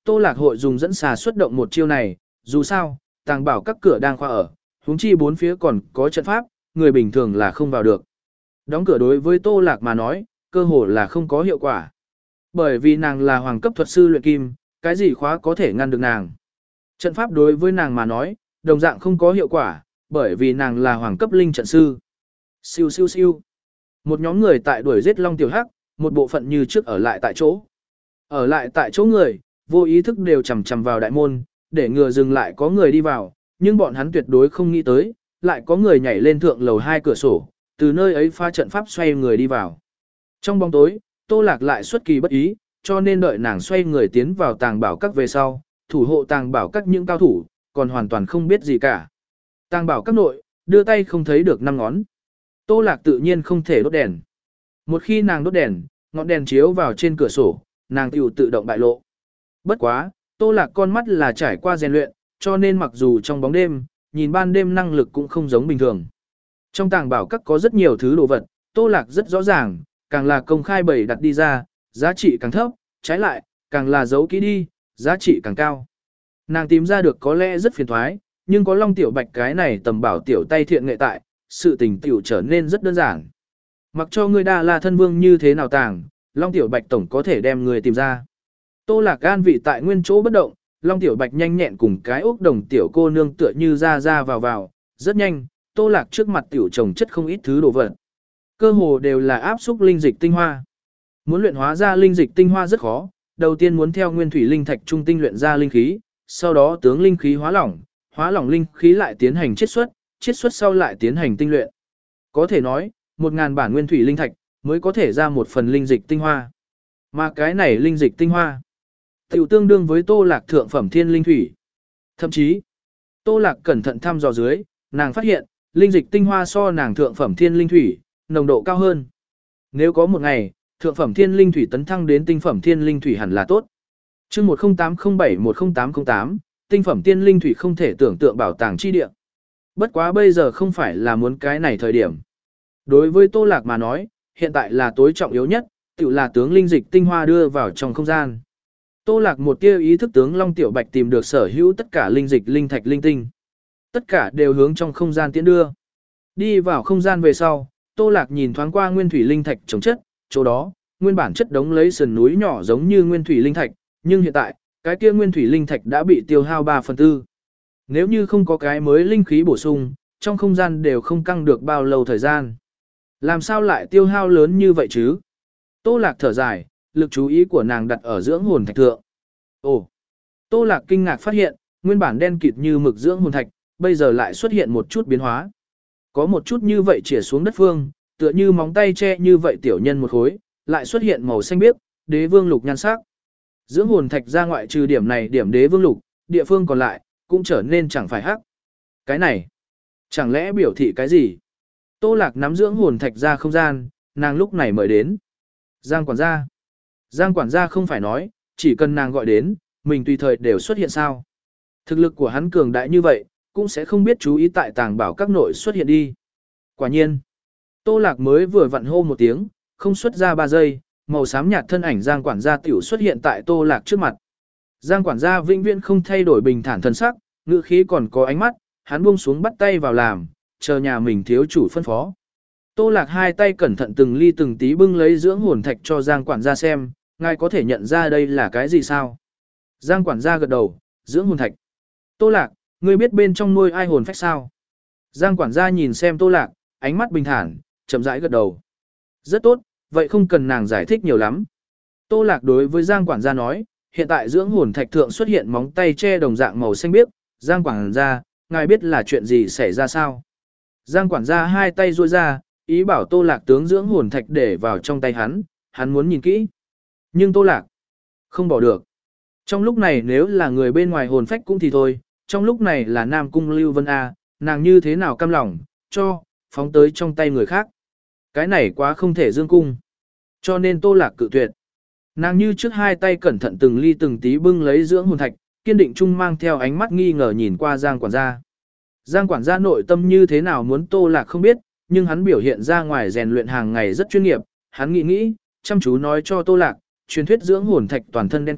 Tô Lạc hội dùng dẫn xà xuất động một chiêu này, dù sao, tàng bảo các cửa đang khoa ở, huống chi bốn phía còn có trận pháp, người bình thường là không vào được. Đóng cửa đối với Tô Lạc mà nói, cơ hồ là không có hiệu quả. Bởi vì nàng là hoàng cấp thuật sư luyện kim, cái gì khóa có thể ngăn được nàng. Trận pháp đối với nàng mà nói, đồng dạng không có hiệu quả, bởi vì nàng là hoàng cấp linh trận sư. Siêu siêu siêu. Một nhóm người tại đuổi giết Long Tiểu Hắc, một bộ phận như trước ở lại tại chỗ. Ở lại tại chỗ người, vô ý thức đều chầm chầm vào đại môn, để ngừa dừng lại có người đi vào, nhưng bọn hắn tuyệt đối không nghĩ tới, lại có người nhảy lên thượng lầu hai cửa sổ, từ nơi ấy pha trận pháp xoay người đi vào. Trong bóng tối, Tô Lạc lại xuất kỳ bất ý, cho nên đợi nàng xoay người tiến vào tàng bảo các về sau, thủ hộ tàng bảo các những cao thủ, còn hoàn toàn không biết gì cả. Tàng bảo các nội, đưa tay không thấy được năm ngón. Tô Lạc tự nhiên không thể đốt đèn. Một khi nàng đốt đèn, ngọn đèn chiếu vào trên cửa sổ, nàng tiểu tự động bại lộ. Bất quá, Tô Lạc con mắt là trải qua rèn luyện, cho nên mặc dù trong bóng đêm, nhìn ban đêm năng lực cũng không giống bình thường. Trong tàng bảo các có rất nhiều thứ đồ vật, Tô Lạc rất rõ ràng, càng là công khai bày đặt đi ra, giá trị càng thấp, trái lại, càng là giấu kỹ đi, giá trị càng cao. Nàng tìm ra được có lẽ rất phiền thoái, nhưng có Long Tiểu Bạch cái này tầm bảo tiểu tay thiện nghệ tại, sự tình tiểu trở nên rất đơn giản. Mặc cho ngươi Đa La thân vương như thế nào tàng, Long Tiểu Bạch tổng có thể đem người tìm ra. Tô Lạc an vị tại nguyên chỗ bất động, Long Tiểu Bạch nhanh nhẹn cùng cái ốc đồng tiểu cô nương tựa như ra ra vào vào, rất nhanh, Tô Lạc trước mặt tiểu chồng chất không ít thứ đồ vật. Cơ hồ đều là áp xúc linh dịch tinh hoa. Muốn luyện hóa ra linh dịch tinh hoa rất khó, đầu tiên muốn theo nguyên thủy linh thạch trung tinh luyện ra linh khí, sau đó tướng linh khí hóa lỏng, hóa lỏng linh khí lại tiến hành chiết xuất, chiết xuất sau lại tiến hành tinh luyện. Có thể nói, một ngàn bản nguyên thủy linh thạch mới có thể ra một phần linh dịch tinh hoa. Mà cái này linh dịch tinh hoa, tiểu tương đương với Tô Lạc thượng phẩm thiên linh thủy. Thậm chí, Tô Lạc cẩn thận thăm dò dưới, nàng phát hiện, linh dịch tinh hoa so nàng thượng phẩm thiên linh thủy, nồng độ cao hơn. Nếu có một ngày, thượng phẩm thiên linh thủy tấn thăng đến tinh phẩm thiên linh thủy hẳn là tốt. Chương một không tám không bảy một không tám không tám, tinh phẩm thiên linh thủy không thể tưởng tượng bảo tàng chi địa. Bất quá bây giờ không phải là muốn cái này thời điểm. Đối với Tô Lạc mà nói, hiện tại là tối trọng yếu nhất, tự là tướng linh dịch tinh hoa đưa vào trong không gian. Tô Lạc một tia ý thức tướng Long Tiểu Bạch tìm được sở hữu tất cả linh dịch linh thạch linh tinh. Tất cả đều hướng trong không gian tiến đưa. Đi vào không gian về sau, Tô Lạc nhìn thoáng qua nguyên thủy linh thạch chống chất, chỗ đó, nguyên bản chất đống lấy sườn núi nhỏ giống như nguyên thủy linh thạch, nhưng hiện tại, cái kia nguyên thủy linh thạch đã bị tiêu hao ba phần tư. Nếu như không có cái mới linh khí bổ sung, trong không gian đều không căng được bao lâu thời gian. Làm sao lại tiêu hao lớn như vậy chứ? Tô Lạc thở dài, lực chú ý của nàng đặt ở dưỡng hồn thạch thượng. Ồ! Tô Lạc kinh ngạc phát hiện, nguyên bản đen kịt như mực dưỡng hồn thạch, bây giờ lại xuất hiện một chút biến hóa. Có một chút như vậy chĩa xuống đất phương, tựa như móng tay che như vậy tiểu nhân một khối, lại xuất hiện màu xanh biếc, đế vương lục nhan sắc. Dưỡng hồn thạch ra ngoại trừ điểm này điểm đế vương lục, địa phương còn lại, cũng trở nên chẳng phải hắc. Cái này, chẳng lẽ biểu thị cái gì? Tô Lạc nắm dưỡng hồn thạch ra không gian, nàng lúc này mời đến. Giang quản gia. Giang quản gia không phải nói, chỉ cần nàng gọi đến, mình tùy thời đều xuất hiện sao. Thực lực của hắn cường đại như vậy, cũng sẽ không biết chú ý tại tàng bảo các nội xuất hiện đi. Quả nhiên, Tô Lạc mới vừa vặn hô một tiếng, không xuất ra ba giây, màu xám nhạt thân ảnh Giang quản gia tiểu xuất hiện tại Tô Lạc trước mặt. Giang quản gia vĩnh viễn không thay đổi bình thản thân sắc, ngữ khí còn có ánh mắt, hắn buông xuống bắt tay vào làm, chờ nhà mình thiếu chủ phân phó. Tô Lạc hai tay cẩn thận từng ly từng tí bưng lấy dưỡng hồn thạch cho Giang quản gia xem, ngài có thể nhận ra đây là cái gì sao? Giang quản gia gật đầu, dưỡng hồn thạch. Tô Lạc, ngươi biết bên trong nuôi ai hồn phách sao? Giang quản gia nhìn xem Tô Lạc, ánh mắt bình thản, chậm rãi gật đầu. Rất tốt, vậy không cần nàng giải thích nhiều lắm. Tô Lạc đối với Giang quản gia nói, hiện tại dưỡng hồn thạch thượng xuất hiện móng tay che đồng dạng màu xanh biếc, Giang quản gia, ngài biết là chuyện gì xảy ra sao? Giang quản gia hai tay duỗi ra, ý bảo Tô Lạc tướng dưỡng hồn thạch để vào trong tay hắn, hắn muốn nhìn kỹ. Nhưng Tô Lạc không bỏ được. Trong lúc này nếu là người bên ngoài hồn phách cũng thì thôi, trong lúc này là Nam Cung Lưu Vân A, nàng như thế nào cam lòng, cho, phóng tới trong tay người khác. Cái này quá không thể dương cung. Cho nên Tô Lạc cự tuyệt. Nàng như trước hai tay cẩn thận từng ly từng tí bưng lấy dưỡng hồn thạch, kiên định chung mang theo ánh mắt nghi ngờ nhìn qua Giang quản gia. Giang quản gia nội tâm như thế nào muốn Tô Lạc không biết, nhưng hắn biểu hiện ra ngoài rèn luyện hàng ngày rất chuyên nghiệp, hắn nghĩ nghĩ, chăm chú nói cho Tô Lạc, truyền thuyết dưỡng hồn thạch toàn thân đen kịt,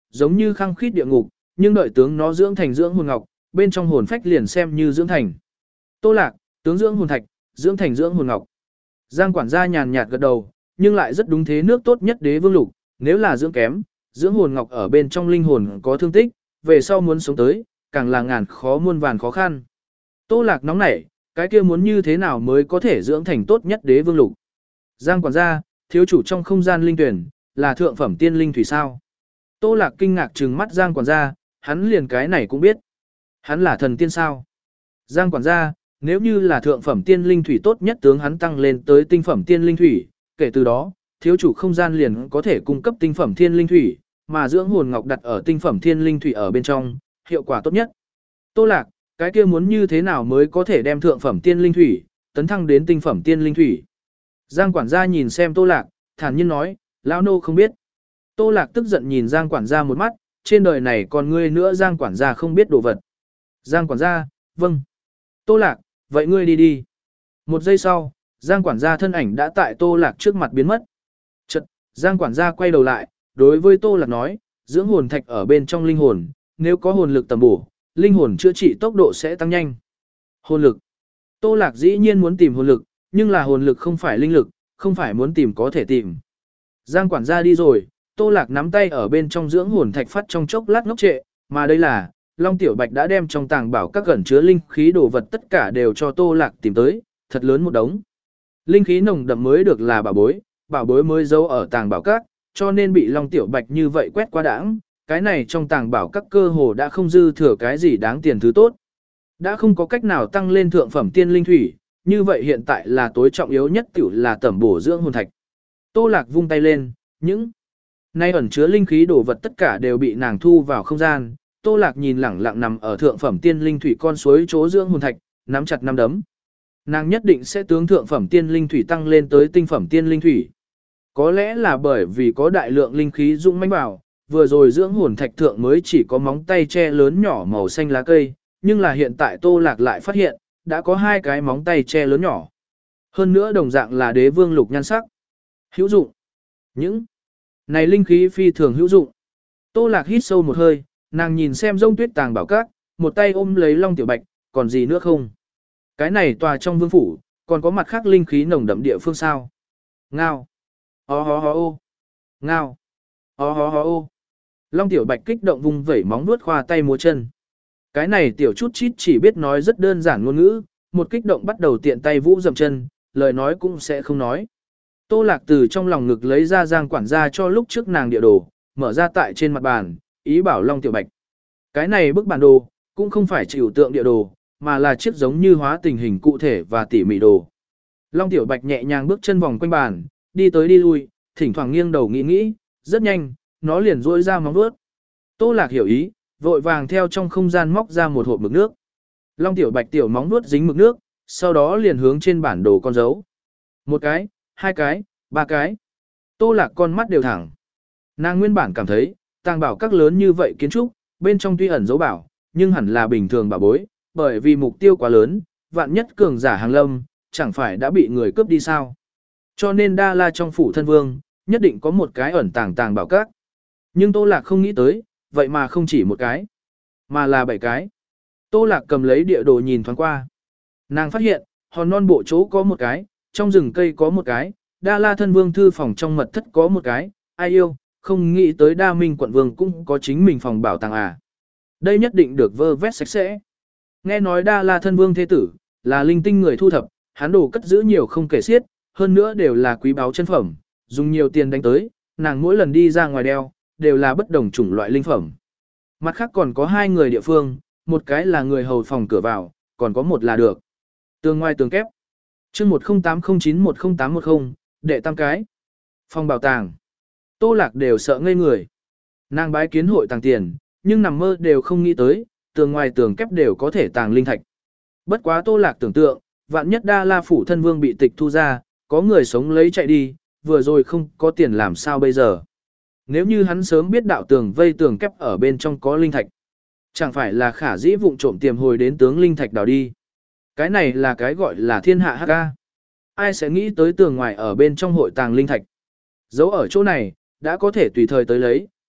giống như khăng khít địa ngục, nhưng đợi tướng nó dưỡng thành dưỡng hồn ngọc, bên trong hồn phách liền xem như dưỡng thành. Tô Lạc, tướng dưỡng hồn thạch, dưỡng thành dưỡng hồn ngọc. Giang quản gia nhàn nhạt gật đầu, nhưng lại rất đúng thế nước tốt nhất đế vương lục, nếu là dưỡng kém, dưỡng hồn ngọc ở bên trong linh hồn có thương tích, về sau muốn sống tới, càng là ngàn khó muôn vàn khó khăn. Tô Lạc nóng nảy, cái kia muốn như thế nào mới có thể dưỡng thành tốt nhất đế vương lục. Giang quản gia, thiếu chủ trong không gian linh tuyển, là thượng phẩm tiên linh thủy sao. Tô Lạc kinh ngạc trừng mắt Giang quản gia, hắn liền cái này cũng biết. Hắn là thần tiên sao. Giang quản gia, nếu như là thượng phẩm tiên linh thủy tốt nhất tướng hắn tăng lên tới tinh phẩm tiên linh thủy, kể từ đó, thiếu chủ không gian liền có thể cung cấp tinh phẩm thiên linh thủy, mà dưỡng hồn ngọc đặt ở tinh phẩm thiên linh thủy ở bên trong, hiệu quả tốt nhất. Tô Lạc, cái kia muốn như thế nào mới có thể đem thượng phẩm tiên linh thủy, tấn thăng đến tinh phẩm tiên linh thủy. Giang quản gia nhìn xem Tô Lạc, thản nhiên nói, lão nô không biết. Tô Lạc tức giận nhìn Giang quản gia một mắt, trên đời này còn ngươi nữa Giang quản gia không biết đồ vật. Giang quản gia, vâng. Tô Lạc, vậy ngươi đi đi. Một giây sau, Giang quản gia thân ảnh đã tại Tô Lạc trước mặt biến mất. Chật, Giang quản gia quay đầu lại, đối với Tô Lạc nói, dưỡng hồn thạch ở bên trong linh hồn, nếu có hồn lực tầm bổ, linh hồn chữa trị tốc độ sẽ tăng nhanh. Hồn lực. Tô Lạc dĩ nhiên muốn tìm hồn lực, nhưng là hồn lực không phải linh lực, không phải muốn tìm có thể tìm. Giang quản gia đi rồi, Tô Lạc nắm tay ở bên trong dưỡng hồn thạch phát trong chốc lát ngốc trệ, mà đây là, Long Tiểu Bạch đã đem trong tàng bảo các gần chứa linh khí đồ vật tất cả đều cho Tô Lạc tìm tới, thật lớn một đống. Linh khí nồng đậm mới được là bảo bối, bảo bối mới giấu ở tàng bảo các, cho nên bị Long Tiểu Bạch như vậy quét qua đãng, cái này trong tàng bảo các cơ hồ đã không dư thừa cái gì đáng tiền thứ tốt. Đã không có cách nào tăng lên thượng phẩm tiên linh thủy, như vậy hiện tại là tối trọng yếu nhất tiểu là tẩm bổ dưỡng hồn thạch. Tô Lạc vung tay lên, những nay ẩn chứa linh khí đồ vật tất cả đều bị nàng thu vào không gian. Tô Lạc nhìn lẳng lặng nằm ở thượng phẩm tiên linh thủy con suối chỗ dưỡng hồn thạch, nắm chặt nắm đấm. Nàng nhất định sẽ tướng thượng phẩm tiên linh thủy tăng lên tới tinh phẩm tiên linh thủy. Có lẽ là bởi vì có đại lượng linh khí dũng mãnh vào, vừa rồi dưỡng hồn thạch thượng mới chỉ có móng tay che lớn nhỏ màu xanh lá cây, nhưng là hiện tại Tô Lạc lại phát hiện, đã có hai cái móng tay che lớn nhỏ. Hơn nữa đồng dạng là đế vương lục nhan sắc. Hữu dụng. Những này linh khí phi thường hữu dụng. Tô Lạc hít sâu một hơi, nàng nhìn xem rông tuyết tàng bảo các, một tay ôm lấy Long Tiểu Bạch, còn gì nữa không? Cái này tòa trong vương phủ, còn có mặt khác linh khí nồng đậm địa phương sao? Ngao. Ho ho ho ô. Ngao. Ho ho ho ô. Long Tiểu Bạch kích động vùng vẩy móng nuốt khoa tay múa chân. Cái này tiểu chút chít chỉ biết nói rất đơn giản ngôn ngữ, một kích động bắt đầu tiện tay vũ dậm chân, lời nói cũng sẽ không nói. Tô Lạc từ trong lòng ngực lấy ra Giang quản gia cho lúc trước nàng địa đồ, mở ra tại trên mặt bàn, ý bảo Long Tiểu Bạch. Cái này bức bản đồ, cũng không phải chịu tượng địa đồ, mà là chiếc giống như hóa tình hình cụ thể và tỉ mỉ đồ. Long Tiểu Bạch nhẹ nhàng bước chân vòng quanh bàn, đi tới đi lui, thỉnh thoảng nghiêng đầu nghĩ nghĩ, rất nhanh, nó liền rỗi ra móng vuốt. Tô Lạc hiểu ý, vội vàng theo trong không gian móc ra một hộp mực nước. Long Tiểu Bạch tiểu móng vuốt dính mực nước, sau đó liền hướng trên bản đồ con dấu. Một cái, hai cái, ba cái. Tô Lạc con mắt đều thẳng. Nàng nguyên bản cảm thấy, tàng bảo các lớn như vậy kiến trúc, bên trong tuy ẩn dấu bảo, nhưng hẳn là bình thường bảo bối, bởi vì mục tiêu quá lớn, vạn nhất cường giả hàng lâm, chẳng phải đã bị người cướp đi sao. Cho nên Đa La trong phủ thân vương, nhất định có một cái ẩn tàng tàng bảo các. Nhưng Tô Lạc không nghĩ tới, vậy mà không chỉ một cái, mà là bảy cái. Tô Lạc cầm lấy địa đồ nhìn thoáng qua. Nàng phát hiện, hòn non bộ chỗ có một cái, trong rừng cây có một cái, Đa La thân vương thư phòng trong mật thất có một cái, ai yêu, không nghĩ tới Đa Minh quận vương cũng có chính mình phòng bảo tàng à. Đây nhất định được vơ vét sạch sẽ. Nghe nói Đa La thân vương thế tử, là linh tinh người thu thập, hắn đồ cất giữ nhiều không kể xiết, hơn nữa đều là quý báu chân phẩm, dùng nhiều tiền đánh tới, nàng mỗi lần đi ra ngoài đeo, đều là bất đồng chủng loại linh phẩm. Mặt khác còn có hai người địa phương, một cái là người hầu phòng cửa vào, còn có một là được. Tường ngoài tường kép. chương một không tám không chín một không tám một không, đệ tam cái. Phòng bảo tàng. Tô Lạc đều sợ ngây người. Nàng bái kiến hội tàng tiền, nhưng nằm mơ đều không nghĩ tới, tường ngoài tường kép đều có thể tàng linh thạch. Bất quá Tô Lạc tưởng tượng, vạn nhất Đa La phủ thân vương bị tịch thu ra, có người sống lấy chạy đi, vừa rồi không có tiền làm sao bây giờ. Nếu như hắn sớm biết đạo tường vây tường kép ở bên trong có linh thạch, chẳng phải là khả dĩ vụng trộm tiềm hồi đến tướng linh thạch đào đi. Cái này là cái gọi là thiên hạ hắc ca. Ai sẽ nghĩ tới tường ngoài ở bên trong hội tàng linh thạch. Giấu ở chỗ này, đã có thể tùy thời tới lấy,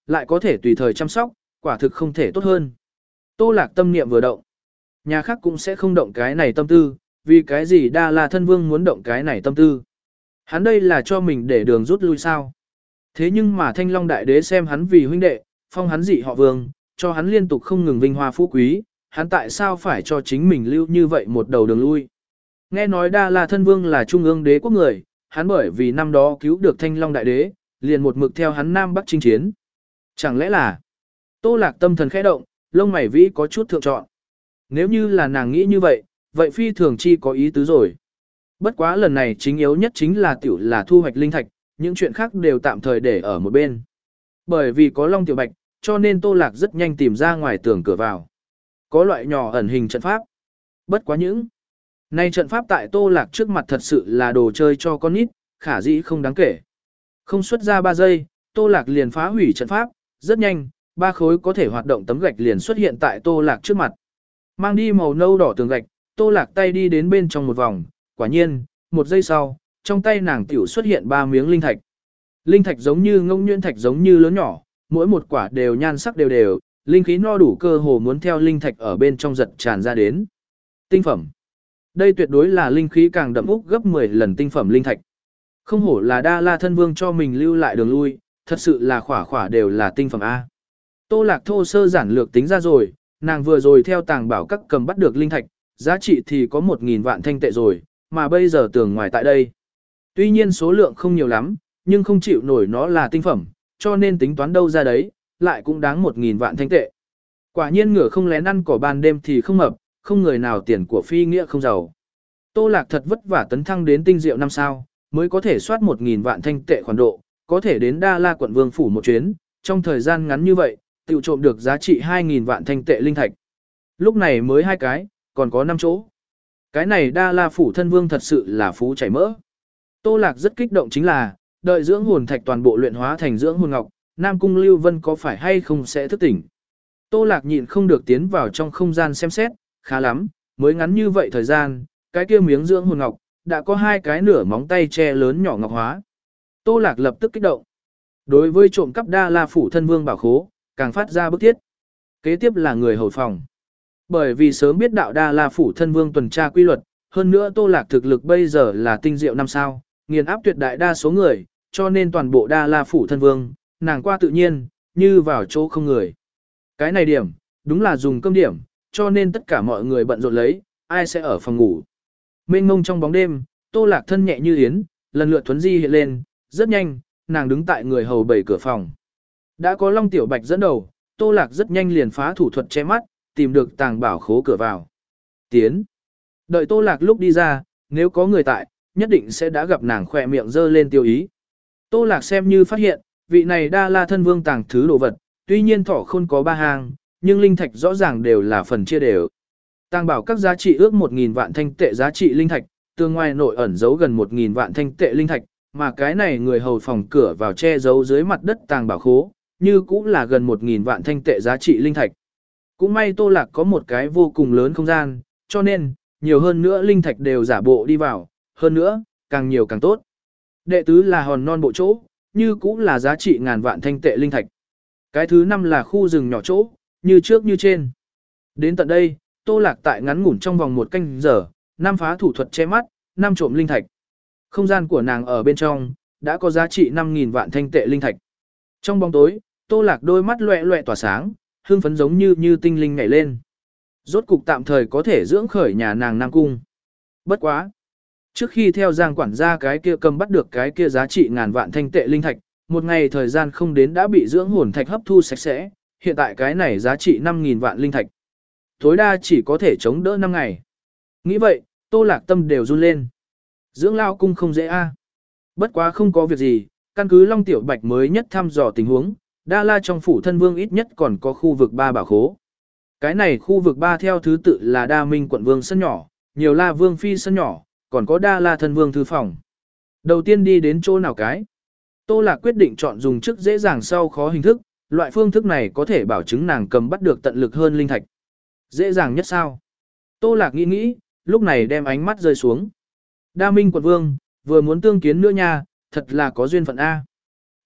lại có thể tùy thời chăm sóc, quả thực không thể tốt hơn. Tô Lạc tâm niệm vừa động. Nhà khác cũng sẽ không động cái này tâm tư, vì cái gì Đa La thân vương muốn động cái này tâm tư. Hắn đây là cho mình để đường rút lui sao. Thế nhưng mà Thanh Long Đại Đế xem hắn vì huynh đệ, phong hắn dị họ vương, cho hắn liên tục không ngừng vinh hoa phú quý, hắn tại sao phải cho chính mình lưu như vậy một đầu đường lui. Nghe nói Đa La thân vương là trung ương đế quốc người, hắn bởi vì năm đó cứu được Thanh Long Đại Đế, liền một mực theo hắn Nam Bắc chinh chiến. Chẳng lẽ là Tô Lạc tâm thần khẽ động, lông mày vĩ có chút thượng chọn. Nếu như là nàng nghĩ như vậy, vậy phi thường chi có ý tứ rồi. Bất quá lần này chính yếu nhất chính là tiểu là thu hoạch linh thạch, những chuyện khác đều tạm thời để ở một bên. Bởi vì có Long Tiểu Bạch, cho nên Tô Lạc rất nhanh tìm ra ngoài tường cửa vào. Có loại nhỏ ẩn hình trận pháp. Bất quá những nay trận pháp tại Tô Lạc trước mặt thật sự là đồ chơi cho con nít, khả dĩ không đáng kể. Không xuất ra ba giây, Tô Lạc liền phá hủy trận pháp, rất nhanh, ba khối có thể hoạt động tấm gạch liền xuất hiện tại Tô Lạc trước mặt. Mang đi màu nâu đỏ tường gạch, Tô Lạc tay đi đến bên trong một vòng, quả nhiên, một giây sau, trong tay nàng tiểu xuất hiện ba miếng linh thạch. Linh thạch giống như ngông nhuyễn thạch giống như lớn nhỏ, mỗi một quả đều nhan sắc đều đều, linh khí no đủ cơ hồ muốn theo linh thạch ở bên trong giật tràn ra đến. Tinh phẩm. Đây tuyệt đối là linh khí càng đậm úc gấp mười lần tinh phẩm linh thạch. Không hổ là Đa La thân vương cho mình lưu lại đường lui, thật sự là khỏa khỏa đều là tinh phẩm A. Tô Lạc thô sơ giản lược tính ra rồi, nàng vừa rồi theo tàng bảo các cầm bắt được linh thạch, giá trị thì có một nghìn vạn thanh tệ rồi, mà bây giờ tưởng ngoài tại đây. Tuy nhiên số lượng không nhiều lắm, nhưng không chịu nổi nó là tinh phẩm, cho nên tính toán đâu ra đấy, lại cũng đáng một nghìn vạn thanh tệ. Quả nhiên ngựa không lén ăn cỏ ban đêm thì không mập, không người nào tiền của phi nghĩa không giàu. Tô Lạc thật vất vả tấn thăng đến tinh diệu năm sao, mới có thể soát một nghìn vạn thanh tệ khoản độ, có thể đến Đa La quận vương phủ một chuyến, trong thời gian ngắn như vậy, tự trộm được giá trị hai nghìn vạn thanh tệ linh thạch. Lúc này mới hai cái, còn có năm chỗ. Cái này Đa La phủ thân vương thật sự là phú chảy mỡ. Tô Lạc rất kích động chính là, đợi dưỡng hồn thạch toàn bộ luyện hóa thành dưỡng hồn ngọc, Nam Cung Lưu Vân có phải hay không sẽ thức tỉnh. Tô Lạc nhịn không được tiến vào trong không gian xem xét, khá lắm, mới ngắn như vậy thời gian, cái kia miếng dưỡng hồn ngọc, đã có hai cái nửa móng tay che lớn nhỏ ngọc hóa. Tô Lạc lập tức kích động. Đối với trộm cắp Đa La phủ thân vương bảo khố, càng phát ra bức thiết. Kế tiếp là người hầu phòng. Bởi vì sớm biết đạo Đa La phủ thân vương tuần tra quy luật, hơn nữa Tô Lạc thực lực bây giờ là tinh diệu năm sao, nghiền áp tuyệt đại đa số người, cho nên toàn bộ Đa La phủ thân vương, nàng qua tự nhiên, như vào chỗ không người. Cái này điểm, đúng là dùng cơm điểm, cho nên tất cả mọi người bận rộn lấy, ai sẽ ở phòng ngủ. Mênh mông trong bóng đêm, Tô Lạc thân nhẹ như yến, lần lượt thuấn di hiện lên, rất nhanh, nàng đứng tại người hầu bảy cửa phòng. Đã có Long Tiểu Bạch dẫn đầu, Tô Lạc rất nhanh liền phá thủ thuật che mắt, tìm được tàng bảo khố cửa vào. Tiến. Đợi Tô Lạc lúc đi ra, nếu có người tại, nhất định sẽ đã gặp nàng khỏe miệng dơ lên tiêu ý. Tô Lạc xem như phát hiện, vị này Đa La thân vương tàng thứ đồ vật, tuy nhiên thỏ khôn có ba hàng, nhưng linh thạch rõ ràng đều là phần chia đều. Tàng bảo các giá trị ước một nghìn vạn thanh tệ giá trị linh thạch, tương ngoài nội ẩn giấu gần một nghìn vạn thanh tệ linh thạch, mà cái này người hầu phòng cửa vào che giấu dưới mặt đất tàng bảo khố, như cũng là gần một nghìn vạn thanh tệ giá trị linh thạch. Cũng may Tô Lạc có một cái vô cùng lớn không gian, cho nên, nhiều hơn nữa linh thạch đều giả bộ đi vào, hơn nữa, càng nhiều càng tốt. Đệ tứ là hòn non bộ chỗ, như cũng là giá trị ngàn vạn thanh tệ linh thạch. Cái thứ năm là khu rừng nhỏ chỗ, như trước như trên. Đến tận đây, Tô Lạc tại ngắn ngủn trong vòng một canh giờ, năm phá thủ thuật che mắt, năm trộm linh thạch. Không gian của nàng ở bên trong, đã có giá trị năm nghìn vạn thanh tệ linh thạch. Trong bóng tối, Tô Lạc đôi mắt loẹ loẹ tỏa sáng, hương phấn giống như như tinh linh nhảy lên. Rốt cục tạm thời có thể dưỡng khởi nhà nàng Nam Cung. Bất quá. Trước khi theo Giang quản gia cái kia cầm bắt được cái kia giá trị ngàn vạn thanh tệ linh thạch, một ngày thời gian không đến đã bị dưỡng hồn thạch hấp thu sạch sẽ, hiện tại cái này giá trị năm nghìn vạn linh thạch. Tối đa chỉ có thể chống đỡ năm ngày. Nghĩ vậy, Tô Lạc tâm đều run lên. Dưỡng lao cung không dễ a. Bất quá không có việc gì, căn cứ Long Tiểu Bạch mới nhất thăm dò tình huống, Đa La trong phủ thân vương ít nhất còn có khu vực ba bảo khố. Cái này khu vực ba theo thứ tự là Đa Minh quận vương sân nhỏ, nhiều La vương phi sân nhỏ, còn có Đa La thân vương thư phòng. Đầu tiên đi đến chỗ nào cái? Tô Lạc quyết định chọn dùng trước dễ dàng sau khó hình thức, loại phương thức này có thể bảo chứng nàng cầm bắt được tận lực hơn linh thạch. Dễ dàng nhất sao? Tô Lạc nghĩ nghĩ, lúc này đem ánh mắt rơi xuống. Đa Minh quận vương, vừa muốn tương kiến nữa nha, thật là có duyên phận A.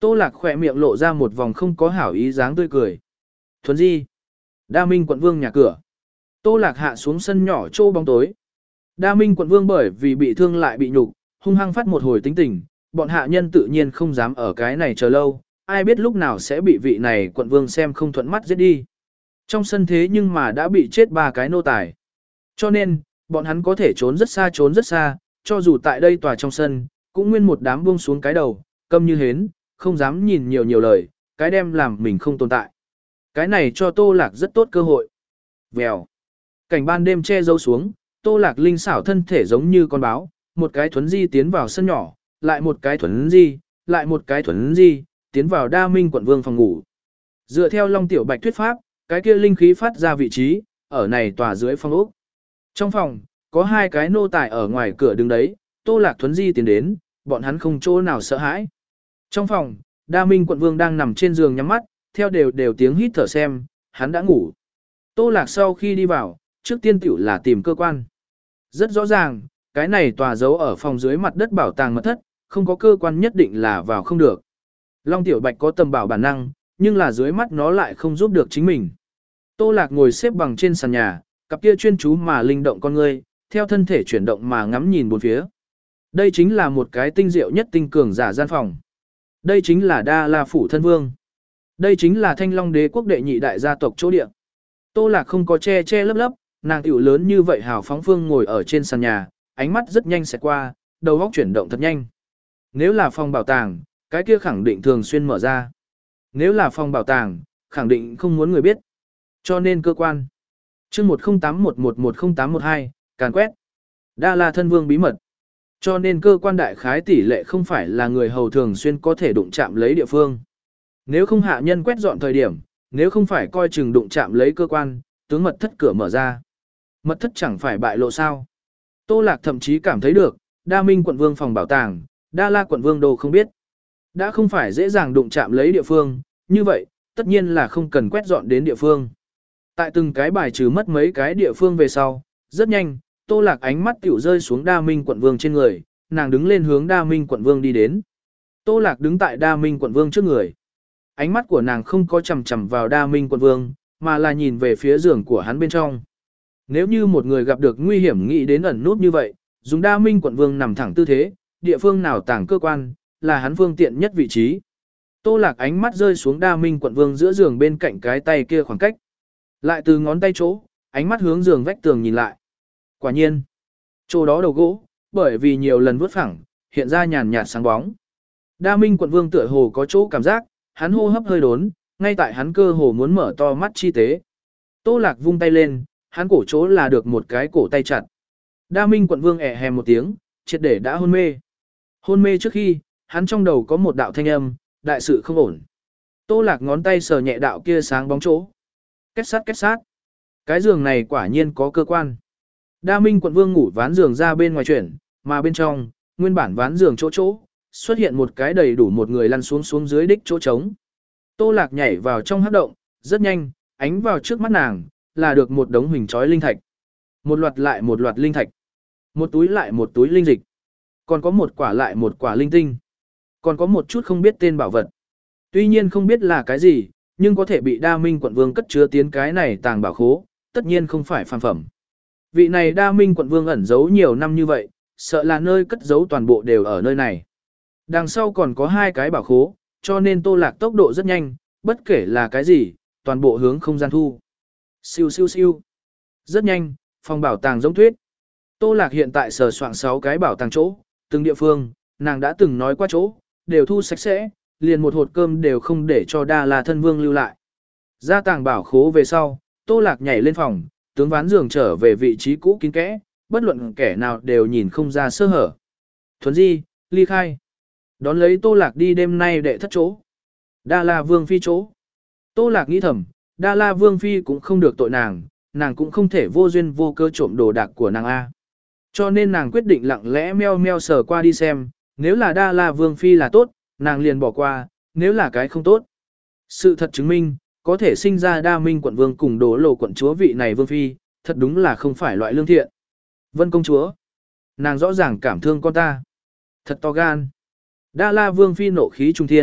Tô Lạc khỏe miệng lộ ra một vòng không có hảo ý dáng tươi cười. Thuấn di. Đa Minh quận vương nhà cửa. Tô Lạc hạ xuống sân nhỏ chỗ bóng tối. Đa Minh quận vương bởi vì bị thương lại bị nhục, hung hăng phát một hồi tính tình, bọn hạ nhân tự nhiên không dám ở cái này chờ lâu, ai biết lúc nào sẽ bị vị này quận vương xem không thuận mắt giết đi. Trong sân thế nhưng mà đã bị chết ba cái nô tài. Cho nên, bọn hắn có thể trốn rất xa trốn rất xa, cho dù tại đây tòa trong sân, cũng nguyên một đám buông xuống cái đầu, câm như hến, không dám nhìn nhiều nhiều lời, cái đem làm mình không tồn tại. Cái này cho Tô Lạc rất tốt cơ hội. Vèo. Cảnh ban đêm che giấu xuống, Tô Lạc linh xảo thân thể giống như con báo, một cái thuấn di tiến vào sân nhỏ, lại một cái thuấn di, lại một cái thuấn di, tiến vào Đa Minh quận vương phòng ngủ. Dựa theo Long Tiểu Bạch thuyết pháp, cái kia linh khí phát ra vị trí, ở này tòa dưới phòng ốc. Trong phòng, có hai cái nô tài ở ngoài cửa đứng đấy, Tô Lạc thuấn di tiến đến, bọn hắn không chỗ nào sợ hãi. Trong phòng, Đa Minh quận vương đang nằm trên giường nhắm mắt, theo đều đều tiếng hít thở xem, hắn đã ngủ. Tô Lạc sau khi đi vào, trước tiên tiểu là tìm cơ quan. Rất rõ ràng, cái này tòa giấu ở phòng dưới mặt đất bảo tàng mật thất, không có cơ quan nhất định là vào không được. Long Tiểu Bạch có tầm bảo bản năng, nhưng là dưới mắt nó lại không giúp được chính mình. Tô Lạc ngồi xếp bằng trên sàn nhà, cặp kia chuyên chú mà linh động con ngươi, theo thân thể chuyển động mà ngắm nhìn bốn phía. Đây chính là một cái tinh diệu nhất tinh cường giả gian phòng. Đây chính là Đa La phủ thân vương. Đây chính là Thanh Long đế quốc đệ nhị đại gia tộc chỗ địa. Tô Lạc không có che che lấp lấp, nàng tiểu lớn như vậy hào phóng phương ngồi ở trên sàn nhà, ánh mắt rất nhanh sẽ qua, đầu óc chuyển động thật nhanh. Nếu là phòng bảo tàng, cái kia khẳng định thường xuyên mở ra. Nếu là phòng bảo tàng, khẳng định không muốn người biết. Cho nên cơ quan. Chương một không tám một một một không tám một hai, càn quét. Đa La thân vương bí mật. Cho nên cơ quan đại khái tỷ lệ không phải là người hầu thường xuyên có thể đụng chạm lấy địa phương. Nếu không hạ nhân quét dọn thời điểm, nếu không phải coi chừng đụng chạm lấy cơ quan, tướng mật thất cửa mở ra. Mật thất chẳng phải bại lộ sao. Tô Lạc thậm chí cảm thấy được, Đa Minh quận vương phòng bảo tàng, Đa La quận vương đồ không biết. Đã không phải dễ dàng đụng chạm lấy địa phương, như vậy, tất nhiên là không cần quét dọn đến địa phương. Tại từng cái bài trừ mất mấy cái địa phương về sau, rất nhanh, Tô Lạc ánh mắt tiểu rơi xuống Đa Minh quận vương trên người, nàng đứng lên hướng Đa Minh quận vương đi đến. Tô Lạc đứng tại Đa Minh quận vương trước người. Ánh mắt của nàng không có chằm chằm vào Đa Minh quận vương, mà là nhìn về phía giường của hắn bên trong. Nếu như một người gặp được nguy hiểm nghĩ đến ẩn nút như vậy, dùng Đa Minh quận vương nằm thẳng tư thế, địa phương nào tàng cơ quan, là hắn phương tiện nhất vị trí. Tô Lạc ánh mắt rơi xuống Đa Minh quận vương giữa giường bên cạnh cái tay kia khoảng cách. Lại từ ngón tay chỗ, ánh mắt hướng giường vách tường nhìn lại. Quả nhiên, chỗ đó đầu gỗ, bởi vì nhiều lần vuốt phẳng, hiện ra nhàn nhạt sáng bóng. Đa Minh quận vương tựa hồ có chỗ cảm giác, hắn hô hấp hơi đốn, ngay tại hắn cơ hồ muốn mở to mắt chi tế. Tô Lạc vung tay lên, hắn cổ chỗ là được một cái cổ tay chặt. Đa Minh quận vương ẻ hèm một tiếng, triệt để đã hôn mê. Hôn mê trước khi, hắn trong đầu có một đạo thanh âm, đại sự không ổn. Tô Lạc ngón tay sờ nhẹ đạo kia sáng bóng chỗ. Kết sát kết sát. Cái giường này quả nhiên có cơ quan. Đa Minh quận vương ngủ ván giường ra bên ngoài chuyển, mà bên trong, nguyên bản ván giường chỗ chỗ, xuất hiện một cái đầy đủ một người lăn xuống xuống dưới đích chỗ trống. Tô Lạc nhảy vào trong hắc động, rất nhanh, ánh vào trước mắt nàng, là được một đống huỳnh chói linh thạch. Một loạt lại một loạt linh thạch. Một túi lại một túi linh dịch. Còn có một quả lại một quả linh tinh. Còn có một chút không biết tên bảo vật. Tuy nhiên không biết là cái gì, nhưng có thể bị Đa Minh quận vương cất chứa tiến cái này tàng bảo khố, tất nhiên không phải phàm phẩm. Vị này Đa Minh quận vương ẩn giấu nhiều năm như vậy, sợ là nơi cất giấu toàn bộ đều ở nơi này. Đằng sau còn có hai cái bảo khố, cho nên Tô Lạc tốc độ rất nhanh, bất kể là cái gì, toàn bộ hướng không gian thu. Siêu siêu siêu. Rất nhanh, phòng bảo tàng giống thuyết. Tô Lạc hiện tại sờ soạn sáu cái bảo tàng chỗ, từng địa phương, nàng đã từng nói qua chỗ, đều thu sạch sẽ, liền một hột cơm đều không để cho Đa La thân vương lưu lại. Ra tàng bảo khố về sau, Tô Lạc nhảy lên phòng, tướng ván giường trở về vị trí cũ kín kẽ, bất luận kẻ nào đều nhìn không ra sơ hở. Thuấn di, ly khai. Đón lấy Tô Lạc đi đêm nay đệ thất chỗ. Đa La vương phi chỗ. Tô Lạc nghĩ thầm, Đa La vương phi cũng không được tội nàng, nàng cũng không thể vô duyên vô cơ trộm đồ đạc của nàng A. Cho nên nàng quyết định lặng lẽ meo meo sờ qua đi xem, nếu là Đa La vương phi là tốt, nàng liền bỏ qua, nếu là cái không tốt. Sự thật chứng minh, có thể sinh ra Đa Minh quận vương cùng Đỗ Lộ quận chúa vị này vương phi, thật đúng là không phải loại lương thiện. Vân công chúa, nàng rõ ràng cảm thương con ta. Thật to gan. Đa La vương phi nộ khí trung thiên,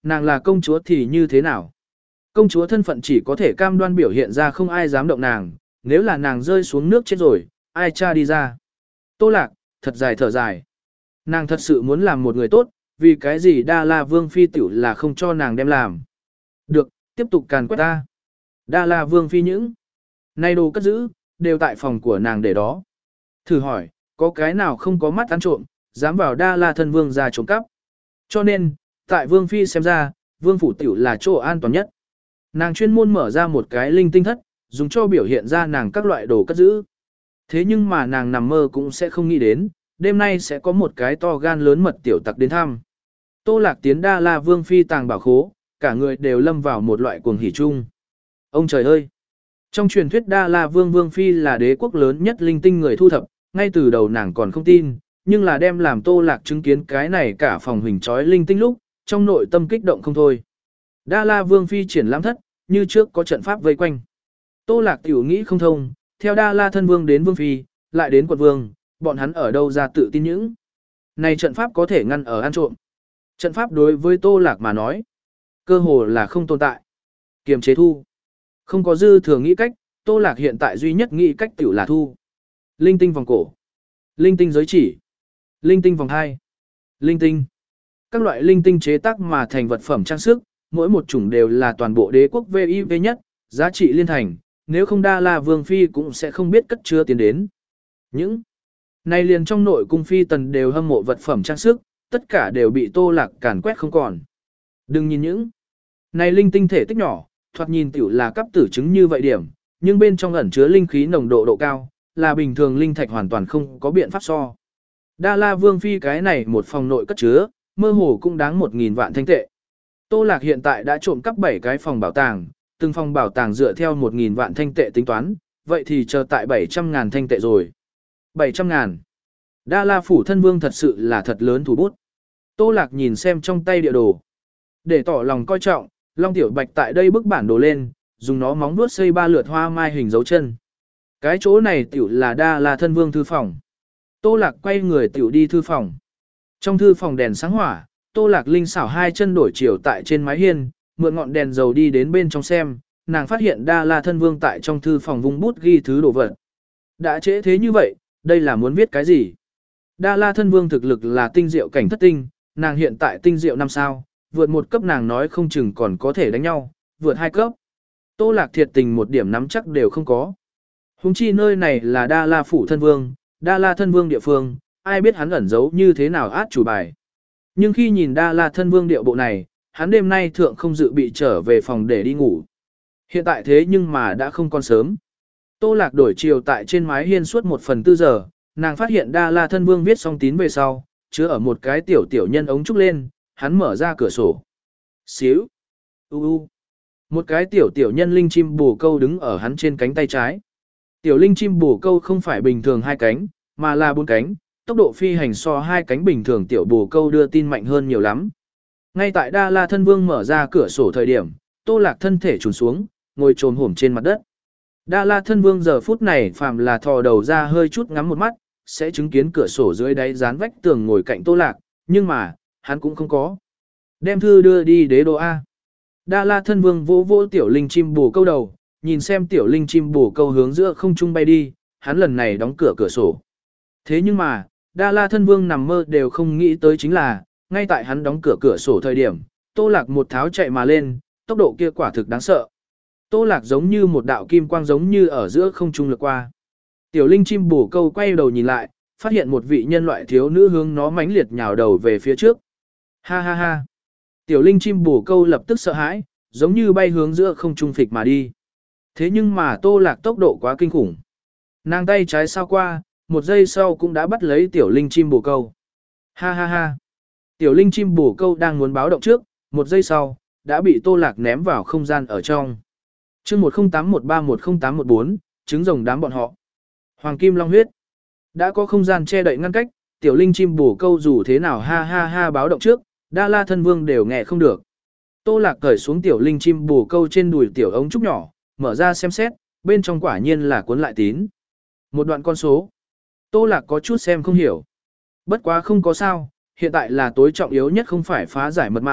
Nàng là công chúa thì như thế nào? Công chúa thân phận chỉ có thể cam đoan biểu hiện ra không ai dám động nàng, nếu là nàng rơi xuống nước chết rồi, ai cha đi ra. Tô Lạc, thật dài thở dài. Nàng thật sự muốn làm một người tốt, vì cái gì Đa La Vương Phi tiểu là không cho nàng đem làm. Được, tiếp tục càn quét ta. Đa La Vương Phi những này đồ cất giữ, đều tại phòng của nàng để đó. Thử hỏi, có cái nào không có mắt ăn trộm, dám vào Đa La thân vương ra trộm cắp. Cho nên, tại Vương Phi xem ra, Vương Phủ tiểu là chỗ an toàn nhất. Nàng chuyên môn mở ra một cái linh tinh thất, dùng cho biểu hiện ra nàng các loại đồ cất giữ. Thế nhưng mà nàng nằm mơ cũng sẽ không nghĩ đến, đêm nay sẽ có một cái to gan lớn mật tiểu tặc đến thăm. Tô Lạc tiến Đa La Vương Phi tàng bảo khố, cả người đều lâm vào một loại cuồng hỉ chung. Ông trời ơi! Trong truyền thuyết Đa La Vương Vương Phi là đế quốc lớn nhất linh tinh người thu thập, ngay từ đầu nàng còn không tin, nhưng là đem làm Tô Lạc chứng kiến cái này cả phòng hình trói linh tinh lúc, trong nội tâm kích động không thôi. Đa La Vương Phi triển lãm thất, như trước có trận pháp vây quanh. Tô Lạc tiểu nghĩ không thông, theo Đa La thân vương đến Vương Phi, lại đến quận vương, bọn hắn ở đâu ra tự tin những. Này trận pháp có thể ngăn ở ăn trộm. Trận pháp đối với Tô Lạc mà nói, cơ hồ là không tồn tại. Kiềm chế thu. Không có dư thừa nghĩ cách, Tô Lạc hiện tại duy nhất nghĩ cách tiểu là thu. Linh tinh vòng cổ. Linh tinh giới chỉ. Linh tinh vòng hai. Linh tinh. Các loại linh tinh chế tác mà thành vật phẩm trang sức, mỗi một chủng đều là toàn bộ đế quốc vê i vê nhất, giá trị liên thành, nếu không Đa La Vương Phi cũng sẽ không biết cất chứa tiến đến. Những này liền trong nội cung phi tần đều hâm mộ vật phẩm trang sức, tất cả đều bị Tô Lạc càn quét không còn. Đừng nhìn những này linh tinh thể tích nhỏ, thoạt nhìn tiểu là cấp tử chứng như vậy điểm, nhưng bên trong ẩn chứa linh khí nồng độ độ cao, là bình thường linh thạch hoàn toàn không có biện pháp so. Đa La Vương Phi cái này một phòng nội cất chứa, mơ hồ cũng đáng một nghìn vạn thanh tệ. Tô Lạc hiện tại đã trộm cắp bảy cái phòng bảo tàng, từng phòng bảo tàng dựa theo một nghìn vạn thanh tệ tính toán, vậy thì chờ tại bảy trăm ngàn thanh tệ rồi. bảy trăm ngàn. Đa La phủ thân vương thật sự là thật lớn thủ bút. Tô Lạc nhìn xem trong tay địa đồ. Để tỏ lòng coi trọng, Long Tiểu Bạch tại đây bức bản đồ lên, dùng nó móng vuốt xây ba lượt hoa mai hình dấu chân. Cái chỗ này tiểu là Đa La thân vương thư phòng. Tô Lạc quay người tiểu đi thư phòng. Trong thư phòng đèn sáng hỏa, Tô Lạc linh xảo hai chân đổi chiều tại trên mái hiên, mượn ngọn đèn dầu đi đến bên trong xem, nàng phát hiện Đa La thân vương tại trong thư phòng vung bút ghi thứ đồ vật. Đã trễ thế như vậy, đây là muốn viết cái gì? Đa La thân vương thực lực là tinh diệu cảnh thất tinh, nàng hiện tại tinh diệu năm sao, vượt một cấp nàng nói không chừng còn có thể đánh nhau, vượt hai cấp. Tô Lạc thiệt tình một điểm nắm chắc đều không có. Hùng chi nơi này là Đa La phủ thân vương, Đa La thân vương địa phương, ai biết hắn ẩn giấu như thế nào át chủ bài. Nhưng khi nhìn Đa La thân vương điệu bộ này, hắn đêm nay thượng không dự bị trở về phòng để đi ngủ. Hiện tại thế nhưng mà đã không còn sớm. Tô Lạc đổi chiều tại trên mái hiên suốt một phần tư giờ, nàng phát hiện Đa La thân vương viết xong tín về sau, chứa ở một cái tiểu tiểu nhân ống trúc lên, hắn mở ra cửa sổ. Xíu. U u. Một cái tiểu tiểu nhân linh chim bồ câu đứng ở hắn trên cánh tay trái. Tiểu linh chim bồ câu không phải bình thường hai cánh, mà là bốn cánh, tốc độ phi hành so hai cánh bình thường tiểu bồ câu đưa tin mạnh hơn nhiều lắm. Ngay tại Đa La thân vương mở ra cửa sổ thời điểm, Tô Lạc thân thể trùn xuống, ngồi trồm hổm trên mặt đất. Đa La thân vương giờ phút này phàm là thò đầu ra hơi chút ngắm một mắt, sẽ chứng kiến cửa sổ dưới đáy dán vách tường ngồi cạnh Tô Lạc, nhưng mà, hắn cũng không có. Đem thư đưa đi đế đô A. Đa La thân vương vỗ vỗ tiểu linh chim bồ câu đầu, nhìn xem tiểu linh chim bồ câu hướng giữa không trung bay đi, hắn lần này đóng cửa cửa sổ. Thế nhưng mà, Đa La thân vương nằm mơ đều không nghĩ tới chính là, ngay tại hắn đóng cửa cửa sổ thời điểm, Tô Lạc một tháo chạy mà lên, tốc độ kia quả thực đáng sợ. Tô Lạc giống như một đạo kim quang giống như ở giữa không trung lược qua. Tiểu linh chim bồ câu quay đầu nhìn lại, phát hiện một vị nhân loại thiếu nữ hướng nó mãnh liệt nhào đầu về phía trước. Ha ha ha. Tiểu linh chim bồ câu lập tức sợ hãi, giống như bay hướng giữa không trung phịch mà đi. Thế nhưng mà Tô Lạc tốc độ quá kinh khủng. Nàng tay trái sao qua, một giây sau cũng đã bắt lấy tiểu linh chim bồ câu. Ha ha ha. Tiểu linh chim bồ câu đang muốn báo động trước, một giây sau, đã bị Tô Lạc ném vào không gian ở trong. chương một không tám một ba một không tám một bốn, trứng rồng đám bọn họ. Hoàng kim long huyết. Đã có không gian che đậy ngăn cách, tiểu linh chim bồ câu dù thế nào ha ha ha báo động trước, Đa La thân vương đều nghe không được. Tô Lạc cởi xuống tiểu linh chim bồ câu trên đùi tiểu ống trúc nhỏ, mở ra xem xét, bên trong quả nhiên là cuốn lại tín. Một đoạn con số. Tô Lạc có chút xem không hiểu. Bất quá không có sao, hiện tại là tối trọng yếu nhất không phải phá giải mật mã,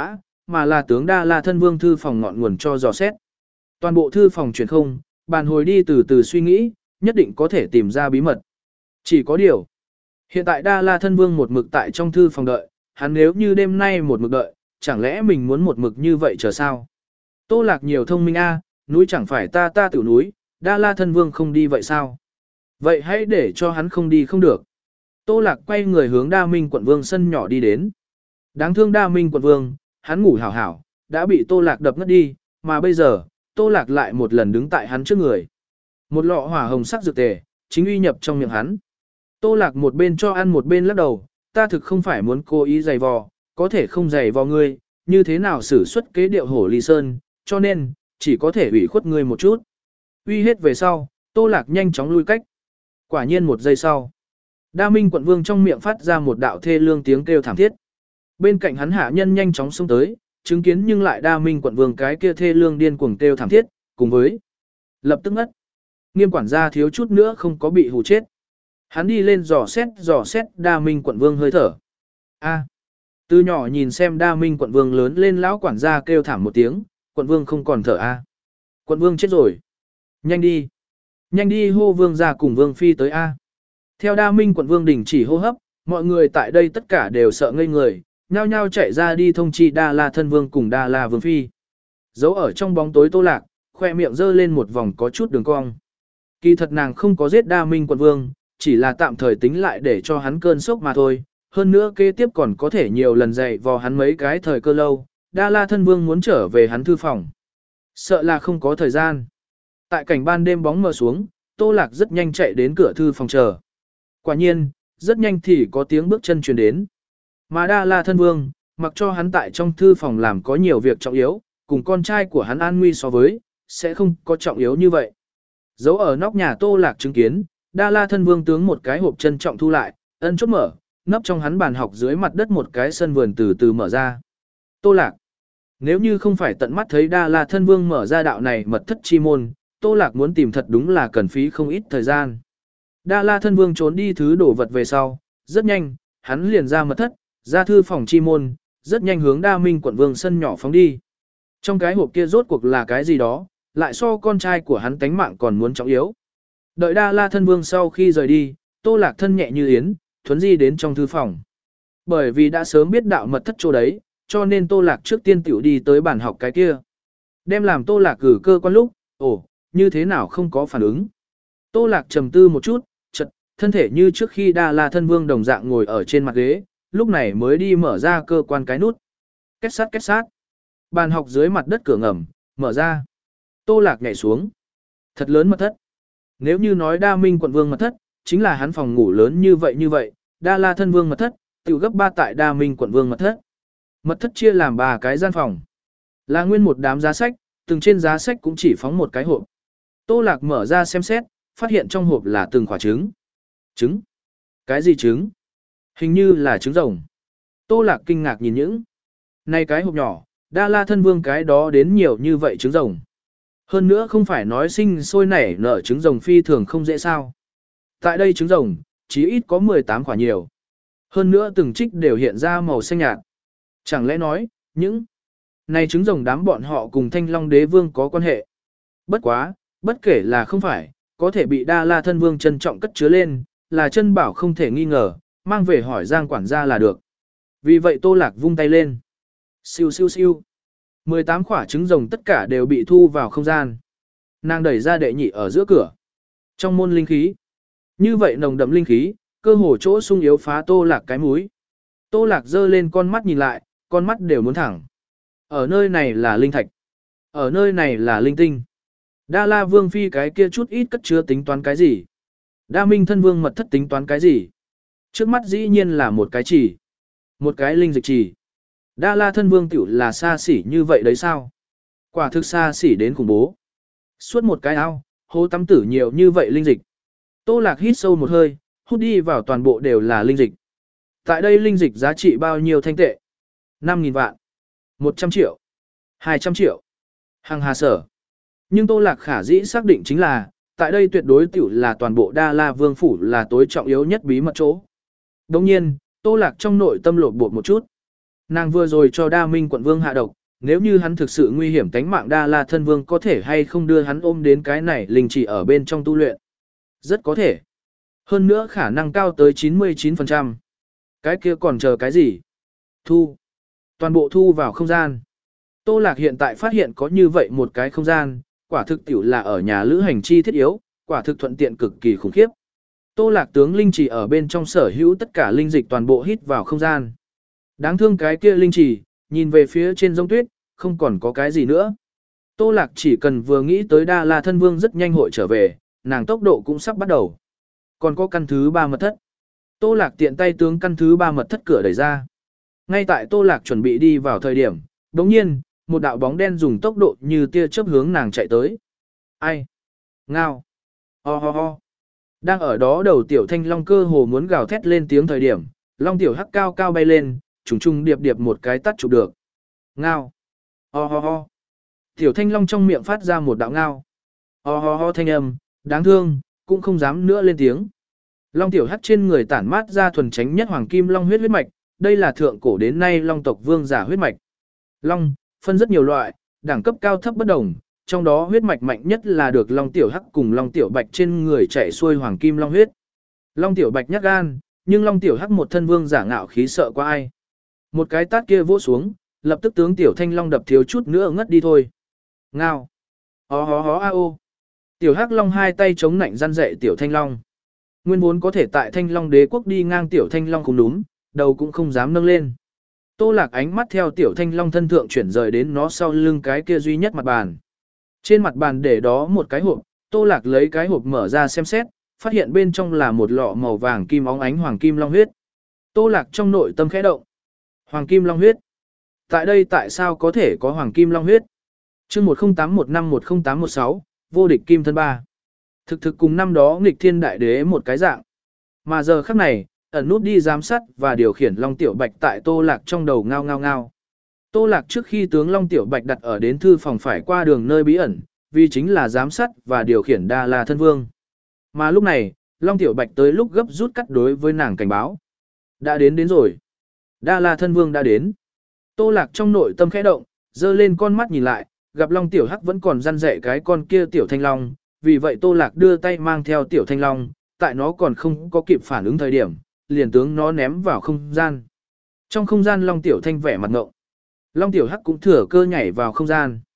mà là tướng Đa La Thân Vương thư phòng ngọn nguồn cho dò xét. Toàn bộ thư phòng truyền không, bàn hồi đi từ từ suy nghĩ, nhất định có thể tìm ra bí mật. Chỉ có điều, hiện tại Đa La Thân Vương một mực tại trong thư phòng đợi, hắn nếu như đêm nay một mực đợi, chẳng lẽ mình muốn một mực như vậy chờ sao? Tô Lạc nhiều thông minh a, núi chẳng phải ta ta tiểu núi, Đa La Thân Vương không đi vậy sao? Vậy hãy để cho hắn không đi không được. Tô Lạc quay người hướng Đa Minh quận vương sân nhỏ đi đến. Đáng thương Đa Minh quận vương, hắn ngủ hảo hảo, đã bị Tô Lạc đập ngất đi, mà bây giờ, Tô Lạc lại một lần đứng tại hắn trước người. Một lọ hỏa hồng sắc dược tề, chính uy nhập trong miệng hắn. Tô Lạc một bên cho ăn một bên lắc đầu, ta thực không phải muốn cố ý giày vò, có thể không giày vò ngươi, như thế nào xử xuất kế điệu hổ ly sơn, cho nên, chỉ có thể ủy khuất ngươi một chút. Uy hết về sau, Tô Lạc nhanh chóng lui cách. Quả nhiên một giây sau, Đa Minh quận vương trong miệng phát ra một đạo thê lương tiếng kêu thảm thiết. Bên cạnh hắn hạ nhân nhanh chóng xông tới, chứng kiến nhưng lại Đa Minh quận vương cái kia thê lương điên cuồng kêu thảm thiết, cùng với lập tức ngất. Nghiêm quản gia thiếu chút nữa không có bị hù chết. Hắn đi lên dò xét dò xét Đa Minh quận vương hơi thở. A. Từ nhỏ nhìn xem Đa Minh quận vương lớn lên, lão quản gia kêu thảm một tiếng, quận vương không còn thở a. Quận vương chết rồi. Nhanh đi. Nhanh đi hô vương ra cùng vương phi tới a. Theo Đa Minh quận vương đình chỉ hô hấp, mọi người tại đây tất cả đều sợ ngây người, nhao nhao chạy ra đi thông chi Đa La Thân Vương cùng Đa La Vương phi. Giấu ở trong bóng tối Tô Lạc, khoe miệng giơ lên một vòng có chút đường cong. Kỳ thật nàng không có giết Đa Minh quận vương, chỉ là tạm thời tính lại để cho hắn cơn sốc mà thôi. Hơn nữa kế tiếp còn có thể nhiều lần dạy vò hắn mấy cái thời cơ lâu, Đa La Thân Vương muốn trở về hắn thư phòng. Sợ là không có thời gian. Tại cảnh ban đêm bóng mờ xuống, Tô Lạc rất nhanh chạy đến cửa thư phòng chờ. Quả nhiên, rất nhanh thì có tiếng bước chân truyền đến. Mà Đa La Thân Vương, mặc cho hắn tại trong thư phòng làm có nhiều việc trọng yếu, cùng con trai của hắn an nguy so với, sẽ không có trọng yếu như vậy. Giấu ở nóc nhà Tô Lạc chứng kiến, Đa La Thân Vương tướng một cái hộp trân trọng thu lại, ân chốt mở, nấp trong hắn bàn học dưới mặt đất một cái sân vườn từ từ mở ra. Tô Lạc. Nếu như không phải tận mắt thấy Đa La Thân Vương mở ra đạo này mật thất chi môn, Tô Lạc muốn tìm thật đúng là cần phí không ít thời gian. Đa La Thân Vương trốn đi thứ đổ vật về sau, rất nhanh, hắn liền ra mật thất, ra thư phòng chi môn, rất nhanh hướng Đa Minh quận vương sân nhỏ phóng đi. Trong cái hộp kia rốt cuộc là cái gì đó, lại so con trai của hắn tánh mạng còn muốn trọng yếu. Đợi Đa La Thân Vương sau khi rời đi, Tô Lạc thân nhẹ như yến, thuấn di đến trong thư phòng. Bởi vì đã sớm biết đạo mật thất chỗ đấy, cho nên Tô Lạc trước tiên tiểu đi tới bàn học cái kia. Đem làm Tô Lạc gửi cơ quan lúc, ồ, như thế nào không có phản ứng. Tô Lạc trầm tư một chút, chật, thân thể như trước khi Đa La Thân Vương đồng dạng ngồi ở trên mặt ghế, lúc này mới đi mở ra cơ quan cái nút. Kết sát kết sát. Bàn học dưới mặt đất cửa ngầm, mở ra. Tô Lạc nhảy xuống. Thật lớn mật thất. Nếu như nói Đa Minh quận vương mật thất, chính là hắn phòng ngủ lớn như vậy như vậy, Đa La Thân Vương mật thất, tiểu gấp ba tại Đa Minh quận vương mật thất. Mật thất chia làm ba cái gian phòng. Là nguyên một đám giá sách, từng trên giá sách cũng chỉ phóng một cái hộp. Tô Lạc mở ra xem xét, phát hiện trong hộp là từng quả trứng. Trứng? Cái gì trứng? Hình như là trứng rồng. Tô Lạc kinh ngạc nhìn những này cái hộp nhỏ, Đa La Thân Vương cái đó đến nhiều như vậy trứng rồng. Hơn nữa không phải nói sinh sôi nảy nở trứng rồng phi thường không dễ sao. Tại đây trứng rồng, chí ít có mười tám quả nhiều. Hơn nữa từng trích đều hiện ra màu xanh nhạt. Chẳng lẽ nói, những này trứng rồng đám bọn họ cùng Thanh Long Đế Vương có quan hệ. Bất quá, bất kể là không phải, có thể bị Đa La Thân Vương trân trọng cất chứa lên, là chân bảo không thể nghi ngờ, mang về hỏi Giang quản gia là được. Vì vậy Tô Lạc vung tay lên. Siêu siêu siêu. mười tám quả trứng rồng tất cả đều bị thu vào không gian. Nàng đẩy ra đệ nhị ở giữa cửa. Trong môn linh khí. Như vậy nồng đậm linh khí, cơ hồ chỗ sung yếu phá Tô Lạc cái mũi. Tô Lạc giơ lên con mắt nhìn lại, con mắt đều muốn thẳng. Ở nơi này là linh thạch. Ở nơi này là linh tinh. Đa La Vương phi cái kia chút ít cất chứa tính toán cái gì? Đa Minh Thân Vương mật thất tính toán cái gì? Trước mắt dĩ nhiên là một cái chỉ. Một cái linh dịch chỉ. Đa La Thân Vương tiểu là xa xỉ như vậy đấy sao? Quả thực xa xỉ đến khủng bố. Suốt một cái ao, hố tắm tử nhiều như vậy linh dịch. Tô Lạc hít sâu một hơi, hút đi vào toàn bộ đều là linh dịch. Tại đây linh dịch giá trị bao nhiêu thanh tệ? năm nghìn vạn. một trăm triệu. hai trăm triệu. Hằng hà sở. Nhưng Tô Lạc khả dĩ xác định chính là, tại đây tuyệt đối tiểu là toàn bộ Đa La Vương phủ là tối trọng yếu nhất bí mật chỗ. Đồng nhiên, Tô Lạc trong nội tâm lột bột một chút. Nàng vừa rồi cho Đa Minh quận vương hạ độc, nếu như hắn thực sự nguy hiểm tánh mạng Đa La thân vương có thể hay không đưa hắn ôm đến cái này linh chỉ ở bên trong tu luyện. Rất có thể. Hơn nữa khả năng cao tới chín mươi chín phần trăm. Cái kia còn chờ cái gì? Thu. Toàn bộ thu vào không gian. Tô Lạc hiện tại phát hiện có như vậy một cái không gian, quả thực tiểu là ở nhà lữ hành chi thiết yếu, quả thực thuận tiện cực kỳ khủng khiếp. Tô Lạc tướng linh chỉ ở bên trong sở hữu tất cả linh dịch toàn bộ hít vào không gian. Đáng thương cái kia linh chỉ, nhìn về phía trên giống tuyết, không còn có cái gì nữa. Tô Lạc chỉ cần vừa nghĩ tới Đa La thân vương rất nhanh hội trở về, nàng tốc độ cũng sắp bắt đầu. Còn có căn thứ ba mật thất. Tô Lạc tiện tay tướng căn thứ ba mật thất cửa đẩy ra. Ngay tại Tô Lạc chuẩn bị đi vào thời điểm, đống nhiên, một đạo bóng đen dùng tốc độ như tia chớp hướng nàng chạy tới. Ai? Ngao. Ho ho ho. Đang ở đó đầu tiểu thanh long cơ hồ muốn gào thét lên tiếng thời điểm, long tiểu hắc cao cao bay lên, trùng trùng điệp điệp một cái tắt chụp được. Ngao. Ho ho ho. Tiểu thanh long trong miệng phát ra một đạo ngao. Ho ho ho thanh âm, đáng thương, cũng không dám nữa lên tiếng. Long tiểu hắc trên người tản mát ra thuần tránh nhất hoàng kim long huyết huyết mạch, đây là thượng cổ đến nay long tộc vương giả huyết mạch. Long, phân rất nhiều loại, đẳng cấp cao thấp bất đồng, trong đó huyết mạch mạnh nhất là được long tiểu hắc cùng long tiểu bạch trên người chạy xuôi hoàng kim long huyết. Long tiểu bạch nhát gan, nhưng long tiểu hắc một thân vương giả ngạo khí sợ qua ai. Một cái tát kia vỗ xuống, lập tức tướng tiểu thanh long đập thiếu chút nữa ngất đi thôi. Ngao. Hó hó hó a ô. Tiểu hắc long hai tay chống nạnh răn dậy tiểu thanh long. Nguyên vốn có thể tại thanh long đế quốc đi ngang tiểu thanh long không đúng, đầu cũng không dám nâng lên. Tô Lạc ánh mắt theo tiểu thanh long thân thượng chuyển rời đến nó sau lưng cái kia duy nhất mặt bàn. Trên mặt bàn để đó một cái hộp, Tô Lạc lấy cái hộp mở ra xem xét, phát hiện bên trong là một lọ màu vàng kim óng ánh hoàng kim long huyết. Tô Lạc trong nội tâm khẽ động. Hoàng kim long huyết. Tại đây tại sao có thể có hoàng kim long huyết? Chương một không tám một năm một không tám một sáu, vô địch kim thân ba. Thực thực cùng năm đó nghịch thiên đại đế một cái dạng. Mà giờ khắc này, ẩn nút đi giám sát và điều khiển Long Tiểu Bạch tại Tô Lạc trong đầu ngao ngao ngao. Tô Lạc trước khi tướng Long Tiểu Bạch đặt ở đến thư phòng phải qua đường nơi bí ẩn, vì chính là giám sát và điều khiển Đa La thân vương. Mà lúc này, Long Tiểu Bạch tới lúc gấp rút cắt đối với nàng cảnh báo. Đã đến đến rồi. Đa La thân vương đã đến. Tô Lạc trong nội tâm khẽ động, dơ lên con mắt nhìn lại, gặp Long Tiểu Hắc vẫn còn răn dạy cái con kia Tiểu Thanh Long, vì vậy Tô Lạc đưa tay mang theo Tiểu Thanh Long, tại nó còn không có kịp phản ứng thời điểm, liền tướng nó ném vào không gian. Trong không gian Long Tiểu Thanh vẻ mặt ngộng. Long Tiểu Hắc cũng thừa cơ nhảy vào không gian.